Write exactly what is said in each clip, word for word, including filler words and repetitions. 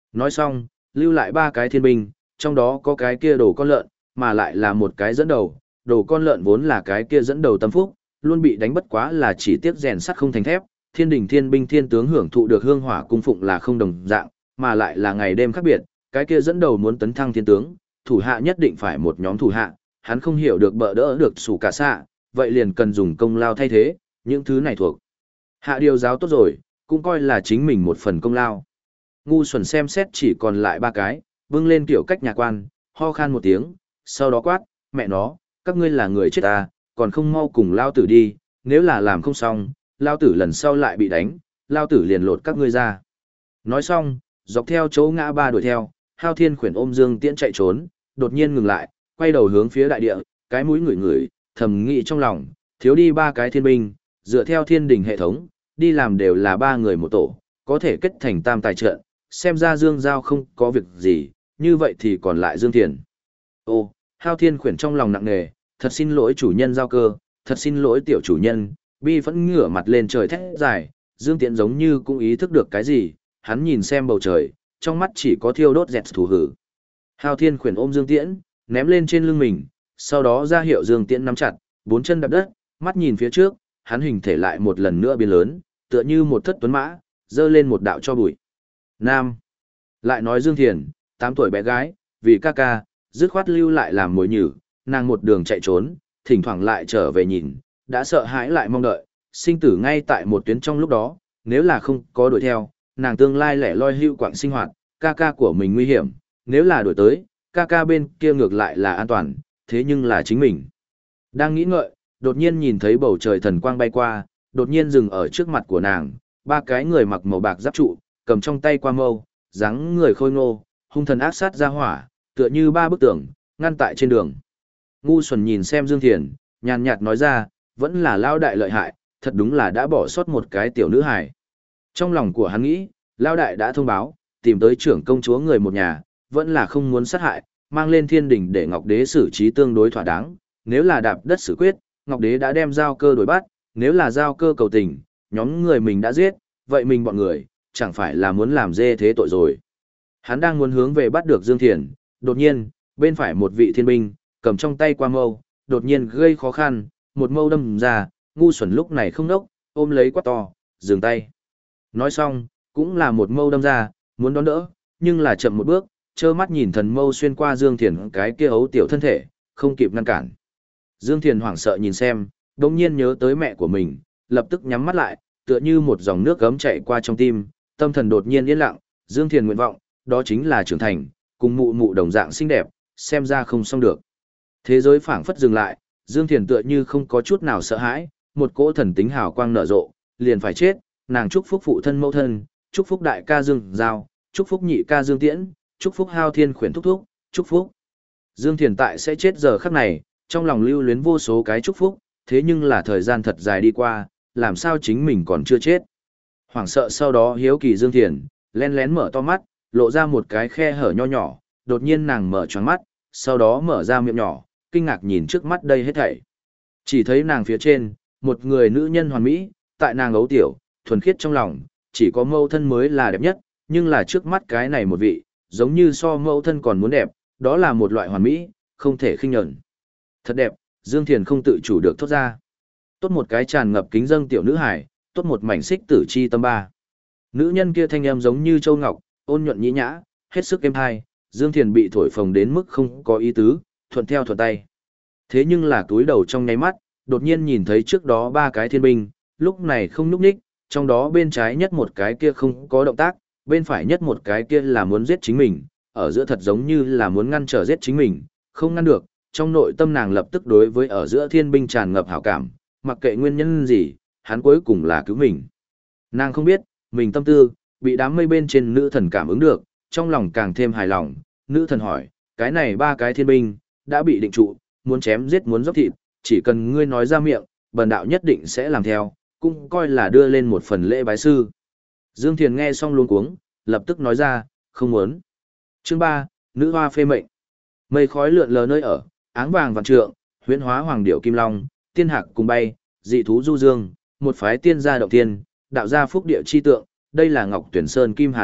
Nói xong, lưu lại ba cái thiên binh, trong đó có cái kia đồ con lợn, mà lại là một cái dẫn đầu, đồ con lợn vốn là cái kia dẫn đầu tâm phúc, luôn bị đánh bất quá là chỉ tiếc rèn sắt không thành thép, thiên đình thiên binh thiên tướng hưởng thụ được hương hỏa cung phụng là không đồng dạng, mà lại là ngày đêm khác biệt, cái kia dẫn đầu muốn tấn thăng thiên tướng, thủ hạ nhất định phải một nhóm thủ hạ, hắn không hiểu được bỡ đỡ được sủ cả xạ, vậy liền cần dùng công lao thay thế, những thứ này thuộc hạ điều giáo tốt rồi, cũng coi là chính mình một phần công lao. Ngu xuẩn xem xét chỉ còn lại ba cái, vâng lên kiểu cách nhà quan, ho khan một tiếng, sau đó quát, mẹ nó, các ngươi là người chết ta, còn không mau cùng lao tử đi, nếu là làm không xong, lao tử lần sau lại bị đánh, lao tử liền lột các ngươi ra. Nói xong, dọc theo chỗ ngã ba đuổi theo, Hao Thiên Khuyển ôm Dương Tiễn chạy trốn, đột nhiên ngừng lại, quay đầu hướng phía đại địa, cái mũi ngửi ngửi, thầm nghĩ trong lòng, thiếu đi ba cái thiên binh, dựa theo thiên đình hệ thống, đi làm đều là ba người một tổ, có thể kết thành tam tài trận, xem ra Dương Giao không có việc gì, như vậy thì còn lại Dương Thiền. Ô, Hao Thiên Khuyển trong lòng nặng nề, thật xin lỗi chủ nhân Giao Cơ, thật xin lỗi tiểu chủ nhân, bi vẫn ngửa mặt lên trời thét dài, Dương Tiễn giống như cũng ý thức được cái gì, hắn nhìn xem bầu trời, trong mắt chỉ có thiêu đốt dẹt thù hử. Hao Thiên Khuyển ôm Dương Tiễn, ném lên trên lưng mình, sau đó ra hiệu Dương Tiễn nắm chặt, bốn chân đạp đất, mắt nhìn phía trước, hắn hình thể lại một lần nữa biến lớn, tựa như một thất tuấn mã, dơ lên một đạo cho bụi. Nam. Lại nói Dương Thiền, tám tuổi bé gái, vì ca ca, dứt khoát lưu lại làm mối nhử, nàng một đường chạy trốn, thỉnh thoảng lại trở về nhìn, đã sợ hãi lại mong đợi, sinh tử ngay tại một tuyến trong lúc đó, nếu là không có đuổi theo, nàng tương lai lẻ loi hưu quạng sinh hoạt, ca ca của mình nguy hiểm, nếu là đuổi tới, ca ca bên kia ngược lại là an toàn, thế nhưng là chính mình. Đang nghĩ ngợi, đột nhiên nhìn thấy bầu trời thần quang bay qua, đột nhiên dừng ở trước mặt của nàng, ba cái người mặc màu bạc giáp trụ, cầm trong tay qua mâu, dáng người khôi ngô, hung thần ác sát ra hỏa, tựa như ba bức tường, ngăn tại trên đường. Ngu xuẩn nhìn xem Dương Thiền, nhàn nhạt nói ra, vẫn là lao đại lợi hại, thật đúng là đã bỏ sót một cái tiểu nữ hài. Trong lòng của hắn nghĩ, lao đại đã thông báo, tìm tới trưởng công chúa người một nhà, vẫn là không muốn sát hại, mang lên thiên đình để Ngọc Đế xử trí tương đối thỏa đáng, nếu là đạp đất xử quyết, Ngọc Đế đã đem giao cơ đối bắt, nếu là giao cơ cầu tình, nhóm người mình đã giết, vậy mình bọn người, chẳng phải là muốn làm dê thế tội rồi. Hắn đang muốn hướng về bắt được Dương Thiền, đột nhiên, bên phải một vị thiên binh, cầm trong tay qua mâu, đột nhiên gây khó khăn, một mâu đâm ra, ngu xuẩn lúc này không nốc, ôm lấy quát to, dừng tay. Nói xong, cũng là một mâu đâm ra, muốn đón đỡ, nhưng là chậm một bước, trơ mắt nhìn thần mâu xuyên qua Dương Thiền cái kia ấu tiểu thân thể, không kịp ngăn cản. Dương Thiền hoảng sợ nhìn xem, đột nhiên nhớ tới mẹ của mình, lập tức nhắm mắt lại, tựa như một dòng nước gấm chạy qua trong tim, tâm thần đột nhiên yên lặng, Dương Thiền nguyện vọng, đó chính là trưởng thành, cùng mụ mụ đồng dạng xinh đẹp, xem ra không xong được. Thế giới phảng phất dừng lại, Dương Thiền tựa như không có chút nào sợ hãi, một cỗ thần tính hào quang nở rộ, liền phải chết, nàng chúc phúc phụ thân mẫu thân, chúc phúc đại ca Dương Giao, chúc phúc nhị ca Dương Tiễn, chúc phúc Hao Thiên Khuyển thúc thúc, chúc phúc. Dương Thiền tại sẽ chết giờ khắc này, trong lòng lưu luyến vô số cái chúc phúc, thế nhưng là thời gian thật dài đi qua, làm sao chính mình còn chưa chết. Hoảng sợ sau đó hiếu kỳ Dương Thiền, lén lén mở to mắt, lộ ra một cái khe hở nho nhỏ, đột nhiên nàng mở choáng mắt, sau đó mở ra miệng nhỏ, kinh ngạc nhìn trước mắt đây hết thảy. Chỉ thấy nàng phía trên, một người nữ nhân hoàn mỹ, tại nàng ấu tiểu, thuần khiết trong lòng, chỉ có mẫu thân mới là đẹp nhất, nhưng là trước mắt cái này một vị, giống như so mẫu thân còn muốn đẹp, đó là một loại hoàn mỹ, không thể khinh nhẫn. Thật đẹp, Dương Thiền không tự chủ được thốt ra. Tốt một cái tràn ngập kính dâng tiểu nữ hải, tốt một mảnh xích tử chi tâm ba. Nữ nhân kia thanh âm giống như châu ngọc, ôn nhuận nhĩ nhã, hết sức êm hai, Dương Thiền bị thổi phồng đến mức không có ý tứ, thuận theo thuận tay. Thế nhưng là túi đầu trong nháy mắt, đột nhiên nhìn thấy trước đó ba cái thiên binh, lúc này không nhúc nhích, trong đó bên trái nhất một cái kia không có động tác, bên phải nhất một cái kia là muốn giết chính mình, ở giữa thật giống như là muốn ngăn trở giết chính mình, không ngăn được, trong nội tâm nàng lập tức đối với ở giữa thiên binh tràn ngập hảo cảm, mặc kệ nguyên nhân gì, hắn cuối cùng là cứu mình. Nàng không biết, mình tâm tư, bị đám mây bên trên nữ thần cảm ứng được, trong lòng càng thêm hài lòng, nữ thần hỏi, cái này ba cái thiên binh, đã bị định trụ, muốn chém giết muốn dốc thịt, chỉ cần ngươi nói ra miệng, bần đạo nhất định sẽ làm theo, cũng coi là đưa lên một phần lễ bái sư. Dương Thiền nghe xong luống cuống, lập tức nói ra, không muốn. Chương ba, nữ hoa phê mệnh. Mây khói lượn lờ nơi ở, áng vàng vạn trượng, huyễn hóa hoàng điểu kim long, tiên hạc cùng bay, dị thú du dương, một phái tiên gia động tiên, đạo gia phúc địa chi tượng, đây là Ngọc Tuyển Sơn Kim Hà động,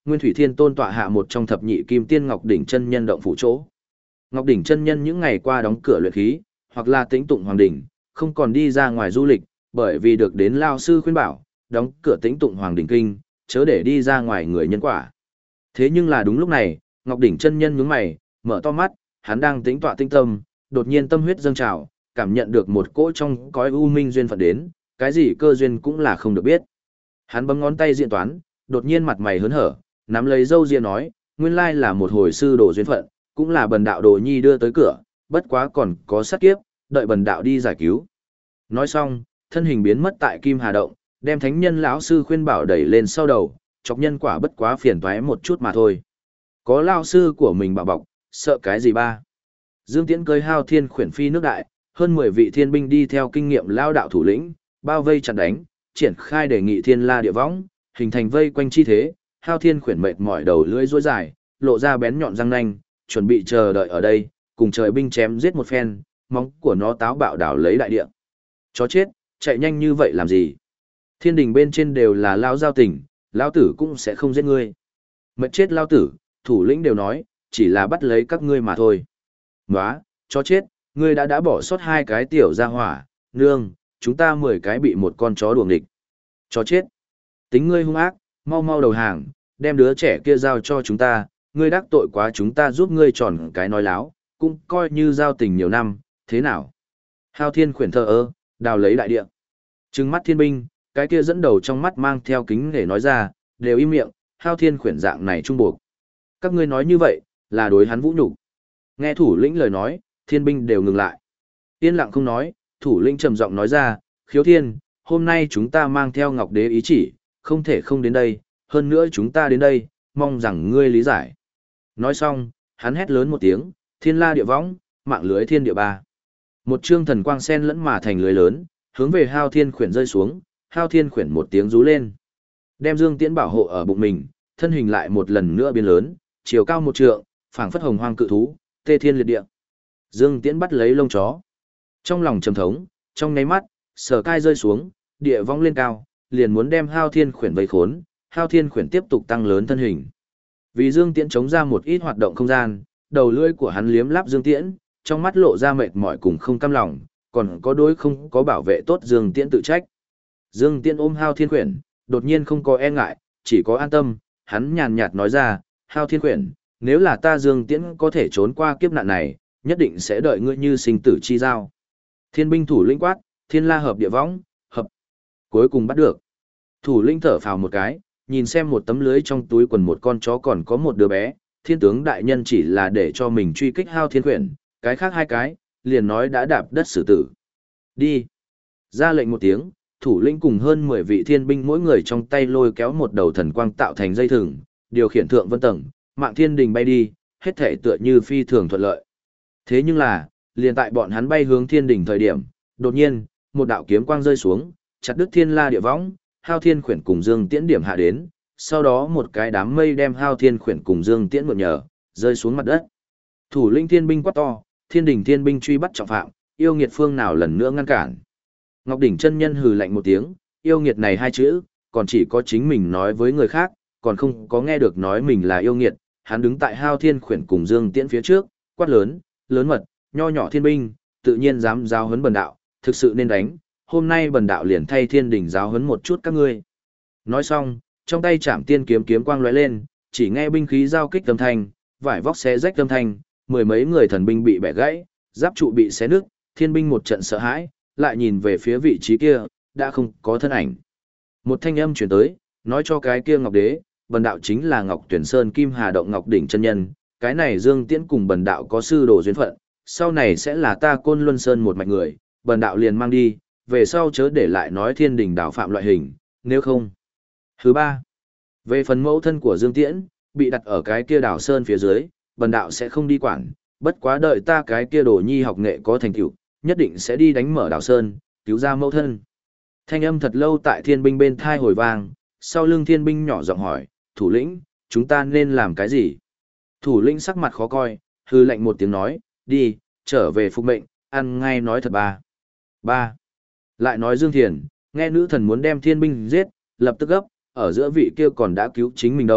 Nguyên Thủy Thiên Tôn tọa hạ một trong thập nhị kim tiên Ngọc đỉnh chân nhân động phủ chỗ. Ngọc đỉnh chân nhân những ngày qua đóng cửa luyện khí, hoặc là tĩnh tụng hoàng đỉnh, không còn đi ra ngoài du lịch, bởi vì được đến lao sư khuyên bảo, đóng cửa tĩnh tụng hoàng đỉnh kinh, chớ để đi ra ngoài người nhân quả. Thế nhưng là đúng lúc này, Ngọc đỉnh chân nhân nhướng mày, mở to mắt, hắn đang tĩnh tọa tinh tâm, đột nhiên tâm huyết dâng trào, cảm nhận được một cỗ trong cõi u minh duyên phận đến, cái gì cơ duyên cũng là không được biết. Hắn bấm ngón tay diện toán, đột nhiên mặt mày hớn hở, nắm lấy râu ria nói, nguyên lai là một hồi sư đồ duyên phận, cũng là bần đạo đồ nhi đưa tới cửa, bất quá còn có sát kiếp, đợi bần đạo đi giải cứu. Nói xong, thân hình biến mất tại Kim Hà Động, đem thánh nhân lão sư khuyên bảo đẩy lên sau đầu, chọc nhân quả bất quá phiền toái một chút mà thôi. Có lão sư của mình bảo bọc, sợ cái gì ba. Dương Tiễn cưới Hao Thiên khuyển phi nước đại, hơn mười vị thiên binh đi theo kinh nghiệm lao đạo thủ lĩnh, bao vây chặn đánh, triển khai đề nghị thiên la địa võng, hình thành vây quanh chi thế, Hao Thiên khuyển mệt mỏi đầu lưỡi rối dài, lộ ra bén nhọn răng nanh, chuẩn bị chờ đợi ở đây, cùng trời binh chém giết một phen, móng của nó táo bạo đảo lấy đại địa. Chó chết, chạy nhanh như vậy làm gì? Thiên đình bên trên đều là lao giao tình, lao tử cũng sẽ không giết ngươi. Mệt chết lao tử, thủ lĩnh đều nói, chỉ là bắt lấy các ngươi mà thôi. Nóa, chó chết, ngươi đã đã bỏ sót hai cái tiểu gia hỏa, nương, chúng ta mười cái bị một con chó đuồng địch. Chó chết, tính ngươi hung ác, mau mau đầu hàng, đem đứa trẻ kia giao cho chúng ta, ngươi đắc tội quá chúng ta giúp ngươi tròn cái nói láo, cũng coi như giao tình nhiều năm, thế nào? Hao Thiên khuyển thờ ơ, đào lấy đại địa. Trừng mắt thiên binh, cái kia dẫn đầu trong mắt mang theo kính để nói ra, đều im miệng, Hao Thiên khuyển dạng này trung buộc. Các ngươi nói như vậy, là đối hắn vũ nhục. Nghe thủ lĩnh lời nói, thiên binh đều ngừng lại. Yên lặng không nói, thủ lĩnh trầm giọng nói ra, Khiếu Thiên, hôm nay chúng ta mang theo Ngọc Đế ý chỉ, không thể không đến đây, hơn nữa chúng ta đến đây, mong rằng ngươi lý giải. Nói xong, hắn hét lớn một tiếng, thiên la địa võng, mạng lưới thiên địa ba. Một chương thần quang sen lẫn mà thành lưới lớn, hướng về Hao Thiên khuyển rơi xuống, Hao Thiên khuyển một tiếng rú lên. Đem Dương Tiễn bảo hộ ở bụng mình, thân hình lại một lần nữa biến lớn, chiều cao một trượng, phảng phất hồng hoang cự thú, tê thiên liệt địa. Dương Tiễn bắt lấy lông chó. Trong lòng trầm thống, trong nháy mắt, sở cai rơi xuống, địa vong lên cao, liền muốn đem Hao Thiên khuyển vây khốn, Hao Thiên khuyển tiếp tục tăng lớn thân hình. Vì Dương Tiễn chống ra một ít hoạt động không gian, đầu lưỡi của hắn liếm láp Dương Tiễn, trong mắt lộ ra mệt mỏi cùng không cam lòng, còn có đối không có bảo vệ tốt Dương Tiễn tự trách. Dương Tiễn ôm Hao Thiên khuyển, đột nhiên không có e ngại, chỉ có an tâm, hắn nhàn nhạt nói ra, Hao Thiên khuyển, nếu là ta Dương Tiễn có thể trốn qua kiếp nạn này, nhất định sẽ đợi ngươi như sinh tử chi giao. Thiên binh thủ lĩnh quát, thiên la hợp địa võng, hợp. Cuối cùng bắt được. Thủ lĩnh thở phào một cái, nhìn xem một tấm lưới trong túi quần một con chó còn có một đứa bé, thiên tướng đại nhân chỉ là để cho mình truy kích Hao Thiên khuyển, cái khác hai cái, liền nói đã đạp đất xử tử. Đi. Ra lệnh một tiếng, thủ lĩnh cùng hơn mười vị thiên binh mỗi người trong tay lôi kéo một đầu thần quang tạo thành dây thừng, điều khiển thượng vân tầng, mạng thiên đình bay đi, hết thể tựa như phi thường thuận lợi. Thế nhưng là, liền tại bọn hắn bay hướng thiên đình thời điểm, đột nhiên, một đạo kiếm quang rơi xuống, chặt đứt thiên la địa võng, Hao Thiên khuyển cùng Dương Tiễn điểm hạ đến, sau đó một cái đám mây đem Hao Thiên khuyển cùng Dương Tiễn mượn nhờ, rơi xuống mặt đất. Thủ lĩnh thiên binh quát to, thiên đình thiên binh truy bắt trọng phạm, yêu nghiệt phương nào lần nữa ngăn cản. Ngọc đỉnh chân nhân hừ lạnh một tiếng, yêu nghiệt này hai chữ, còn chỉ có chính mình nói với người khác, còn không có nghe được nói mình là yêu nghiệt. Hắn đứng tại Hao Thiên khuyển cùng Dương Tiễn phía trước, quát lớn, lớn mật, nho nhỏ thiên binh, tự nhiên dám giao huấn bần đạo, thực sự nên đánh, hôm nay bần đạo liền thay thiên đình giáo huấn một chút các ngươi. Nói xong, trong tay Trảm Tiên kiếm kiếm quang lóe lên, chỉ nghe binh khí giao kích âm thanh, vải vóc xé rách âm thanh, mười mấy người thần binh bị bẻ gãy, giáp trụ bị xé nứt, thiên binh một trận sợ hãi, lại nhìn về phía vị trí kia, đã không có thân ảnh. Một thanh âm truyền tới, nói cho cái kia Ngọc Đế, bần đạo chính là Ngọc Tuyển Sơn Kim Hà Động Ngọc đỉnh chân nhân, cái này Dương Tiễn cùng bần đạo có sư đồ duyên phận, sau này sẽ là ta Côn Luân Sơn một mạch người, bần đạo liền mang đi, về sau chớ để lại nói thiên đình đảo phạm loại hình, nếu không. Thứ ba, về phần mẫu thân của Dương Tiễn, bị đặt ở cái kia đảo sơn phía dưới, bần đạo sẽ không đi quản, bất quá đợi ta cái kia đồ nhi học nghệ có thành tựu, nhất định sẽ đi đánh mở đảo sơn, cứu ra mẫu thân. Thanh âm thật lâu tại thiên binh bên thai hồi vang, sau lưng thiên binh nhỏ giọng hỏi, thủ lĩnh, chúng ta nên làm cái gì? Thủ lĩnh sắc mặt khó coi, hư lệnh một tiếng nói, đi, trở về phục mệnh, ăn ngay nói thật ba. Ba. Lại nói Dương Thiền, nghe nữ thần muốn đem thiên binh giết, lập tức gấp, ở giữa vị kia còn đã cứu chính mình đâu,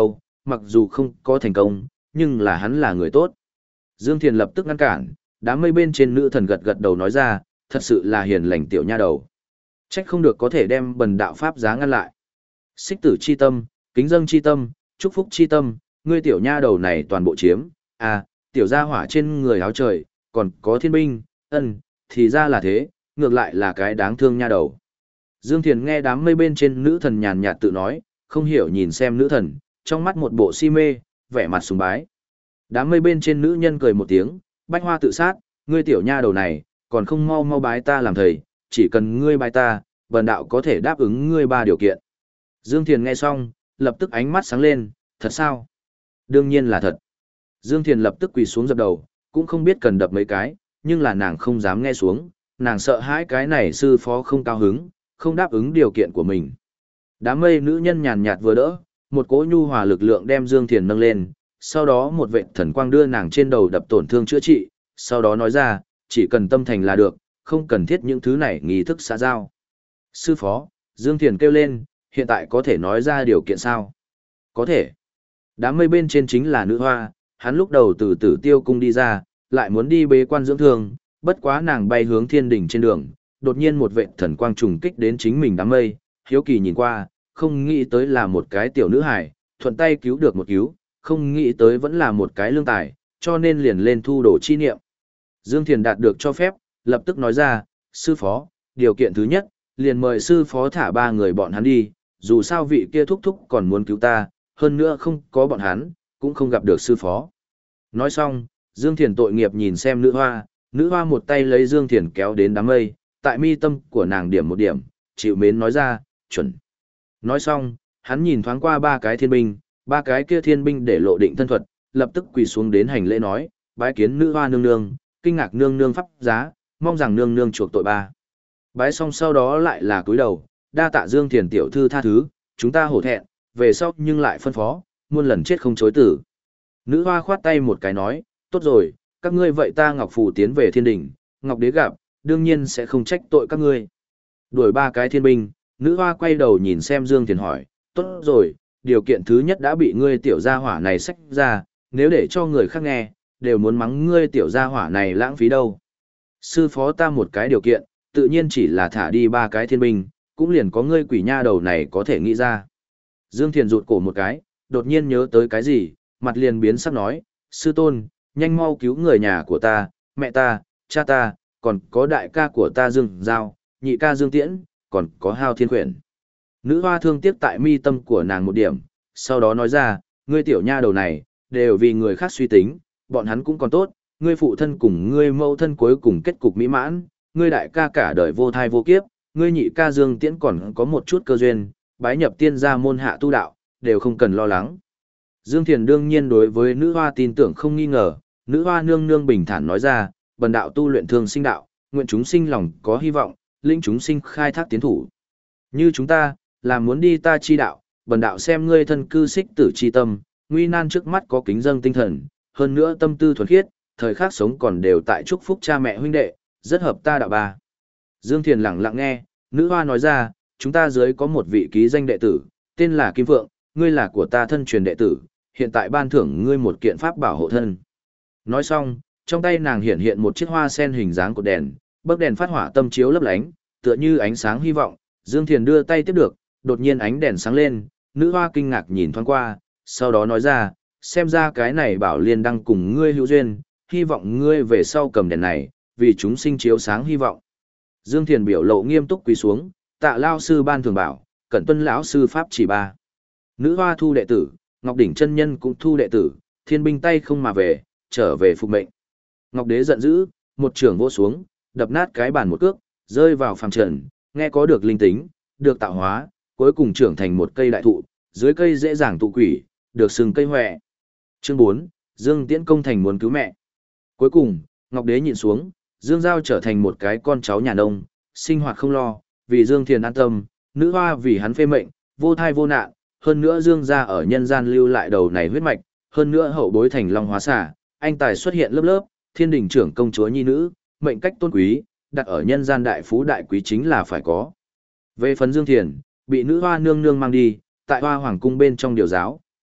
mặc dù không có thành công, nhưng là hắn là người tốt. Dương Thiền lập tức ngăn cản, đám mây bên trên nữ thần gật gật đầu nói ra, thật sự là hiền lành tiểu nha đầu. Trách không được có thể đem bần đạo pháp giá ngăn lại. Xích tử chi tâm, kính dâng chi tâm, chúc phúc chi tâm, ngươi tiểu nha đầu này toàn bộ chiếm, à, tiểu gia hỏa trên người áo trời, còn có thiên binh, ân, thì ra là thế, ngược lại là cái đáng thương nha đầu. Dương Thiền nghe đám mây bên trên nữ thần nhàn nhạt tự nói, không hiểu nhìn xem nữ thần, trong mắt một bộ si mê, vẻ mặt sùng bái. Đám mây bên trên nữ nhân cười một tiếng, bách hoa tự sát, ngươi tiểu nha đầu này, còn không mau mau bái ta làm thầy, chỉ cần ngươi bái ta, bần đạo có thể đáp ứng ngươi ba điều kiện. Dương Thiền nghe xong, lập tức ánh mắt sáng lên, thật sao? Đương nhiên là thật. Dương Thiền lập tức quỳ xuống dập đầu, cũng không biết cần đập mấy cái, nhưng là nàng không dám nghe xuống, nàng sợ hãi cái này sư phó không cao hứng, không đáp ứng điều kiện của mình. Đám mây nữ nhân nhàn nhạt vừa đỡ, một cỗ nhu hòa lực lượng đem Dương Thiền nâng lên, sau đó một vệ thần quang đưa nàng trên đầu đập tổn thương chữa trị, sau đó nói ra, chỉ cần tâm thành là được, không cần thiết những thứ này nghi thức xã giao. Sư phó, Dương Thiền kêu lên, hiện tại có thể nói ra điều kiện sao? Có thể. Đám mây bên trên chính là nữ hoa, hắn lúc đầu từ tử tiêu cung đi ra, lại muốn đi bế quan dưỡng thương, bất quá nàng bay hướng thiên đỉnh trên đường, đột nhiên một vệ thần quang trùng kích đến chính mình đám mây, hiếu kỳ nhìn qua, không nghĩ tới là một cái tiểu nữ hài, thuận tay cứu được một cứu, không nghĩ tới vẫn là một cái lương tài, cho nên liền lên thu đồ chi niệm. Dương Thiền đạt được cho phép, lập tức nói ra, sư phó, điều kiện thứ nhất, liền mời sư phó thả ba người bọn hắn đi, dù sao vị kia thúc thúc còn muốn cứu ta, hơn nữa không có bọn hắn, cũng không gặp được sư phó. Nói xong, Dương Thiền tội nghiệp nhìn xem nữ hoa, nữ hoa một tay lấy Dương Thiền kéo đến đám mây, tại mi tâm của nàng điểm một điểm, chịu mến nói ra, chuẩn. Nói xong, hắn nhìn thoáng qua ba cái thiên binh, ba cái kia thiên binh để lộ định thân thuật, lập tức quỳ xuống đến hành lễ nói, bái kiến nữ hoa nương nương, kinh ngạc nương nương pháp giá, mong rằng nương nương chuộc tội ba. Bái xong sau đó lại là cúi đầu, đa tạ Dương Thiền tiểu thư tha thứ, chúng ta hổ thẹn, về sau nhưng lại phân phó, muôn lần chết không chối tử. Nữ hoa khoát tay một cái nói, tốt rồi, các ngươi vậy ta Ngọc Phù tiến về thiên đỉnh, Ngọc Đế gặp, đương nhiên sẽ không trách tội các ngươi. Đuổi ba cái thiên binh, nữ hoa quay đầu nhìn xem Dương Thiền hỏi, tốt rồi, điều kiện thứ nhất đã bị ngươi tiểu gia hỏa này xách ra, nếu để cho người khác nghe, đều muốn mắng ngươi tiểu gia hỏa này lãng phí đâu. Sư phó ta một cái điều kiện, tự nhiên chỉ là thả đi ba cái thiên binh, cũng liền có ngươi quỷ nha đầu này có thể nghĩ ra. Dương Thiền rụt cổ một cái, đột nhiên nhớ tới cái gì, mặt liền biến sắc nói, sư tôn, nhanh mau cứu người nhà của ta, mẹ ta, cha ta, còn có đại ca của ta Dương Giao, nhị ca Dương Tiễn, còn có Hao Thiên Quyển. Nữ hoa thương tiếc tại mi tâm của nàng một điểm, sau đó nói ra, ngươi tiểu nha đầu này, đều vì người khác suy tính, bọn hắn cũng còn tốt, ngươi phụ thân cùng ngươi mẫu thân cuối cùng kết cục mỹ mãn, ngươi đại ca cả đời vô thai vô kiếp, ngươi nhị ca Dương Tiễn còn có một chút cơ duyên, bái nhập tiên gia môn hạ tu đạo, đều không cần lo lắng. Dương Thiền đương nhiên đối với nữ hoa tin tưởng không nghi ngờ, nữ hoa nương nương bình thản nói ra, bần đạo tu luyện thương sinh đạo, nguyện chúng sinh lòng có hy vọng, linh chúng sinh khai thác tiến thủ. Như chúng ta, là muốn đi ta chi đạo, bần đạo xem ngươi thân cư xích tử chi tâm, nguy nan trước mắt có kính dâng tinh thần, hơn nữa tâm tư thuần khiết, thời khắc sống còn đều tại chúc phúc cha mẹ huynh đệ, rất hợp ta đạo ba. Dương Thiền lặng lặng nghe, nữ hoa nói ra, chúng ta dưới có một vị ký danh đệ tử, tên là Kim Phượng, ngươi là của ta thân truyền đệ tử, hiện tại ban thưởng ngươi một kiện pháp bảo hộ thân. Nói xong, trong tay nàng hiện hiện một chiếc hoa sen hình dáng cột đèn, bấc đèn phát hỏa tâm chiếu lấp lánh, tựa như ánh sáng hy vọng, Dương Thiền đưa tay tiếp được, đột nhiên ánh đèn sáng lên, nữ hoa kinh ngạc nhìn thoáng qua, sau đó nói ra, xem ra cái này bảo liên đang cùng ngươi hữu duyên, hy vọng ngươi về sau cầm đèn này, vì chúng sinh chiếu sáng hy vọng. Dương Thiền biểu lộ nghiêm túc quỳ xuống, tạ lao sư ban thường bảo, cẩn tuân lão sư pháp chỉ ba. Nữ hoa thu đệ tử, Ngọc Đỉnh chân nhân cũng thu đệ tử, thiên binh tay không mà về, trở về phục mệnh. Ngọc Đế giận dữ, một trường vỗ xuống, đập nát cái bàn một cước, rơi vào phàm trần, nghe có được linh tính, được tạo hóa, cuối cùng trưởng thành một cây đại thụ, dưới cây dễ dàng tụ quỷ, được xưng cây hoè. Chương bốn, Dương Tiễn công thành muốn cứu mẹ. Cuối cùng, Ngọc Đế nhịn xuống, Dương Giao trở thành một cái con cháu nhà nông, sinh hoạt không lo, vì Dương Thiền an tâm, nữ hoa vì hắn phê mệnh, vô thai vô nạn, hơn nữa Dương gia ở nhân gian lưu lại đầu này huyết mạch, hơn nữa hậu bối thành long hóa xả, anh tài xuất hiện lớp lớp, thiên đình trưởng công chúa nhi nữ, mệnh cách tôn quý, đặt ở nhân gian đại phú đại quý chính là phải có. Về phần Dương Thiền, bị nữ hoa nương nương mang đi, tại hoa hoàng cung bên trong điều giáo,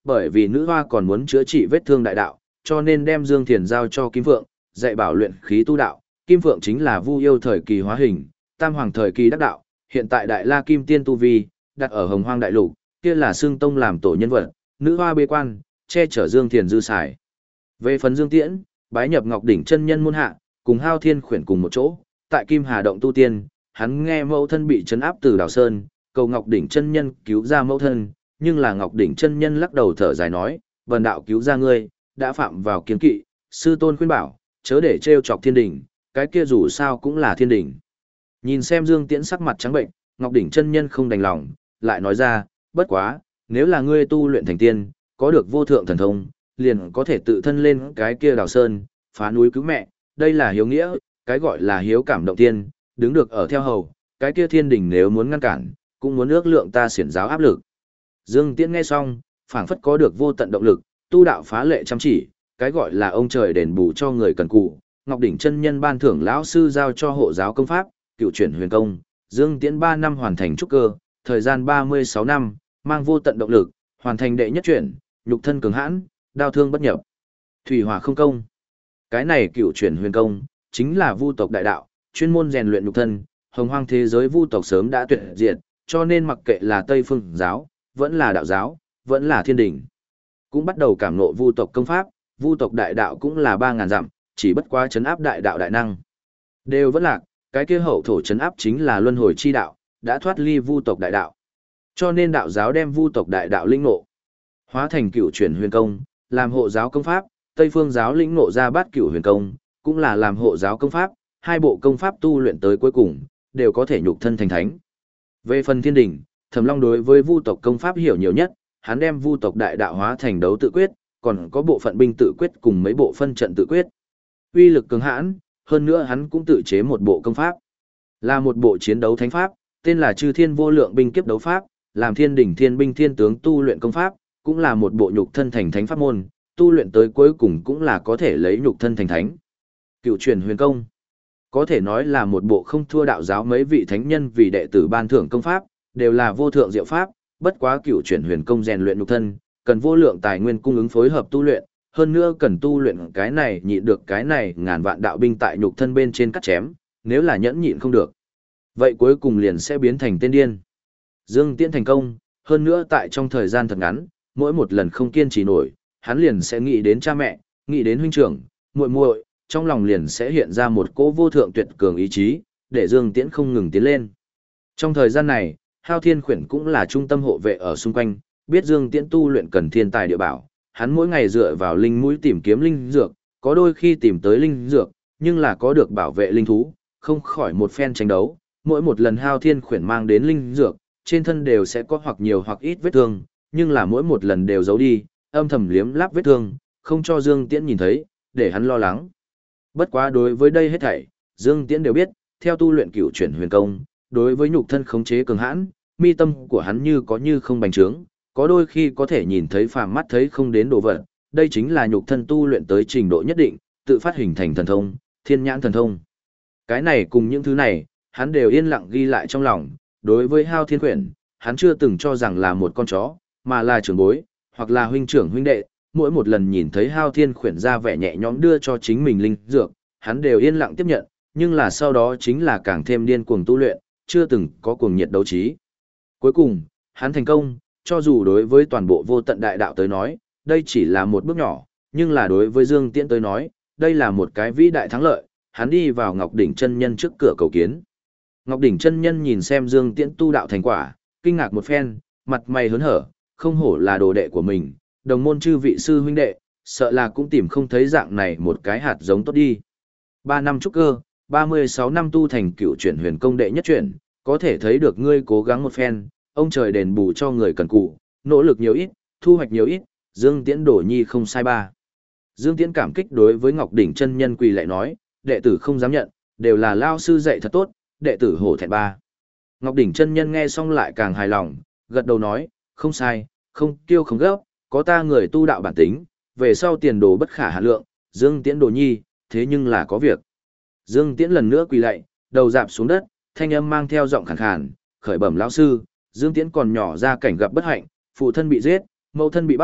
bởi vì nữ hoa còn muốn chữa trị vết thương đại đạo, cho nên đem Dương Thiền giao cho Kim Phượng, dạy bảo luyện khí tu đạo. Kim Phượng chính là Vu Yêu thời kỳ hóa hình, Tam Hoàng thời kỳ đắc đạo, hiện tại Đại La Kim Tiên tu vi, đặt ở Hồng Hoang đại lục, kia là xương tông làm tổ nhân vật, nữ hoa bế quan, che chở Dương Thiền dư xài. Về phần Dương Tiễn, bái nhập Ngọc Đỉnh chân nhân môn hạ, cùng Hao Thiên khuyển cùng một chỗ, tại Kim Hà động tu tiên, hắn nghe mẫu thân bị trấn áp từ Đào Sơn, cầu Ngọc Đỉnh chân nhân cứu ra mẫu thân, nhưng là Ngọc Đỉnh chân nhân lắc đầu thở dài nói, "Vân đạo cứu ra ngươi, đã phạm vào kiến kỵ, sư tôn khuyên bảo, chớ để trêu chọc thiên đỉnh, cái kia dù sao cũng là thiên đỉnh." Nhìn xem Dương Tiễn sắc mặt trắng bệnh, Ngọc Đỉnh chân nhân không đành lòng, lại nói ra, "Bất quá, nếu là ngươi tu luyện thành tiên, có được vô thượng thần thông, liền có thể tự thân lên cái kia Đào Sơn, phá núi cứu mẹ, đây là hiếu nghĩa, cái gọi là hiếu cảm động tiên, đứng được ở theo hầu, cái kia thiên đình nếu muốn ngăn cản, cũng muốn ước lượng ta xiển giáo áp lực." Dương Tiễn nghe xong, phảng phất có được vô tận động lực, tu đạo phá lệ chăm chỉ, cái gọi là ông trời đền bù cho người cần cù, Ngọc Đỉnh chân nhân ban thưởng lão sư giao cho hộ giáo công pháp, cựu chuyển huyền công, Dương Tiễn ba năm hoàn thành trúc cơ, thời gian ba mươi sáu năm, mang vô tận động lực, hoàn thành đệ nhất chuyển, nhục thân cường hãn, đao thương bất nhập. Thủy hỏa không công. Cái này cựu chuyển huyền công, chính là vu tộc đại đạo, chuyên môn rèn luyện nhục thân, hồng hoang thế giới vu tộc sớm đã tuyệt diệt, cho nên mặc kệ là Tây Phương giáo, vẫn là đạo giáo, vẫn là thiên đình, cũng bắt đầu cảm ngộ vu tộc công pháp, vu tộc đại đạo cũng là ba ngàn dặm, chỉ bất quá chấn áp đại đạo đại năng. Đều vẫn lạc, cái kia hậu thổ chấn áp chính là luân hồi chi đạo, đã thoát ly vu tộc đại đạo. Cho nên đạo giáo đem vu tộc đại đạo linh ngộ, hóa thành cựu chuyển huyền công, làm hộ giáo công pháp, Tây Phương giáo lĩnh ngộ ra bát cửu huyền công, cũng là làm hộ giáo công pháp, hai bộ công pháp tu luyện tới cuối cùng, đều có thể nhục thân thành thánh. Về phần thiên đình, Thẩm Long đối với vu tộc công pháp hiểu nhiều nhất, hắn đem vu tộc đại đạo hóa thành đấu tự quyết, còn có bộ phận binh tự quyết cùng mấy bộ phân trận tự quyết. Uy lực cường hãn, hơn nữa hắn cũng tự chế một bộ công pháp, là một bộ chiến đấu thánh pháp, tên là Chư Thiên Vô Lượng Binh Kiếp Đấu Pháp, làm thiên đỉnh thiên binh thiên tướng tu luyện công pháp, cũng là một bộ nhục thân thành thánh pháp môn, tu luyện tới cuối cùng cũng là có thể lấy nhục thân thành thánh. Cựu truyền huyền công, có thể nói là một bộ không thua đạo giáo mấy vị thánh nhân vì đệ tử ban thưởng công pháp, đều là vô thượng diệu pháp, bất quá cựu truyền huyền công rèn luyện nhục thân, cần vô lượng tài nguyên cung ứng phối hợp tu luyện, hơn nữa cần tu luyện cái này nhịn được cái này ngàn vạn đạo binh tại nhục thân bên trên cắt chém, nếu là nhẫn nhịn không được, vậy cuối cùng liền sẽ biến thành tên điên. Dương Tiễn thành công, hơn nữa tại trong thời gian thật ngắn, mỗi một lần không kiên trì nổi, hắn liền sẽ nghĩ đến cha mẹ, nghĩ đến huynh trưởng, muội muội, trong lòng liền sẽ hiện ra một cỗ vô thượng tuyệt cường ý chí, để Dương Tiễn không ngừng tiến lên. Trong thời gian này, Hao Thiên khuyển cũng là trung tâm hộ vệ ở xung quanh, biết Dương Tiễn tu luyện cần thiên tài địa bảo, hắn mỗi ngày dựa vào linh mũi tìm kiếm linh dược, có đôi khi tìm tới linh dược, nhưng là có được bảo vệ linh thú, không khỏi một phen tranh đấu, mỗi một lần Hao Thiên khuyển mang đến linh dược, trên thân đều sẽ có hoặc nhiều hoặc ít vết thương, nhưng là mỗi một lần đều giấu đi, âm thầm liếm láp vết thương, không cho Dương Tiễn nhìn thấy, để hắn lo lắng. Bất quá đối với đây hết thảy, Dương Tiễn đều biết, theo tu luyện cửu chuyển huyền công, đối với nhục thân khống chế cường hãn, mi tâm của hắn như có như không bành trướng, có đôi khi có thể nhìn thấy phàm mắt thấy không đến đồ vật, đây chính là nhục thân tu luyện tới trình độ nhất định, tự phát hình thành thần thông, thiên nhãn thần thông. Cái này cùng những thứ này, hắn đều yên lặng ghi lại trong lòng, đối với Hao Thiên khuyển, hắn chưa từng cho rằng là một con chó, mà là trưởng bối, hoặc là huynh trưởng huynh đệ, mỗi một lần nhìn thấy Hao Thiên khuyển ra vẻ nhẹ nhõm đưa cho chính mình linh dược, hắn đều yên lặng tiếp nhận, nhưng là sau đó chính là càng thêm điên cuồng tu luyện, chưa từng có cuồng nhiệt đấu trí. Cuối cùng, hắn thành công, cho dù đối với toàn bộ vô tận đại đạo tới nói, đây chỉ là một bước nhỏ, nhưng là đối với Dương Tiễn tới nói, đây là một cái vĩ đại thắng lợi, hắn đi vào Ngọc Đỉnh chân nhân trước cửa cầu kiến. Ngọc Đỉnh chân nhân nhìn xem Dương Tiễn tu đạo thành quả, kinh ngạc một phen, mặt mày hớn hở, không hổ là đồ đệ của mình, đồng môn chư vị sư huynh đệ, sợ là cũng tìm không thấy dạng này một cái hạt giống tốt đi. Ba năm trúc cơ, ba mươi sáu năm tu thành cựu chuyển huyền công đệ nhất chuyển, có thể thấy được ngươi cố gắng một phen, ông trời đền bù cho người cần cù, nỗ lực nhiều ít, thu hoạch nhiều ít, Dương Tiễn đổ nhi không sai ba. Dương Tiễn cảm kích đối với Ngọc Đỉnh chân nhân quỳ lại nói, đệ tử không dám nhận, đều là lao sư dạy thật tốt, đệ tử hổ thẹn ba. Ngọc Đỉnh chân nhân nghe xong lại càng hài lòng, gật đầu nói, không sai, không kiêu không gấp, có ta người tu đạo bản tính, về sau tiền đồ bất khả hạn lượng, Dương Tiễn đồ nhi, thế nhưng là có việc. Dương Tiễn lần nữa quỳ lạy, đầu dạp xuống đất, thanh âm mang theo giọng khàn khàn, khởi bẩm lão sư, Dương Tiễn còn nhỏ ra cảnh gặp bất hạnh, phụ thân bị giết, mẫu thân bị bắt,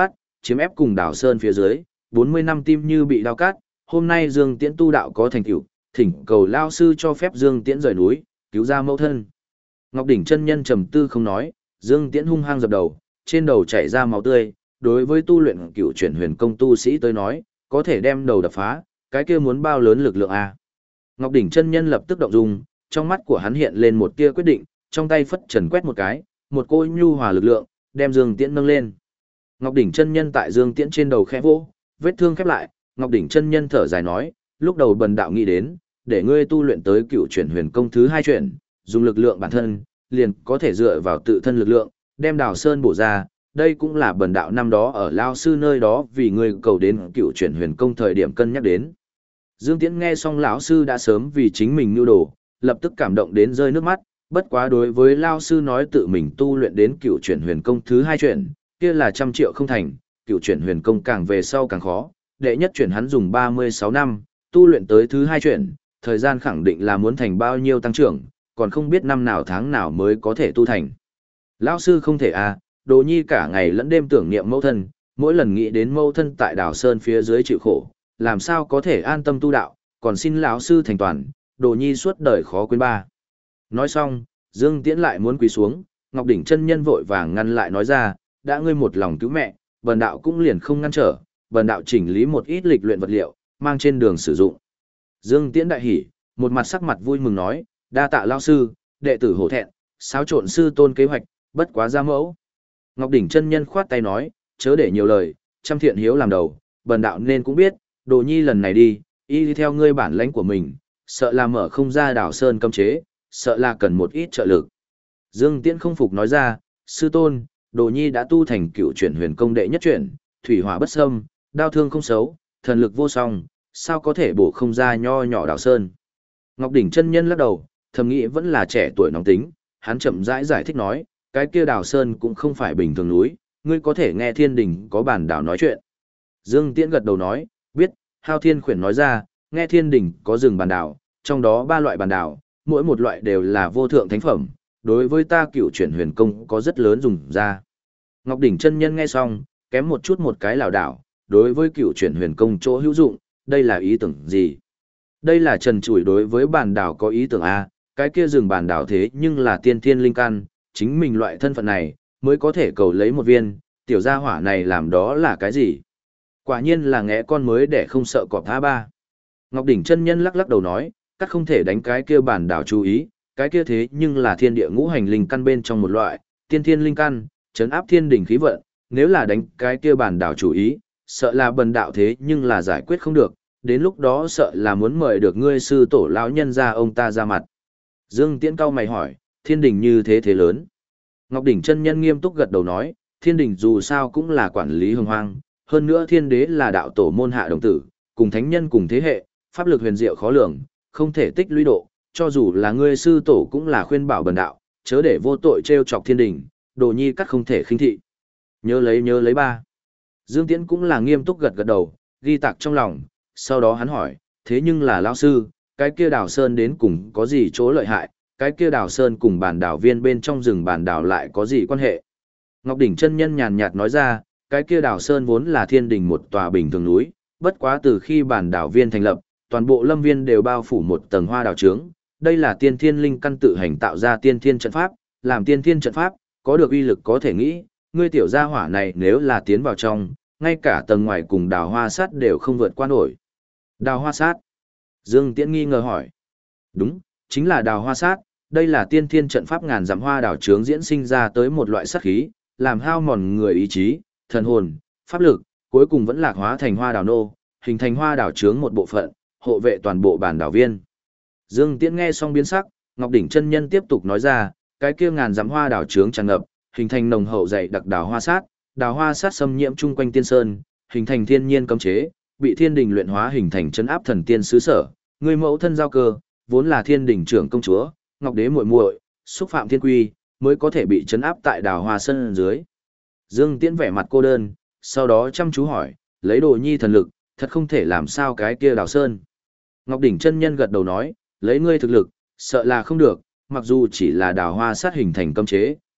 chiếm ép cùng Đào Sơn phía dưới, bốn mươi năm tim như bị đao cắt, hôm nay Dương Tiễn tu đạo có thành tựu, thỉnh cầu lao sư cho phép Dương Tiễn rời núi, cứu ra mẫu thân. Ngọc Đỉnh chân nhân trầm tư không nói, Dương Tiễn hung hăng dập đầu, trên đầu chảy ra máu tươi, đối với tu luyện cựu chuyển huyền công tu sĩ tới nói, có thể đem đầu đập phá, cái kia muốn bao lớn lực lượng a. Ngọc Đỉnh chân nhân lập tức động dung, trong mắt của hắn hiện lên một tia quyết định, trong tay phất trần quét một cái, một cô nhu hòa lực lượng, đem Dương Tiễn nâng lên. Ngọc Đỉnh chân nhân tại Dương Tiễn trên đầu khẽ vỗ, vết thương khép lại, Ngọc Đỉnh chân nhân thở dài nói, lúc đầu bần đạo nghĩ đến, để ngươi tu luyện tới cựu chuyển huyền công thứ hai chuyển, dùng lực lượng bản thân, liền có thể dựa vào tự thân lực lượng, đem Đào Sơn bổ ra, đây cũng là bần đạo năm đó ở lao sư nơi đó vì ngươi cầu đến cựu chuyển huyền công thời điểm cân nhắc đến. Dương Tiễn nghe xong lão sư đã sớm vì chính mình nưu đồ, lập tức cảm động đến rơi nước mắt, bất quá đối với lao sư nói tự mình tu luyện đến cựu chuyển huyền công thứ hai chuyển, kia là trăm triệu không thành, cựu chuyển huyền công càng về sau càng khó, đệ nhất chuyển hắn dùng ba mươi sáu năm, tu luyện tới thứ hai chuyển, thời gian khẳng định là muốn thành bao nhiêu tăng trưởng, còn không biết năm nào tháng nào mới có thể tu thành. Lão sư không thể à, Đồ Nhi cả ngày lẫn đêm tưởng niệm mẫu thân, mỗi lần nghĩ đến mẫu thân tại Đào Sơn phía dưới chịu khổ, làm sao có thể an tâm tu đạo, còn xin lão sư thành toàn, Đồ Nhi suốt đời khó quên ba. Nói xong, Dương Tiễn lại muốn quỳ xuống, Ngọc Đỉnh chân nhân vội vàng ngăn lại nói ra, đã ngươi một lòng cứu mẹ, bần đạo cũng liền không ngăn trở, bần đạo chỉnh lý một ít lịch luyện vật liệu, mang trên đường sử dụng. Dương Tiễn đại hỉ, một mặt sắc mặt vui mừng nói, đa tạ lão sư, đệ tử hổ thẹn, xáo trộn sư tôn kế hoạch, bất quá ra mẫu. Ngọc Đỉnh chân nhân khoát tay nói, chớ để nhiều lời, trăm thiện hiếu làm đầu, bần đạo nên cũng biết, Đồ Nhi lần này đi, y đi theo ngươi bản lãnh của mình, sợ là mở không ra Đào Sơn cấm chế, sợ là cần một ít trợ lực. Dương Tiễn không phục nói ra, sư tôn, Đồ Nhi đã tu thành cựu chuyển huyền công đệ nhất chuyển, thủy hỏa bất xâm, đao thương không xấu, thần lực vô song, sao có thể bổ không ra nho nhỏ Đào Sơn. Ngọc Đỉnh chân nhân lắc đầu, thầm nghĩ vẫn là trẻ tuổi nóng tính, hắn chậm rãi giải thích nói, cái kia Đào Sơn cũng không phải bình thường núi, ngươi có thể nghe thiên đình có bản đảo nói chuyện. Dương Tiễn gật đầu nói, biết, Hao Thiên Khuyển nói ra, nghe thiên đình có rừng bản đảo, trong đó ba loại bản đảo, mỗi một loại đều là vô thượng thánh phẩm, đối với ta cựu chuyển huyền công có rất lớn dùng ra. Ngọc Đỉnh chân nhân nghe xong, kém một chút một cái lảo đảo, đối với cựu chuyển huyền công chỗ hữu dụng, đây là ý tưởng gì? Đây là trần trụi đối với bản đảo có ý tưởng A, cái kia rừng bản đảo thế nhưng là tiên thiên linh căn, chính mình loại thân phận này, mới có thể cầu lấy một viên, tiểu gia hỏa này làm đó là cái gì? Quả nhiên là ngẽ con mới để không sợ cọp tha ba. Ngọc Đỉnh chân nhân lắc lắc đầu nói, các không thể đánh cái kia bản đảo chú ý, cái kia thế nhưng là thiên địa ngũ hành linh căn bên trong một loại, tiên thiên linh căn, chấn áp thiên đỉnh khí vận, nếu là đánh cái kia bản đảo chú ý, sợ là bần đạo thế nhưng là giải quyết không được, đến lúc đó sợ là muốn mời được ngươi sư tổ lão nhân ra ông ta ra mặt. Dương Tiễn cao mày hỏi, thiên đình như thế thế lớn. Ngọc Đỉnh chân nhân nghiêm túc gật đầu nói, thiên đình dù sao cũng là quản lý hồng hoang, hơn nữa thiên đế là đạo tổ môn hạ đồng tử, cùng thánh nhân cùng thế hệ, pháp lực huyền diệu khó lường, không thể tích lũy độ, cho dù là ngươi sư tổ cũng là khuyên bảo bần đạo, chớ để vô tội trêu chọc thiên đình, Đồ Nhi cắt không thể khinh thị. Nhớ lấy nhớ lấy ba. Dương Tiễn cũng là nghiêm túc gật gật đầu, ghi tạc trong lòng, sau đó hắn hỏi, thế nhưng là lão sư, cái kia Đào Sơn đến cùng có gì chỗ lợi hại, cái kia Đào Sơn cùng bản đảo viên bên trong rừng bản đảo lại có gì quan hệ? Ngọc Đỉnh chân nhân nhàn nhạt nói ra, cái kia Đào Sơn vốn là thiên đình một tòa bình thường núi, bất quá từ khi bản đảo viên thành lập, toàn bộ lâm viên đều bao phủ một tầng hoa đào trướng, đây là tiên thiên linh căn tự hành tạo ra tiên thiên trận pháp, làm tiên thiên trận pháp, có được uy lực có thể nghĩ, ngươi tiểu gia hỏa này nếu là tiến vào trong, ngay cả tầng ngoài cùng đào hoa sát đều không vượt qua nổi. Đào hoa sát? Dương Tiễn nghi ngờ hỏi. Đúng, chính là đào hoa sát, đây là tiên thiên trận pháp ngàn dặm hoa đào trướng diễn sinh ra tới một loại sát khí, làm hao mòn người ý chí, thần hồn, pháp lực, cuối cùng vẫn lạc hóa thành hoa đào nô, hình thành hoa đào trướng một bộ phận, hộ vệ toàn bộ bản đảo viên. Dương Tiễn nghe xong biến sắc, Ngọc Đỉnh chân nhân tiếp tục nói ra, cái kia ngàn dặm hoa đào trướng tràn ngập, hình thành nồng hậu dày đặc đào hoa sát, đào hoa sát xâm nhiễm chung quanh tiên sơn, hình thành thiên nhiên cấm chế, bị thiên đình luyện hóa hình thành trấn áp thần tiên xứ sở, người mẫu thân giao cơ, vốn là thiên đình trưởng công chúa, Ngọc Đế muội muội, xúc phạm thiên quy, mới có thể bị trấn áp tại đào hoa sơn dưới. Dương Tiễn vẻ mặt cô đơn, sau đó chăm chú hỏi, lấy Đồ Nhi thần lực, thật không thể làm sao cái kia Đào Sơn. Ngọc Đỉnh chân nhân gật đầu nói, lấy ngươi thực lực, sợ là không được, mặc dù chỉ là đào hoa sát hình thành cấm chế,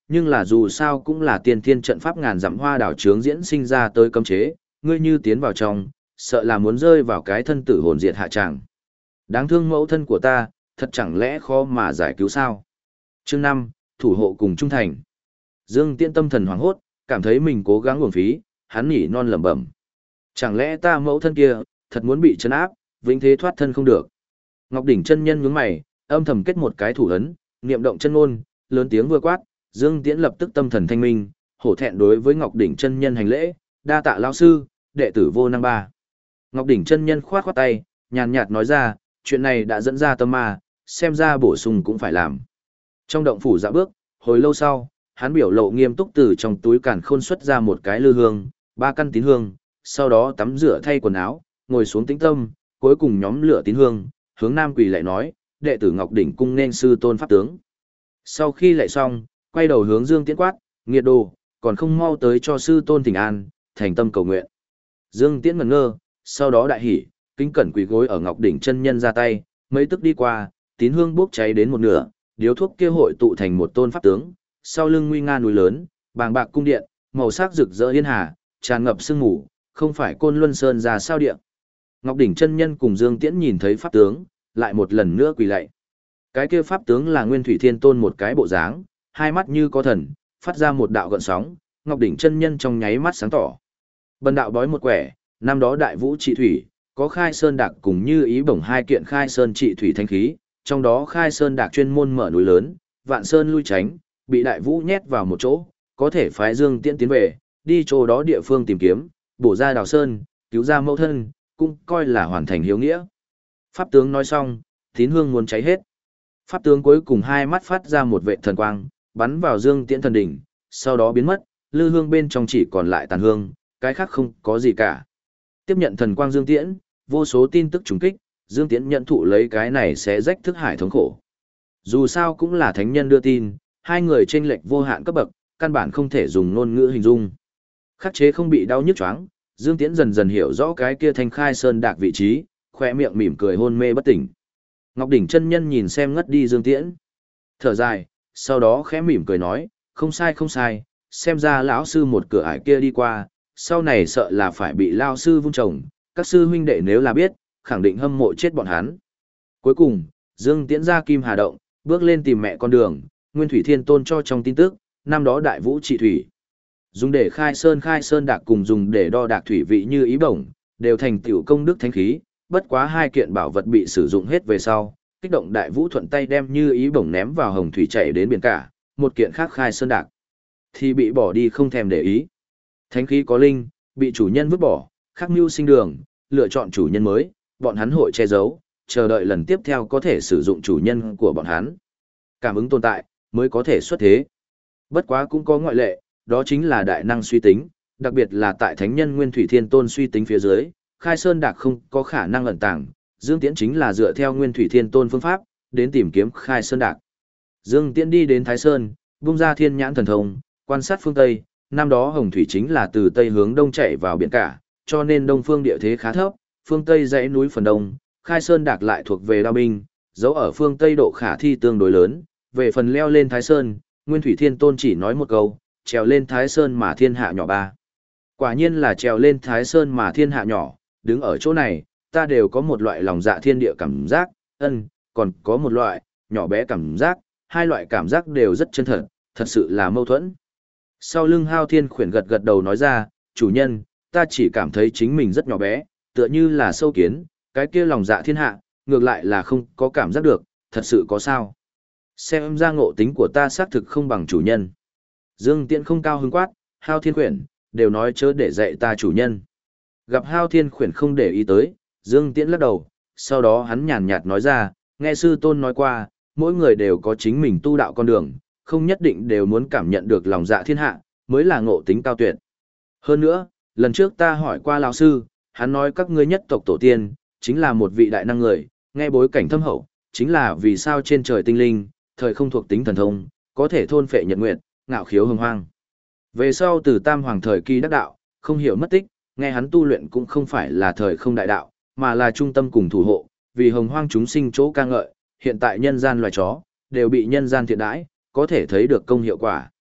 nhưng là dù sao cũng là tiên thiên trận pháp ngàn dặm hoa đảo trướng diễn sinh ra tới cấm chế, ngươi như tiến vào trong, sợ là muốn rơi vào cái thân tử hồn diệt hạ tràng. Đáng thương mẫu thân của ta, thật chẳng lẽ khó mà giải cứu sao? Chương năm, thủ hộ cùng trung thành. Dương Tiễn tâm thần hoảng hốt, cảm thấy mình cố gắng uổng phí, hắn nhỉ non lẩm bẩm. Chẳng lẽ ta mẫu thân kia, thật muốn bị trấn áp, vĩnh thế thoát thân không được. Ngọc Đỉnh chân nhân nhướng mày, âm thầm kết một cái thủ ấn, niệm động chân ngôn, lớn tiếng vừa quát, Dương Tiễn lập tức tâm thần thanh minh, hổ thẹn đối với Ngọc Đỉnh chân nhân hành lễ, đa tạ lão sư, đệ tử vô năng ba. Ngọc Đỉnh chân nhân khoát khoát tay, nhàn nhạt nói ra, chuyện này đã dẫn ra tâm ma, xem ra bổ sung cũng phải làm. Trong động phủ dạo bước, hồi lâu sau, hắn biểu lộ nghiêm túc từ trong túi càn khôn xuất ra một cái lư hương, ba căn tín hương, sau đó tắm rửa thay quần áo, ngồi xuống tĩnh tâm, cuối cùng nhóm lửa tín hương, hướng nam quỳ lại nói, đệ tử Ngọc Đỉnh cung nên sư tôn pháp tướng. Sau khi lại xong, quay đầu hướng Dương Tiễn quát, nghiệt đồ, còn không mau tới cho sư tôn thỉnh an, thành tâm cầu nguyện. Dương Tiễn ngẩn ngơ, sau đó đại hỉ, kính cẩn quỳ gối ở Ngọc Đỉnh chân nhân ra tay, mấy tức đi qua, tín hương bốc cháy đến một nửa, điếu thuốc kia hội tụ thành một tôn pháp tướng, sau lưng nguy nga núi lớn, bàng bạc cung điện, màu sắc rực rỡ yên hà, tràn ngập sương mù, không phải Côn Luân Sơn ra sao điện. Ngọc Đỉnh chân nhân cùng Dương Tiễn nhìn thấy pháp tướng, lại một lần nữa quỳ lạy. Cái kia pháp tướng là Nguyên Thủy Thiên Tôn một cái bộ dáng, hai mắt như có thần, phát ra một đạo gợn sóng, Ngọc Đỉnh chân nhân trong nháy mắt sáng tỏ. Bần đạo bói một quẻ, năm đó đại vũ trị thủy, có khai sơn đạc cùng như ý bổng hai kiện khai sơn trị thủy thanh khí, trong đó khai sơn đạc chuyên môn mở núi lớn, vạn sơn lui tránh, bị đại vũ nhét vào một chỗ, có thể phái Dương Tiễn tiến về, đi chỗ đó địa phương tìm kiếm, bổ ra đào sơn, cứu ra mẫu thân, cũng coi là hoàn thành hiếu nghĩa. Pháp tướng nói xong, tín hương muốn cháy hết. Pháp tướng cuối cùng hai mắt phát ra một vệ thần quang, bắn vào Dương Tiễn thần đỉnh, sau đó biến mất, lư hương bên trong chỉ còn lại tàn hương, cái khác không có gì cả. Tiếp nhận thần quang Dương Tiễn, vô số tin tức trùng kích, Dương Tiễn nhận thụ lấy cái này sẽ rách thức hải thống khổ. Dù sao cũng là thánh nhân đưa tin, hai người chênh lệch vô hạn cấp bậc, căn bản không thể dùng ngôn ngữ hình dung. Khắc chế không bị đau nhức choáng, Dương Tiễn dần dần hiểu rõ cái kia thanh khai sơn đạc vị trí, khỏe miệng mỉm cười hôn mê bất tỉnh. Ngọc Đỉnh chân nhân nhìn xem ngất đi Dương Tiễn, thở dài, sau đó khẽ mỉm cười nói, không sai không sai, xem ra lão sư một cửa ải kia đi qua, sau này sợ là phải bị lao sư vung trồng, các sư huynh đệ nếu là biết, khẳng định hâm mộ chết bọn hắn. Cuối cùng, Dương Tiễn ra Kim Hà Động, bước lên tìm mẹ con đường, Nguyên Thủy Thiên Tôn cho trong tin tức, năm đó đại vũ trị thủy. Dùng để khai sơn khai sơn đạc cùng dùng để đo đạc thủy vị như ý bổng, đều thành tiểu công đức thánh khí, bất quá hai kiện bảo vật bị sử dụng hết về sau, kích động đại vũ thuận tay đem như ý bổng ném vào hồng thủy chảy đến biển cả, một kiện khác khai sơn đạc thì bị bỏ đi không thèm để ý. Thánh khí có linh, bị chủ nhân vứt bỏ, khắc mưu sinh đường, lựa chọn chủ nhân mới, bọn hắn hội che giấu, chờ đợi lần tiếp theo có thể sử dụng chủ nhân của bọn hắn. Cảm ứng tồn tại, mới có thể xuất thế. Bất quá cũng có ngoại lệ, đó chính là đại năng suy tính, đặc biệt là tại thánh nhân Nguyên Thủy Thiên Tôn suy tính phía dưới, khai sơn đạc không có khả năng ẩn tàng, Dương Tiễn chính là dựa theo Nguyên Thủy Thiên Tôn phương pháp, đến tìm kiếm khai sơn đạc. Dương Tiễn đi đến Thái Sơn, vung ra thiên nhãn thần thông, quan sát phương Tây, năm đó hồng thủy chính là từ Tây hướng Đông chảy vào biển cả, cho nên Đông phương địa thế khá thấp, phương Tây dãy núi phần Đông, khai sơn đạc lại thuộc về Đao Binh, dấu ở phương Tây độ khả thi tương đối lớn, về phần leo lên Thái Sơn, Nguyên Thủy Thiên Tôn chỉ nói một câu, trèo lên Thái Sơn mà thiên hạ nhỏ ba. Quả nhiên là trèo lên Thái Sơn mà thiên hạ nhỏ, đứng ở chỗ này, ta đều có một loại lòng dạ thiên địa cảm giác, ân, còn có một loại, nhỏ bé cảm giác, hai loại cảm giác đều rất chân thật, thật sự là mâu thuẫn. Sau lưng Hao Thiên Khuyển gật gật đầu nói ra, chủ nhân, ta chỉ cảm thấy chính mình rất nhỏ bé, tựa như là sâu kiến, cái kia lòng dạ thiên hạ, ngược lại là không có cảm giác được, thật sự có sao. Xem ra ngộ tính của ta xác thực không bằng chủ nhân. Dương Tiễn không cao hứng quát, Hao Thiên Khuyển, đều nói chớ để dạy ta chủ nhân. Gặp Hao Thiên Khuyển không để ý tới, Dương Tiễn lắc đầu, sau đó hắn nhàn nhạt nói ra, nghe sư tôn nói qua, mỗi người đều có chính mình tu đạo con đường, không nhất định đều muốn cảm nhận được lòng dạ thiên hạ, mới là ngộ tính cao tuyệt. Hơn nữa, lần trước ta hỏi qua lão sư, hắn nói các ngươi nhất tộc tổ tiên, chính là một vị đại năng người, nghe bối cảnh thâm hậu, chính là vì sao trên trời tinh linh, thời không thuộc tính thần thông, có thể thôn phệ nhật nguyệt, ngạo khiếu hồng hoang. Về sau từ tam hoàng thời kỳ đắc đạo, không hiểu mất tích, nghe hắn tu luyện cũng không phải là thời không đại đạo, mà là trung tâm cùng thủ hộ, vì hồng hoang chúng sinh chỗ ca ngợi, hiện tại nhân gian loài chó, đều bị nhân gian thiện đãi, có thể thấy được công hiệu quả.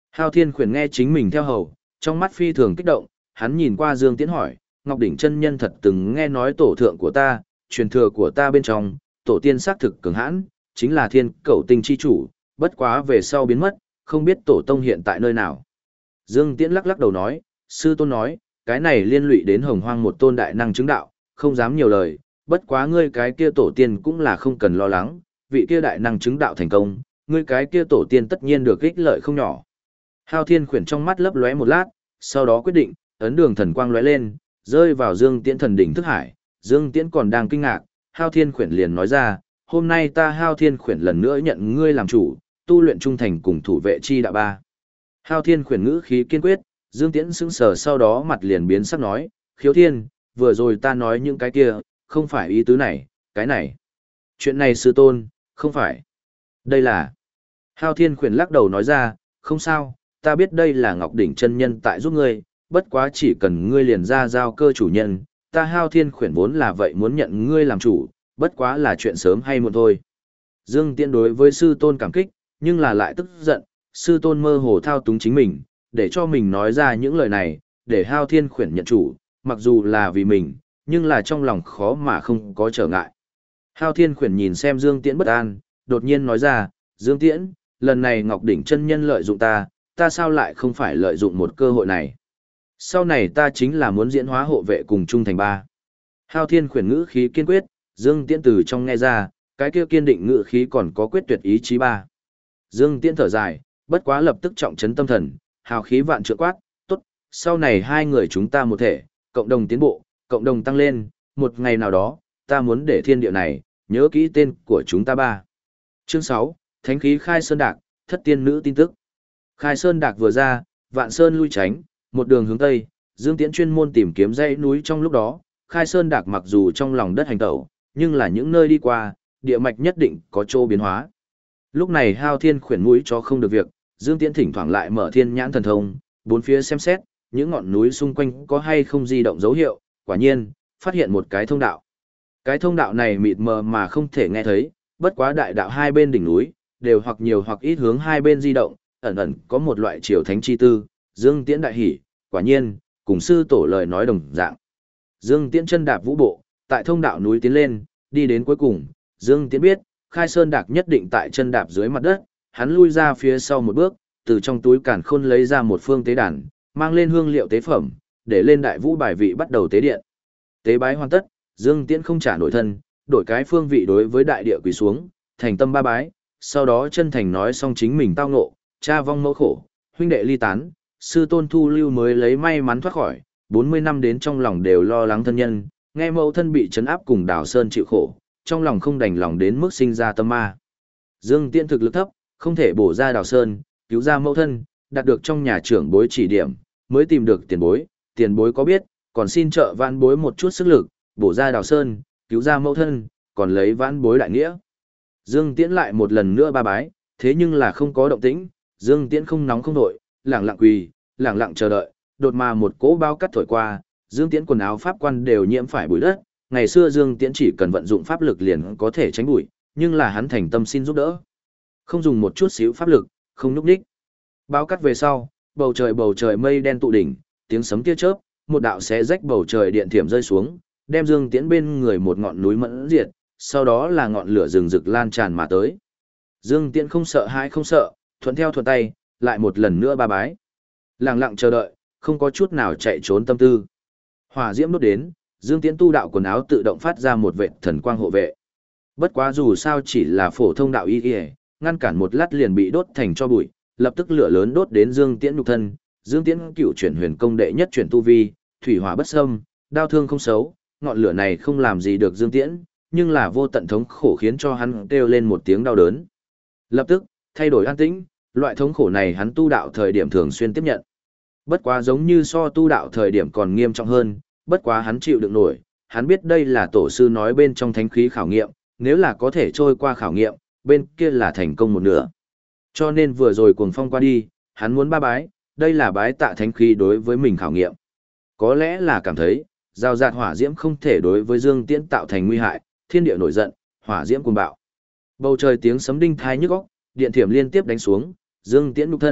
Hao Thiên Khuyển nghe chính mình theo hầu, trong mắt phi thường kích động, hắn nhìn qua Dương Tiễn hỏi, Ngọc Đỉnh chân nhân thật từng nghe nói tổ thượng của ta, truyền thừa của ta bên trong, tổ tiên xác thực cường hãn, chính là thiên cẩu tinh chi chủ, bất quá về sau biến mất, không biết tổ tông hiện tại nơi nào. Dương Tiễn lắc lắc đầu nói, sư tôn nói, cái này liên lụy đến hồng hoang một tôn đại năng chứng đạo, không dám nhiều lời, bất quá ngươi cái kia tổ tiên cũng là không cần lo lắng, vị kia đại năng chứng đạo thành công, ngươi cái kia tổ tiên tất nhiên được ích lợi không nhỏ. Hao Thiên Khuyển trong mắt lấp lóe một lát, sau đó quyết định, ấn đường thần quang lóe lên, rơi vào Dương Tiễn thần đỉnh thức hải. Dương Tiễn còn đang kinh ngạc, Hao Thiên Khuyển liền nói ra, hôm nay ta Hao Thiên Khuyển lần nữa nhận ngươi làm chủ, tu luyện trung thành cùng thủ vệ chi đạo ba. Hao Thiên Khuyển ngữ khí kiên quyết, Dương Tiễn sững sờ sau đó mặt liền biến sắc nói, Khiếu Thiên, vừa rồi ta nói những cái kia, không phải ý tứ này, cái này. Chuyện này sư tôn, không phải. Đây là. Hao Thiên Khuyển lắc đầu nói ra, không sao, ta biết đây là Ngọc Đỉnh chân nhân tại giúp ngươi, bất quá chỉ cần ngươi liền ra giao cơ chủ nhân, ta Hao Thiên Khuyển vốn là vậy muốn nhận ngươi làm chủ, bất quá là chuyện sớm hay muộn thôi. Dương Tiễn đối với sư tôn cảm kích, nhưng là lại tức giận, sư tôn mơ hồ thao túng chính mình, để cho mình nói ra những lời này, để Hao Thiên Khuyển nhận chủ, mặc dù là vì mình, nhưng là trong lòng khó mà không có trở ngại. Hao Thiên Khuyển nhìn xem Dương Tiễn bất an, đột nhiên nói ra, Dương Tiễn, lần này Ngọc Đỉnh chân nhân lợi dụng ta, ta sao lại không phải lợi dụng một cơ hội này. Sau này ta chính là muốn diễn hóa hộ vệ cùng trung thành ba. Hao Thiên Khuyển ngữ khí kiên quyết, Dương Tiễn từ trong nghe ra, cái kia kiên định ngữ khí còn có quyết tuyệt ý chí ba. Dương Tiễn thở dài, bất quá lập tức trọng trấn tâm thần, hào khí vạn trượng quát, tốt, sau này hai người chúng ta một thể, cộng đồng tiến bộ, cộng đồng tăng lên, một ngày nào đó, ta muốn để thiên địa này, nhớ kỹ tên của chúng ta ba. Chương sáu, Thánh khí Khai Sơn Đạc, thất tiên nữ tin tức. Khai Sơn Đạc vừa ra, Vạn Sơn lui tránh, một đường hướng Tây, Dương Tiễn chuyên môn tìm kiếm dãy núi trong lúc đó, Khai Sơn Đạc mặc dù trong lòng đất hành tẩu, nhưng là những nơi đi qua, địa mạch nhất định có chỗ biến hóa. Lúc này Hao Thiên Khuyển mũi cho không được việc, Dương Tiễn thỉnh thoảng lại mở thiên nhãn thần thông, bốn phía xem xét, những ngọn núi xung quanh có hay không di động dấu hiệu, quả nhiên, phát hiện một cái thông đạo. Cái thông đạo này mịt mờ mà không thể nghe thấy, bất quá đại đạo hai bên đỉnh núi, đều hoặc nhiều hoặc ít hướng hai bên di động, ẩn ẩn có một loại triều thánh chi tư, Dương Tiễn đại hỉ, quả nhiên, cùng sư tổ lời nói đồng dạng. Dương Tiễn chân đạp vũ bộ, tại thông đạo núi tiến lên, đi đến cuối cùng, Dương Tiễn biết, Khai Sơn Đạc nhất định tại chân đạp dưới mặt đất, hắn lui ra phía sau một bước, từ trong túi càn khôn lấy ra một phương tế đàn, mang lên hương liệu tế phẩm, để lên đại vũ bài vị bắt đầu tế điện. Tế bái hoàn tất, Dương Tiễn không trả nổi thân, đổi cái phương vị đối với đại địa quỳ xuống, thành tâm ba bái, sau đó chân thành nói xong chính mình tao ngộ, cha vong mẫu khổ, huynh đệ ly tán, sư tôn thu lưu mới lấy may mắn thoát khỏi, bốn mươi năm đến trong lòng đều lo lắng thân nhân, nghe mẫu thân bị trấn áp cùng Đào Sơn chịu khổ, trong lòng không đành lòng đến mức sinh ra tâm ma. Dương Tiễn thực lực thấp, không thể bổ ra Đào Sơn, cứu ra mẫu thân, đạt được trong nhà trưởng bối chỉ điểm, mới tìm được tiền bối, tiền bối có biết, còn xin trợ vãn bối một chút sức lực, bổ ra Đào Sơn, cứu ra mẫu thân, còn lấy vãn bối đại nghĩa. Dương Tiễn lại một lần nữa ba bái, thế nhưng là không có động tĩnh, Dương Tiễn không nóng không đội, lẳng lặng quỳ, lẳng lặng chờ đợi, đột mà một cỗ bao cắt thổi qua, Dương Tiễn quần áo pháp quan đều nhiễm phải bụi đất, ngày xưa Dương Tiễn chỉ cần vận dụng pháp lực liền có thể tránh bụi, nhưng là hắn thành tâm xin giúp đỡ. Không dùng một chút xíu pháp lực, không núp đích. Bao cắt về sau, bầu trời bầu trời mây đen tụ đỉnh, tiếng sấm tia chớp, một đạo xé rách bầu trời điện thiểm rơi xuống, đem Dương Tiễn bên người một ngọn núi mẫn diệt, sau đó là ngọn lửa rừng rực lan tràn mà tới. Dương Tiễn không sợ hãi không sợ, thuận theo thuận tay, lại một lần nữa ba bái. Lặng lặng chờ đợi, không có chút nào chạy trốn tâm tư. Hỏa diễm đốt đến, Dương Tiễn tu đạo quần áo tự động phát ra một vệt thần quang hộ vệ. Bất quá dù sao chỉ là phổ thông đạo y y, ngăn cản một lát liền bị đốt thành cho bụi, lập tức lửa lớn đốt đến Dương Tiễn nhục thân. Dương Tiễn cửu chuyển huyền công đệ nhất chuyển tu vi, thủy hỏa bất xâm, đao thương không xấu, ngọn lửa này không làm gì được Dương Tiễn, nhưng là vô tận thống khổ khiến cho hắn kêu lên một tiếng đau đớn. Lập tức, thay đổi an tĩnh, loại thống khổ này hắn tu đạo thời điểm thường xuyên tiếp nhận. Bất quá giống như so tu đạo thời điểm còn nghiêm trọng hơn, bất quá hắn chịu đựng nổi, hắn biết đây là tổ sư nói bên trong thánh khí khảo nghiệm, nếu là có thể trôi qua khảo nghiệm, bên kia là thành công một nửa. Cho nên vừa rồi cuồng phong qua đi, hắn muốn ba bái, đây là bái tạ thánh khí đối với mình khảo nghiệm. Có lẽ là cảm thấy, rào rạt hỏa diễm không thể đối với Dương Tiễn tạo thành nguy hại, thiên địa nổi giận, hỏa diễm cuồng bạo. Bầu trời tiếng sấm đinh thai nhức óc, điện thiểm liên tiếp đánh xuống, Dương Tiễn nhục thân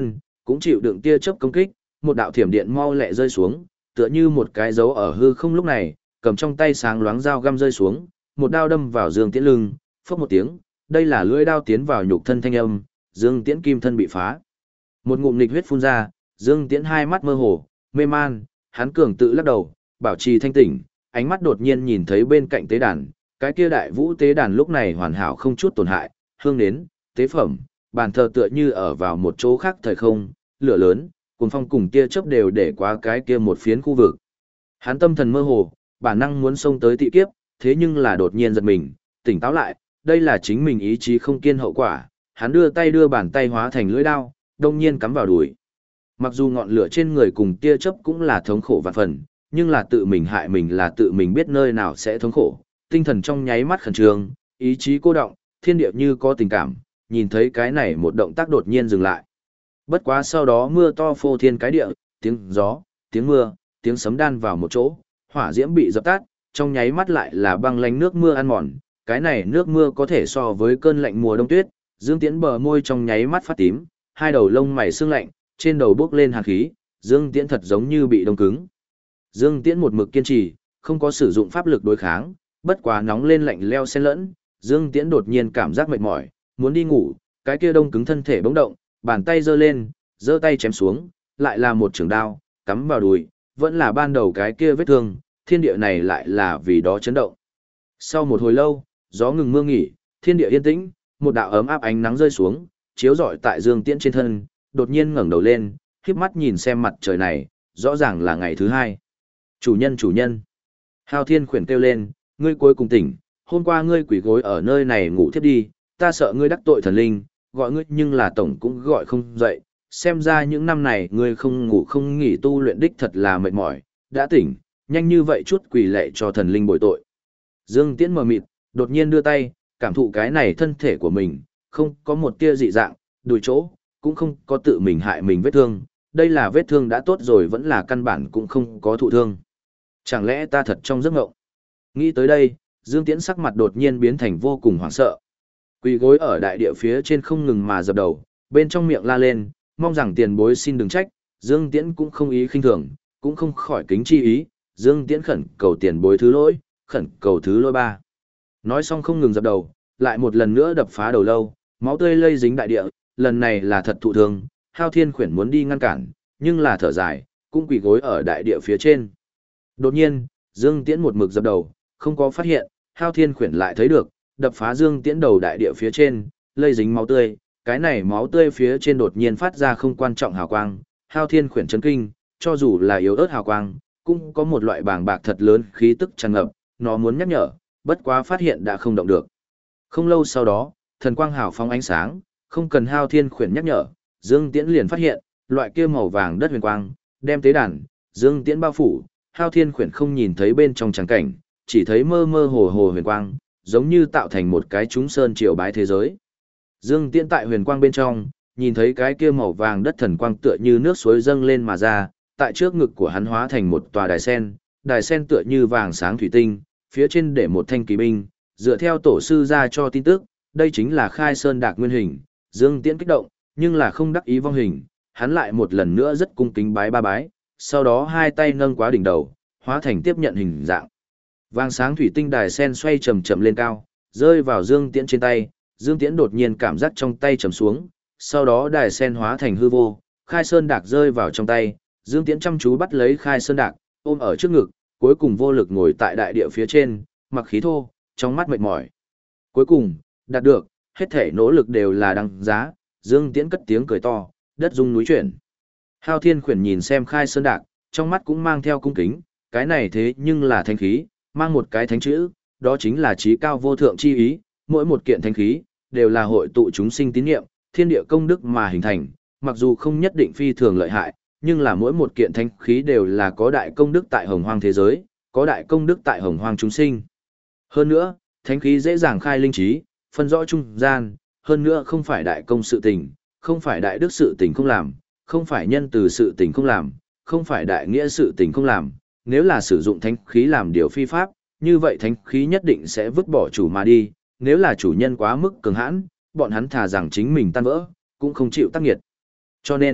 cũng chịu đựng tia chớp công kích, một đạo thiểm điện mau lẹ rơi xuống, tựa như một cái dấu ở hư không lúc này, cầm trong tay sáng loáng dao găm rơi xuống, một đao đâm vào Dương Tiễn lưng, phốc một tiếng, đây là lưỡi đao tiến vào nhục thân thanh âm, Dương Tiễn kim thân bị phá. Một ngụm nghịch huyết phun ra, Dương Tiễn hai mắt mơ hồ, mê man, hắn cường tự lắc đầu, bảo trì thanh tỉnh, ánh mắt đột nhiên nhìn thấy bên cạnh tế đàn, cái kia đại vũ tế đàn lúc này hoàn hảo không chút tổn hại, hương nến, tế phẩm, bàn thờ tựa như ở vào một chỗ khác thời không, lửa lớn, cuồng phong cùng tia chớp đều để qua cái kia một phiến khu vực. Hắn tâm thần mơ hồ, bản năng muốn xông tới tị kiếp, thế nhưng là đột nhiên giật mình, tỉnh táo lại, đây là chính mình ý chí không kiên hậu quả, hắn đưa tay đưa bàn tay hóa thành lưỡi đao, đông nhiên cắm vào đùi. Mặc dù ngọn lửa trên người cùng tia chớp cũng là thống khổ vạn phần, nhưng là tự mình hại mình là tự mình biết nơi nào sẽ thống khổ, tinh thần trong nháy mắt khẩn trương, ý chí cô động, thiên địa như có tình cảm, nhìn thấy cái này một động tác đột nhiên dừng lại. Bất quá sau đó mưa to phô thiên cái địa, tiếng gió, tiếng mưa, tiếng sấm đan vào một chỗ, hỏa diễm bị dập tắt, trong nháy mắt lại là băng lánh nước mưa ăn mòn, cái này nước mưa có thể so với cơn lạnh mùa đông tuyết, Dương Tiễn bờ môi trong nháy mắt phát tím, hai đầu lông mày sương lạnh, trên đầu bốc lên hàn khí, Dương Tiễn thật giống như bị đông cứng. Dương Tiễn một mực kiên trì, không có sử dụng pháp lực đối kháng, bất quá nóng lên lạnh leo xen lẫn, Dương Tiễn đột nhiên cảm giác mệt mỏi, muốn đi ngủ, cái kia đông cứng thân thể bỗng động, bàn tay giơ lên, giơ tay chém xuống, lại là một trường đao, cắm vào đùi, vẫn là ban đầu cái kia vết thương, thiên địa này lại là vì đó chấn động. Sau một hồi lâu, gió ngừng mưa nghỉ, thiên địa yên tĩnh, một đạo ấm áp ánh nắng rơi xuống, chiếu rọi tại Dương Tiễn trên thân, đột nhiên ngẩng đầu lên, khép mắt nhìn xem mặt trời này, rõ ràng là ngày thứ hai. Chủ nhân chủ nhân. Hao Thiên khuyển kêu lên, ngươi cuối cùng tỉnh, hôm qua ngươi quỷ gối ở nơi này ngủ thiếp đi, ta sợ ngươi đắc tội thần linh, gọi ngươi nhưng là tổng cũng gọi không dậy, xem ra những năm này ngươi không ngủ không nghỉ tu luyện đích thật là mệt mỏi, đã tỉnh, nhanh như vậy chút quỷ lệ cho thần linh bồi tội. Dương Tiễn mờ mịt, đột nhiên đưa tay, cảm thụ cái này thân thể của mình, không có một tia dị dạng, đùi chỗ, cũng không có tự mình hại mình vết thương, đây là vết thương đã tốt rồi vẫn là căn bản cũng không có thụ thương. Chẳng lẽ ta thật trong giấc ngộng? Nghĩ tới đây, Dương Tiễn sắc mặt đột nhiên biến thành vô cùng hoảng sợ. Quỳ gối ở đại địa phía trên không ngừng mà dập đầu, bên trong miệng la lên, mong rằng tiền bối xin đừng trách, Dương Tiễn cũng không ý khinh thường, cũng không khỏi kính chi ý, Dương Tiễn khẩn cầu tiền bối thứ lỗi, khẩn cầu thứ lỗi ba. Nói xong không ngừng dập đầu, lại một lần nữa đập phá đầu lâu, máu tươi lây dính đại địa, lần này là thật thụ thương, Hao Thiên khuyển muốn đi ngăn cản, nhưng là thở dài, cũng quỳ gối ở đại địa phía trên. Đột nhiên, Dương Tiễn một mực dập đầu, không có phát hiện, Hao Thiên khuyển lại thấy được, đập phá Dương Tiễn đầu đại địa phía trên, lây dính máu tươi, cái này máu tươi phía trên đột nhiên phát ra không quan trọng hào quang, Hao Thiên khuyển chấn kinh, cho dù là yếu ớt hào quang, cũng có một loại bàng bạc thật lớn khí tức tràn ngập, nó muốn nhắc nhở, bất quá phát hiện đã không động được. Không lâu sau đó, thần quang hào phóng ánh sáng, không cần Hao Thiên khuyển nhắc nhở, Dương Tiễn liền phát hiện, loại kia màu vàng đất huyền quang, đem tế đàn, Dương Tiễn bao phủ, Hao Thiên khuyển không nhìn thấy bên trong trắng cảnh, chỉ thấy mơ mơ hồ hồ huyền quang, giống như tạo thành một cái chúng sơn triều bái thế giới. Dương Tiễn tại huyền quang bên trong, nhìn thấy cái kia màu vàng đất thần quang tựa như nước suối dâng lên mà ra, tại trước ngực của hắn hóa thành một tòa đài sen, đài sen tựa như vàng sáng thủy tinh, phía trên để một thanh kỳ binh, dựa theo tổ sư ra cho tin tức, đây chính là Khai Sơn Đạc nguyên hình. Dương Tiễn kích động, nhưng là không đắc ý vong hình, hắn lại một lần nữa rất cung kính bái ba bái, sau đó hai tay nâng quá đỉnh đầu, hóa thành tiếp nhận hình dạng. Vàng sáng thủy tinh đài sen xoay chậm chậm lên cao, rơi vào Dương Tiễn trên tay, Dương Tiễn đột nhiên cảm giác trong tay trầm xuống, sau đó đài sen hóa thành hư vô, Khai Sơn Đạc rơi vào trong tay, Dương Tiễn chăm chú bắt lấy Khai Sơn Đạc, ôm ở trước ngực, cuối cùng vô lực ngồi tại đại địa phía trên, mặc khí thô, trong mắt mệt mỏi. Cuối cùng, đạt được, hết thể nỗ lực đều là đăng giá, Dương Tiễn cất tiếng cười to, đất rung núi chuyển. Hao Thiên khuyển nhìn xem Khai Sơn Đạc, trong mắt cũng mang theo cung kính, cái này thế nhưng là thánh khí, mang một cái thánh chữ, đó chính là trí cao vô thượng chi ý, mỗi một kiện thánh khí, đều là hội tụ chúng sinh tín niệm, thiên địa công đức mà hình thành, mặc dù không nhất định phi thường lợi hại, nhưng là mỗi một kiện thánh khí đều là có đại công đức tại hồng hoang thế giới, có đại công đức tại hồng hoang chúng sinh. Hơn nữa, thánh khí dễ dàng khai linh trí, phân rõ trung gian, hơn nữa không phải đại công sự tình, không phải đại đức sự tình không làm, không phải nhân từ sự tình không làm, không phải đại nghĩa sự tình không làm, nếu là sử dụng thánh khí làm điều phi pháp, như vậy thánh khí nhất định sẽ vứt bỏ chủ mà đi, nếu là chủ nhân quá mức cường hãn, bọn hắn thà rằng chính mình tan vỡ, cũng không chịu tác nghiệt. Cho nên,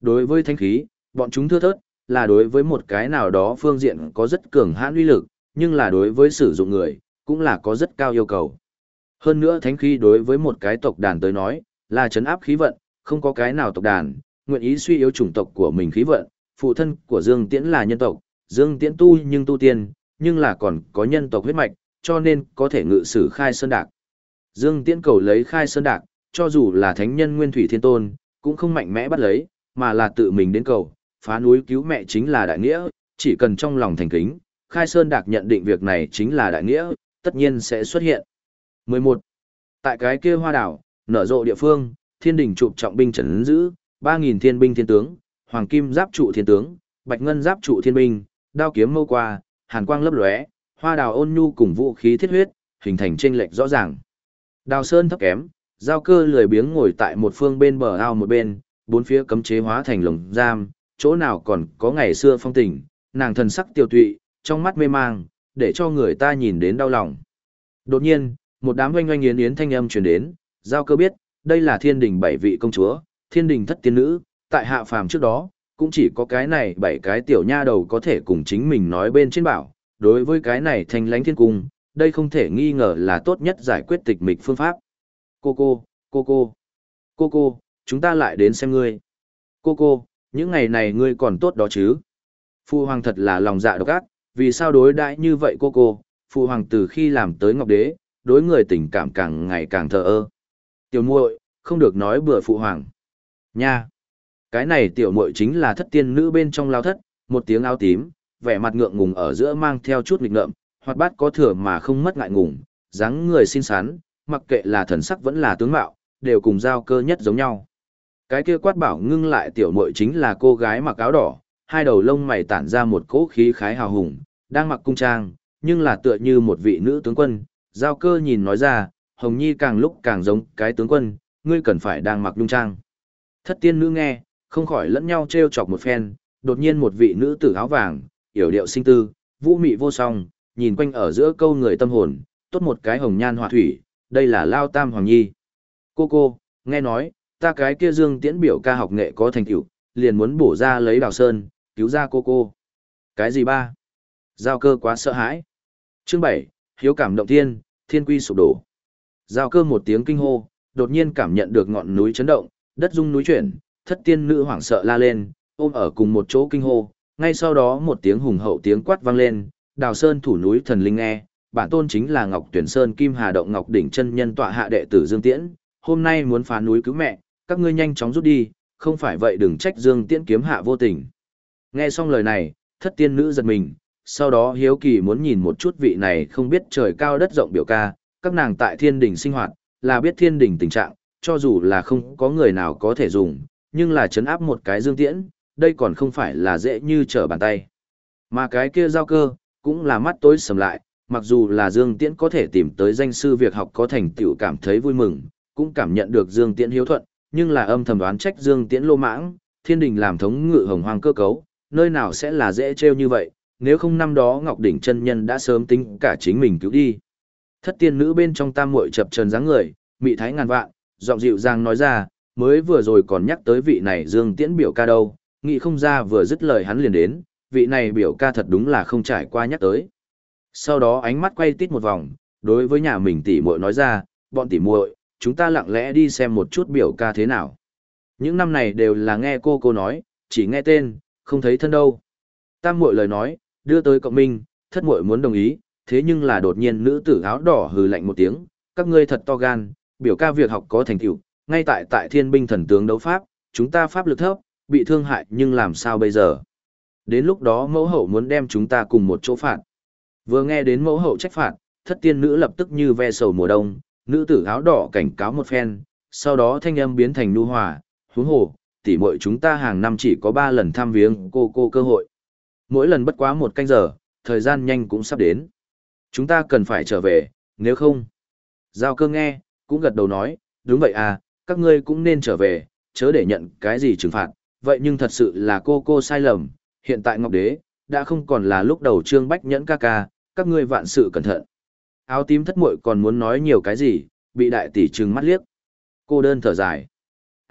Đối với thánh khí, bọn chúng thưa thớt, là đối với một cái nào đó phương diện có rất cường hãn uy lực, nhưng là đối với sử dụng người, cũng là có rất cao yêu cầu. Hơn nữa thánh khí đối với một cái tộc đàn tới nói, là trấn áp khí vận, không có cái nào tộc đàn, nguyện ý suy yếu chủng tộc của mình khí vận, phụ thân của Dương Tiễn là nhân tộc, Dương Tiễn tu nhưng tu tiên, nhưng là còn có nhân tộc huyết mạch, cho nên có thể ngự sử Khai Sơn Đạc. Dương Tiễn cầu lấy Khai Sơn Đạc, cho dù là thánh nhân Nguyên Thủy Thiên Tôn, cũng không mạnh mẽ bắt lấy, mà là tự mình đến cầu, phá núi cứu mẹ chính là đại nghĩa, chỉ cần trong lòng thành kính, Khai Sơn Đạc nhận định việc này chính là đại nghĩa, tất nhiên sẽ xuất hiện. mười một. Tại cái kia hoa đảo, nở rộ địa phương, thiên đình chụp trọng binh trấn giữ, ba nghìn thiên binh thiên tướng, hoàng kim giáp trụ thiên tướng, bạch ngân giáp trụ thiên binh, đao kiếm mâu qua, hàn quang lấp lóe, hoa đào ôn nhu cùng vũ khí thiết huyết, hình thành chênh lệch rõ ràng. Đào sơn thấp kém, giao cơ lười biếng ngồi tại một phương bên bờ ao một bên, bốn phía cấm chế hóa thành lồng giam, chỗ nào còn có ngày xưa phong tình, nàng thần sắc tiêu tụy, trong mắt mê mang, để cho người ta nhìn đến đau lòng. Đột nhiên, một đám oanh oanh yến yến thanh âm truyền đến, giao cơ biết, đây là thiên đình bảy vị công chúa, thiên đình thất tiên nữ, tại hạ phàm trước đó, cũng chỉ có cái này bảy cái tiểu nha đầu có thể cùng chính mình nói bên trên bảo, đối với cái này thanh lánh thiên cung, đây không thể nghi ngờ là tốt nhất giải quyết tịch mịch phương pháp. Cô cô, cô cô, cô cô, chúng ta lại đến xem ngươi. Cô cô, những ngày này ngươi còn tốt đó chứ? Phụ hoàng thật là lòng dạ độc ác, vì sao đối đãi như vậy cô cô? Phụ hoàng từ khi làm tới Ngọc Đế, đối người tình cảm càng ngày càng thờ ơ. Tiểu muội, không được nói bừa phụ hoàng. Nha. Cái này tiểu muội chính là thất tiên nữ bên trong lao thất, một tiếng áo tím, vẻ mặt ngượng ngùng ở giữa mang theo chút nghịch ngợm, hoạt bát có thừa mà không mất ngại ngùng, dáng người xinh xắn, mặc kệ là thần sắc vẫn là tướng mạo, đều cùng giao cơ nhất giống nhau. Cái kia quát bảo ngưng lại tiểu muội chính là cô gái mặc áo đỏ, hai đầu lông mày tản ra một cỗ khí khái hào hùng, đang mặc cung trang, nhưng là tựa như một vị nữ tướng quân. Giao cơ nhìn nói ra, Hồng Nhi càng lúc càng giống cái tướng quân, ngươi cần phải đang mặc nhung trang. Thất tiên nữ nghe, không khỏi lẫn nhau trêu chọc một phen, đột nhiên một vị nữ tử áo vàng, yểu điệu sinh tư, vũ mị vô song, nhìn quanh ở giữa câu người tâm hồn, tốt một cái hồng nhan họa thủy, đây là Lao Tam Hoàng Nhi. Cô cô, nghe nói, ta cái kia Dương Tiễn biểu ca học nghệ có thành tựu, liền muốn bổ ra lấy Đào Sơn, cứu ra cô cô. Cái gì ba? Giao cơ quá sợ hãi. Chương bảy, hiếu cảm động thiên, thiên quy sụp đổ. Giao cơ một tiếng kinh hô, đột nhiên cảm nhận được ngọn núi chấn động, đất rung núi chuyển, thất tiên nữ hoảng sợ la lên, ôm ở cùng một chỗ kinh hô, ngay sau đó một tiếng hùng hậu tiếng quát vang lên, Đào Sơn thủ núi thần linh nghe, bản tôn chính là Ngọc Tuyển Sơn Kim Hà Động Ngọc đỉnh chân nhân tọa hạ đệ tử Dương Tiễn, hôm nay muốn phá núi cứu mẹ, các ngươi nhanh chóng rút đi, không phải vậy đừng trách Dương Tiễn kiếm hạ vô tình. Nghe xong lời này, thất tiên nữ giật mình, sau đó hiếu kỳ muốn nhìn một chút vị này không biết trời cao đất rộng biểu ca, các nàng tại thiên đình sinh hoạt, là biết thiên đình tình trạng, cho dù là không có người nào có thể dùng, nhưng là chấn áp một cái Dương Tiễn, đây còn không phải là dễ như trở bàn tay. Mà cái kia giao cơ, cũng là mắt tối sầm lại, mặc dù là Dương Tiễn có thể tìm tới danh sư việc học có thành tựu cảm thấy vui mừng, cũng cảm nhận được Dương Tiễn hiếu thuận, nhưng là âm thầm đoán trách Dương Tiễn lô mãng, thiên đình làm thống ngự hồng hoang cơ cấu, nơi nào sẽ là dễ trêu như vậy, nếu không năm đó Ngọc Đỉnh chân nhân đã sớm tính cả chính mình cứu đi. Thất tiên nữ bên trong tam muội chập chờn dáng người, mị thái ngàn vạn, giọng dịu dàng nói ra, mới vừa rồi còn nhắc tới vị này Dương Tiễn biểu ca đâu, nghĩ không ra vừa dứt lời hắn liền đến, vị này biểu ca thật đúng là không trải qua nhắc tới. Sau đó ánh mắt quay tít một vòng, đối với nhà mình tỷ muội nói ra, bọn tỷ muội, chúng ta lặng lẽ đi xem một chút biểu ca thế nào. Những năm này đều là nghe cô cô nói, chỉ nghe tên, không thấy thân đâu. Tam muội lời nói, đưa tới cộng minh, thất muội muốn đồng ý, thế nhưng là đột nhiên nữ tử áo đỏ hừ lạnh một tiếng, các ngươi thật to gan, biểu ca việc học có thành tựu, ngay tại tại thiên binh thần tướng đấu pháp, chúng ta pháp lực thấp, bị thương hại nhưng làm sao bây giờ? Đến lúc đó mẫu hậu muốn đem chúng ta cùng một chỗ phạt. Vừa nghe đến mẫu hậu trách phạt, thất tiên nữ lập tức như ve sầu mùa đông, nữ tử áo đỏ cảnh cáo một phen, sau đó thanh âm biến thành nhu hòa, huống hồ, tỷ muội chúng ta hàng năm chỉ có ba lần thăm viếng cô cô cơ hội. Mỗi lần bất quá một canh giờ, thời gian nhanh cũng sắp đến. Chúng ta cần phải trở về, nếu không. Giao cơ nghe, cũng gật đầu nói, đúng vậy à, các ngươi cũng nên trở về, chớ để nhận cái gì trừng phạt, vậy nhưng thật sự là cô cô sai lầm, hiện tại Ngọc Đế, đã không còn là lúc đầu Trương Bách Nhẫn ca ca, các ngươi vạn sự cẩn thận. Áo tím thất muội còn muốn nói nhiều cái gì, bị đại tỷ trừng mắt liếc. Cô đơn thở dài.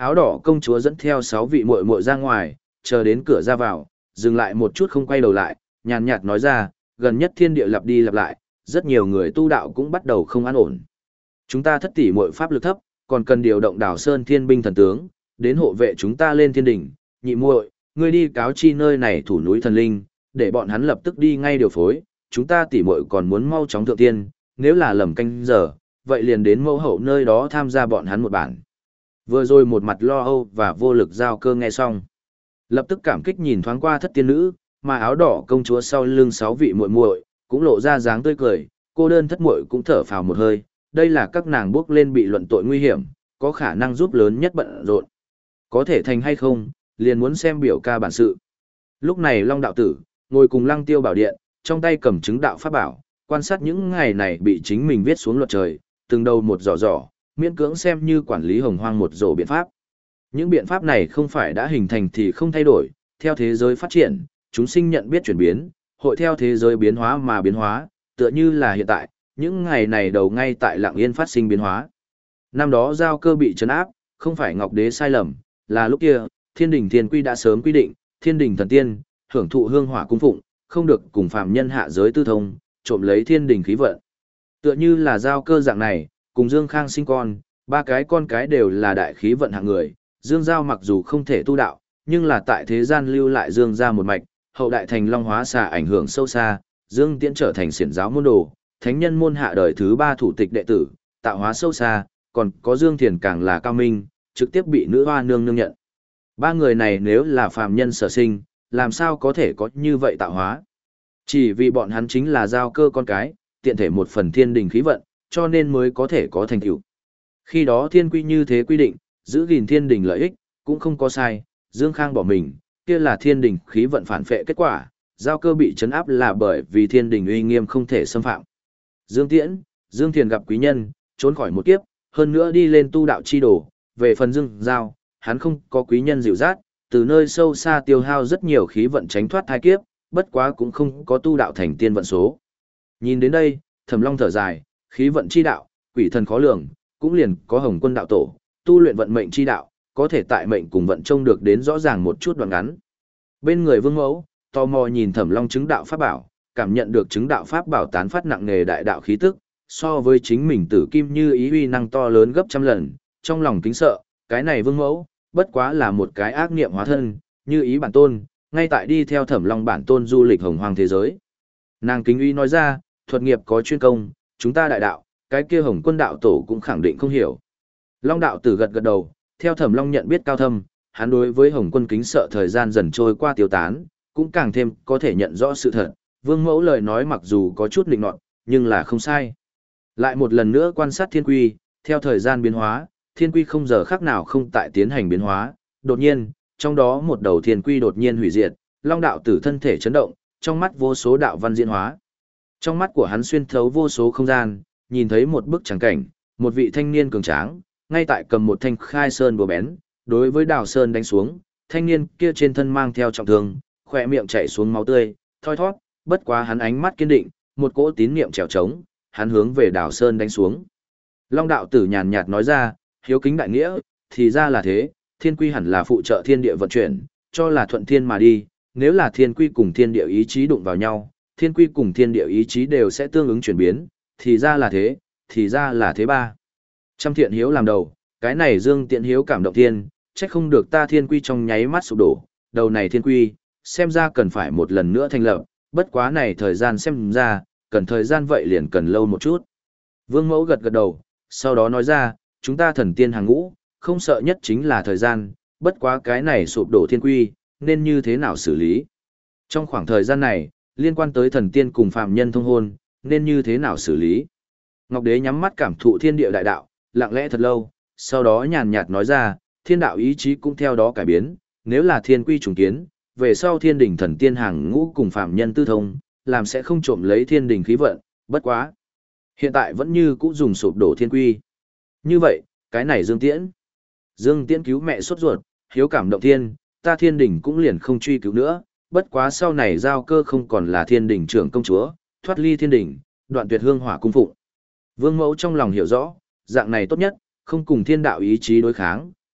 Áo đỏ công chúa dẫn theo sáu vị muội muội ra ngoài, chờ đến cửa ra vào, dừng lại một chút không quay đầu lại, nhàn nhạt nói ra, gần nhất thiên địa lặp đi lặp lại, rất nhiều người tu đạo cũng bắt đầu không an ổn. Chúng ta thất tỷ muội pháp lực thấp, còn cần điều động Đào Sơn Thiên binh thần tướng, đến hộ vệ chúng ta lên thiên đỉnh. Nhị muội, ngươi đi cáo chi nơi này thủ núi thần linh, để bọn hắn lập tức đi ngay điều phối, chúng ta tỷ muội còn muốn mau chóng thượng tiên, nếu là lầm canh giờ, vậy liền đến mẫu hậu nơi đó tham gia bọn hắn một bản. Vừa rồi một mặt lo âu và vô lực giao cơ nghe xong, lập tức cảm kích nhìn thoáng qua thất tiên nữ, mà áo đỏ công chúa sau lưng sáu vị muội muội cũng lộ ra dáng tươi cười, cô đơn thất muội cũng thở phào một hơi, đây là các nàng bước lên bị luận tội nguy hiểm, có khả năng giúp lớn nhất bận rộn. Có thể thành hay không, liền muốn xem biểu ca bản sự. Lúc này Long đạo tử ngồi cùng Lăng Tiêu bảo điện, trong tay cầm chứng đạo pháp bảo, quan sát những ngày này bị chính mình viết xuống luật trời, từng đầu một giỏ giỏ, miễn cưỡng xem như quản lý hồng hoang một rổ biện pháp. Những biện pháp này không phải đã hình thành thì không thay đổi, theo thế giới phát triển, chúng sinh nhận biết chuyển biến, hội theo thế giới biến hóa mà biến hóa, tựa như là hiện tại, những ngày này đầu ngay tại Lặng Yên phát sinh biến hóa. Năm đó giao cơ bị trấn áp, không phải Ngọc Đế sai lầm, là lúc kia, Thiên Đình Thiên Quy đã sớm quy định, Thiên Đình thần tiên, hưởng thụ hương hỏa cung phụng, không được cùng phàm nhân hạ giới tư thông, trộm lấy Thiên Đình khí vận. Tựa như là giao cơ dạng này, cùng Dương Khang sinh con, ba cái con cái đều là đại khí vận hạng người, Dương Giao mặc dù không thể tu đạo, nhưng là tại thế gian lưu lại Dương gia một mạch, hậu đại thành Long Hóa Xà ảnh hưởng sâu xa, Dương Tiễn trở thành xiển giáo môn đồ, thánh nhân môn hạ đời thứ ba thủ tịch đệ tử, tạo hóa sâu xa, còn có Dương Thiền càng là cao minh, trực tiếp bị nữ hoa nương nương nhận. Ba người này nếu là phàm nhân sở sinh, làm sao có thể có như vậy tạo hóa? Chỉ vì bọn hắn chính là giao cơ con cái, tiện thể một phần thiên đình khí vận, cho nên mới có thể có thành tựu. Khi đó thiên quy như thế quy định, giữ gìn thiên đình lợi ích, cũng không có sai, Dương Khang bỏ mình, kia là thiên đình khí vận phản phệ kết quả, giao cơ bị trấn áp là bởi vì thiên đình uy nghiêm không thể xâm phạm. Dương Tiễn, Dương Thiền gặp quý nhân, trốn khỏi một kiếp, hơn nữa đi lên tu đạo chi đồ, về phần Dương Giao, hắn không có quý nhân dịu dắt, từ nơi sâu xa tiêu hao rất nhiều khí vận tránh thoát thai kiếp, bất quá cũng không có tu đạo thành tiên vận số. Nhìn đến đây, Thẩm Long thở dài, khí vận chi đạo, quỷ thần khó lường, cũng liền có Hồng Quân đạo tổ, tu luyện vận mệnh chi đạo, có thể tại mệnh cùng vận trông được đến rõ ràng một chút đoạn ngắn. Bên người Vương Mẫu, tò mò nhìn Thẩm Long chứng đạo pháp bảo, cảm nhận được chứng đạo pháp bảo tán phát nặng nề đại đạo khí tức, so với chính mình tử kim như ý uy năng to lớn gấp trăm lần, trong lòng kính sợ, cái này Vương Mẫu, bất quá là một cái ác niệm hóa thân, như ý bản tôn, ngay tại đi theo Thẩm Long bản tôn du lịch hồng hoang thế giới. Nàng kính uy nói ra, thuật nghiệp có chuyên công, chúng ta đại đạo, cái kia Hồng Quân đạo tổ cũng khẳng định không hiểu. Long đạo tử gật gật đầu, theo Thẩm Long nhận biết cao thâm, hắn đối với Hồng Quân kính sợ thời gian dần trôi qua tiêu tán, cũng càng thêm có thể nhận rõ sự thật. Vương Mẫu lời nói mặc dù có chút định nọt, nhưng là không sai. Lại một lần nữa quan sát thiên quy, theo thời gian biến hóa, thiên quy không giờ khác nào không tại tiến hành biến hóa. Đột nhiên, trong đó một đầu thiên quy đột nhiên hủy diệt, Long đạo tử thân thể chấn động, trong mắt vô số đạo văn diễn hóa. Trong mắt của hắn xuyên thấu vô số không gian, nhìn thấy một bức trắng cảnh, một vị thanh niên cường tráng, ngay tại cầm một thanh khai sơn búa bén, đối với Đào Sơn đánh xuống, thanh niên kia trên thân mang theo trọng thương, khỏe miệng chảy xuống máu tươi, thoi thoát, bất quá hắn ánh mắt kiên định, một cỗ tín niệm trèo trống, hắn hướng về Đào Sơn đánh xuống. Long đạo tử nhàn nhạt nói ra, hiếu kính đại nghĩa, thì ra là thế, thiên quy hẳn là phụ trợ thiên địa vận chuyển, cho là thuận thiên mà đi, nếu là thiên quy cùng thiên địa ý chí đụng vào nhau, thiên quy cùng thiên địa ý chí đều sẽ tương ứng chuyển biến, thì ra là thế, thì ra là thế ba. Trăm thiện hiếu làm đầu, cái này Dương Tiễn hiếu cảm động thiên, trách không được ta thiên quy trong nháy mắt sụp đổ, đầu này thiên quy, xem ra cần phải một lần nữa thành lập, bất quá này thời gian xem ra, cần thời gian vậy liền cần lâu một chút. Vương Mẫu gật gật đầu, sau đó nói ra, chúng ta thần tiên hàng ngũ, không sợ nhất chính là thời gian, bất quá cái này sụp đổ thiên quy, nên như thế nào xử lý. Trong khoảng thời gian này, liên quan tới thần tiên cùng phàm nhân thông hôn, nên như thế nào xử lý. Ngọc Đế nhắm mắt cảm thụ thiên địa đại đạo, lặng lẽ thật lâu, sau đó nhàn nhạt nói ra, thiên đạo ý chí cũng theo đó cải biến, nếu là thiên quy trùng kiến, về sau thiên đình thần tiên hàng ngũ cùng phàm nhân tư thông, làm sẽ không trộm lấy thiên đình khí vận, bất quá. Hiện tại vẫn như cũ dùng sụp đổ thiên quy. Như vậy, cái này Dương Tiễn. Dương Tiễn cứu mẹ sốt ruột, hiếu cảm động thiên, ta thiên đình cũng liền không truy cứu nữa, bất quá sau này giao cơ không còn là thiên đình trưởng công chúa, thoát ly thiên đình, đoạn tuyệt hương hỏa cung phụng. Vương Mẫu trong lòng hiểu rõ, dạng này tốt nhất, không cùng thiên đạo ý chí đối kháng,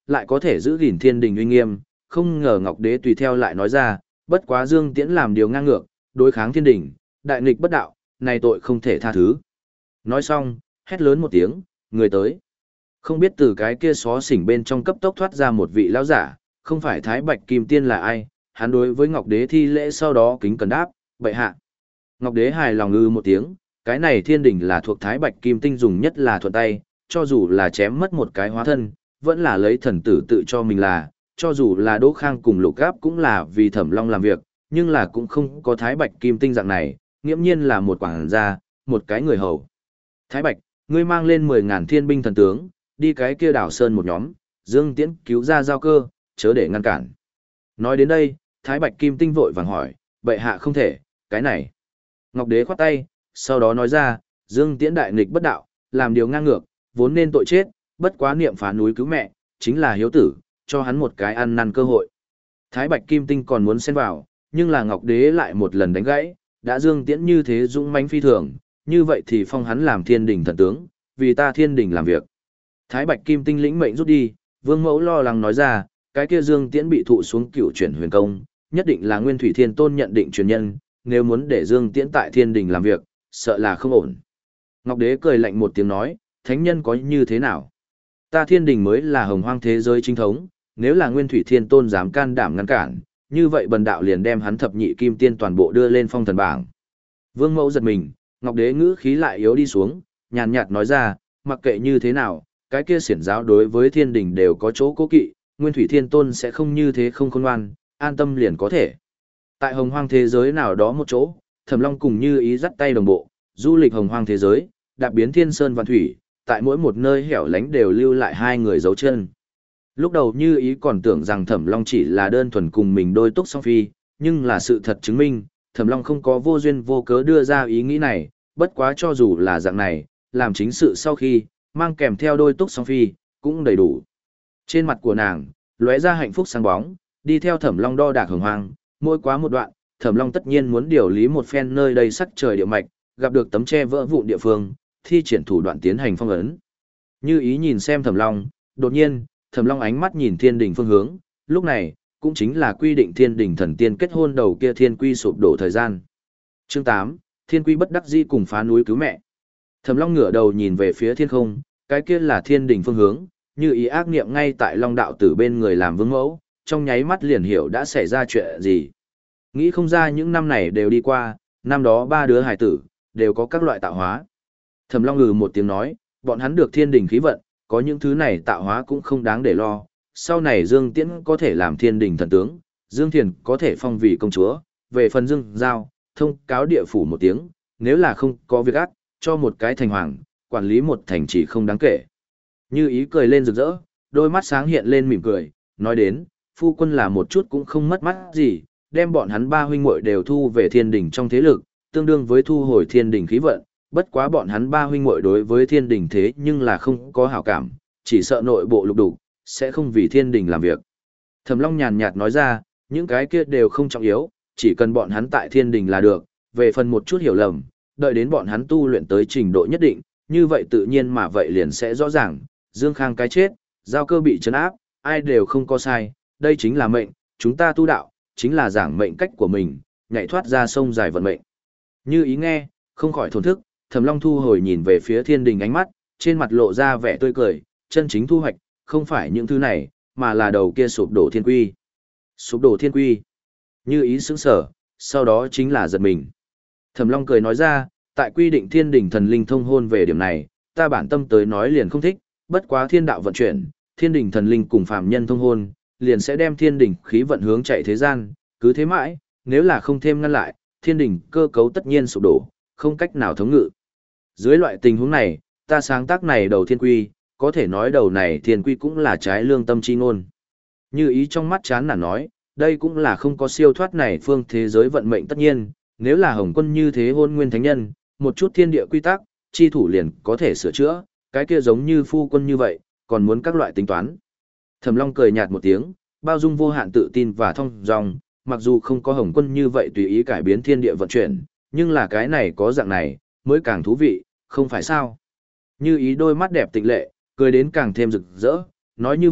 lại có thể giữ gìn thiên đình uy nghiêm, không ngờ Ngọc Đế tùy theo lại nói ra, bất quá Dương Tiễn làm điều ngang ngược, đối kháng thiên đình, đại nghịch bất đạo, này tội không thể tha thứ. Nói xong, hét lớn một tiếng, người tới. Không biết từ cái kia xó xỉnh bên trong cấp tốc thoát ra một vị lão giả, không phải Thái Bạch Kim Tiên là ai, hắn đối với Ngọc Đế thi lễ sau đó kính cẩn đáp, bệ hạ. Ngọc Đế hài lòng ư một tiếng, cái này thiên đình là thuộc Thái Bạch Kim Tinh dùng nhất là thuận tay, cho dù là chém mất một cái hóa thân, vẫn là lấy thần tử tự cho mình là, cho dù là Đỗ Khang cùng Lục Gáp cũng là vì Thẩm Long làm việc, nhưng là cũng không có Thái Bạch Kim Tinh dạng này, nghiễm nhiên là một quảng gia, một cái người hầu. Thái Bạch, ngươi mang lên mười ngàn thiên binh thần tướng, đi cái kia đảo sơn một nhóm, Dương Tiễn cứu ra giao cơ, chớ để ngăn cản. Nói đến đây, Thái Bạch Kim Tinh vội vàng hỏi, bệ hạ không thể, cái này. Ngọc Đế khoát tay, sau đó nói ra, Dương Tiễn đại nghịch bất đạo, làm điều ngang ngược, vốn nên tội chết, bất quá niệm phá núi cứu mẹ, chính là hiếu tử, cho hắn một cái ăn năn cơ hội. Thái Bạch Kim Tinh còn muốn xen vào, nhưng là Ngọc Đế lại một lần đánh gãy, đã Dương Tiễn như thế dũng mãnh phi thường, như vậy thì phong hắn làm thiên đình thần tướng, vì ta thiên đình làm việc. Thái Bạch Kim Tinh lĩnh mệnh rút đi, Vương Mẫu lo lắng nói ra, cái kia Dương Tiễn bị thụ xuống cựu chuyển huyền công, nhất định là Nguyên Thủy Thiên Tôn nhận định truyền nhân, nếu muốn để Dương Tiễn tại thiên đình làm việc, sợ là không ổn. Ngọc Đế cười lạnh một tiếng nói, thánh nhân có như thế nào? Ta thiên đình mới là hồng hoang thế giới chính thống, nếu là Nguyên Thủy Thiên Tôn dám can đảm ngăn cản, như vậy bần đạo liền đem hắn thập nhị kim tiên toàn bộ đưa lên phong thần bảng. Vương Mẫu giật mình, Ngọc Đế ngữ khí lại yếu đi xuống, nhàn nhạt nói ra, mặc kệ như thế nào, cái kia xiển giáo đối với thiên đình đều có chỗ cố kỵ, Nguyên Thủy Thiên Tôn sẽ không như thế không khôn ngoan, an tâm liền có thể. Tại hồng hoang thế giới nào đó một chỗ, Thẩm Long cùng Như Ý dắt tay đồng bộ, du lịch hồng hoang thế giới, đạp biến thiên sơn vạn thủy, tại mỗi một nơi hẻo lánh đều lưu lại hai người dấu chân. Lúc đầu Như Ý còn tưởng rằng Thẩm Long chỉ là đơn thuần cùng mình đôi túc song phi, nhưng là sự thật chứng minh, Thẩm Long không có vô duyên vô cớ đưa ra ý nghĩ này, bất quá cho dù là dạng này, làm chính sự sau khi, mang kèm theo đôi túc song phi, cũng đầy đủ. Trên mặt của nàng, lóe ra hạnh phúc sáng bóng, đi theo Thẩm Long đo đạc hồng hoang, mỗi quá một đoạn, Thẩm Long tất nhiên muốn điều lý một phen nơi đây sắc trời địa mạch, gặp được tấm che vỡ vụn địa phương, thi triển thủ đoạn tiến hành phong ấn. Như Ý nhìn xem Thẩm Long, đột nhiên, Thẩm Long ánh mắt nhìn thiên đình phương hướng, lúc này, cũng chính là quy định thiên đình thần tiên kết hôn đầu kia thiên quy sụp đổ thời gian. Chương tám, Thiên quy bất đắc dĩ cùng phá núi cứu mẹ. Thẩm Long ngửa đầu nhìn về phía thiên không, cái kia là thiên đình phương hướng, Như Ý ác niệm ngay tại Long đạo tử bên người làm vương mẫu, trong nháy mắt liền hiểu đã xảy ra chuyện gì. Nghĩ không ra những năm này đều đi qua, năm đó ba đứa hài tử, đều có các loại tạo hóa. Thẩm Long ngừ một tiếng nói, bọn hắn được thiên đình khí vận, có những thứ này tạo hóa cũng không đáng để lo. Sau này Dương Tiễn có thể làm thiên đình thần tướng, Dương Thiền có thể phong vị công chúa, về phần Dương Giao, thông cáo địa phủ một tiếng, nếu là không có việc ác, cho một cái thành hoàng, quản lý một thành chỉ không đáng kể. Như Ý cười lên rực rỡ, đôi mắt sáng hiện lên mỉm cười, nói đến, phu quân là một chút cũng không mất mắt gì, đem bọn hắn ba huynh muội đều thu về thiên đình trong thế lực, tương đương với thu hồi thiên đình khí vận, bất quá bọn hắn ba huynh muội đối với thiên đình thế nhưng là không có hảo cảm, chỉ sợ nội bộ lục đục, sẽ không vì thiên đình làm việc. Thẩm Long nhàn nhạt nói ra, những cái kia đều không trọng yếu, chỉ cần bọn hắn tại thiên đình là được, về phần một chút hiểu lầm, đợi đến bọn hắn tu luyện tới trình độ nhất định, như vậy tự nhiên mà vậy liền sẽ rõ ràng, Dương Khang cái chết, Giao Cơ bị trấn áp, ai đều không có sai, đây chính là mệnh, chúng ta tu đạo, chính là giảng mệnh cách của mình, nhảy thoát ra sông dài vận mệnh. Như Ý nghe, không khỏi thổn thức, Thẩm Long thu hồi nhìn về phía thiên đình ánh mắt, trên mặt lộ ra vẻ tươi cười, chân chính thu hoạch, không phải những thứ này, mà là đầu kia sụp đổ thiên quy. Sụp đổ thiên quy. Như Ý sững sở, sau đó chính là giật mình. Thẩm Long cười nói ra, tại quy định thiên đình thần linh thông hôn về điểm này, ta bản tâm tới nói liền không thích, bất quá thiên đạo vận chuyển, thiên đình thần linh cùng phàm nhân thông hôn, liền sẽ đem thiên đình khí vận hướng chạy thế gian, cứ thế mãi, nếu là không thêm ngăn lại, thiên đình cơ cấu tất nhiên sụp đổ, không cách nào thống ngự. Dưới loại tình huống này, ta sáng tác này đầu thiên quy, có thể nói đầu này thiên quy cũng là trái lương tâm chi ngôn. Như Ý trong mắt chán nản nói, đây cũng là không có siêu thoát này phương thế giới vận mệnh tất nhiên, nếu là Hồng Quân như thế hôn nguyên thánh nhân, một chút thiên địa quy tắc, chi thủ liền có thể sửa chữa, cái kia giống như phu quân như vậy, còn muốn các loại tính toán. Thẩm Long cười nhạt một tiếng, bao dung vô hạn tự tin và thông dong, mặc dù không có Hồng Quân như vậy tùy ý cải biến thiên địa vận chuyển, nhưng là cái này có dạng này, mới càng thú vị, không phải sao? Như Ý đôi mắt đẹp tịnh lệ, cười đến càng thêm rực rỡ, nói như vậy,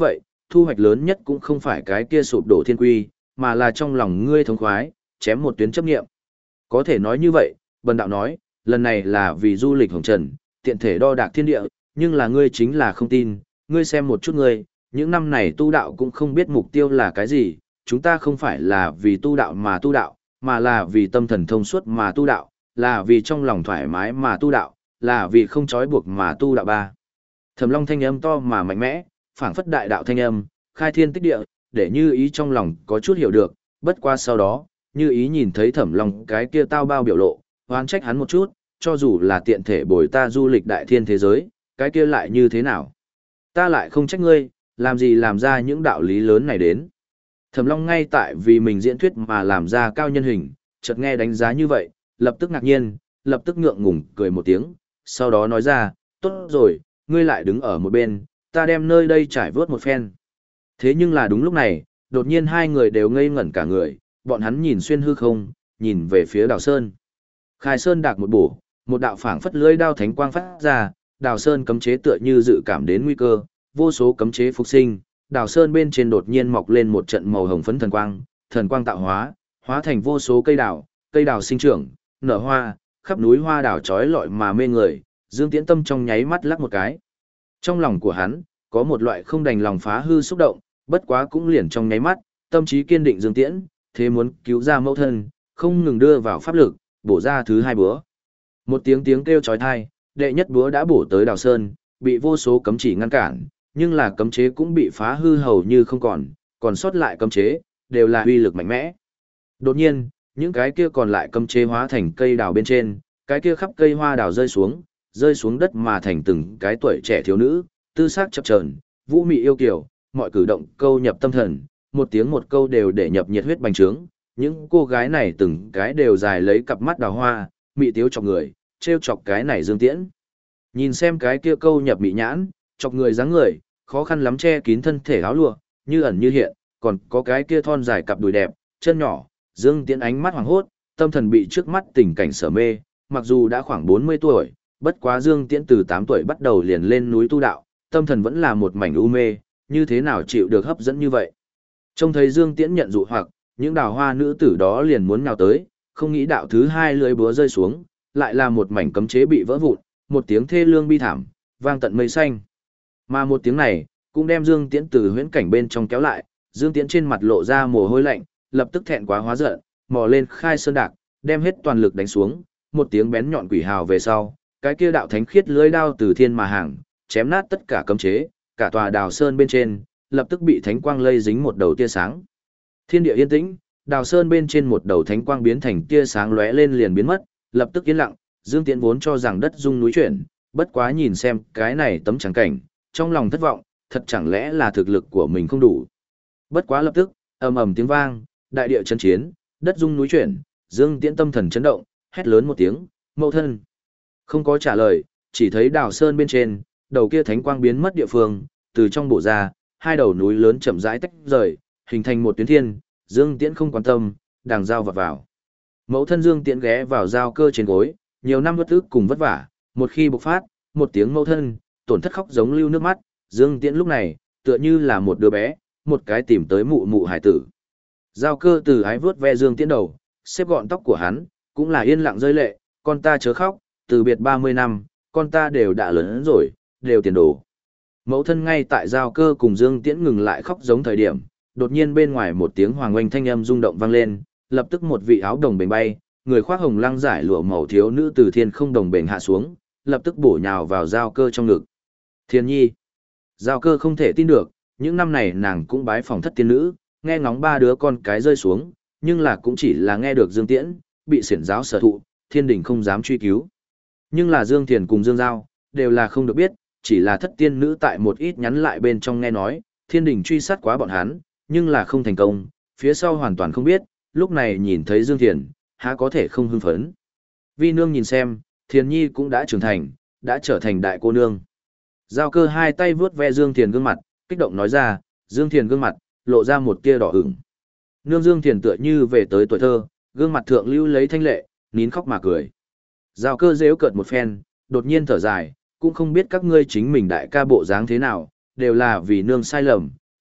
thu hoạch lớn nhất cũng không phải cái kia sụp đổ thiên quy, mà là trong lòng ngươi thống khoái, chém một tuyến chấp nghiệm. Có thể nói như vậy, bần đạo nói, lần này là vì du lịch hồng trần, tiện thể đo đạc thiên địa, nhưng là ngươi chính là không tin, ngươi xem một chút ngươi, những năm này tu đạo cũng không biết mục tiêu là cái gì, chúng ta không phải là vì tu đạo mà tu đạo, mà là vì tâm thần thông suốt mà tu đạo, là vì trong lòng thoải mái mà tu đạo, là vì không trói buộc mà tu đạo ba. Thẩm Long thanh âm to mà mạnh mẽ, phảng phất đại đạo thanh âm, khai thiên tích địa, để Như Ý trong lòng có chút hiểu được, bất qua sau đó, Như Ý nhìn thấy Thẩm Long cái kia tao bao biểu lộ, oán trách hắn một chút, cho dù là tiện thể bồi ta du lịch đại thiên thế giới, cái kia lại như thế nào? Ta lại không trách ngươi, làm gì làm ra những đạo lý lớn này đến. Thẩm Long ngay tại vì mình diễn thuyết mà làm ra cao nhân hình, chợt nghe đánh giá như vậy, lập tức ngạc nhiên, lập tức ngượng ngùng cười một tiếng, sau đó nói ra, tốt rồi, ngươi lại đứng ở một bên, ta đem nơi đây trải vớt một phen. Thế nhưng là đúng lúc này, đột nhiên hai người đều ngây ngẩn cả người, bọn hắn nhìn xuyên hư không, nhìn về phía Đào Sơn. Khai Sơn đạc một bổ, một đạo phảng phất lưỡi đao thánh quang phát ra, Đào Sơn cấm chế tựa như dự cảm đến nguy cơ, vô số cấm chế phục sinh, Đào Sơn bên trên đột nhiên mọc lên một trận màu hồng phấn thần quang, thần quang tạo hóa, hóa thành vô số cây đào, cây đào sinh trưởng, nở hoa, khắp núi hoa đào trói lọi mà mê người, Dương Tiễn tâm trong nháy mắt lắc một cái. Trong lòng của hắn, có một loại không đành lòng phá hư xúc động, bất quá cũng liền trong nháy mắt, tâm trí kiên định Dương Tiễn, thế muốn cứu ra mẫu thân, không ngừng đưa vào pháp lực, bổ ra thứ hai búa. Một tiếng tiếng kêu chói tai, đệ nhất búa đã bổ tới Đào Sơn, bị vô số cấm chỉ ngăn cản, nhưng là cấm chế cũng bị phá hư hầu như không còn, còn sót lại cấm chế, đều là uy lực mạnh mẽ. Đột nhiên, những cái kia còn lại cấm chế hóa thành cây đào bên trên, cái kia khắp cây hoa đào rơi xuống, rơi xuống đất mà thành từng cái tuổi trẻ thiếu nữ, tư sắc chập chờn, vũ mị yêu kiều, mọi cử động câu nhập tâm thần, một tiếng một câu đều để nhập nhiệt huyết bành trướng. Những cô gái này từng cái đều dài lấy cặp mắt đào hoa, mị tiếu chọc người, trêu chọc cái này Dương Tiễn. Nhìn xem cái kia câu nhập mị nhãn, chọc người dáng người, khó khăn lắm che kín thân thể áo lụa, như ẩn như hiện, còn có cái kia thon dài cặp đùi đẹp, chân nhỏ, Dương Tiễn ánh mắt hoàng hốt, tâm thần bị trước mắt tình cảnh sở mê, mặc dù đã khoảng bốn mươi tuổi, bất quá Dương Tiễn từ tám tuổi bắt đầu liền lên núi tu đạo, tâm thần vẫn là một mảnh u mê, như thế nào chịu được hấp dẫn như vậy. Trông thấy Dương Tiễn nhận dụ hoặc, những đào hoa nữ tử đó liền muốn nhào tới, không nghĩ đạo thứ hai lưỡi búa rơi xuống, lại là một mảnh cấm chế bị vỡ vụn, một tiếng thê lương bi thảm, vang tận mây xanh. Mà một tiếng này, cũng đem Dương Tiễn từ huyễn cảnh bên trong kéo lại, Dương Tiễn trên mặt lộ ra mồ hôi lạnh, lập tức thẹn quá hóa giận, mò lên Khai Sơn đạc, đem hết toàn lực đánh xuống, một tiếng bén nhọn quỷ hào về sau, cái kia đạo thánh khiết lưỡi đao từ thiên mà hàng, chém nát tất cả cấm chế, cả tòa Đào Sơn bên trên, lập tức bị thánh quang lây dính một đầu tia sáng. Thiên địa yên tĩnh, Đào Sơn bên trên một đầu thánh quang biến thành tia sáng lóe lên liền biến mất, lập tức yên lặng, Dương Tiễn vốn cho rằng đất rung núi chuyển, bất quá nhìn xem cái này tấm trắng cảnh, trong lòng thất vọng, thật chẳng lẽ là thực lực của mình không đủ. Bất quá lập tức, ầm ầm tiếng vang, đại địa chấn chiến, đất rung núi chuyển, Dương Tiễn tâm thần chấn động, hét lớn một tiếng, mẫu thân. Không có trả lời, chỉ thấy Đào Sơn bên trên, đầu kia thánh quang biến mất địa phương, từ trong bộ ra, hai đầu núi lớn chậm rãi tách rời, hình thành một tuyến thiên, Dương Tiễn không quan tâm, đàng dao vọt vào. Mẫu thân Dương Tiễn ghé vào dao cơ trên gối, nhiều năm vất ức cùng vất vả, một khi bộc phát, một tiếng mẫu thân, tổn thất khóc giống lưu nước mắt, Dương Tiễn lúc này, tựa như là một đứa bé, một cái tìm tới mụ mụ hải tử. Dao cơ từ ái vướt ve Dương Tiễn đầu, xếp gọn tóc của hắn, cũng là yên lặng rơi lệ, con ta chớ khóc, từ biệt ba mươi năm, con ta đều đã lớn rồi, đều tiền đồ. Mẫu thân ngay tại Dao cơ cùng Dương Tiễn ngừng lại khóc giống thời điểm, đột nhiên bên ngoài một tiếng hoàng oanh thanh âm rung động vang lên, lập tức một vị áo đồng bềnh bay, người khoác hồng lăng giải lụa màu thiếu nữ từ thiên không đồng bềnh hạ xuống, lập tức bổ nhào vào Dao cơ trong ngực. Thiên nhi. Dao cơ không thể tin được, những năm này nàng cũng bái phòng thất tiên nữ, nghe ngóng ba đứa con cái rơi xuống, nhưng là cũng chỉ là nghe được Dương Tiễn, bị xiển giáo sở thụ, thiên đình không dám truy cứu. Nhưng là Dương Thiền cùng Dương Giao, đều là không được biết, chỉ là thất tiên nữ tại một ít nhắn lại bên trong nghe nói, thiên đình truy sát quá bọn hắn, nhưng là không thành công, phía sau hoàn toàn không biết, lúc này nhìn thấy Dương Thiền, há có thể không hưng phấn. Vi nương nhìn xem, Thiền nhi cũng đã trưởng thành, đã trở thành đại cô nương. Giao cơ hai tay vướt ve Dương Thiền gương mặt, kích động nói ra, Dương Thiền gương mặt, lộ ra một tia đỏ ửng. Nương Dương Thiền tựa như về tới tuổi thơ, gương mặt thượng lưu lấy thanh lệ, nín khóc mà cười. Giao cơ dễu cợt một phen, đột nhiên thở dài, cũng không biết các ngươi chính mình đại ca bộ dáng thế nào, đều là vì nương sai lầm,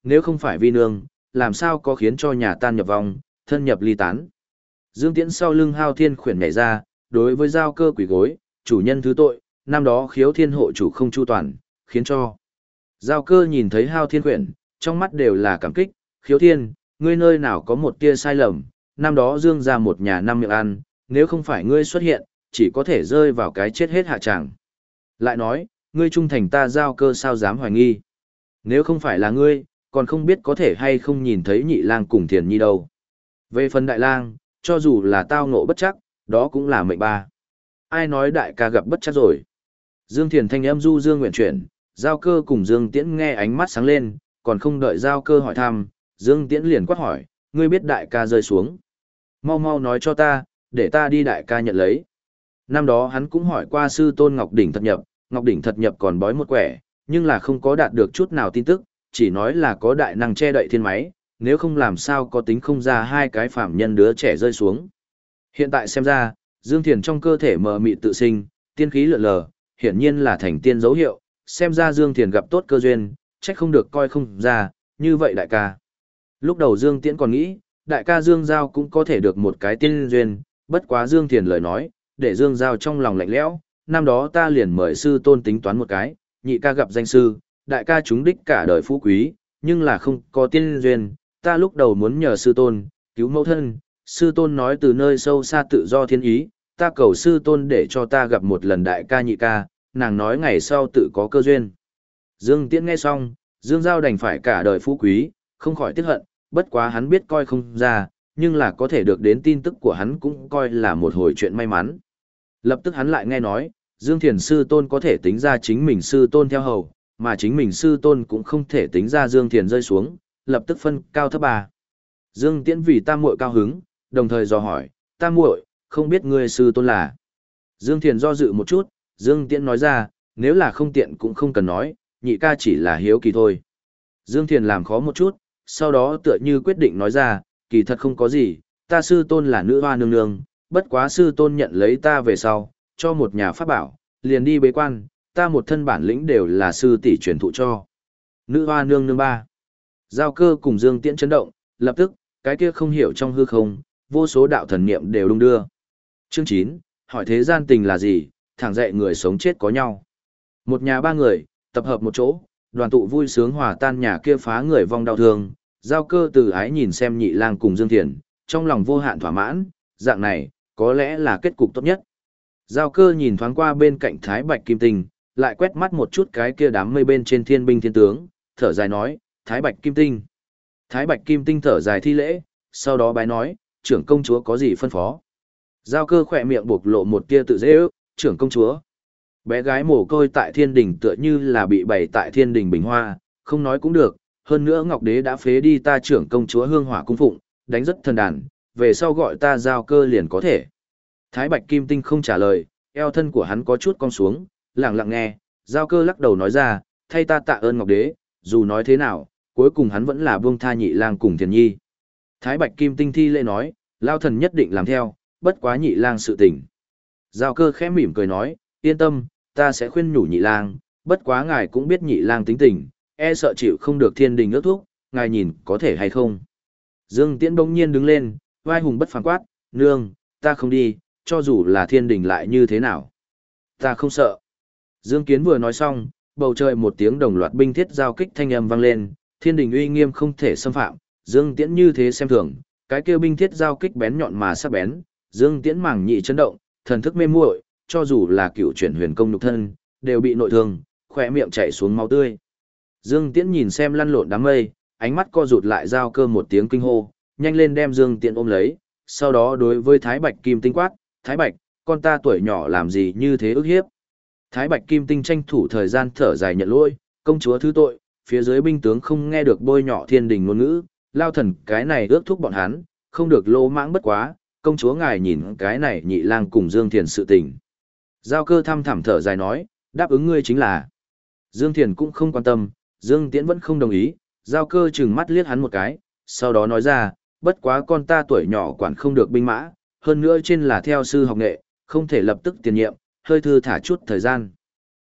nếu không phải vi nương, làm sao có khiến cho nhà tan nhập vong, thân nhập ly tán. Dương Tiễn sau lưng Hao Thiên khuyển nhảy ra, đối với giao cơ quỷ gối, chủ nhân thứ tội, năm đó khiếu thiên hộ chủ không chu toàn, khiến cho. Giao cơ nhìn thấy Hao Thiên khuyển, trong mắt đều là cảm kích, khiếu thiên, ngươi nơi nào có một tia sai lầm, năm đó Dương ra một nhà năm miệng ăn, nếu không phải ngươi xuất hiện, chỉ có thể rơi vào cái chết hết hạ tràng. Lại nói, ngươi trung thành ta giao cơ sao dám hoài nghi. Nếu không phải là ngươi, còn không biết có thể hay không nhìn thấy nhị lang cùng thiền nhi đâu. Về phần đại lang, cho dù là tao ngộ bất chắc, đó cũng là mệnh ba. Ai nói đại ca gặp bất chắc rồi. Dương Thiền thanh âm du dương nguyện chuyển, giao cơ cùng Dương Tiễn nghe ánh mắt sáng lên, còn không đợi giao cơ hỏi thăm, Dương Tiễn liền quát hỏi, ngươi biết đại ca rơi xuống. Mau mau nói cho ta, để ta đi đại ca nhận lấy. Năm đó hắn cũng hỏi qua sư tôn Ngọc Đỉnh thật nhập, Ngọc Đỉnh thật nhập còn bói một quẻ, nhưng là không có đạt được chút nào tin tức, chỉ nói là có đại năng che đậy thiên máy, nếu không làm sao có tính không ra hai cái phạm nhân đứa trẻ rơi xuống. Hiện tại xem ra, Dương Thiền trong cơ thể mờ mịt tự sinh, tiên khí lượn lờ, hiển nhiên là thành tiên dấu hiệu, xem ra Dương Thiền gặp tốt cơ duyên, trách không được coi không ra, như vậy đại ca. Lúc đầu Dương Tiễn còn nghĩ, đại ca Dương Giao cũng có thể được một cái tiên duyên, bất quá Dương Thiền lời nói, để Dương Giao trong lòng lạnh lẽo, năm đó ta liền mời sư tôn tính toán một cái, nhị ca gặp danh sư, đại ca chúng đích cả đời phú quý, nhưng là không có tiên duyên, ta lúc đầu muốn nhờ sư tôn, cứu mẫu thân, sư tôn nói từ nơi sâu xa tự do thiên ý, ta cầu sư tôn để cho ta gặp một lần đại ca nhị ca, nàng nói ngày sau tự có cơ duyên. Dương Tiễn nghe xong, Dương Giao đành phải cả đời phú quý, không khỏi tiếc hận, bất quá hắn biết coi không ra, nhưng là có thể được đến tin tức của hắn cũng coi là một hồi chuyện may mắn. Lập tức hắn lại nghe nói, Dương Thiền sư tôn có thể tính ra chính mình sư tôn theo hầu, mà chính mình sư tôn cũng không thể tính ra Dương Thiền rơi xuống, lập tức phân cao thấp ba. Dương Tiễn vì tam muội cao hứng, đồng thời dò hỏi, tam muội, không biết ngươi sư tôn là. Dương Thiền do dự một chút, Dương Tiễn nói ra, nếu là không tiện cũng không cần nói, nhị ca chỉ là hiếu kỳ thôi. Dương Thiền làm khó một chút, sau đó tựa như quyết định nói ra, kỳ thật không có gì, ta sư tôn là nữ hoa nương nương, bất quá sư tôn nhận lấy ta về sau, cho một nhà pháp bảo, liền đi bế quan, ta một thân bản lĩnh đều là sư tỷ truyền thụ cho. Nữ hoa nương nương ba. Giao cơ cùng Dương Tiễn chấn động, lập tức, cái kia không hiểu trong hư không, vô số đạo thần niệm đều đung đưa. Chương chín, hỏi thế gian tình là gì, thẳng dạy người sống chết có nhau. Một nhà ba người, tập hợp một chỗ, đoàn tụ vui sướng hòa tan nhà kia phá người vong đau thương, giao cơ từ ái nhìn xem nhị lang cùng Dương Thiền, trong lòng vô hạn thỏa mãn, dạng này, có lẽ là kết cục tốt nhất. Giao cơ nhìn thoáng qua bên cạnh Thái Bạch Kim Tinh, lại quét mắt một chút cái kia đám mây bên trên thiên binh thiên tướng, thở dài nói, Thái Bạch Kim Tinh. Thái Bạch Kim Tinh thở dài thi lễ, sau đó bái nói, trưởng công chúa có gì phân phó. Giao cơ khỏe miệng bộc lộ một tia tự dễ ước, trưởng công chúa. Bé gái mồ côi tại thiên đình tựa như là bị bày tại thiên đình bình hoa, không nói cũng được, hơn nữa Ngọc Đế đã phế đi ta trưởng công chúa hương hỏa cung phụng, đánh rất thần đàn, về sau gọi ta giao cơ liền có thể. Thái Bạch Kim Tinh không trả lời, eo thân của hắn có chút cong xuống, lặng lặng nghe, giao cơ lắc đầu nói ra, thay ta tạ ơn Ngọc Đế, dù nói thế nào, cuối cùng hắn vẫn là buông tha nhị lang cùng thiền nhi. Thái Bạch Kim Tinh thi lễ nói, lao thần nhất định làm theo, bất quá nhị lang sự tình. Giao cơ khẽ mỉm cười nói, yên tâm, ta sẽ khuyên nhủ nhị lang, bất quá ngài cũng biết nhị lang tính tình, e sợ chịu không được thiên đình ước thúc, ngài nhìn có thể hay không. Dương Tiễn bỗng nhiên đứng lên, vai hùng bất phàm quát, nương, ta không đi, cho dù là thiên đình lại như thế nào. Ta không sợ. Dương Kiến vừa nói xong, bầu trời một tiếng đồng loạt binh thiết giao kích thanh âm vang lên, thiên đình uy nghiêm không thể xâm phạm, Dương Tiễn như thế xem thường, cái kêu binh thiết giao kích bén nhọn mà sắc bén, Dương Tiễn màng nhị chấn động, thần thức mê muội, cho dù là cựu chuyển huyền công nhục thân, đều bị nội thương, khỏe miệng chảy xuống máu tươi. Dương Tiễn nhìn xem lăn lộn đám mây, ánh mắt co rụt lại giao cơ một tiếng kinh hô, nhanh lên đem Dương Tiễn ôm lấy, sau đó đối với Thái Bạch Kim Tinh quát, Thái Bạch, con ta tuổi nhỏ làm gì như thế ức hiếp. Thái Bạch Kim Tinh tranh thủ thời gian thở dài nhận lỗi, công chúa thứ tội, phía dưới binh tướng không nghe được bôi nhọ thiên đình ngôn ngữ, lao thần cái này ước thúc bọn hắn, không được lỗ mãng bất quá, công chúa ngài nhìn cái này nhị lang cùng Dương Thiền sự tình. Giao cơ thăm thẳm thở dài nói, đáp ứng ngươi chính là. Dương Thiền cũng không quan tâm, Dương Tiễn vẫn không đồng ý, giao cơ chừng mắt liếc hắn một cái, sau đó nói ra, bất quá con ta tuổi nhỏ quản không được binh mã, hơn nữa trên là theo sư học nghệ, không thể lập tức tiền nhiệm, hơi thư thả chút thời gian.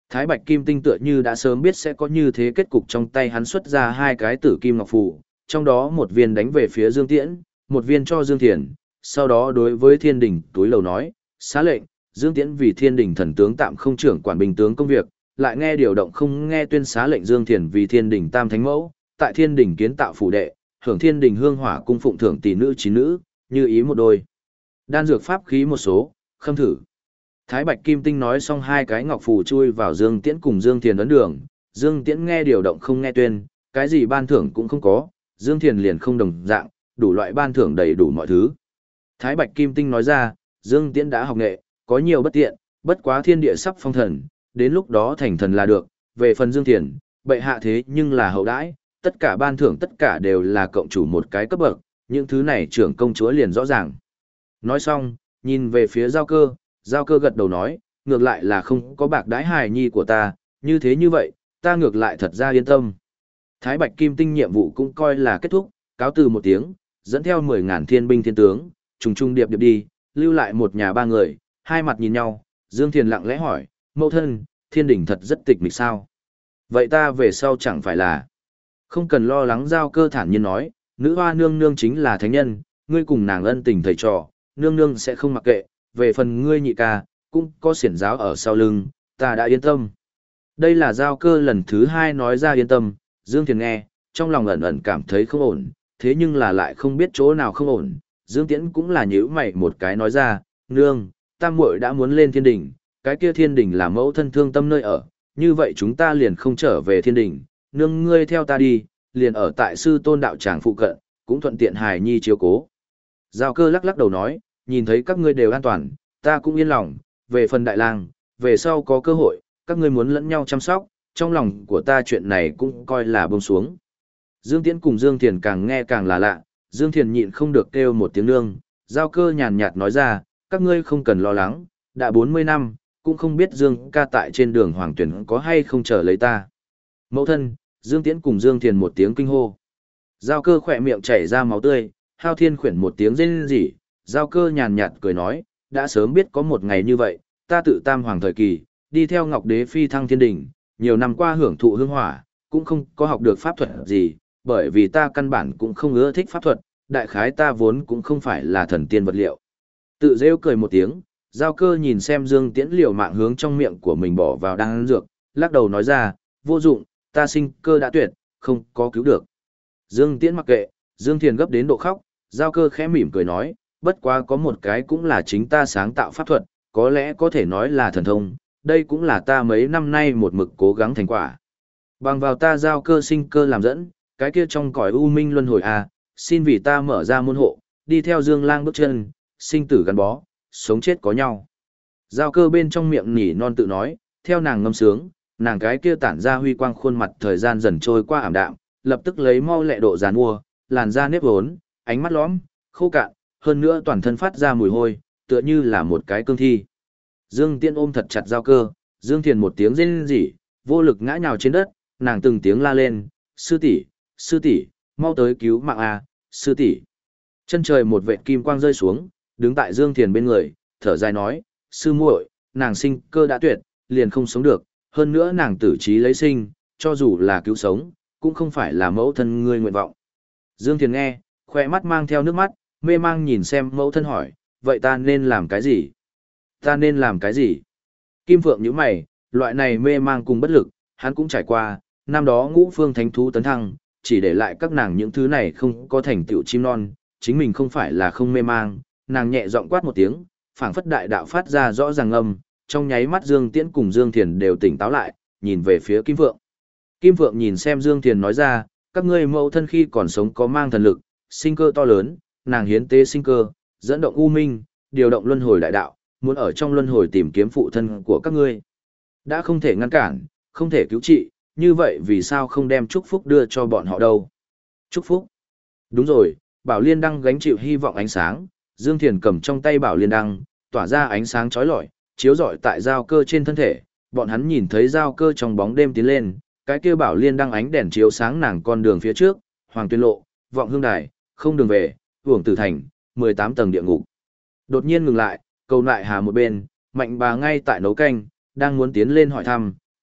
Thái Bạch Kim Tinh tựa như đã sớm biết sẽ có như thế kết cục, trong tay hắn xuất ra hai cái tử kim ngọc phù, trong đó một viên đánh về phía Dương Tiễn, một viên cho Dương Thiền, sau đó đối với Thiên Đình túi lầu nói, xá lệnh, Dương Tiễn vì Thiên Đình thần tướng tạm không trưởng quản binh tướng công việc, lại nghe điều động không nghe tuyên xá lệnh Dương Thiền vì Thiên Đình tam thánh mẫu, tại Thiên Đình kiến tạo phủ đệ, hưởng Thiên Đình hương hỏa cung phụng thưởng tỷ nữ chín nữ, như ý một đôi. Đan dược pháp khí một số, khâm thử. Thái Bạch Kim Tinh nói xong, hai cái ngọc phù chui vào Dương Tiễn cùng Dương Thiền ấn đường, Dương Tiễn nghe điều động không nghe tuyên, cái gì ban thưởng cũng không có, Dương Thiền liền không đồng dạng, đủ loại ban thưởng đầy đủ mọi thứ. Thái Bạch Kim Tinh nói ra, Dương Tiễn đã học nghệ, có nhiều bất tiện, bất quá thiên địa sắp phong thần, đến lúc đó thành thần là được, về phần Dương Thiền, bệ hạ thế nhưng là hậu đãi, tất cả ban thưởng tất cả đều là cộng chủ một cái cấp bậc, những thứ này trưởng công chúa liền rõ ràng. Nói xong, nhìn về phía Giao Cơ, Giao Cơ gật đầu nói, ngược lại là không có bạc đái hài nhi của ta, như thế như vậy, ta ngược lại thật ra yên tâm. Thái Bạch Kim Tinh nhiệm vụ cũng coi là kết thúc, cáo từ một tiếng, dẫn theo mười ngàn thiên binh thiên tướng, trùng trùng điệp điệp đi, lưu lại một nhà ba người, hai mặt nhìn nhau, Dương Thiền lặng lẽ hỏi, mẫu thân, Thiên Đình thật rất tịch mịch sao? Vậy ta về sau chẳng phải là... Không cần lo lắng, Giao Cơ thản nhiên nói, nữ hoa nương nương chính là thánh nhân, ngươi cùng nàng ân tình thầy trò, nương nương sẽ không mặc kệ, về phần ngươi nhị ca, cũng có xiển giáo ở sau lưng, ta đã yên tâm. Đây là Giao Cơ lần thứ hai nói ra yên tâm, Dương Thiền nghe, trong lòng ẩn ẩn cảm thấy không ổn, thế nhưng là lại không biết chỗ nào không ổn. Dương Tiễn cũng là nhíu mày một cái nói ra, nương, tam muội đã muốn lên Thiên Đình, cái kia Thiên Đình là mẫu thân thương tâm nơi ở, như vậy chúng ta liền không trở về Thiên Đình, nương ngươi theo ta đi, liền ở tại sư tôn đạo tràng phụ cận, cũng thuận tiện hài nhi chiếu cố. Giao Cơ lắc lắc đầu nói, nhìn thấy các ngươi đều an toàn, ta cũng yên lòng, về phần đại lang, về sau có cơ hội, các ngươi muốn lẫn nhau chăm sóc, trong lòng của ta chuyện này cũng coi là buông xuống. Dương Tiễn cùng Dương Thiền càng nghe càng là lạ, Dương Thiền nhịn không được kêu một tiếng nương, Giao Cơ nhàn nhạt nói ra, các ngươi không cần lo lắng, đã bốn mươi năm, cũng không biết Dương ca tại trên đường Hoàng Tuyển có hay không chờ lấy ta. Mẫu thân, Dương Tiễn cùng Dương Thiền một tiếng kinh hô. Giao Cơ khỏe miệng chảy ra máu tươi, Hao Thiên khuyển một tiếng rên rỉ, Giao Cơ nhàn nhạt cười nói, đã sớm biết có một ngày như vậy, ta tự tam hoàng thời kỳ, đi theo Ngọc Đế phi thăng Thiên Đình, nhiều năm qua hưởng thụ hương hỏa, cũng không có học được pháp thuật gì, bởi vì ta căn bản cũng không ưa thích pháp thuật, đại khái ta vốn cũng không phải là thần tiên vật liệu. Tự rêu cười một tiếng, Giao Cơ nhìn xem Dương Tiễn liều mạng hướng trong miệng của mình bỏ vào đan dược, lắc đầu nói ra, vô dụng, ta sinh cơ đã tuyệt, không có cứu được. Dương Tiễn mặc kệ, Dương Thiền gấp đến độ khóc, Giao Cơ khẽ mỉm cười nói, bất quá có một cái cũng là chính ta sáng tạo pháp thuật, có lẽ có thể nói là thần thông, đây cũng là ta mấy năm nay một mực cố gắng thành quả. Bằng vào ta Giao Cơ sinh cơ làm dẫn, cái kia trong cõi u minh luân hồi à, xin vì ta mở ra môn hộ, đi theo Dương Lang bước chân, sinh tử gắn bó, sống chết có nhau. Giao Cơ bên trong miệng nỉ non tự nói, theo nàng ngâm sướng, nàng cái kia tản ra huy quang khuôn mặt thời gian dần trôi qua ảm đạm, lập tức lấy mau lẹ độ giàn mua, làn da nếp vốn, ánh mắt lõm, khô cạn, hơn nữa toàn thân phát ra mùi hôi, tựa như là một cái cương thi. Dương Tiễn ôm thật chặt Giao Cơ, Dương Thiền một tiếng rên rỉ, vô lực ngã nhào trên đất, nàng từng tiếng la lên, sư tỷ, sư tỷ, mau tới cứu mạng a, sư tỷ. Chân trời một vệt kim quang rơi xuống, đứng tại Dương Thiền bên người, thở dài nói, sư muội, nàng sinh cơ đã tuyệt, liền không sống được, hơn nữa nàng tử trí lấy sinh, cho dù là cứu sống, cũng không phải là mẫu thân ngươi nguyện vọng. Dương Thiền nghe, khoe mắt mang theo nước mắt, mê mang nhìn xem mẫu thân hỏi, vậy ta nên làm cái gì? Ta nên làm cái gì? Kim Phượng nhíu mày, loại này mê mang cùng bất lực, hắn cũng trải qua, năm đó ngũ phương thánh thú tấn thăng, chỉ để lại các nàng những thứ này không có thành tựu chim non, chính mình không phải là không mê mang, nàng nhẹ giọng quát một tiếng, phảng phất đại đạo phát ra rõ ràng âm, trong nháy mắt Dương Tiễn cùng Dương Thiền đều tỉnh táo lại, nhìn về phía Kim Phượng. Kim Phượng nhìn xem Dương Thiền nói ra, các ngươi mẫu thân khi còn sống có mang thần lực, sinh cơ to lớn, nàng hiến tế sinh cơ, dẫn động u minh, điều động luân hồi đại đạo, muốn ở trong luân hồi tìm kiếm phụ thân của các ngươi. Đã không thể ngăn cản, không thể cứu trị, như vậy vì sao không đem chúc phúc đưa cho bọn họ đâu? Chúc phúc? Đúng rồi, Bảo Liên Đăng gánh chịu hy vọng ánh sáng, Dương Thiền cầm trong tay Bảo Liên Đăng, tỏa ra ánh sáng chói lọi, chiếu rọi tại Giao Cơ trên thân thể, bọn hắn nhìn thấy Giao Cơ trong bóng đêm tiến lên, cái kia Bảo Liên Đăng ánh đèn chiếu sáng nàng con đường phía trước, Hoàng Tuyên Lộ, Vọng Hương Đài, không đường về, Uổng Tử Thành, mười tám tầng địa ngục. Đột nhiên ngừng lại, cầu lại hà một bên, Mạnh Bà ngay tại nấu canh, đang muốn tiến lên hỏi thăm,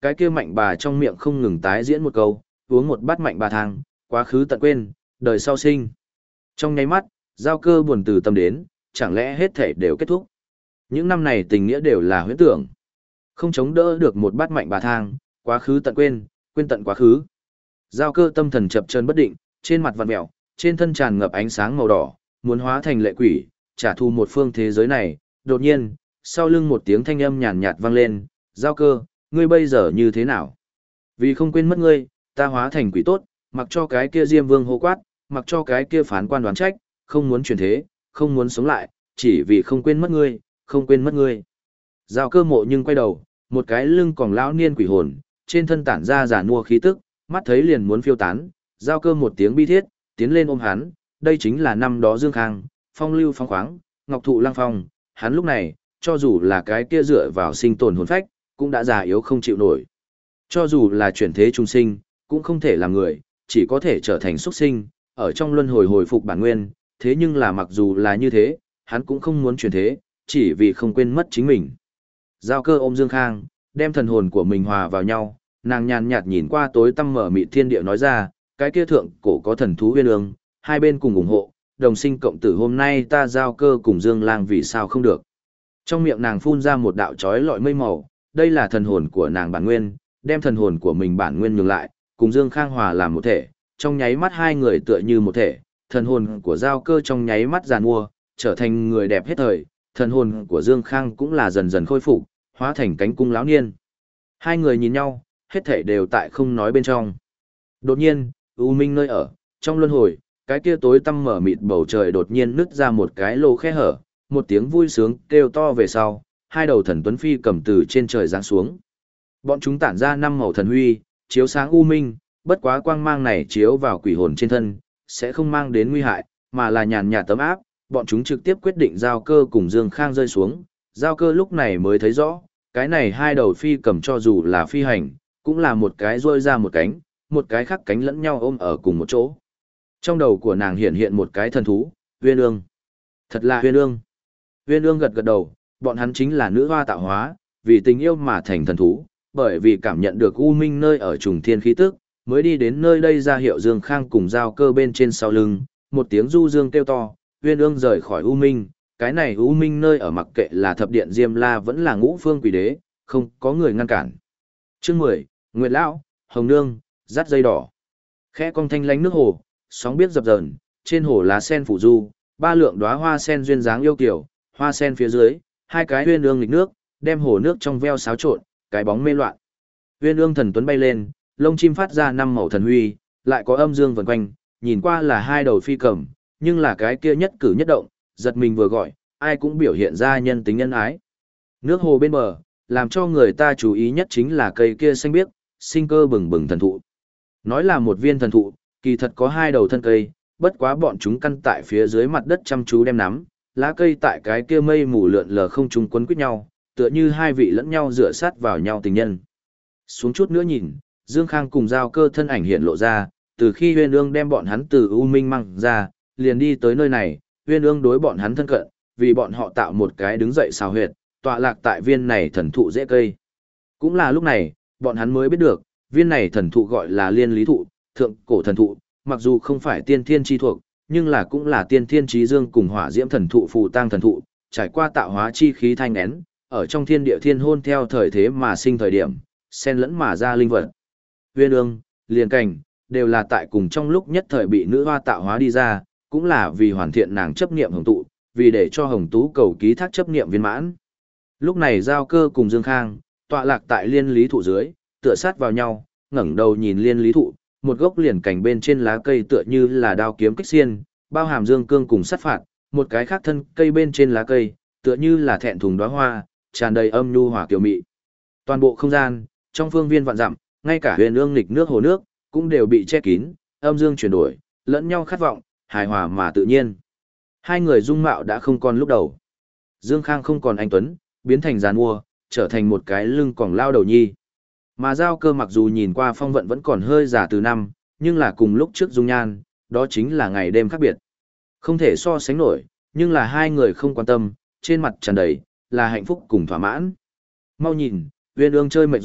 cái kia mạnh bà trong miệng không ngừng tái diễn một câu, uống một bát mạnh bà thang, quá khứ tận quên, đời sau sinh. Trong nháy mắt, giao cơ buồn từ tâm đến, chẳng lẽ hết thể đều kết thúc. Những năm này tình nghĩa đều là huyễn tưởng. Không chống đỡ được một bát mạnh bà thang, quá khứ tận quên, quên tận quá khứ. Giao cơ tâm thần chập chờn bất định, trên mặt vặn mèo, trên thân tràn ngập ánh sáng màu đỏ, muốn hóa thành lệ quỷ, trả thù một phương thế giới này. Đột nhiên, sau lưng một tiếng thanh âm nhàn nhạt vang lên, giao cơ, ngươi bây giờ như thế nào? Vì không quên mất ngươi, ta hóa thành quỷ tốt, mặc cho cái kia Diêm Vương hô quát, mặc cho cái kia phán quan đoán trách, không muốn chuyển thế, không muốn sống lại, chỉ vì không quên mất ngươi, không quên mất ngươi. Giao cơ mộ nhưng quay đầu, một cái lưng còn lão niên quỷ hồn, trên thân tản ra giả nua khí tức, mắt thấy liền muốn phiêu tán, giao cơ một tiếng bi thiết, tiến lên ôm hắn, đây chính là năm đó Dương Khang, phong lưu phong khoáng, ngọc thụ lang phong, hắn lúc này, cho dù là cái kia dựa vào sinh tồn hồn phách, cũng đã già yếu không chịu nổi. Cho dù là chuyển thế trung sinh, cũng không thể làm người, chỉ có thể trở thành xuất sinh, ở trong luân hồi hồi phục bản nguyên, thế nhưng là mặc dù là như thế, hắn cũng không muốn chuyển thế, chỉ vì không quên mất chính mình. Giao cơ ôm Dương Khang, đem thần hồn của mình hòa vào nhau, nàng nhàn nhạt nhìn qua tối tăm mở mịt thiên địa nói ra, cái kia thượng cổ có thần thú uyên ương, hai bên cùng ủng hộ, đồng sinh cộng tử hôm nay ta giao cơ cùng Dương Lang vì sao không được. Trong miệng nàng phun ra một đạo chói lọi mây màu, đây là thần hồn của nàng bản nguyên, đem thần hồn của mình bản nguyên nhường lại, cùng Dương Khang hòa làm một thể, trong nháy mắt hai người tựa như một thể, thần hồn của giao cơ trong nháy mắt giàn mua, trở thành người đẹp hết thời, thần hồn của Dương Khang cũng là dần dần khôi phục, hóa thành cánh cung lão niên. Hai người nhìn nhau, hết thể đều tại không nói bên trong. Đột nhiên, U Minh nơi ở, trong luân hồi, cái kia tối tăm mở mịt bầu trời đột nhiên nứt ra một cái lỗ khe hở, một tiếng vui sướng kêu to về sau, hai đầu thần tuấn phi cầm từ trên trời giáng xuống. Bọn chúng tản ra năm màu thần huy, chiếu sáng U Minh, bất quá quang mang này chiếu vào quỷ hồn trên thân, sẽ không mang đến nguy hại, mà là nhàn nhạt tấm áp, bọn chúng trực tiếp quyết định giao cơ cùng Dương Khang rơi xuống. Giao cơ lúc này mới thấy rõ, cái này hai đầu phi cầm cho dù là phi hành, cũng là một cái rôi ra một cánh, một cái khác cánh lẫn nhau ôm ở cùng một chỗ. Trong đầu của nàng hiện hiện một cái thần thú, Uyên Ương. Thật là Uyên Ương. Uyên Ương gật gật đầu, bọn hắn chính là nữ hoa tạo hóa, vì tình yêu mà thành thần thú, bởi vì cảm nhận được U Minh nơi ở trùng thiên khí tức, mới đi đến nơi đây ra hiệu Dương Khang cùng giao cơ bên trên sau lưng, một tiếng du dương kêu to, Uyên Ương rời khỏi U Minh, cái này U Minh nơi ở mặc kệ là thập điện Diêm La vẫn là ngũ phương quỷ đế, không có người ngăn cản. Chương mười, Nguyệt Lão, Hồng Nương, dắt dây đỏ. Khẽ cong thanh lánh nước hồ, sóng biết dập dờn, trên hồ lá sen phủ du, ba lượng đóa hoa sen duyên dáng yêu kiều, hoa sen phía dưới, hai cái Uyên Ương nghịch nước, đem hồ nước trong veo xáo trộn, cái bóng mê loạn. Uyên Ương thần tuấn bay lên, lông chim phát ra năm màu thần huy, lại có âm dương vần quanh, nhìn qua là hai đầu phi cầm, nhưng là cái kia nhất cử nhất động, giật mình vừa gọi, ai cũng biểu hiện ra nhân tính nhân ái. Nước hồ bên bờ, làm cho người ta chú ý nhất chính là cây kia xanh biếc, sinh cơ bừng bừng thần thụ. Nói là một viên thần thụ, kỳ thật có hai đầu thân cây, bất quá bọn chúng căn tại phía dưới mặt đất chăm chú đem nắm, lá cây tại cái kia mây mù lượn lờ không trung quấn quýt nhau, tựa như hai vị lẫn nhau dựa sát vào nhau tình nhân. Xuống chút nữa nhìn, Dương Khang cùng giao cơ thân ảnh hiện lộ ra, từ khi Uyên Ương đem bọn hắn từ U Minh mang ra, liền đi tới nơi này, Uyên Ương đối bọn hắn thân cận, vì bọn họ tạo một cái đứng dậy xào huyệt, tọa lạc tại viên này thần thụ dễ cây. Cũng là lúc này, bọn hắn mới biết được, viên này thần thụ gọi là Liên Lý thụ, thượng cổ thần thụ, mặc dù không phải tiên thiên chi thuộc, nhưng là cũng là tiên thiên chí dương cùng hỏa diễm thần thụ phù tang thần thụ, trải qua tạo hóa chi khí thanh nén, ở trong thiên địa thiên hôn theo thời thế mà sinh thời điểm, xen lẫn mà ra linh vật. Uyên Ương, liền cảnh, đều là tại cùng trong lúc nhất thời bị nữ hoa tạo hóa đi ra, cũng là vì hoàn thiện nàng chấp niệm hồng tụ, vì để cho hồng tú cầu ký thác chấp niệm viên mãn. Lúc này giao cơ cùng Dương Khang, tọa lạc tại liên lý thụ dưới, tựa sát vào nhau, ngẩng đầu nhìn liên lý thụ, một gốc liền cảnh bên trên lá cây tựa như là đao kiếm kích xiên, bao hàm dương cương cùng sát phạt, một cái khác thân cây bên trên lá cây, tựa như là thẹn thùng đóa hoa, tràn đầy âm nhu hòa kiều mị. Toàn bộ không gian, trong phương viên vạn dặm, ngay cả huyền ương nghịch nước hồ nước, cũng đều bị che kín, âm dương chuyển đổi, lẫn nhau khát vọng, hài hòa mà tự nhiên. Hai người dung mạo đã không còn lúc đầu. Dương Khang không còn anh tuấn, biến thành giàn mua, trở thành một cái lưng còng lao đầu nhi. Mà giao cơ mặc dù nhìn qua phong vận vẫn còn hơi già từ năm, nhưng là cùng lúc trước dung nhan, đó chính là ngày đêm khác biệt. Không thể so sánh nổi, nhưng là hai người không quan tâm, trên mặt tràn đầy, là hạnh phúc cùng thỏa mãn. Mau nhìn, Uyên Ương chơi mệt rồi,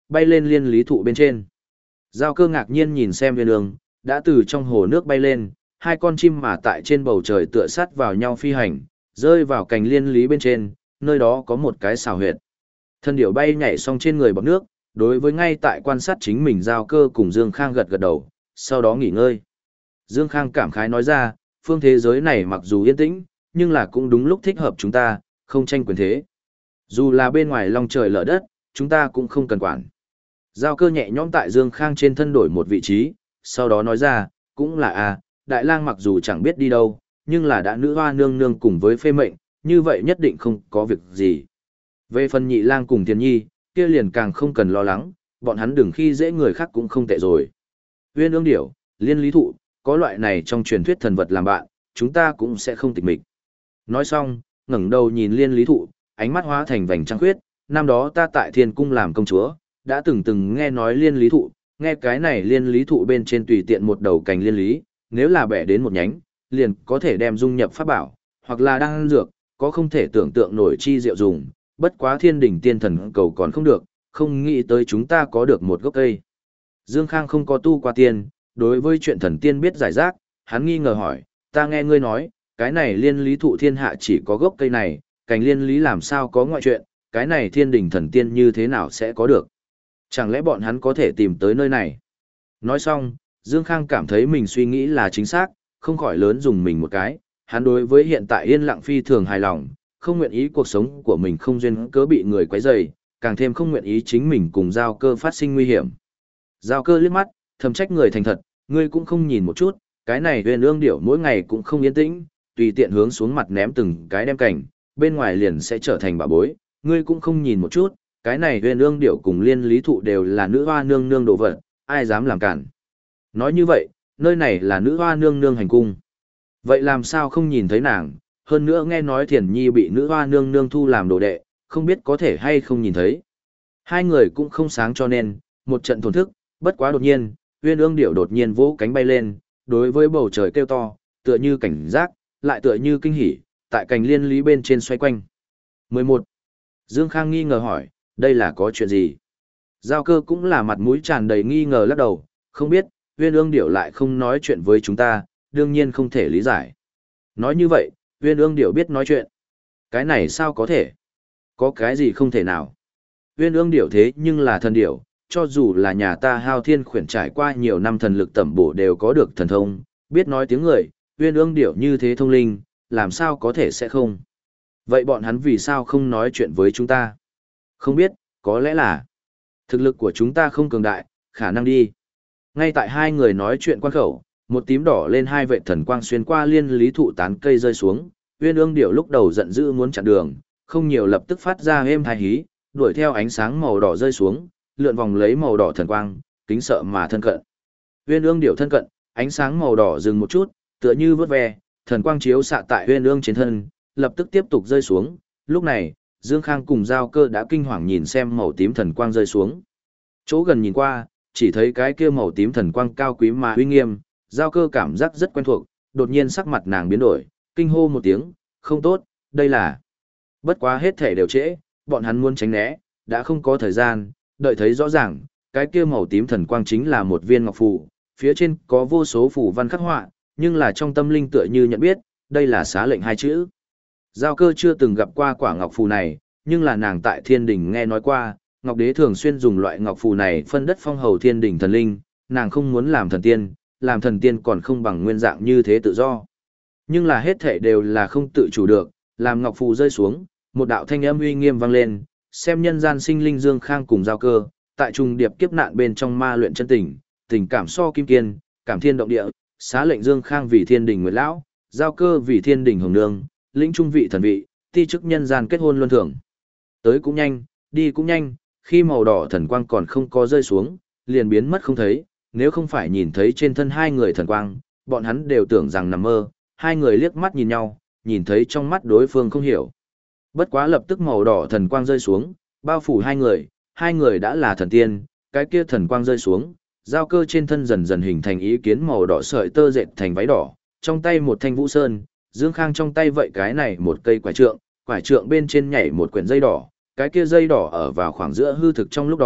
bay lên liên lý thụ bên trên. Giao Cơ ngạc nhiên nhìn xem Uyên Ương, đã từ trong hồ nước bay lên, hai con chim mà tại trên bầu trời tựa sát vào nhau phi hành, rơi vào cành liên lý bên trên, nơi đó có một cái xào huyệt. Thân điểu bay nhảy xong trên người bọt nước, đối với ngay tại quan sát chính mình Giao Cơ cùng Dương Khang gật gật đầu, sau đó nghỉ ngơi. Dương Khang cảm khái nói ra, phương thế giới này mặc dù yên tĩnh, nhưng là cũng đúng lúc thích hợp chúng ta, không tranh quyền thế. Dù là bên ngoài long trời lở đất, chúng ta cũng không cần quản. Giao Cơ nhẹ nhõm tại Dương Khang trên thân đổi một vị trí, sau đó nói ra, cũng là à, Đại Lang mặc dù chẳng biết đi đâu, nhưng là đã nữ hoa nương nương cùng với phê mệnh, như vậy nhất định không có việc gì. Về phần Nhị Lang cùng Tiền Nhi, kia liền càng không cần lo lắng, bọn hắn đừng khi dễ người khác cũng không tệ rồi. Uyên Ương Điểu, Liên Lý Thụ, có loại này trong truyền thuyết thần vật làm bạn, chúng ta cũng sẽ không tịch mịch. Nói xong, ngẩng đầu nhìn Liên Lý Thụ, ánh mắt hóa thành vành trăng khuyết, năm đó ta tại Thiên Cung làm công chúa, đã từng từng nghe nói Liên Lý Thụ, nghe cái này Liên Lý Thụ bên trên tùy tiện một đầu cành liên lý, nếu là bẻ đến một nhánh, liền có thể đem dung nhập pháp bảo, hoặc là đan dược, có không thể tưởng tượng nổi chi diệu dùng, bất quá thiên đỉnh tiên thần cầu còn không được, không nghĩ tới chúng ta có được một gốc cây. Dương Khang không có tu qua tiên, đối với chuyện thần tiên biết giải rác, hắn nghi ngờ hỏi, ta nghe ngươi nói, cái này Liên Lý Thụ thiên hạ chỉ có gốc cây này, cành liên lý làm sao có ngoại chuyện, cái này thiên đỉnh thần tiên như thế nào sẽ có được? Chẳng lẽ bọn hắn có thể tìm tới nơi này? Nói xong, Dương Khang cảm thấy mình suy nghĩ là chính xác, không khỏi lớn dùng mình một cái, hắn đối với hiện tại yên lặng phi thường hài lòng, không nguyện ý cuộc sống của mình không duyên cớ bị người quấy rầy, càng thêm không nguyện ý chính mình cùng Giao Cơ phát sinh nguy hiểm. Giao Cơ liếc mắt, thầm trách người thành thật, ngươi cũng không nhìn một chút, cái này Uyên Ương Điểu mỗi ngày cũng không yên tĩnh, tùy tiện hướng xuống mặt ném từng cái đem cảnh, bên ngoài liền sẽ trở thành bà bối, ngươi cũng không nhìn một chút, cái này Uyên Ương Điểu cùng Liên Lý Thụ đều là nữ hoa nương nương đồ vật, ai dám làm cản. Nói như vậy, nơi này là nữ hoa nương nương hành cung. Vậy làm sao không nhìn thấy nàng, hơn nữa nghe nói Thiền Nhi bị nữ hoa nương nương thu làm đồ đệ, không biết có thể hay không nhìn thấy. Hai người cũng không sáng cho nên, một trận thổn thức, bất quá đột nhiên, Uyên Ương Điểu đột nhiên vỗ cánh bay lên, đối với bầu trời kêu to, tựa như cảnh giác, lại tựa như kinh hỉ, tại cành liên lý bên trên xoay quanh. mười một. Dương Khang nghi ngờ hỏi, đây là có chuyện gì? Giao Cơ cũng là mặt mũi tràn đầy nghi ngờ lắc đầu, không biết, Uyên Ương Điểu lại không nói chuyện với chúng ta, đương nhiên không thể lý giải. Nói như vậy, Uyên Ương Điểu biết nói chuyện. Cái này sao có thể? Có cái gì không thể nào? Uyên Ương Điểu thế nhưng là thần điểu, cho dù là nhà ta Hao Thiên khuyển trải qua nhiều năm thần lực tẩm bổ đều có được thần thông, biết nói tiếng người, Uyên Ương Điểu như thế thông linh, làm sao có thể sẽ không? Vậy bọn hắn vì sao không nói chuyện với chúng ta? Không biết, có lẽ là thực lực của chúng ta không cường đại, khả năng đi. Ngay tại hai người nói chuyện quan khẩu, một tím đỏ lên hai vệ thần quang xuyên qua Liên Lý Thụ tán cây rơi xuống, Uyên Ương Điểu lúc đầu giận dữ muốn chặn đường, không nhiều lập tức phát ra êm hai hí, đuổi theo ánh sáng màu đỏ rơi xuống, lượn vòng lấy màu đỏ thần quang, kính sợ mà thân cận. Uyên Ương Điểu thân cận, ánh sáng màu đỏ dừng một chút, tựa như vớt ve, thần quang chiếu xạ tại Uyên Ương trên thân, lập tức tiếp tục rơi xuống. Lúc này, Dương Khang cùng Giao Cơ đã kinh hoàng nhìn xem màu tím thần quang rơi xuống. Chỗ gần nhìn qua, chỉ thấy cái kia màu tím thần quang cao quý mà uy nghiêm, Giao Cơ cảm giác rất quen thuộc, đột nhiên sắc mặt nàng biến đổi, kinh hô một tiếng, không tốt, đây là... Bất quá hết thể đều trễ, bọn hắn muốn tránh né, đã không có thời gian, đợi thấy rõ ràng, cái kia màu tím thần quang chính là một viên ngọc phù, phía trên có vô số phù văn khắc họa, nhưng là trong tâm linh tựa như nhận biết, đây là xá lệnh hai chữ. Giao Cơ chưa từng gặp qua quả ngọc phù này, nhưng là nàng tại thiên đình nghe nói qua, Ngọc Đế thường xuyên dùng loại ngọc phù này phân đất phong hầu thiên đình thần linh, nàng không muốn làm thần tiên, làm thần tiên còn không bằng nguyên dạng như thế tự do. Nhưng là hết thể đều là không tự chủ được, làm ngọc phù rơi xuống, một đạo thanh âm uy nghiêm vang lên, xem nhân gian sinh linh Dương Khang cùng Giao Cơ, tại trùng điệp kiếp nạn bên trong ma luyện chân tình, tình cảm so kim kiên, cảm thiên động địa, xá lệnh Dương Khang vì thiên đình nguyệt lão, Giao Cơ vì thiên đình hồng nương, lĩnh trung vị thần vị, ti chức nhân gian kết hôn luân thường. Tới cũng nhanh, đi cũng nhanh, khi màu đỏ thần quang còn không có rơi xuống, liền biến mất không thấy, nếu không phải nhìn thấy trên thân hai người thần quang, bọn hắn đều tưởng rằng nằm mơ, hai người liếc mắt nhìn nhau, nhìn thấy trong mắt đối phương không hiểu. Bất quá lập tức màu đỏ thần quang rơi xuống, bao phủ hai người, hai người đã là thần tiên, cái kia thần quang rơi xuống, Giao Cơ trên thân dần dần hình thành ý kiến màu đỏ sợi tơ dệt thành váy đỏ, trong tay một thanh vũ sơn, Dương Khang trong tay vậy cái này một cây quải trượng, quải trượng bên trên nhảy một quyển dây đỏ, cái kia dây đỏ ở vào khoảng giữa hư thực trong lúc đó,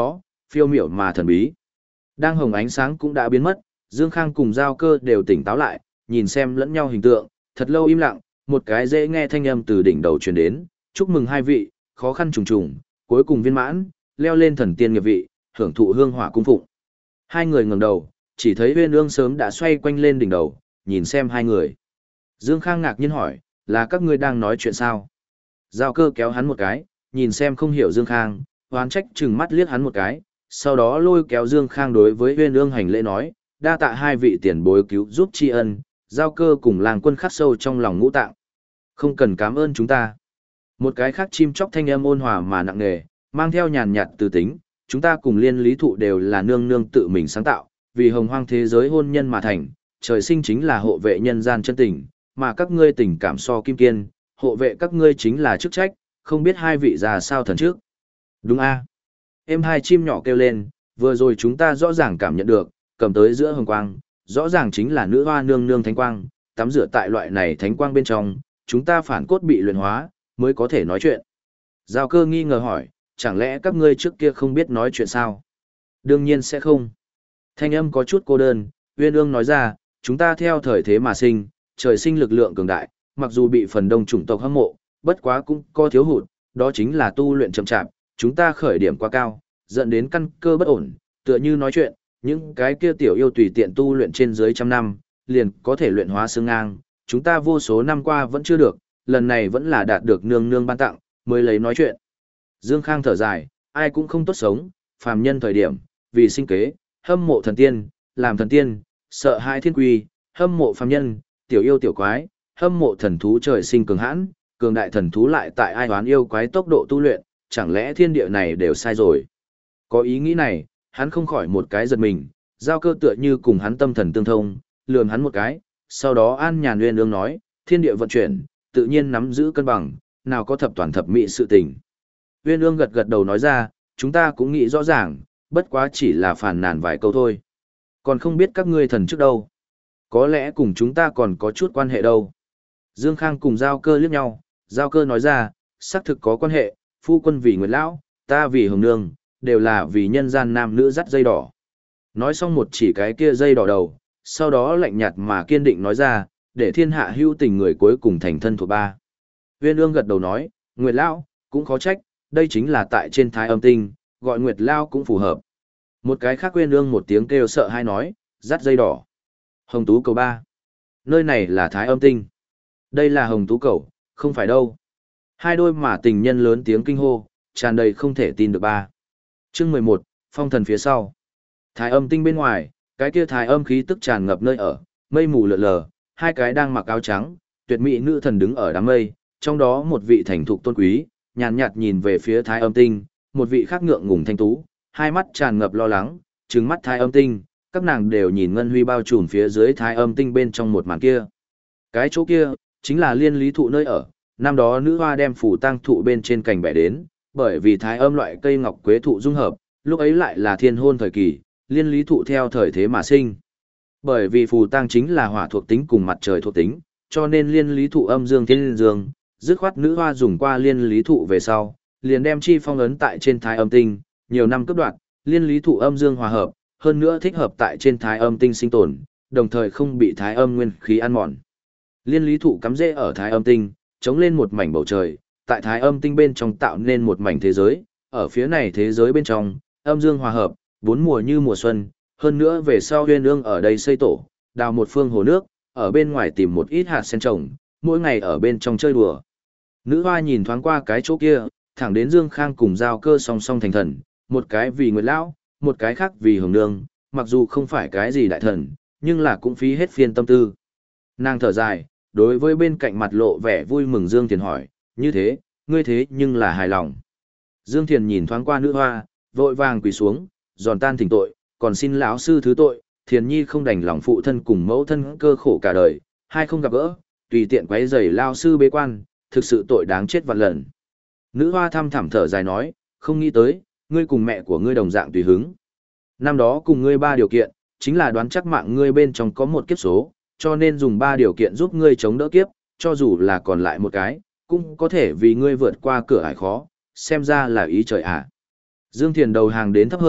phiêu miểu mà thần bí. Đang hồng ánh sáng cũng đã biến mất, Dương Khang cùng Giao Cơ đều tỉnh táo lại, nhìn xem lẫn nhau hình tượng, thật lâu im lặng, một cái dễ nghe thanh âm từ đỉnh đầu truyền đến, chúc mừng hai vị, khó khăn trùng trùng, cuối cùng viên mãn, leo lên thần tiên nghiệp vị, hưởng thụ hương hỏa cung phụng. Hai người ngẩng đầu, chỉ thấy Uyên Ương sớm đã xoay quanh lên đỉnh đầu, nhìn xem hai người. Dương Khang ngạc nhiên hỏi, là các ngươi đang nói chuyện sao? Giao Cơ kéo hắn một cái, nhìn xem không hiểu Dương Khang, oán trách chừng mắt liếc hắn một cái, sau đó lôi kéo Dương Khang đối với Uyên Ương hành lễ nói, đa tạ hai vị tiền bối cứu giúp tri ân, Giao Cơ cùng Lang Quân khắc sâu trong lòng ngũ tạng. Không cần cảm ơn chúng ta. Một cái khác chim chóc thanh âm ôn hòa mà nặng nề, mang theo nhàn nhạt từ tính, chúng ta cùng Liên Lý Thụ đều là nương nương tự mình sáng tạo, vì hồng hoang thế giới hôn nhân mà thành, trời sinh chính là hộ vệ nhân gian chân tình, mà các ngươi tình cảm so kim kiên, hộ vệ các ngươi chính là chức trách, không biết hai vị già sao thần trước. Đúng a. Em hai chim nhỏ kêu lên, vừa rồi chúng ta rõ ràng cảm nhận được, cầm tới giữa hồng quang, rõ ràng chính là nữ hoa nương nương thánh quang, tắm rửa tại loại này thánh quang bên trong, chúng ta phản cốt bị luyện hóa, mới có thể nói chuyện. Giao Cơ nghi ngờ hỏi, chẳng lẽ các ngươi trước kia không biết nói chuyện sao? Đương nhiên sẽ không. Thanh âm có chút cô đơn, Uyên Ương nói ra, chúng ta theo thời thế mà sinh, trời sinh lực lượng cường đại, mặc dù bị phần đông chủng tộc hâm mộ, bất quá cũng có thiếu hụt, đó chính là tu luyện chậm chạp, chúng ta khởi điểm quá cao, dẫn đến căn cơ bất ổn, tựa như nói chuyện, những cái kia tiểu yêu tùy tiện tu luyện trên dưới trăm năm, liền có thể luyện hóa xương ngang, chúng ta vô số năm qua vẫn chưa được, lần này vẫn là đạt được nương nương ban tặng, mới lấy nói chuyện. Dương Khang thở dài, ai cũng không tốt sống, phàm nhân thời điểm, vì sinh kế, hâm mộ thần tiên, làm thần tiên, sợ hãi thiên quy, hâm mộ phàm nhân, tiểu yêu tiểu quái, hâm mộ thần thú trời sinh cường hãn, cường đại thần thú lại tại ai đoán yêu quái tốc độ tu luyện, chẳng lẽ thiên địa này đều sai rồi. Có ý nghĩ này, hắn không khỏi một cái giật mình, Giao Cơ tựa như cùng hắn tâm thần tương thông, lườm hắn một cái, sau đó an nhàn uyên ương nói, thiên địa vận chuyển, tự nhiên nắm giữ cân bằng, nào có thập toàn thập mỹ sự tình. Uyên ương gật gật đầu nói ra, chúng ta cũng nghĩ rõ ràng, bất quá chỉ là phàn nàn vài câu thôi. Còn không biết các ngươi thần trước đâu. Có lẽ cùng chúng ta còn có chút quan hệ đâu. Dương Khang cùng Giao Cơ liếc nhau, Giao Cơ nói ra, xác thực có quan hệ, phu quân vì Nguyệt Lão, ta vì Hồng Nương, đều là vì nhân gian nam nữ dắt dây đỏ. Nói xong một chỉ cái kia dây đỏ đầu, sau đó lạnh nhạt mà kiên định nói ra, để thiên hạ hữu tình người cuối cùng thành thân thuộc ba. Uyên Ương gật đầu nói, Nguyệt Lão, cũng khó trách, đây chính là tại trên Thái Âm Tinh, gọi Nguyệt Lão cũng phù hợp. Một cái khác Uyên Ương một tiếng kêu sợ hai nói, dắt dây đỏ. Hồng Tú cầu ba. Nơi này là Thái Âm Tinh. Đây là Hồng Tú cầu, không phải đâu. Hai đôi mà tình nhân lớn tiếng kinh hô, tràn đầy không thể tin được ba. Chương mười một, phong thần phía sau. Thái Âm Tinh bên ngoài, cái kia thái âm khí tức tràn ngập nơi ở, mây mù lượn lờ, hai cái đang mặc áo trắng, tuyệt mỹ nữ thần đứng ở đám mây, trong đó một vị thành thục tôn quý, nhàn nhạt nhìn về phía Thái Âm Tinh, một vị khác ngượng ngùng thanh tú, hai mắt tràn ngập lo lắng, trừng mắt Thái Âm Tinh, các nàng đều nhìn ngân huy bao trùm phía dưới Thái Âm Tinh bên trong một màn kia. Cái chỗ kia chính là Liên Lý Thụ nơi ở, năm đó nữ hoa đem phủ tang thụ bên trên cành bẻ đến, bởi vì Thái Âm loại cây ngọc quế thụ dung hợp, lúc ấy lại là thiên hôn thời kỳ, Liên Lý Thụ theo thời thế mà sinh. Bởi vì phù tang chính là hỏa thuộc tính cùng mặt trời thuộc tính, cho nên Liên Lý Thụ âm dương thiên dương, dứt khoát nữ hoa dùng qua Liên Lý Thụ về sau, liền đem chi phong ấn tại trên Thái Âm Tinh, nhiều năm cấp đoạn, Liên Lý Thụ âm dương hòa hợp, hơn nữa thích hợp tại trên Thái Âm Tinh sinh tồn, đồng thời không bị Thái Âm nguyên khí ăn mòn. Liên Lý Thụ cắm rễ ở Thái Âm Tinh, chống lên một mảnh bầu trời, tại Thái Âm Tinh bên trong tạo nên một mảnh thế giới, ở phía này thế giới bên trong, âm dương hòa hợp, bốn mùa như mùa xuân, hơn nữa về sau Uyên Ương ở đây xây tổ, đào một phương hồ nước, ở bên ngoài tìm một ít hạt sen trồng, mỗi ngày ở bên trong chơi đùa. Nữ hoa nhìn thoáng qua cái chỗ kia, thẳng đến Dương Khang cùng Giao Cơ song song thành thần, một cái vì Nguyệt Lão, một cái khác vì Hồng Nương, mặc dù không phải cái gì đại thần, nhưng là cũng phí hết phiên tâm tư. Nàng thở dài, đối với bên cạnh mặt lộ vẻ vui mừng Dương Thiền hỏi, như thế, ngươi thế nhưng là hài lòng. Dương Thiền nhìn thoáng qua nữ hoa, vội vàng quỳ xuống, giòn tan thỉnh tội, còn xin lão sư thứ tội, Thiền Nhi không đành lòng phụ thân cùng mẫu thân cơ khổ cả đời, hai không gặp gỡ, tùy tiện quấy rầy lao sư bế quan, thực sự tội đáng chết vạn lần. Nữ hoa thăm thẳm thở dài nói, không nghĩ tới, ngươi cùng mẹ của ngươi đồng dạng tùy hứng. Năm đó cùng ngươi ba điều kiện, chính là đoán chắc mạng ngươi bên trong có một kiếp số, cho nên dùng ba điều kiện giúp ngươi chống đỡ kiếp, cho dù là còn lại một cái, cũng có thể vì ngươi vượt qua cửa ải khó, xem ra là ý trời ạ. À. Dương Thiền đầu hàng đến thấp hơn,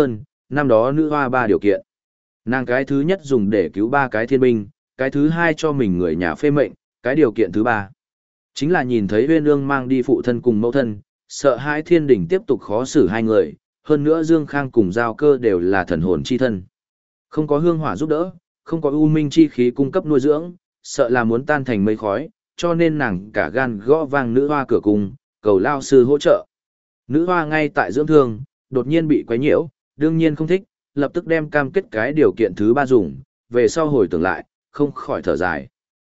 năm đó nữ hoa ba điều kiện. Nàng cái thứ nhất dùng để cứu ba cái thiên binh, cái thứ hai cho mình người nhà phê mệnh, cái điều kiện thứ ba chính là nhìn thấy Uyên Ương mang đi phụ thân cùng mẫu thân, sợ hai thiên đình tiếp tục khó xử hai người, hơn nữa Dương Khang cùng Giao Cơ đều là thần hồn chi thân. Không có hương hỏa giúp đỡ, không có u minh chi khí cung cấp nuôi dưỡng, sợ là muốn tan thành mây khói, cho nên nàng cả gan gõ vang nữ hoa cửa cung, cầu lao sư hỗ trợ. Nữ hoa ngay tại dưỡng thương, đột nhiên bị quấy nhiễu, đương nhiên không thích, lập tức đem cam kết cái điều kiện thứ ba dùng, về sau hồi tưởng lại, không khỏi thở dài.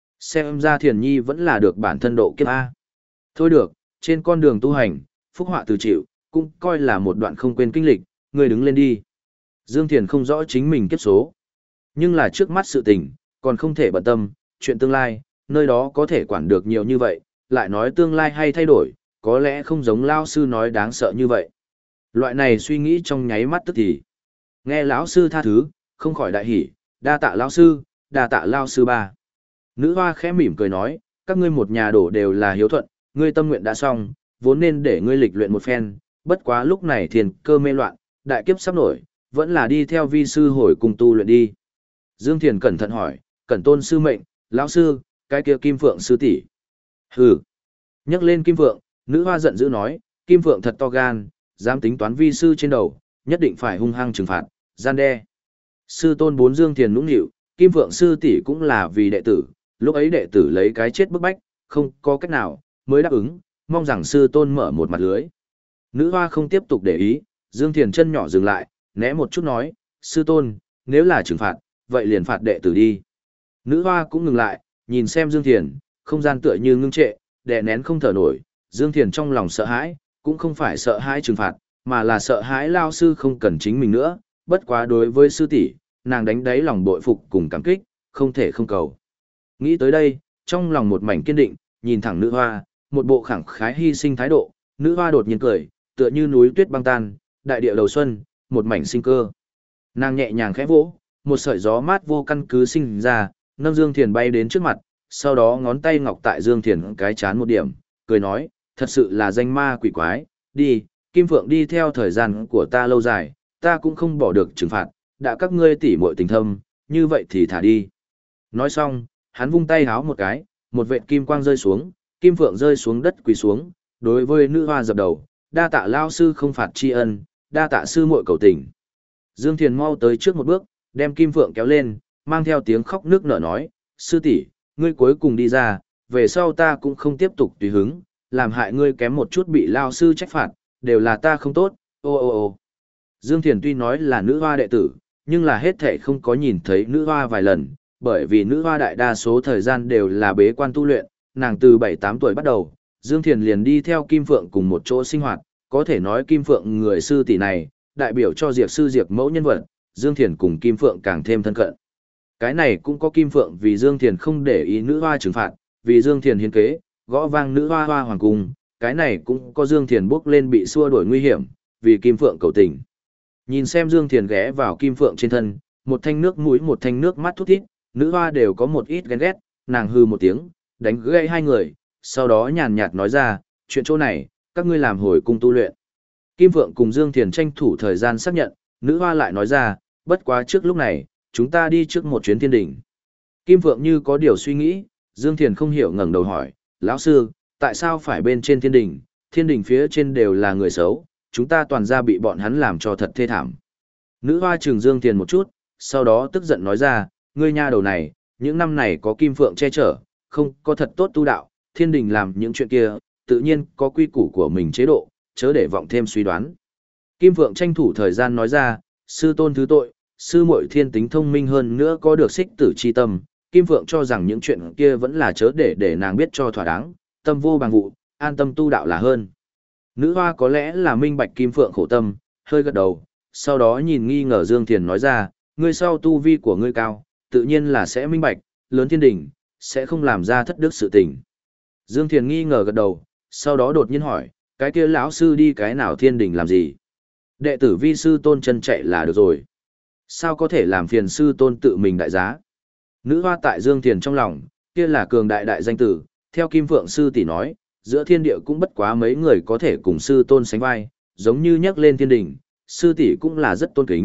Xem ra Thiền Nhi vẫn là được bản thân độ kiếp A. Thôi được, trên con đường tu hành, phúc họa từ chịu, cũng coi là một đoạn không quên kinh lịch, người đứng lên đi. Dương Thiền không rõ chính mình kiếp số, nhưng là trước mắt sự tình, còn không thể bận tâm, chuyện tương lai, nơi đó có thể quản được nhiều như vậy, lại nói tương lai hay thay đổi, có lẽ không giống lao sư nói đáng sợ như vậy. Loại này suy nghĩ trong nháy mắt tức thì. Nghe lão sư tha thứ, không khỏi đại hỉ, đa tạ lão sư, đa tạ lao sư ba. Nữ hoa khẽ mỉm cười nói, các ngươi một nhà đổ đều là hiếu thuận, ngươi tâm nguyện đã xong, vốn nên để ngươi lịch luyện một phen, bất quá lúc này thiền cơ mê loạn, đại kiếp sắp nổi, vẫn là đi theo vi sư hồi cùng tu luyện đi. Dương Thiền cẩn thận hỏi, cẩn tôn sư mệnh, lão sư, cái kia Kim Phượng sư tỷ. Hừ. Nhắc lên Kim Phượng, nữ hoa giận dữ nói, Kim Phượng thật to gan, dám tính toán vi sư trên đầu, nhất định phải hung hăng trừng phạt, gian đe. Sư tôn bốn Dương Thiền nũng nịu, Kim Phượng sư tỷ cũng là vì đệ tử, lúc ấy đệ tử lấy cái chết bức bách, không có cách nào, mới đáp ứng, mong rằng sư tôn mở một mặt lưới. Nữ hoa không tiếp tục để ý, Dương Thiền chân nhỏ dừng lại, né một chút nói, sư tôn, nếu là trừng phạt, vậy liền phạt đệ tử đi. Nữ hoa cũng ngừng lại, nhìn xem Dương Thiền, không gian tựa như ngưng trệ, đè nén không thở nổi, Dương Thiền trong lòng sợ hãi, cũng không phải sợ hãi trừng phạt, mà là sợ hãi lao sư không cần chính mình nữa, bất quá đối với sư tỷ, nàng đánh đáy lòng bội phục cùng cảm kích, không thể không cầu. Nghĩ tới đây, trong lòng một mảnh kiên định, nhìn thẳng nữ hoa, một bộ khẳng khái hy sinh thái độ, nữ hoa đột nhiên cười, tựa như núi tuyết băng tan, đại địa đầu xuân, một mảnh sinh cơ. Nàng nhẹ nhàng khẽ vỗ, một sợi gió mát vô căn cứ sinh ra, nâng Dương Thiền bay đến trước mặt, sau đó ngón tay ngọc tại Dương Thiền cái chán một điểm, cười nói, thật sự là danh ma quỷ quái, đi, Kim Phượng đi theo thời gian của ta lâu dài, ta cũng không bỏ được trừng phạt, đã các ngươi tỉ muội tình thâm, như vậy thì thả đi. Nói xong, hắn vung tay háo một cái, một vệt kim quang rơi xuống, Kim Phượng rơi xuống đất quỳ xuống, đối với nữ hoa dập đầu, đa tạ lao sư không phạt tri ân, đa tạ sư muội cầu tình. Dương Thiền mau tới trước một bước, đem Kim Phượng kéo lên, mang theo tiếng khóc nước nở nói, sư tỷ, ngươi cuối cùng đi ra, về sau ta cũng không tiếp tục tùy hứng, làm hại ngươi kém một chút bị lao sư trách phạt, đều là ta không tốt, ô ô ô. Dương Thiền tuy nói là nữ hoa đệ tử, nhưng là hết thể không có nhìn thấy nữ hoa vài lần, bởi vì nữ hoa đại đa số thời gian đều là bế quan tu luyện, nàng từ bảy tám tuổi bắt đầu, Dương Thiền liền đi theo Kim Phượng cùng một chỗ sinh hoạt, có thể nói Kim Phượng người sư tỷ này, đại biểu cho Diệp sư Diệp mẫu nhân vật, Dương Thiền cùng Kim Phượng càng thêm thân cận. Cái này cũng có Kim Phượng vì Dương Thiền không để ý nữ hoa trừng phạt, vì Dương Thiền hiến kế, gõ vang nữ hoa hoa hoàng cung, cái này cũng có Dương Thiền bước lên bị xua đuổi nguy hiểm, vì Kim Phượng cầu tình. Nhìn xem Dương Thiền ghé vào Kim Phượng trên thân, một thanh nước mũi một thanh nước mắt thút thít, nữ hoa đều có một ít ghen ghét, nàng hư một tiếng, đánh gãy hai người, sau đó nhàn nhạt nói ra, chuyện chỗ này, các ngươi làm hồi cung tu luyện. Kim Phượng cùng Dương Thiền tranh thủ thời gian xác nhận, nữ hoa lại nói ra, bất quá trước lúc này, chúng ta đi trước một chuyến thiên đỉnh. Kim Phượng như có điều suy nghĩ, Dương Thiền không hiểu ngẩng đầu hỏi, lão sư, tại sao phải bên trên thiên đỉnh, thiên đỉnh phía trên đều là người xấu, chúng ta toàn ra bị bọn hắn làm cho thật thê thảm. Nữ hoa trừng Dương Thiền một chút, sau đó tức giận nói ra, ngươi nha đầu này, những năm này có Kim Phượng che chở, không có thật tốt tu đạo, thiên đình làm những chuyện kia, tự nhiên có quy củ của mình chế độ, chớ để vọng thêm suy đoán. Kim Phượng tranh thủ thời gian nói ra, sư tôn thứ tội, sư muội thiên tính thông minh hơn nữa có được xích tử chi tâm, Kim Phượng cho rằng những chuyện kia vẫn là chớ để để nàng biết cho thỏa đáng, tâm vô bằng vụ, an tâm tu đạo là hơn. Nữ hoa có lẽ là minh bạch Kim Phượng khổ tâm, hơi gật đầu, sau đó nhìn nghi ngờ Dương Thiền nói ra, ngươi sau tu vi của ngươi cao, tự nhiên là sẽ minh bạch, lớn thiên đỉnh, sẽ không làm ra thất đức sự tình. Dương Thiền nghi ngờ gật đầu, sau đó đột nhiên hỏi, cái kia lão sư đi cái nào thiên đỉnh làm gì? Đệ tử vi sư tôn chân chạy là được rồi. Sao có thể làm phiền sư tôn tự mình đại giá? Nữ hoa tại Dương Thiền trong lòng, kia là cường đại đại danh tử, theo Kim Phượng sư tỷ nói, giữa thiên địa cũng bất quá mấy người có thể cùng sư tôn sánh vai, giống như nhắc lên thiên đỉnh, sư tỷ cũng là rất tôn kính,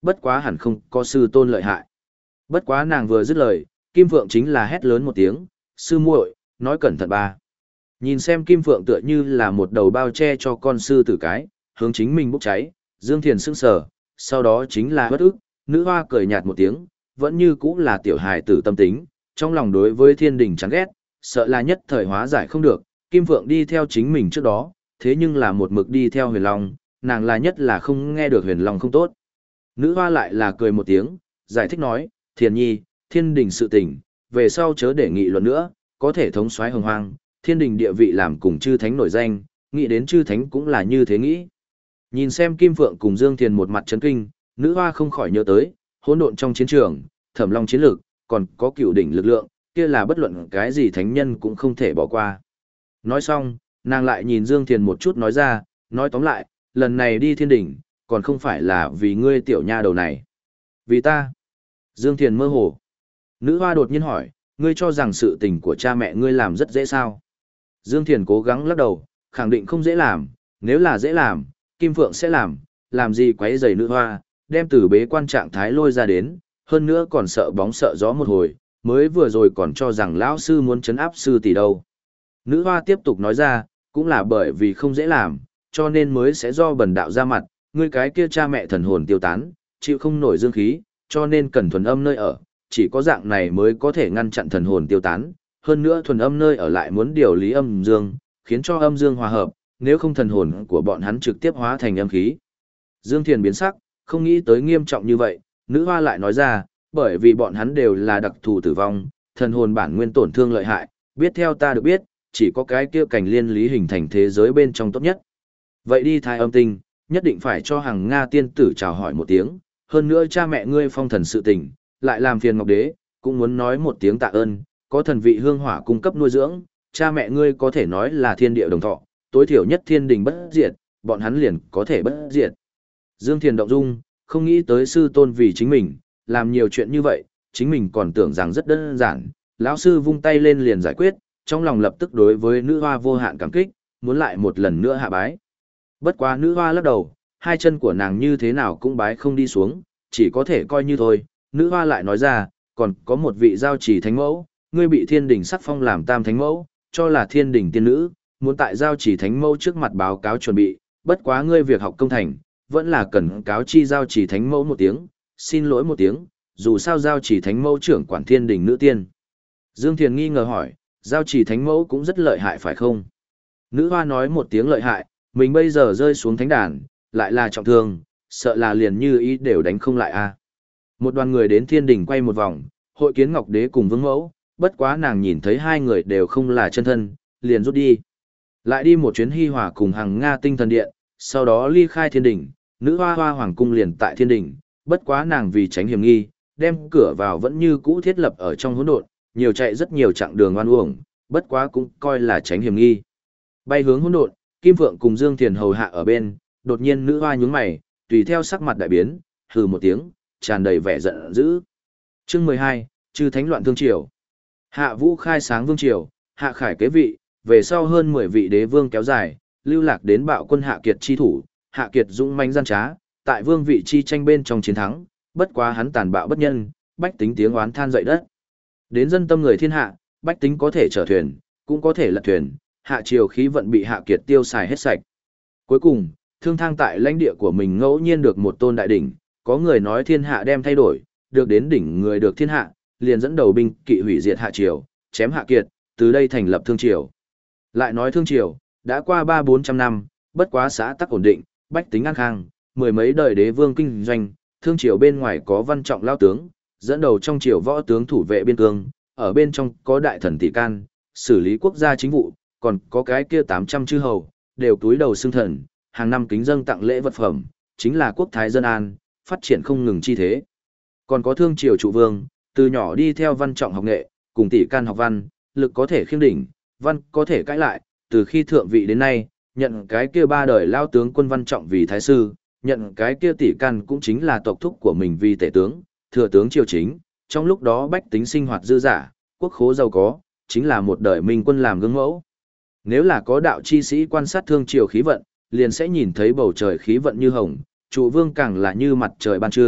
bất quá hẳn không có sư tôn lợi hại. Bất quá nàng vừa dứt lời, Kim Phượng chính là hét lớn một tiếng, sư muội, nói cẩn thận ba. Nhìn xem Kim Phượng tựa như là một đầu bao che cho con sư tử cái, hướng chính mình bốc cháy, Dương Thiền sững sờ, sau đó chính là bất ức, nữ hoa cười nhạt một tiếng, vẫn như cũ là tiểu hài tử tâm tính, trong lòng đối với thiên đình chán ghét, sợ là nhất thời hóa giải không được, Kim Phượng đi theo chính mình trước đó, thế nhưng là một mực đi theo huyền long, nàng là nhất là không nghe được huyền long không tốt. Nữ hoa lại là cười một tiếng, giải thích nói, Thiền nhi, thiên đình sự tình, về sau chớ để nghị luận nữa, có thể thống soái hồng hoang, thiên đình địa vị làm cùng chư thánh nổi danh, nghĩ đến chư thánh cũng là như thế nghĩ. Nhìn xem Kim Phượng cùng Dương Thiền một mặt chấn kinh, nữ hoa không khỏi nhớ tới, hỗn độn trong chiến trường, thẩm long chiến lược, còn có cựu đỉnh lực lượng, kia là bất luận cái gì thánh nhân cũng không thể bỏ qua. Nói xong, nàng lại nhìn Dương Thiền một chút nói ra, nói tóm lại, lần này đi thiên đỉnh, còn không phải là vì ngươi tiểu nha đầu này. Vì ta. Dương Thiền mơ hồ. Nữ hoa đột nhiên hỏi, ngươi cho rằng sự tình của cha mẹ ngươi làm rất dễ sao? Dương Thiền cố gắng lắc đầu, khẳng định không dễ làm, nếu là dễ làm, Kim Phượng sẽ làm, làm gì quấy rầy nữ hoa, đem từ bế quan trạng thái lôi ra đến, hơn nữa còn sợ bóng sợ gió một hồi, mới vừa rồi còn cho rằng lão sư muốn trấn áp sư tỷ đâu. Nữ hoa tiếp tục nói ra, cũng là bởi vì không dễ làm, cho nên mới sẽ do bần đạo ra mặt, ngươi cái kia cha mẹ thần hồn tiêu tán, chịu không nổi dương khí, cho nên cần thuần âm nơi ở, chỉ có dạng này mới có thể ngăn chặn thần hồn tiêu tán, hơn nữa thuần âm nơi ở lại muốn điều lý âm dương, khiến cho âm dương hòa hợp, nếu không thần hồn của bọn hắn trực tiếp hóa thành âm khí. Dương Thiền biến sắc, không nghĩ tới nghiêm trọng như vậy, nữ hoa lại nói ra, bởi vì bọn hắn đều là đặc thù tử vong, thần hồn bản nguyên tổn thương lợi hại, biết theo ta được biết, chỉ có cái kia cảnh liên lý hình thành thế giới bên trong tốt nhất. Vậy đi thai âm tinh, nhất định phải cho hàng Nga tiên tử chào hỏi một tiếng, hơn nữa cha mẹ ngươi phong thần sự tình, lại làm phiền Ngọc Đế, cũng muốn nói một tiếng tạ ơn, có thần vị hương hỏa cung cấp nuôi dưỡng, cha mẹ ngươi có thể nói là thiên địa đồng thọ, tối thiểu nhất thiên đình bất diệt, bọn hắn liền có thể bất diệt. Dương Thiền động dung, không nghĩ tới sư tôn vì chính mình, làm nhiều chuyện như vậy, chính mình còn tưởng rằng rất đơn giản, lão sư vung tay lên liền giải quyết, trong lòng lập tức đối với nữ hoa vô hạn cảm kích, muốn lại một lần nữa hạ bái. Bất quá nữ hoa lắc đầu, hai chân của nàng như thế nào cũng bái không đi xuống, chỉ có thể coi như thôi. Nữ hoa lại nói ra, còn có một vị giao chỉ thánh mẫu, ngươi bị thiên đình sắc phong làm tam thánh mẫu, cho là thiên đình tiên nữ, muốn tại giao chỉ thánh mẫu trước mặt báo cáo chuẩn bị, bất quá ngươi việc học công thành, vẫn là cần cáo chi giao chỉ thánh mẫu một tiếng, xin lỗi một tiếng, dù sao giao chỉ thánh mẫu trưởng quản thiên đình nữ tiên. Dương Thiền nghi ngờ hỏi, giao chỉ thánh mẫu cũng rất lợi hại phải không? Nữ hoa nói một tiếng lợi hại, mình bây giờ rơi xuống thánh đàn, lại là trọng thương, sợ là liền như ý đều đánh không lại a. Một đoàn người đến thiên đình quay một vòng, hội kiến Ngọc Đế cùng Vương Mẫu, bất quá nàng nhìn thấy hai người đều không là chân thân, liền rút đi. Lại đi một chuyến hi hòa cùng hàng Nga tinh thần điện, sau đó ly khai thiên đình, nữ hoa hoa hoàng cung liền tại thiên đình, bất quá nàng vì tránh hiểm nghi, đem cửa vào vẫn như cũ thiết lập ở trong hỗn độn, nhiều chạy rất nhiều chặng đường oan uổng, bất quá cũng coi là tránh hiểm nghi. Bay hướng hỗn độn, Kim Phượng cùng Dương Thiền hầu hạ ở bên, đột nhiên nữ hoa nhướng mày, tùy theo sắc mặt đại biến, hừ một tiếng, tràn đầy vẻ giận dữ. Chương mười hai, Chư Thánh loạn thương triều. Hạ Vũ khai sáng vương triều, Hạ Khải kế vị, về sau hơn mười vị đế vương kéo dài, lưu lạc đến bạo quân Hạ Kiệt chi thủ, Hạ Kiệt dũng mãnh gian trá, tại vương vị chi tranh bên trong chiến thắng, bất quá hắn tàn bạo bất nhân, bách tính tiếng oán than dậy đất. Đến dân tâm người thiên hạ, bách tính có thể chở thuyền, cũng có thể lật thuyền, hạ triều khí vận bị Hạ Kiệt tiêu xài hết sạch. Cuối cùng, thương thang tại lãnh địa của mình ngẫu nhiên được một tôn đại đỉnh, có người nói thiên hạ đem thay đổi, được đến đỉnh người được thiên hạ, liền dẫn đầu binh kỵ hủy diệt Hạ triều, chém Hạ Kiệt, từ đây thành lập thương triều. Lại nói thương triều, đã qua ba bốn trăm năm, bất quá xã tắc ổn định, bách tính an khang, mười mấy đời đế vương kinh doanh, thương triều bên ngoài có văn trọng lao tướng, dẫn đầu trong triều võ tướng thủ vệ biên cương, ở bên trong có đại thần tỷ can, xử lý quốc gia chính vụ, còn có cái kia tám trăm chư hầu, đều túi đầu xưng thần, hàng năm kính dâng tặng lễ vật phẩm, chính là quốc thái dân an, phát triển không ngừng chi thế. Còn có thương triều trụ vương, từ nhỏ đi theo văn trọng học nghệ, cùng tỷ can học văn, lực có thể khiêm đỉnh, văn có thể cãi lại, từ khi thượng vị đến nay, nhận cái kia ba đời lao tướng quân văn trọng vì thái sư, nhận cái kia tỷ can cũng chính là tộc thúc của mình vì tể tướng, thừa tướng triều chính, trong lúc đó bách tính sinh hoạt dư giả, quốc khố giàu có, chính là một đời minh quân làm gương mẫu. Nếu là có đạo chi sĩ quan sát thương triều khí vận, liền sẽ nhìn thấy bầu trời khí vận như hồng, trụ vương càng là như mặt trời ban trưa,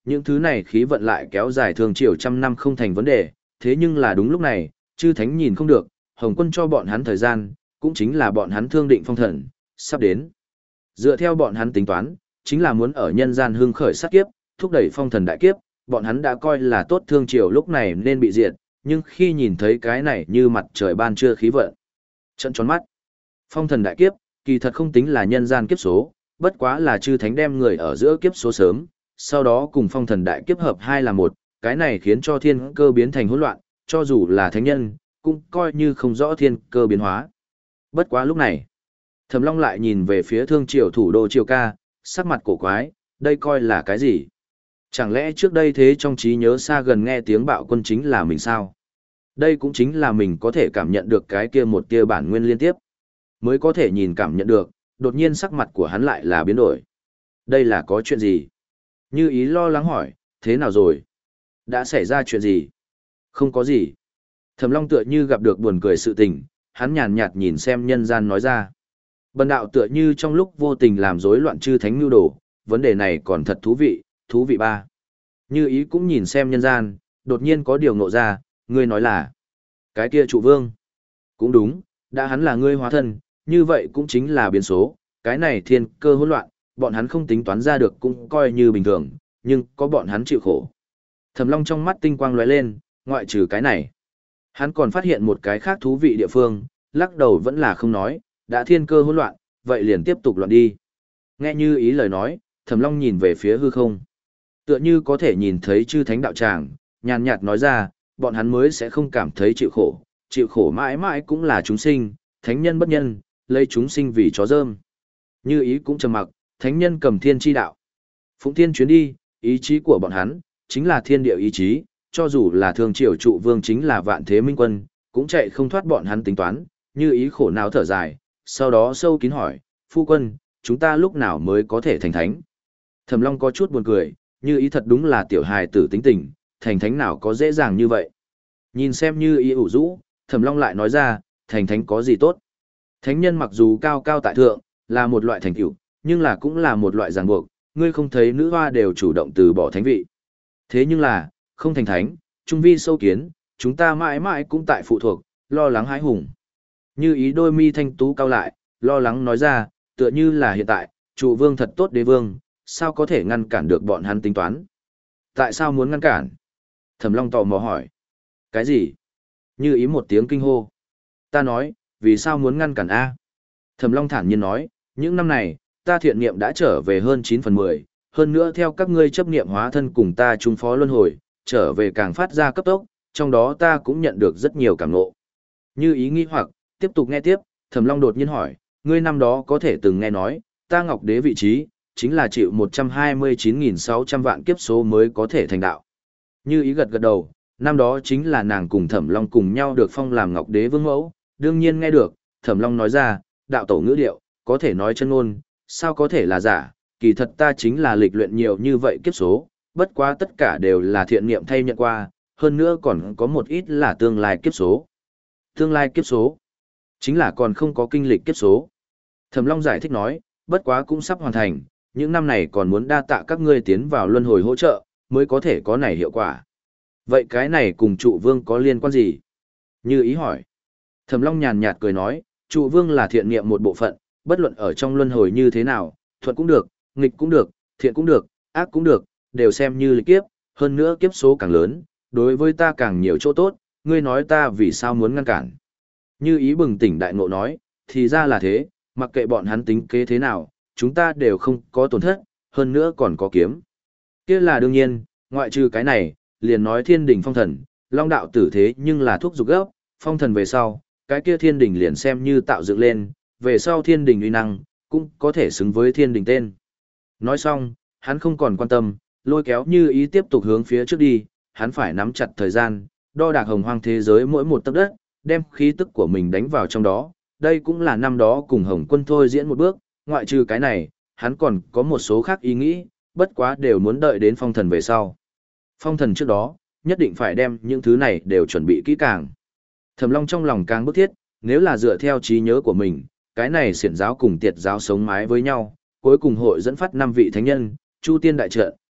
Những thứ này khí vận lại kéo dài thương triều trăm năm không thành vấn đề, thế nhưng là đúng lúc này, chư thánh nhìn không được, Hồng Quân cho bọn hắn thời gian, cũng chính là bọn hắn thương định phong thần, sắp đến. Dựa theo bọn hắn tính toán, chính là muốn ở nhân gian hưng khởi sát kiếp, thúc đẩy phong thần đại kiếp, bọn hắn đã coi là tốt thương triều lúc này nên bị diệt, nhưng khi nhìn thấy cái này như mặt trời ban trưa khí vận, trận tròn mắt. Phong thần đại kiếp, kỳ thật không tính là nhân gian kiếp số, bất quá là chư thánh đem người ở giữa kiếp số sớm, sau đó cùng phong thần đại kiếp hợp hai là một, cái này khiến cho thiên cơ biến thành hỗn loạn, cho dù là thánh nhân, cũng coi như không rõ thiên cơ biến hóa. Bất quá lúc này, Thẩm Long lại nhìn về phía thương triều thủ đô Triều Ca, sắc mặt cổ quái, đây coi là cái gì? Chẳng lẽ trước đây thế trong trí nhớ xa gần nghe tiếng bạo quân chính là mình sao? Đây cũng chính là mình có thể cảm nhận được cái kia một tia bản nguyên liên tiếp. Mới có thể nhìn cảm nhận được, đột nhiên sắc mặt của hắn lại là biến đổi. Đây là có chuyện gì? Như Ý lo lắng hỏi, thế nào rồi? Đã xảy ra chuyện gì? Không có gì. Thẩm Long tựa như gặp được buồn cười sự tình, hắn nhàn nhạt nhìn xem nhân gian nói ra. Bần đạo tựa như trong lúc vô tình làm rối loạn chư thánh nhu đồ, vấn đề này còn thật thú vị, thú vị ba. Như Ý cũng nhìn xem nhân gian, đột nhiên có điều ngộ ra, ngươi nói là cái kia trụ vương. Cũng đúng, đã hắn là ngươi hóa thân, như vậy cũng chính là biến số, cái này thiên cơ hỗn loạn, bọn hắn không tính toán ra được cũng coi như bình thường, nhưng có bọn hắn chịu khổ. Thẩm Long trong mắt tinh quang lóe lên, ngoại trừ cái này, hắn còn phát hiện một cái khác thú vị địa phương, lắc đầu vẫn là không nói, đã thiên cơ hỗn loạn, vậy liền tiếp tục loạn đi. Nghe Như Ý lời nói, Thẩm Long nhìn về phía hư không. Tựa như có thể nhìn thấy chư thánh đạo tràng, nhàn nhạt nói ra, bọn hắn mới sẽ không cảm thấy chịu khổ, chịu khổ mãi mãi cũng là chúng sinh, thánh nhân bất nhân, lấy chúng sinh vì chó rơm. Như Ý cũng trầm mặc, thánh nhân cầm thiên chi đạo. Phụng thiên chuyến đi, ý chí của bọn hắn, chính là thiên địa ý chí, cho dù là thương triều trụ vương chính là vạn thế minh quân, cũng chạy không thoát bọn hắn tính toán, Như Ý khổ não thở dài, sau đó sâu kín hỏi, phu quân, chúng ta lúc nào mới có thể thành thánh? Thẩm Long có chút buồn cười, Như Ý thật đúng là tiểu hài tử tính tình, thành thánh nào có dễ dàng như vậy. Nhìn xem Như Ý ủ rũ, Thẩm Long lại nói ra, thành thánh có gì tốt? Thánh nhân mặc dù cao cao tại thượng, là một loại thành tựu, nhưng là cũng là một loại ràng buộc, ngươi không thấy nữ hoa đều chủ động từ bỏ thánh vị. Thế nhưng là, không thành thánh, trung vi sâu kiến, chúng ta mãi mãi cũng tại phụ thuộc, lo lắng hãi hùng. Như Ý đôi mi thanh tú cao lại, lo lắng nói ra, tựa như là hiện tại, trụ vương thật tốt đế vương, sao có thể ngăn cản được bọn hắn tính toán? Tại sao muốn ngăn cản? Thẩm Long tò mò hỏi. Cái gì? Như Ý một tiếng kinh hô. Ta nói, vì sao muốn ngăn cản A? Thẩm Long thản nhiên nói, những năm này, ta thiện niệm đã trở về hơn chín phần mười, hơn nữa theo các ngươi chấp niệm hóa thân cùng ta trung phó luân hồi, trở về càng phát ra cấp tốc, trong đó ta cũng nhận được rất nhiều cảm ngộ. Như Ý nghi hoặc, tiếp tục nghe tiếp, Thẩm Long đột nhiên hỏi, ngươi năm đó có thể từng nghe nói, ta Ngọc Đế vị trí, chính là chịu một trăm hai mươi chín nghìn sáu trăm vạn kiếp số mới có thể thành đạo. Như Ý gật gật đầu, năm đó chính là nàng cùng Thẩm Long cùng nhau được phong làm Ngọc Đế vương mẫu, đương nhiên nghe được, Thẩm Long nói ra, đạo tổ ngữ điệu, có thể nói chân ngôn, sao có thể là giả, kỳ thật ta chính là lịch luyện nhiều như vậy kiếp số, bất quá tất cả đều là thiện niệm thay nhận qua, hơn nữa còn có một ít là tương lai kiếp số. Tương lai kiếp số, chính là còn không có kinh lịch kiếp số. Thẩm Long giải thích nói, bất quá cũng sắp hoàn thành, những năm này còn muốn đa tạ các ngươi tiến vào luân hồi hỗ trợ, mới có thể có này hiệu quả. Vậy cái này cùng trụ vương có liên quan gì? Như Ý hỏi. Thẩm Long nhàn nhạt cười nói, trụ vương là thiện niệm một bộ phận, bất luận ở trong luân hồi như thế nào, thuận cũng được, nghịch cũng được, thiện cũng được, ác cũng được, đều xem như lịch kiếp, hơn nữa kiếp số càng lớn, đối với ta càng nhiều chỗ tốt, ngươi nói ta vì sao muốn ngăn cản. Như Ý bừng tỉnh đại ngộ nói, thì ra là thế, mặc kệ bọn hắn tính kế thế nào, chúng ta đều không có tổn thất, hơn nữa còn có kiếm. Kia là đương nhiên, ngoại trừ cái này, liền nói thiên đình phong thần, long đạo tử thế nhưng là thuốc dục gấp, phong thần về sau, cái kia thiên đình liền xem như tạo dựng lên, về sau thiên đình uy năng, cũng có thể xứng với thiên đình tên. Nói xong, hắn không còn quan tâm, lôi kéo Như Ý tiếp tục hướng phía trước đi, hắn phải nắm chặt thời gian, đo đạc hồng hoang thế giới mỗi một tấc đất, đem khí tức của mình đánh vào trong đó. Đây cũng là năm đó cùng Hồng Quân thôi diễn một bước, ngoại trừ cái này, hắn còn có một số khác ý nghĩ, bất quá đều muốn đợi đến phong thần về sau. Phong thần trước đó, nhất định phải đem những thứ này đều chuẩn bị kỹ càng. Thẩm Long trong lòng càng bức thiết, nếu là dựa theo trí nhớ của mình, cái này xiển giáo cùng tiệt giáo sống mái với nhau, cuối cùng hội dẫn phát năm vị thánh nhân, chu tiên đại trận,